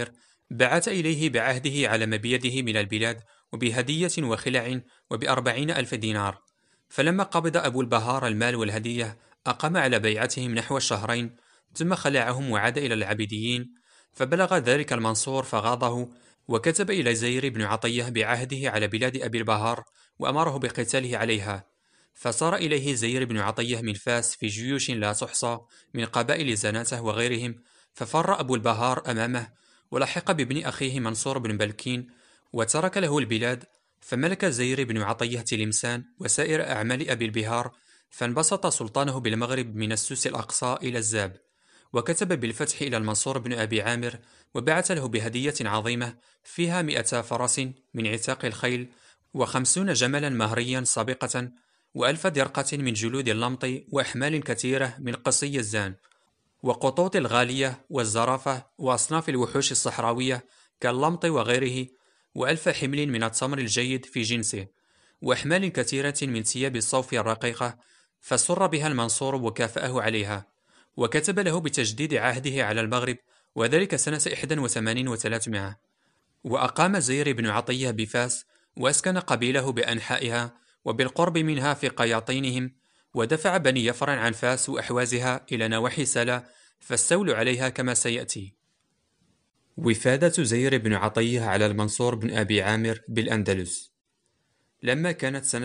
بعث إليه بعهده على ما بيده من البلاد وبهدية وخلع وب40,000 دينار. فلما قبض أبو البهار المال والهدية أقام على بيعتهم نحو الشهرين، ثم خلعهم وعاد إلى العبيديين. فبلغ ذلك المنصور فغاضه، وكتب إلى زير بن عطية بعهده على بلاد أبي البهار وأمره بقتاله عليها. فصار إليه زير بن عطية من فاس في جيوش لا تحصى من قبائل زناته وغيرهم، ففر أبو البهار أمامه، ولحق بابن أخيه منصور بن بلكين وترك له البلاد. فملك زير بن عطية تلمسان وسائر أعمال أبي البهار، فانبسط سلطانه بالمغرب من السوس الأقصى إلى الزاب، وكتب بالفتح إلى المنصور بن أبي عامر، وبعث له بهدية عظيمة فيها 200 فرس من عتاق الخيل، و50 جملا مهريا سابقة، و1000 درقة من جلود اللمط، وأحمال كثيرة من قصي الزان، وقطوط الغالية والزرافة، وأصناف الوحوش الصحراوية كاللمط وغيره، و1000 حمل من التمر الجيد في جنسه، وأحمال كثيرة من ثياب الصوف الرقيقة. فسر بها المنصور وكافأه عليها، وكتب له بتجديد عهده على المغرب، وذلك سنة 81 و300. وأقام زير بن عطية بفاس، وأسكن قبيله بأنحائها وبالقرب منها في قياطينهم، ودفع بني يفرع عن فاس وأحوازها إلى نواحي سلا، فاستولوا عليها كما سيأتي. وفادة زير بن عطية على المنصور بن أبي عامر بالأندلس. لما كانت سنة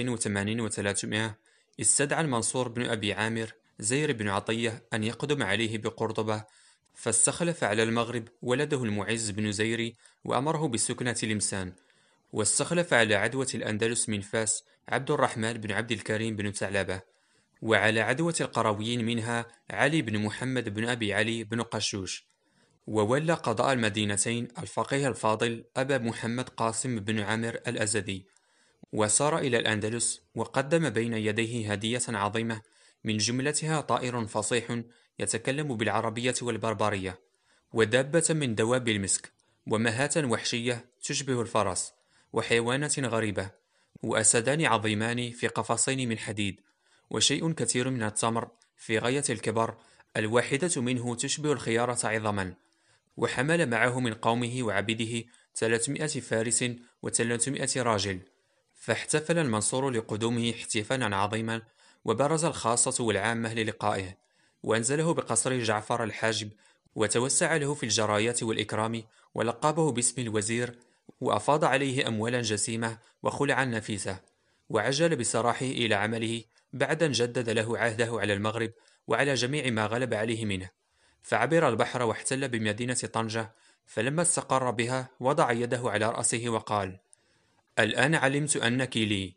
82 و300، استدعى المنصور بن أبي عامر زير بن عطية أن يقدم عليه بقرطبة، فاستخلف على المغرب ولده المعز بن زيري، وأمره بالسكنة لمسان. واستخلف على عدوة الأندلس من فاس عبد الرحمن بن عبد الكريم بن ثعلبة، وعلى عدوة القرويين منها علي بن محمد بن أبي علي بن قشوش. وولى قضاء المدينتين الفقيه الفاضل أبا محمد قاسم بن عامر الأزدي، وسار إلى الأندلس، وقدم بين يديه هدية عظيمة، من جملتها طائر فصيح يتكلم بالعربية والبربرية، ودابة من دواب المسك، ومهاة وحشية تشبه الفرس، وحيوانات غريبة، وأسدان عظيمان في قفصين من حديد، وشيء كثير من التمر في غاية الكبر، الواحدة منه تشبه الخيارة عظما. وحمل معه من قومه وعبيده 300 فارس و300 راجل. فاحتفل المنصور لقدومه احتفالا عظيما، وبرز الخاصة والعامة للقائه، وأنزله بقصر جعفر الحاجب، وتوسع له في الجرايات والإكرام، ولقبه باسم الوزير، وأفاض عليه أموالا جسيمة وخلعا نفيسة، وعجل بسراحه إلى عمله بعد أن جدد له عهده على المغرب وعلى جميع ما غلب عليه منه. فعبر البحر واحتل بمدينة طنجة، فلما استقر بها وضع يده على رأسه وقال: الآن علمت أنك لي.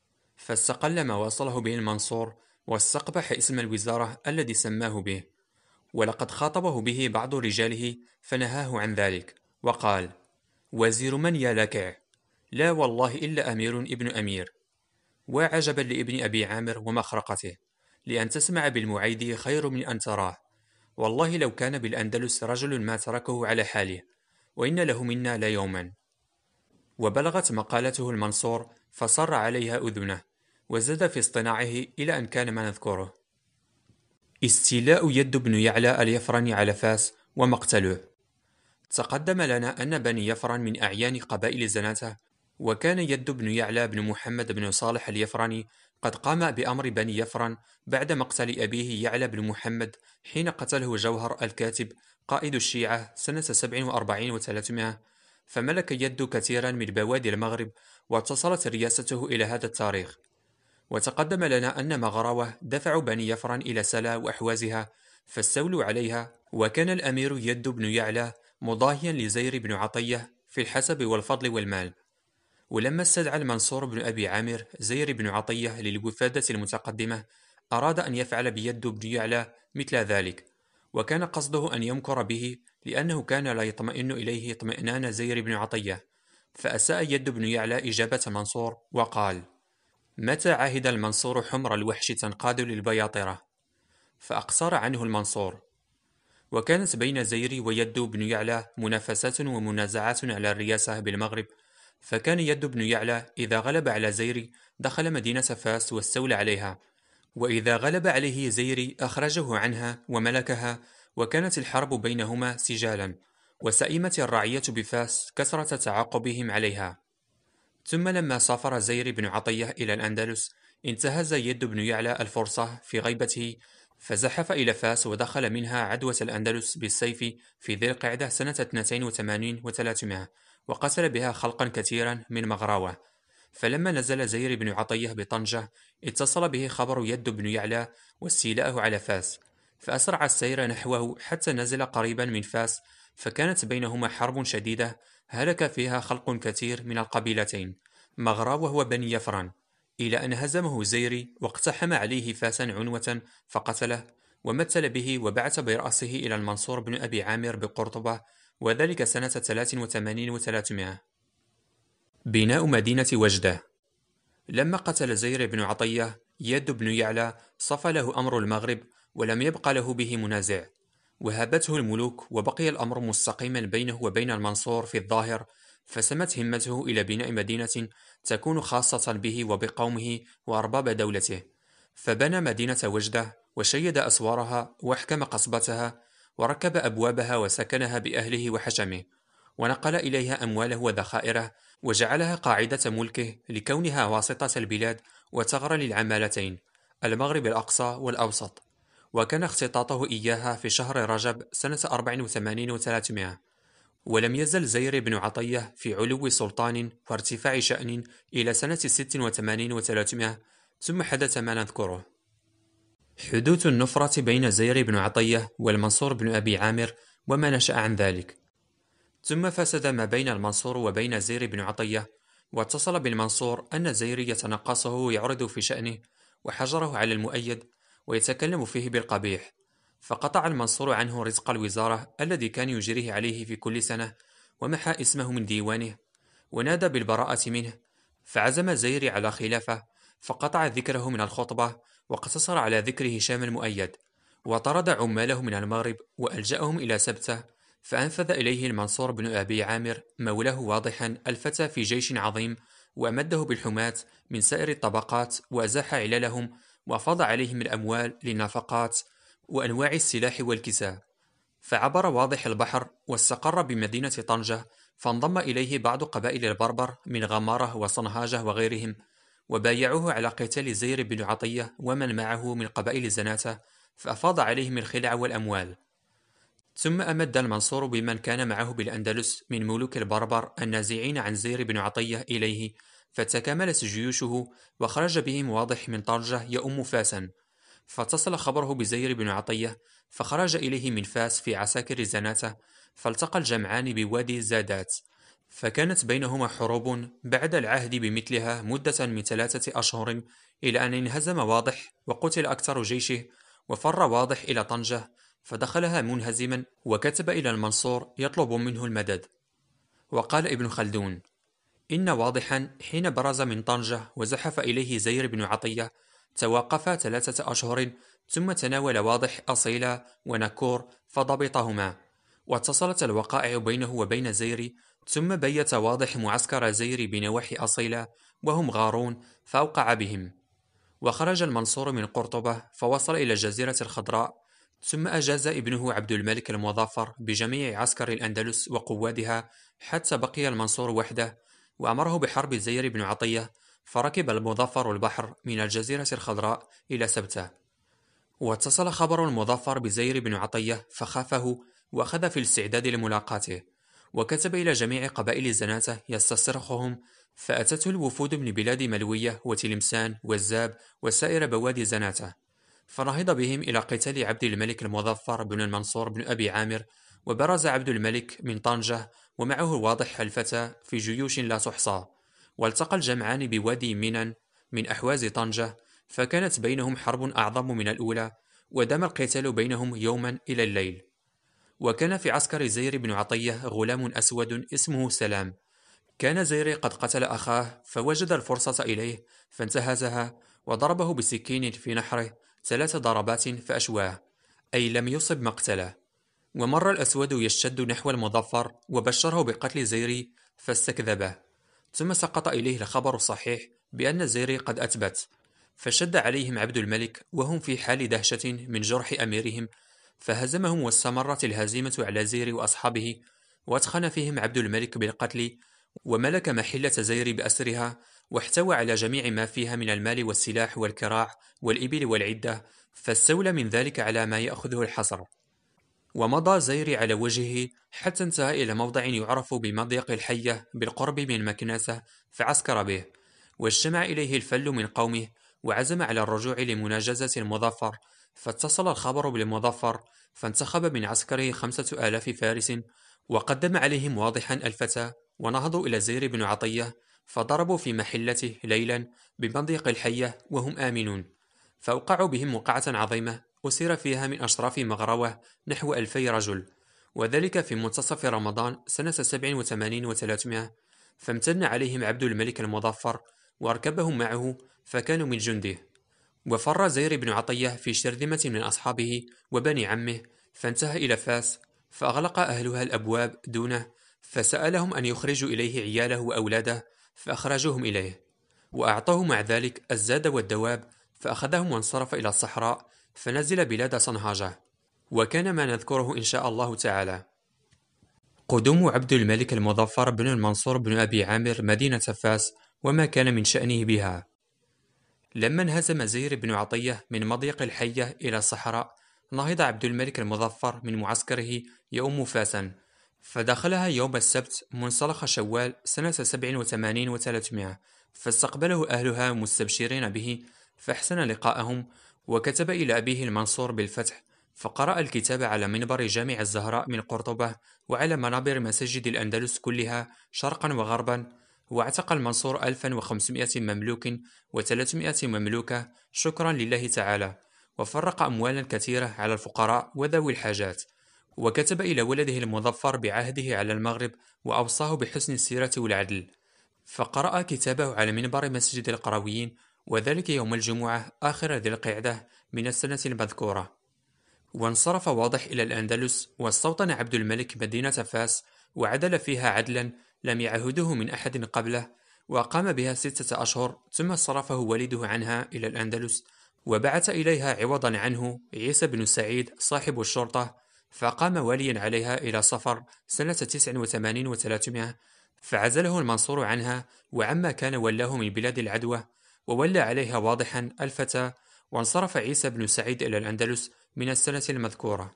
فاستقل ما وصله به المنصور، واستقبح اسم الوزارة الذي سماه به، ولقد خاطبه به بعض رجاله فنهاه عن ذلك، وقال: وزير من يا لكع؟ لا والله إلا أمير ابن أمير. وعجبا لابن أبي عامر ومخرقته، لأن تسمع بالمعيدي خير من أن تراه، والله لو كان بالأندلس رجل ما تركه على حاله، وإن له منا ليوما. وبلغت مقالته المنصور، فصر عليها أذنه، وزاد في اصطناعه إلى أن كان ما نذكره. استيلاء يد بن يعلى اليفرني على فاس ومقتله. تقدم لنا أن بني يفرن من أعيان قبائل زناتة، وكان يد بن يعلى بن محمد بن صالح اليفرني قد قام بأمر بني يفرن بعد مقتل أبيه يعلى بن محمد، حين قتله جوهر الكاتب قائد الشيعة سنة 47 و300. فملك يد كثيرا من بوادي المغرب، واتصلت رياسته إلى هذا التاريخ. وتقدم لنا أن مغراوة دفعوا بني يفرن إلى سلا وأحوازها، فاستولوا عليها، وكان الأمير يد بن يعلى مضاهيا لزير بن عطية في الحسب والفضل والمال. ولما استدعى المنصور بن أبي عامر زير بن عطية للوفادة المتقدمة، أراد أن يفعل بيد بن يعلى مثل ذلك، وكان قصده أن يمكر به، لأنه كان لا يطمئن إليه اطمئنان زير بن عطية. فأساء يد بن يعلى إجابة منصور وقال: متى عهد المنصور حمر الوحش تنقاد للبياطرة؟ فأقصر عنه المنصور. وكانت بين زير ويد بن يعلى منافسات ومنازعات على الرياسة بالمغرب، فكان يد بن يعلى إذا غلب على زير دخل مدينة فاس واستولى عليها، وإذا غلب عليه زير أخرجه عنها وملكها، وكانت الحرب بينهما سجالا، وسئمت الرعية بفاس كثرة تعاقبهم عليها. ثم لما سافر زير بن عطية إلى الأندلس، انتهز يد بن يعلى الفرصة في غيبته، فزحف إلى فاس ودخل منها عدوة الأندلس بالسيف في ذي القعدة سنة 82 و300، وقتل بها خلقا كثيرا من مغراوة. فلما نزل زير بن عطية بطنجة، اتصل به خبر يد بن يعلى واستيلاءه على فاس، فأسرع السير نحوه حتى نزل قريبا من فاس، فكانت بينهما حرب شديدة هلك فيها خلق كثير من القبيلتين، مغراوة وبني يفران، إلى أن هزمه زيري واقتحم عليه فاسا عنوة فقتله، ومثل به وبعث برأسه إلى المنصور بن أبي عامر بقرطبة، وذلك سنة 83 و300. بناء مدينة وجدة. لما قتل زير بن عطية، يد بن يعلى صفى له أمر المغرب، ولم يبق له به منازع، وهابته الملوك، وبقي الأمر مستقيما بينه وبين المنصور في الظاهر، فسمت همته إلى بناء مدينة تكون خاصة به وبقومه وأرباب دولته، فبنى مدينة وجدة، وشيد أسوارها، واحكم قصبتها، وركب أبوابها، وسكنها بأهله وحشمه، ونقل إليها أمواله وذخائره، وجعلها قاعدة ملكه لكونها واسطة البلاد وثغرا للعمالتين، المغرب الأقصى والأوسط. وكان اختطاطه إياها في شهر رجب سنة 84 و300. ولم يزل زير بن عطية في علو سلطان وارتفاع شأن إلى سنة 86 و300، ثم حدث ما نذكره. حدوث النفرة بين زير بن عطية والمنصور بن أبي عامر، وما نشأ عن ذلك. ثم فسد ما بين المنصور وبين زير بن عطية، واتصل بالمنصور أن زير يتنقصه ويعرض في شأنه، وحجره على المؤيد ويتكلم فيه بالقبيح، فقطع المنصور عنه رزق الوزارة الذي كان يجريه عليه في كل سنة، ومحى اسمه من ديوانه، ونادى بالبراءة منه، فعزم زير على خلافة، فقطع ذكره من الخطبة، واقتصر على ذكر هشام المؤيد، وطرد عماله من المغرب وألجأهم إلى سبتة، فأنفذ إليه المنصور بن أبي عامر مولاه واضحا الفتى في جيش عظيم، وأمده بالحماة من سائر الطبقات، وأزاح عللهم، وأفاض عليهم الأموال للنفقات وأنواع السلاح والكساء. فعبر واضح البحر واستقر بمدينة طنجة، فانضم إليه بعض قبائل البربر من غمارة وصنهاجة وغيرهم، وبايعوه على قتال زير بن عطية ومن معه من قبائل زناتة، فأفاض عليهم الخلع والأموال. ثم أمد المنصور بمن كان معه بالأندلس من ملوك البربر النازعين عن زير بن عطية إليه، فتكاملت جيوشه، وخرج بهم واضح من طنجة يؤم فاسا، فاتصل خبره بزير بن عطية، فخرج إليه من فاس في عساكر زناتة، فالتقى الجمعان بوادي زادات، فكانت بينهما حروب بعد العهد بمثلها مدة من 3 أشهر، إلى أن انهزم واضح وقتل أكثر جيشه، وفر واضح إلى طنجة، فدخلها منهزما، وكتب إلى المنصور يطلب منه المدد. وقال ابن خلدون: إن واضحا حين برز من طنجة وزحف إليه زير بن عطية، توقفا 3 أشهر، ثم تناول واضح أصيلا ونكور فضبطهما، واتصلت الوقائع بينه وبين زير، ثم بيت واضح معسكر زير بنواحي أصيلا وهم غارون، فأوقع بهم. وخرج المنصور من قرطبة فوصل إلى الجزيرة الخضراء، ثم أجاز ابنه عبد الملك المظفر بجميع عسكر الأندلس وقوادها، حتى بقي المنصور وحده، وأمره بحرب زير بن عطية، فركب المظفر البحر من الجزيرة الخضراء إلى سبتة. واتصل خبر المظفر بزير بن عطية فخافه، وأخذ في الاستعداد لملاقاته، وكتب إلى جميع قبائل زناتة يستصرخهم، فأتته الوفود من بلاد ملوية وتلمسان والزاب وسائر بوادي زناتة، فنهض بهم إلى قتال عبد الملك المظفر بن المنصور بن أبي عامر، وبرز عبد الملك من طنجة ومعه واضح الفتى في جيوش لا تحصى، والتقى الجمعان بوادي منن من أحواز طنجة، فكانت بينهم حرب أعظم من الأولى، ودام القتال بينهم يوما إلى الليل. وكان في عسكر زير بن عطية غلام أسود اسمه سلام، كان زير قد قتل أخاه، فوجد الفرصة إليه فانتهزها، وضربه بسكين في نحره 3 ضربات فأشواه، أي لم يصب مقتله. ومر الأسود يشتد نحو المظفر وبشره بقتل زيري، فاستكذبه، ثم سقط إليه الخبر الصحيح بأن زيري قد أثبت، فشد عليهم عبد الملك وهم في حال دهشة من جرح أميرهم، فهزمهم، واستمرت الهزيمة على زير وأصحابه، واتخن فيهم عبد الملك بالقتل، وملك محلة زير بأسرها، واحتوى على جميع ما فيها من المال والسلاح والكراع والإبل والعدة، فاستولى من ذلك على ما يأخذه الحصر. ومضى زير على وجهه حتى انتهى إلى موضع يعرف بمضيق الحية بالقرب من مكناسة، فعسكر به، واجتمع إليه الفل من قومه، وعزم على الرجوع لمناجزة المظفر. فاتصل الخبر بالمظفر، فانتخب من عسكره 5000 فارس، وقدم عليهم واضحا الفتى، ونهضوا إلى زير بن عطية، فضربوا في محلته ليلا بمضيق الحية وهم آمنون، فأوقعوا بهم وقعة عظيمة أسر فيها من أشراف مغروة نحو 2000 رجل، وذلك في منتصف رمضان سنة 87 و300. فامتن عليهم عبد الملك المظفر واركبهم معه، فكانوا من جنده. وفر زير بن عطية في شرذمة من أصحابه وبني عمه، فانتهى إلى فاس، فأغلق أهلها الأبواب دونه، فسألهم أن يخرجوا إليه عياله وأولاده، فأخرجوهم إليه، وأعطوه مع ذلك الزاد والدواب، فأخذهم وانصرف إلى الصحراء، فنزل بلاد صنهاجة. وكان ما نذكره إن شاء الله تعالى. قدوم عبد الملك المظفر بن المنصور بن أبي عامر مدينة فاس، وما كان من شأنه بها. لما انهزم زير بن عطية من مضيق الحية إلى الصحراء، نهض عبد الملك المظفر من معسكره يؤم فاسا، فدخلها يوم السبت منسلخ شوال سنة 87 و300، فاستقبله أهلها مستبشرين به، فأحسن لقاءهم، وكتب إلى أبيه المنصور بالفتح، فقرأ الكتاب على منبر جامع الزهراء من قرطبة، وعلى منابر مساجد الأندلس كلها شرقا وغربا. واعتق المنصور 1500 مملوك و300 مملوكة شكرا لله تعالى، وفرق أموالا كثيرة على الفقراء وذوي الحاجات، وكتب إلى ولده المظفر بعهده على المغرب، وأوصاه بحسن السيرة والعدل، فقرأ كتابه على منبر مسجد القرويين، وذلك يوم الجمعة آخر ذي القعدة من السنة المذكورة. وانصرف واضح إلى الأندلس، واستوطن عبد الملك مدينة فاس، وعدل فيها عدلا لم يعهده من أحد قبله، وأقام بها 6 أشهر، ثم صرفه والده عنها إلى الأندلس، وبعث إليها عوضا عنه عيسى بن سعيد صاحب الشرطة، فقام واليا عليها إلى صفر سنة 89 و300، فعزله المنصور عنها وعما كان ولاه من بلاد العدوى، وولى عليها واضحا الفتى، وانصرف عيسى بن سعيد إلى الأندلس من السنة المذكورة.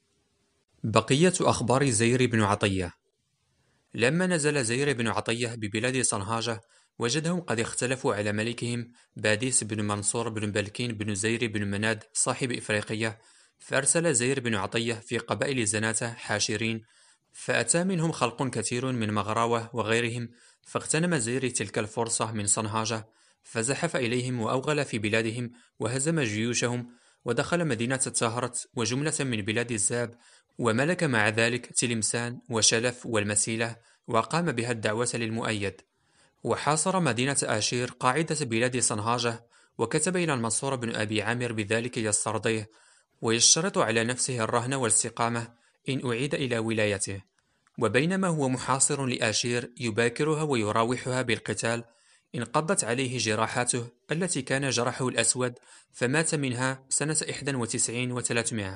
بقية أخبار زير بن عطية. لما نزل زير بن عطية ببلاد صنهاجة، وجدهم قد اختلفوا على ملكهم باديس بن منصور بن بلكين بن زير بن مناد صاحب إفريقية، فأرسل زير بن عطية في قبائل زناتة حاشرين، فأتى منهم خلق كثير من مغراوة وغيرهم، فاغتنم زير تلك الفرصة من صنهاجة، فزحف إليهم وأوغل في بلادهم وهزم جيوشهم، ودخل مدينة تاهرت وجملة من بلاد الزاب، وملك مع ذلك تلمسان وشلف والمسيلة، وقام بها الدعوة للمؤيد، وحاصر مدينة آشير قاعدة بلاد صنهاجة، وكتب إلى المنصور بن أبي عامر بذلك يسترضيه، ويشترط على نفسه الرهن والاستقامة إن أعيد إلى ولايته. وبينما هو محاصر لآشير يباكرها ويراوحها بالقتال، انقضت عليه جراحاته التي كان جرحه الأسود، فمات منها سنة 91 و300.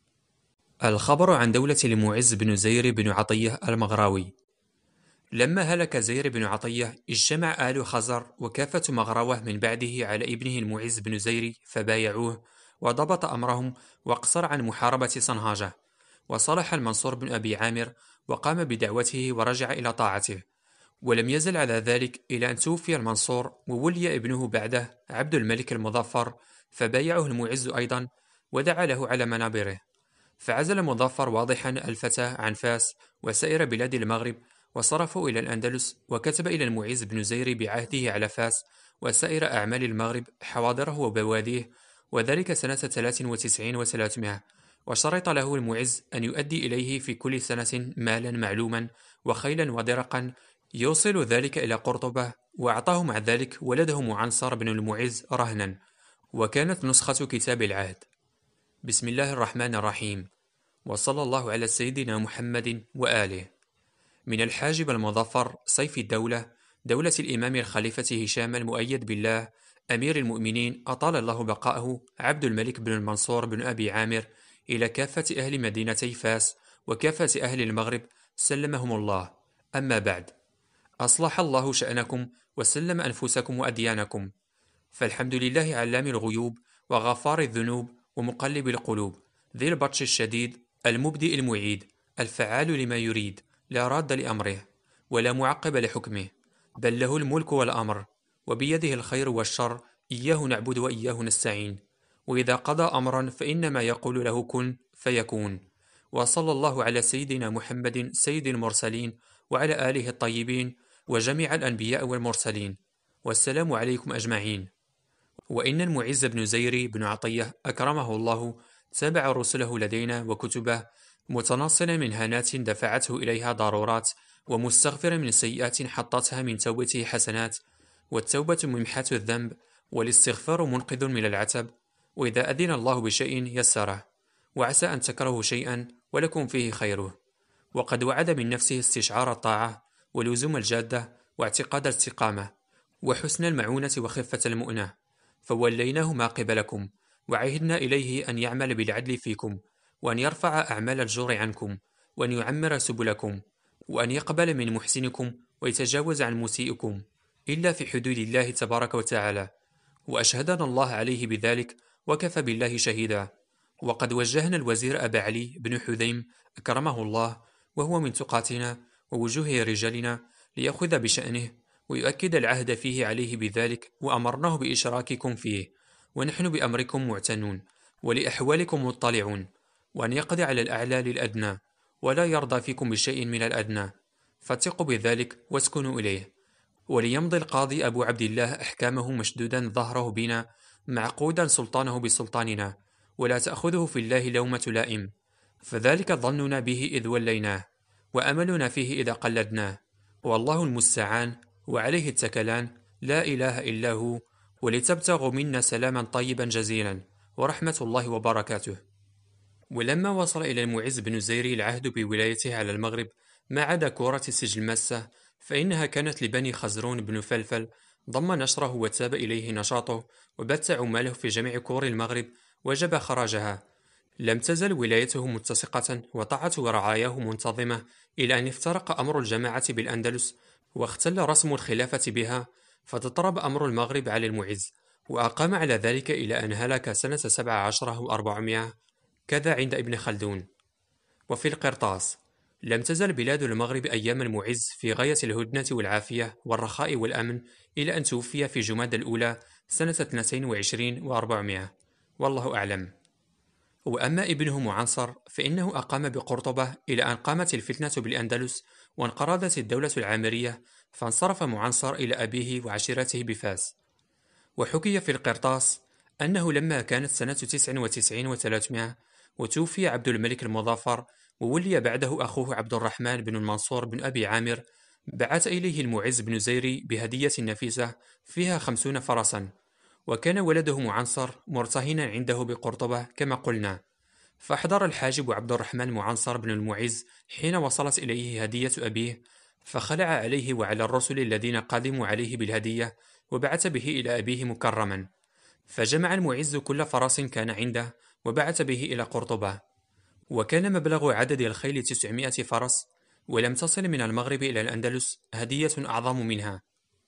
الخبر عن دولة المعز بن زير بن عطية المغراوي. لما هلك زير بن عطية، اجتمع آل خزر وكافة مغروة من بعده على ابنه المعز بن زير، فبايعوه، وضبط أمرهم، واقصر عن محاربة صنهاجة، وصلح المنصور بن أبي عامر، وقام بدعوته ورجع إلى طاعته، ولم يزل على ذلك إلى أن توفي المنصور، وولي ابنه بعده عبد الملك المظفر، فبايعه المعز أيضا، ودعا له على منابره، فعزل مظفر واضحا الفتى عن فاس وسائر بلاد المغرب، وصرفوا إلى الأندلس، وكتب إلى المعز بن زير بعهده على فاس وسائر أعمال المغرب حواضره وبواديه، وذلك سنة 93 و300، وشرط له المعز أن يؤدي إليه في كل سنة مالا معلوما وخيلا ودرقا، يوصل ذلك إلى قرطبة، وأعطاه مع ذلك ولده معنصر بن المعز رهنا، وكانت نسخة كتاب العهد. بسم الله الرحمن الرحيم، وصلى الله على سيدنا محمد وآله. من الحاجب المظفر سيف الدولة، دولة الإمام الخليفة هشام المؤيد بالله أمير المؤمنين أطال الله بقاءه، عبد الملك بن المنصور بن أبي عامر، إلى كافة أهل مدينتي فاس وكافة أهل المغرب، سلمهم الله. أما بعد، أصلح الله شأنكم وسلم أنفسكم وأديانكم، فالحمد لله علام الغيوب وغفار الذنوب ومقلب القلوب، ذي البطش الشديد، المبدئ المعيد، الفعال لما يريد، لا راد لأمره ولا معقب لحكمه، بل له الملك والأمر، وبيده الخير والشر، إياه نعبد وإياه نستعين. وإذا قضى أمرا فإنما يقول له كن فيكون. وصلى الله على سيدنا محمد سيد المرسلين وعلى آله الطيبين وجميع الأنبياء والمرسلين، والسلام عليكم أجمعين. وإن المعز بن زيري بن عطية أكرمه الله تابع رسله لدينا وكتبه، متنصلا من هنات دفعته إليها ضرورات، ومستغفرا من سيئات حطتها من توبته حسنات، والتوبة ممحاة الذنب، والاستغفار منقذ من العتب، وإذا أذن الله بشيء يسره، وعسى أن تكرهوا شيئا ولكم فيه خيره. وقد وعد من نفسه استشعار الطاعة ولزوم الجادة واعتقاد الاستقامة وحسن المعونة وخفة المؤنة، فوليناه ما قبلكم، وعهدنا إليه أن يعمل بالعدل فيكم، وأن يرفع أعمال الجور عنكم، وأن يعمر سبلكم، وأن يقبل من محسنكم ويتجاوز عن مسيئكم، إلا في حدود الله تبارك وتعالى، وأشهدنا الله عليه بذلك وكفى بالله شهيدا. وقد وجهنا الوزير أبا علي بن حذيم أكرمه الله، وهو من تقاتنا ووجوه رجالنا، ليأخذ بشأنه ويؤكد العهد فيه عليه بذلك، وأمرناه بإشراككم فيه، ونحن بأمركم معتنون ولأحوالكم مطلعون، وأن يقضي على الأعلى للأدنى، ولا يرضى فيكم بشيء من الأدنى، فثقوا بذلك واسكنوا إليه. وليمضي القاضي أبو عبد الله أحكامه مشدودا ظهره بنا، معقودا سلطانه بسلطاننا، ولا تأخذه في الله لومة لائم، فذلك ظننا به إذ وليناه، وأملنا فيه إذا قلدناه، والله المستعان وعليه التكلان، لا إله إلا هو، ولتبتغوا منا سلاما طيبا جزيلا ورحمة الله وبركاته. ولما وصل إلى المعز بن زيري العهد بولايته على المغرب، ما عدا كورة السجل ماسة، فإنها كانت لبني خزرون بن فلفل، ضم نشره وتاب إليه نشاطه، وبت عماله في جميع كور المغرب، وجب خراجها. لم تزل ولايته متسقة وطاعة ورعاياه منتظمة، إلى أن افترق أمر الجماعة بالأندلس، واختل رسم الخلافة بها، فتطرب أمر المغرب على المعز، وأقام على ذلك إلى أن هلك سنة 17 و400، كذا عند ابن خلدون. وفي القرطاس، لم تزل بلاد المغرب أيام المعز في غاية الهدنة والعافية والرخاء والأمن، إلى أن توفي في جماد الأولى سنة 22 و400، والله أعلم. وأما ابنه معنصر فإنه أقام بقرطبة إلى أن قامت الفتنة بالأندلس وانقرضت الدولة العامرية، فانصرف معنصر إلى أبيه وعشيرته بفاس. وحكي في القرطاس أنه لما كانت سنة 99 و300 وتوفي عبد الملك المظفر، وولي بعده أخوه عبد الرحمن بن المنصور بن أبي عامر، بعث إليه المعز بن زيري بهدية نفيسة فيها 50 فرسا، وكان ولده معنصر مرتهنا عنده بقرطبة كما قلنا، فأحضر الحاجب عبد الرحمن معنصر بن المعز حين وصلت إليه هدية أبيه، فخلع عليه وعلى الرسل الذين قدموا عليه بالهدية، وبعث به إلى أبيه مكرما، فجمع المعز كل فرس كان عنده وبعث به إلى قرطبة، وكان مبلغ عدد الخيل 900 فرس، ولم تصل من المغرب إلى الأندلس هدية أعظم منها.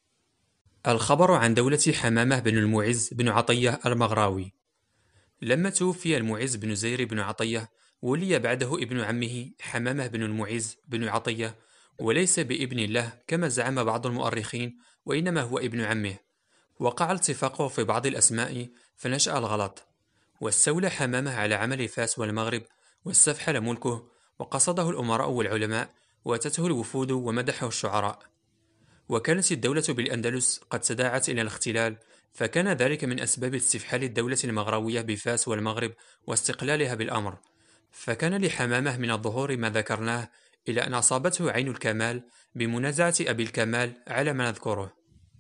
الخبر عن دولة حمامة بن المعز بن عطية المغراوي. لما توفي المعز بن زير بن عطية، ولي بعده ابن عمه حمامة بن المعز بن عطية، وليس بابن الله كما زعم بعض المؤرخين، وإنما هو ابن عمه. وقع الاتفاق في بعض الأسماء فنشأ الغلط، واستولى حمامة على عمل فاس والمغرب، واستفحل ملكه، وقصده الأمراء والعلماء، واتته الوفود ومدحه الشعراء. وكانت الدولة بالأندلس قد تداعت إلى الاختلال، فكان ذلك من أسباب استفحال الدولة المغراوية بفاس والمغرب واستقلالها بالأمر، فكان لحمامة من الظهور ما ذكرناه، إلى أن أصابته عين الكمال بمنازعة أبي الكمال على ما نذكره.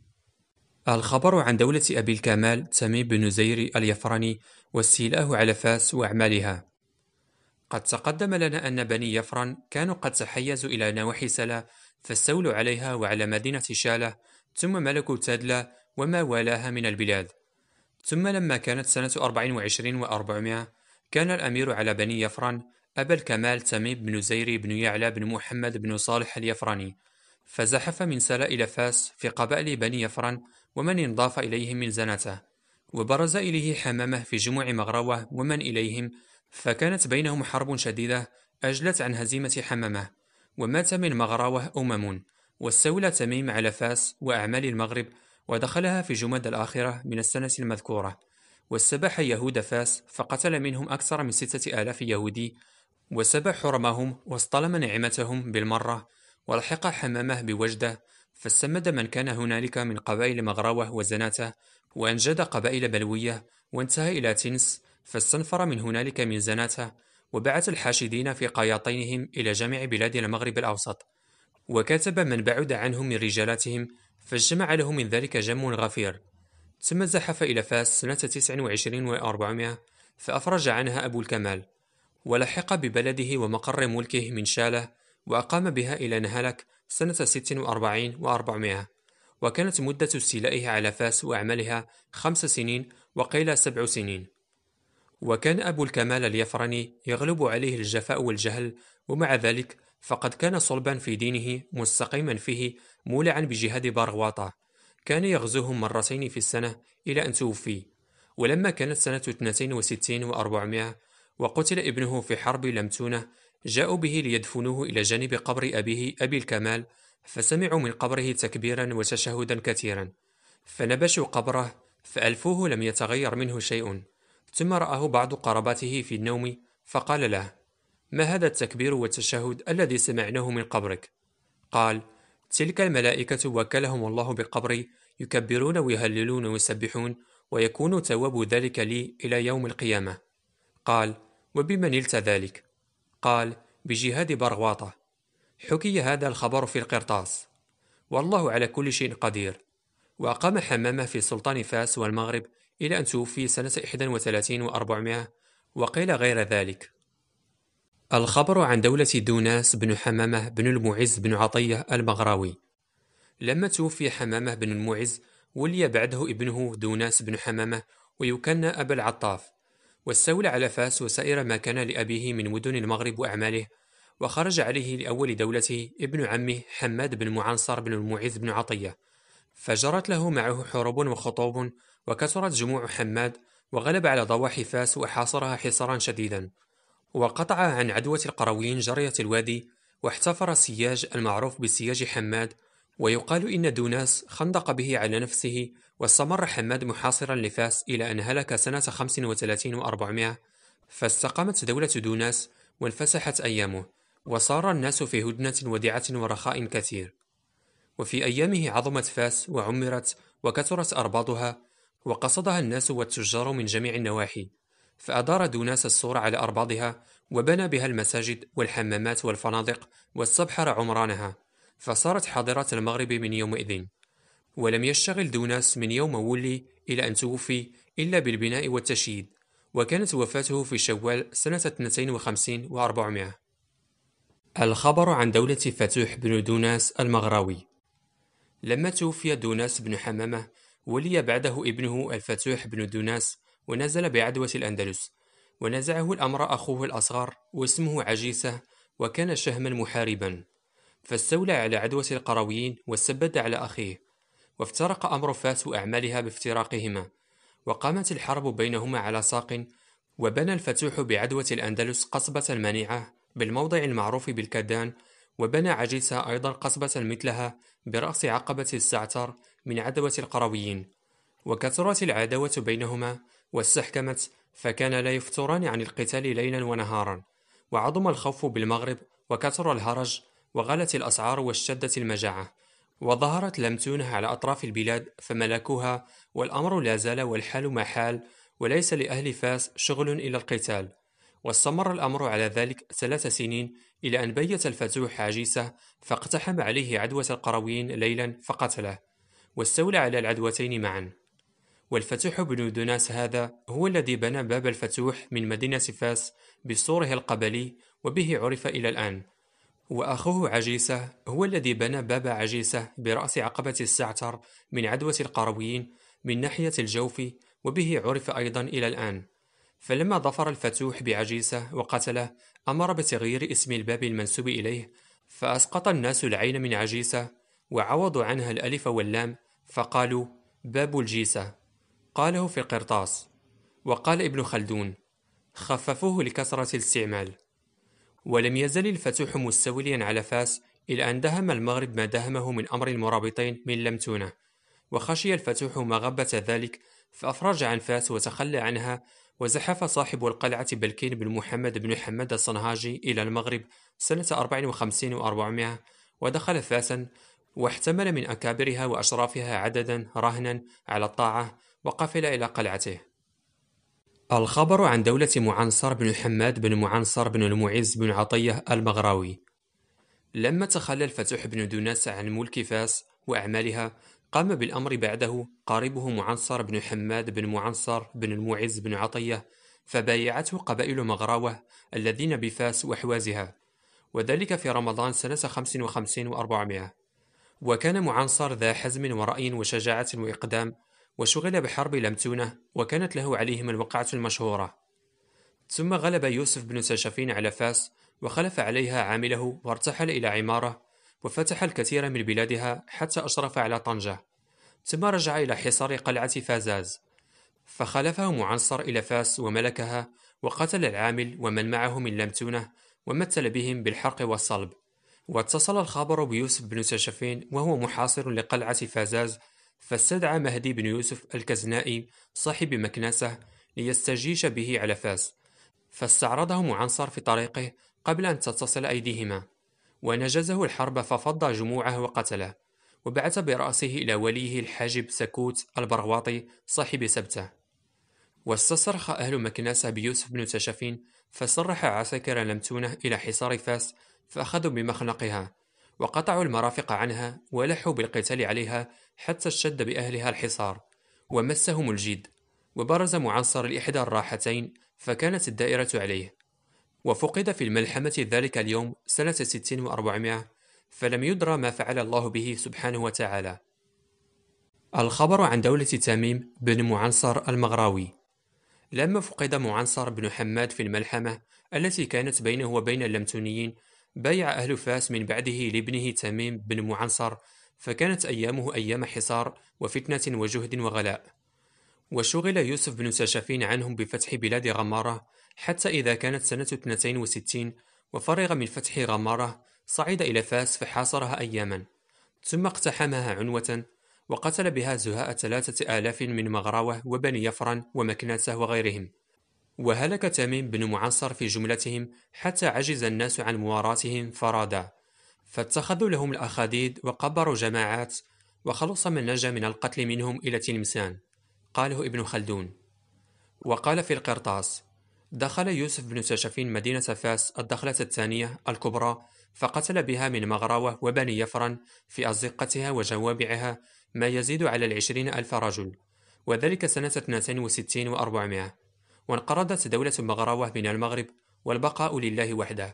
الخبر عن دولة أبي الكمال تميم بن زير اليفرني واستيلاه على فاس وأعمالها. قد تقدم لنا أن بني يفرن كانوا قد تحيزوا إلى نواحي سلا، فاستولوا عليها وعلى مدينة شالة، ثم ملكوا تادلة وما والاها من البلاد. ثم لما كانت سنة 24 و400، كان الأمير على بني يفرن أبا الكمال تميم بن زيري بن يعلى بن محمد بن صالح اليفراني، فزحف من سلا إلى فاس في قبائل بني يفرن ومن انضاف إليهم من زنته، وبرز إليه حمامة في جموع مغروة ومن إليهم، فكانت بينهم حرب شديدة أجلت عن هزيمة حمامة، ومات من مغراوة واستولى تميم على فاس وأعمال المغرب، ودخلها في جماد الآخرة من السنة المذكورة، واستباح يهود فاس فقتل منهم أكثر من 6000 يهودي، وسبى حرمهم واصطلم نعمتهم بالمرة، ولحق حمامه بوجده، فاستمد من كان هنالك من قبائل مغراوة وزناتة، وأنجد قبائل بلوية، وانتهى إلى تنس، فاستنفر من هنالك من زناتة، وبعث الحاشدين في قياطينهم إلى جميع بلاد المغرب الأوسط، وكتب من بعد عنهم من رجالاتهم، فاجتمع له من ذلك جم غفير، ثم زحف إلى فاس سنة 29 و400، فأفرج عنها أبو الكمال، ولحق ببلده ومقر ملكه من شالة، وأقام بها إلى نهلك سنة 46 و400، وكانت مدة استيلائه على فاس وأعمالها 5 سنين وقيل 7 سنين. وكان أبو الكمال اليفرني يغلب عليه الجفاء والجهل، ومع ذلك فقد كان صلبا في دينه مستقيما فيه، مولعا بجهاد بارغواطة، كان يغزوهم مرتين في السنة إلى أن توفي. ولما كانت سنة 62 و400 وقتل ابنه في حرب لمتونة، جاءوا به ليدفنوه إلى جانب قبر أبيه أبي الكمال، فسمعوا من قبره تكبيرا وتشهدا كثيرا، فنبشوا قبره فألفوه لم يتغير منه شيء، ثم رآه بعض قراباته في النوم، فقال له: ما هذا التكبير والتشهد الذي سمعناه من قبرك؟ قال: تلك الملائكة وكلهم الله بقبري، يكبرون ويهللون ويسبحون، ويكون ثواب ذلك لي إلى يوم القيامة. قال: وبما نلت ذلك؟ قال: بجهاد برغواطة. حكي هذا الخبر في القرطاس. والله على كل شيء قدير. وأقام حمامة في سلطان فاس والمغرب إلى أن توفي سنة 31 و400، وقيل غير ذلك. الخبر عن دولة دوناس بن حمامة بن المعز بن عطية المغراوي. لما توفي حمامة بن المعز، ولي بعده ابنه دوناس بن حمامة، ويكنى أبا العطاف، واستولى على فاس وسائر ما كان لأبيه من مدن المغرب وأعماله، وخرج عليه لأول دولته ابن عمه حماد بن معنصر بن المعز بن عطية، فجرت له معه حروب وخطوب، وكثرت جموع حماد، وغلب على ضواحي فاس وحاصرها حصارا شديدا، وقطع عن عدوة القرويين جرية الوادي، واحتفر السياج المعروف بسياج حماد، ويقال إن دوناس خندق به على نفسه، واستمر حماد محاصرا لفاس إلى أن هلك سنة 35 و400، فاستقامت دولة دوناس وانفسحت أيامه، وصار الناس في هدنة وديعة ورخاء كثير. وفي أيامه عظمت فاس وعمرت وكثرت أرباطها، وقصدها الناس والتجار من جميع النواحي، فأدار دوناس السور على أرباضها، وبنى بها المساجد والحمامات والفنادق، واستبحر عمرانها، فصارت حاضرة المغرب من يومئذ. ولم يشتغل دوناس من يوم ولي إلى أن توفي إلا بالبناء والتشييد، وكانت وفاته في شوال سنة 52 و400. الخبر عن دولة فتوح بن دوناس المغراوي. لما توفي دوناس بن حمامة، ولي بعده ابنه الفتوح بن دوناس، ونزل بعدوة الأندلس، ونزعه الأمر أخوه الأصغر واسمه عجيسة، وكان شهما محاربا، فاستولى على عدوة القرويين واستبد على أخيه، وافترق أمر فاس وأعمالها بافتراقهما، وقامت الحرب بينهما على ساق، وبنى الفتوح بعدوة الأندلس قصبة منيعة بالموضع المعروف بالكدان، وبنى عجيسة أيضا قصبة مثلها برأس عقبة الزعتر من عدوة القرويين، وكثرت العداوة بينهما واستحكمت، فكان لا يفتران عن القتال ليلا ونهارا، وعظم الخوف بالمغرب، وكثر الهرج، وغلت الأسعار واشتدت المجاعة، وظهرت لمتونه على أطراف البلاد فملكوها، والأمر لا زال والحال ما حال، وليس لأهل فاس شغل إلى القتال. واستمر الأمر على ذلك 3 سنين، إلى أن بيت الفتوح عجيسة، فاقتحم عليه عدوة القرويين ليلا فقتله، واستولى على العدوتين معا. والفتوح بن دوناس هذا هو الذي بنى باب الفتوح من مدينة فاس بسوره القبلي، وبه عرف إلى الآن. وأخوه عجيسة هو الذي بنى باب عجيسة برأس عقبة الزعتر من عدوة القرويين من ناحية الجوف، وبه عرف أيضا إلى الآن. فلما ظفر الفتوح بعجيسة وقتله أمر بتغيير اسم الباب المنسوب إليه، فأسقط الناس العين من عجيسة وعوضوا عنها الألف واللام فقالوا باب الجيسة. قاله في القرطاس. وقال ابن خلدون خففوه لكثرة الاستعمال. ولم يزل الفتوح مستوليا على فاس إلى أن دهم المغرب ما دهمه من أمر المرابطين من لمتونة، وخشي الفتوح مغبة ذلك فأفرج عن فاس وتخلى عنها، وزحف صاحب القلعة بلكين بن محمد بن حمد الصنهاجي إلى المغرب سنة 54 و400، ودخل فاسا واحتمل من أكابرها وأشرافها عددا رهنا على الطاعة، وقفل إلى قلعته. الخبر عن دولة معنصر بن حماد بن معنصر بن المعز بن عطية المغراوي. لما تخلى الفتوح بن دوناس عن ملك فاس وأعمالها، قام بالأمر بعده قاربه معنصر بن حماد بن معنصر بن المعز بن عطية، فبايعته قبائل مغراوة الذين بفاس وحوازها، وذلك في رمضان سنة 55 و400. وكان معنصر ذا حزم ورأي وشجاعة وإقدام، وشغل بحرب لمتونة، وكانت له عليهم الوقعة المشهورة. ثم غلب يوسف بن سشفين على فاس وخلف عليها عامله، وارتحل إلى عمارة وفتح الكثير من بلادها حتى أشرف على طنجة، ثم رجع إلى حصار قلعة فازاز، فخلفه معنصر إلى فاس وملكها، وقتل العامل ومن معه من لمتونة، ومثل بهم بالحرق والصلب. واتصل الخبر بيوسف بن سشفين وهو محاصر لقلعة فازاز، فاستدعى مهدي بن يوسف الكزنائي صاحب مكناسة ليستجيش به على فاس، فاستعرضه معنصر في طريقه قبل أن تتصل أيديهما، ونجزه الحرب ففض جموعه وقتله، وبعث برأسه إلى وليه الحاجب سكوت البرغواطي صاحب سبته. واستصرخ أهل مكناسة بيوسف بن تشفين، فصرح عساكر لمتونة إلى حصار فاس، فأخذوا بمخنقها وقطعوا المرافق عنها ولحوا بالقتال عليها حتى اشتد بأهلها الحصار ومسهم الجيد، وبرز معنصر لإحدى الراحتين فكانت الدائرة عليه، وفقد في الملحمة ذلك اليوم سنة 60 و400، فلم يدرى ما فعل الله به سبحانه وتعالى. الخبر عن دولة تميم بن معنصر المغراوي. لما فقد معنصر بن حماد في الملحمة التي كانت بينه وبين اللمتونيين، بايع أهل فاس من بعده لابنه تميم بن معنصر، فكانت أيامه أيام حصار وفتنة وجهد وغلاء. وشغل يوسف بن سشفين عنهم بفتح بلاد غمارة حتى إذا كانت سنة 62 وفرغ من فتح غمارة صعد إلى فاس فحاصرها أياما، ثم اقتحمها عنوة وقتل بها زهاء 3000 من مغراوة وبني يفرن ومكناسة وغيرهم. وهلك تميم بن معنصر في جملتهم حتى عجز الناس عن مواراتهم فرادا، فاتخذوا لهم الأخاديد وقبروا جماعات، وخلص من نجا من القتل منهم إلى تلمسان. قاله ابن خلدون. وقال في القرطاس: دخل يوسف بن تشفين مدينة فاس الدخلة الثانية الكبرى، فقتل بها من مغراوة وبني يفرن في أزقتها وجوابعها ما يزيد على 20,000 رجل، وذلك سنة 62 و400. وانقرضت دولة مغراوة من المغرب، والبقاء لله وحده.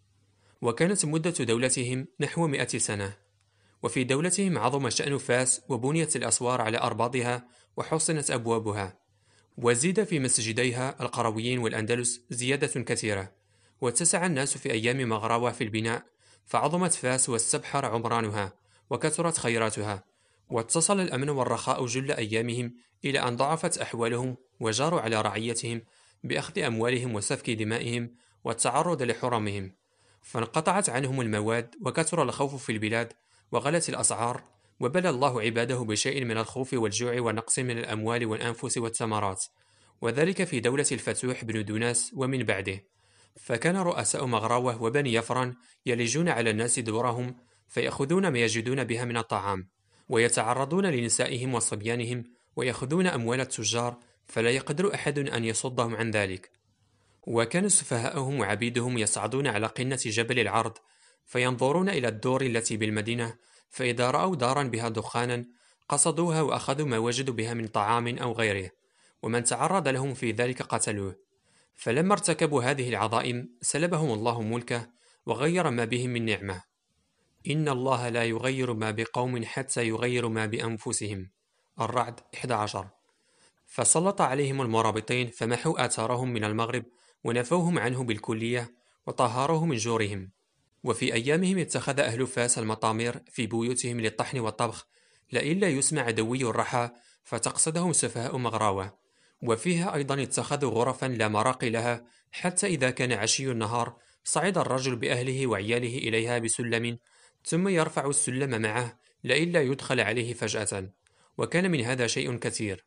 وكانت مدة دولتهم نحو 100 سنة. وفي دولتهم عظم شأن فاس، وبنيت الأسوار على أرباطها، وحصنت أبوابها، وزيد في مسجديها القرويين والأندلس زيادة كثيرة، واتسع الناس في أيام مغراوة في البناء، فعظمت فاس واستبحر عمرانها، وكثرت خيراتها، واتصل الأمن والرخاء جل أيامهم، إلى أن ضعفت أحوالهم وجاروا على رعيتهم بأخذ أموالهم وسفك دمائهم والتعرض لحرمهم، فانقطعت عنهم المواد، وكثر الخوف في البلاد، وغلت الأسعار، وبلى الله عباده بشيء من الخوف والجوع ونقص من الأموال والأنفس والثمرات، وذلك في دولة الفتوح بن دوناس ومن بعده. فكان رؤساء مغراوة وبني يفرن يلجون على الناس دورهم، فيأخذون ما يجدون بها من الطعام، ويتعرضون لنسائهم وصبيانهم، ويأخذون أموال التجار، فلا يقدر أحد أن يصدهم عن ذلك. وكان سفهاءهم وعبيدهم يصعدون على قنة جبل العرض، فينظرون إلى الدور التي بالمدينة، فإذا رأوا دارا بها دخانا قصدوها وأخذوا ما وجدوا بها من طعام أو غيره، ومن تعرض لهم في ذلك قتلوه. فلما ارتكبوا هذه العظائم سلبهم الله ملكه، وغير ما بهم من نعمة. إن الله لا يغير ما بقوم حتى يغيروا ما بأنفسهم. الرعد 11. فسلط عليهم المرابطين فمحوا آثارهم من المغرب ونفوهم عنه بالكلية وطهروه من جورهم. وفي أيامهم اتخذ أهل فاس المطامير في بيوتهم للطحن والطبخ لئلا يسمع دوي الرحى فتقصدهم سفهاء مغراوة. وفيها أيضا اتخذوا غرفا لا مراقي لها، حتى إذا كان عشي النهار صعد الرجل بأهله وعياله إليها بسلم، ثم يرفع السلم معه لئلا يدخل عليه فجأة. وكان من هذا شيء كثير.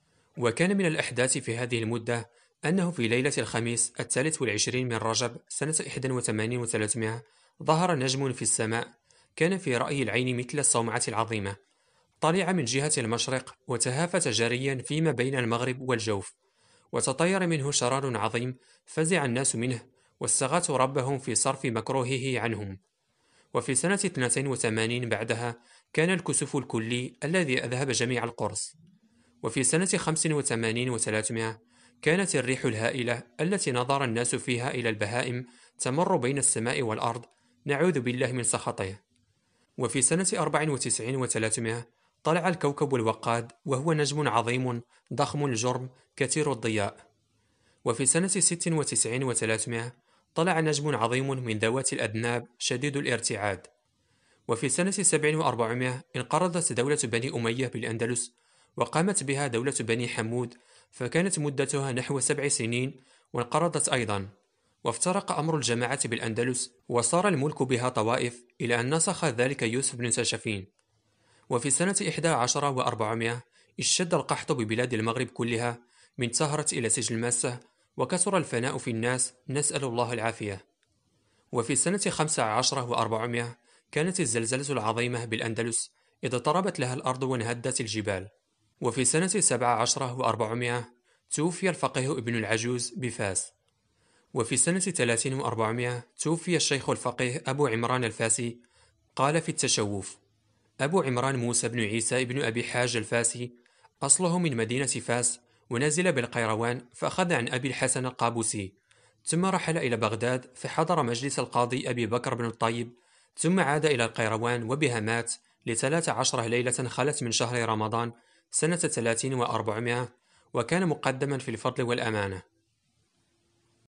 وكان من الأحداث في هذه المدة أنه في ليلة الخميس 23 من رجب سنة 81 و300 ظهر نجم في السماء، كان في رأي العين مثل الصومعة العظيمة، طلع من جهة المشرق وتهافت جريا فيما بين المغرب والجوف، وتطير منه شرار عظيم فزع الناس منه واستغاثوا ربهم في صرف مكروهه عنهم. وفي سنة 82 بعدها كان الكسوف الكلي الذي أذهب جميع القرص. وفي سنة 85 و300 كانت الريح الهائلة التي نظر الناس فيها إلى البهائم تمر بين السماء والأرض، نعوذ بالله من سخطه. وفي سنة 94 و300 طلع الكوكب الوقاد، وهو نجم عظيم ضخم الجرم كثير الضياء. وفي سنة 96 و300 طلع نجم عظيم من ذوات الأذناب شديد الارتعاد. وفي سنة 7 و400 انقرضت دولة بني أمية بالأندلس، وقامت بها دولة بني حمود، فكانت مدتها نحو 7 سنين وانقرضت أيضا. وافترق أمر الجماعة بالأندلس، وصار الملك بها طوائف إلى أن نسخ ذلك يوسف بن ساشفين. وفي سنة 11 و400 اشتد القحط ببلاد المغرب كلها، من سهرة إلى سجل ماسة، وكثر الفناء في الناس، نسأل الله العافية. وفي سنة 15 و400 كانت الزلزلة العظيمة بالأندلس، إذ ضربت لها الأرض وانهدت الجبال. وفي سنة 17 و400 توفي الفقيه ابن العجوز بفاس. وفي سنة 30 و400 توفي الشيخ الفقيه أبو عمران الفاسي. قال في التشوف: أبو عمران موسى بن عيسى بن أبي حاج الفاسي، أصله من مدينة فاس، ونزل بالقيروان فأخذ عن أبي الحسن القابوسي، ثم رحل إلى بغداد فحضر مجلس القاضي أبي بكر بن الطيب، ثم عاد إلى القيروان وبها مات ل13 ليلة خلت من شهر رمضان سنة 30 و400، وكان مقدما في الفضل والأمانة.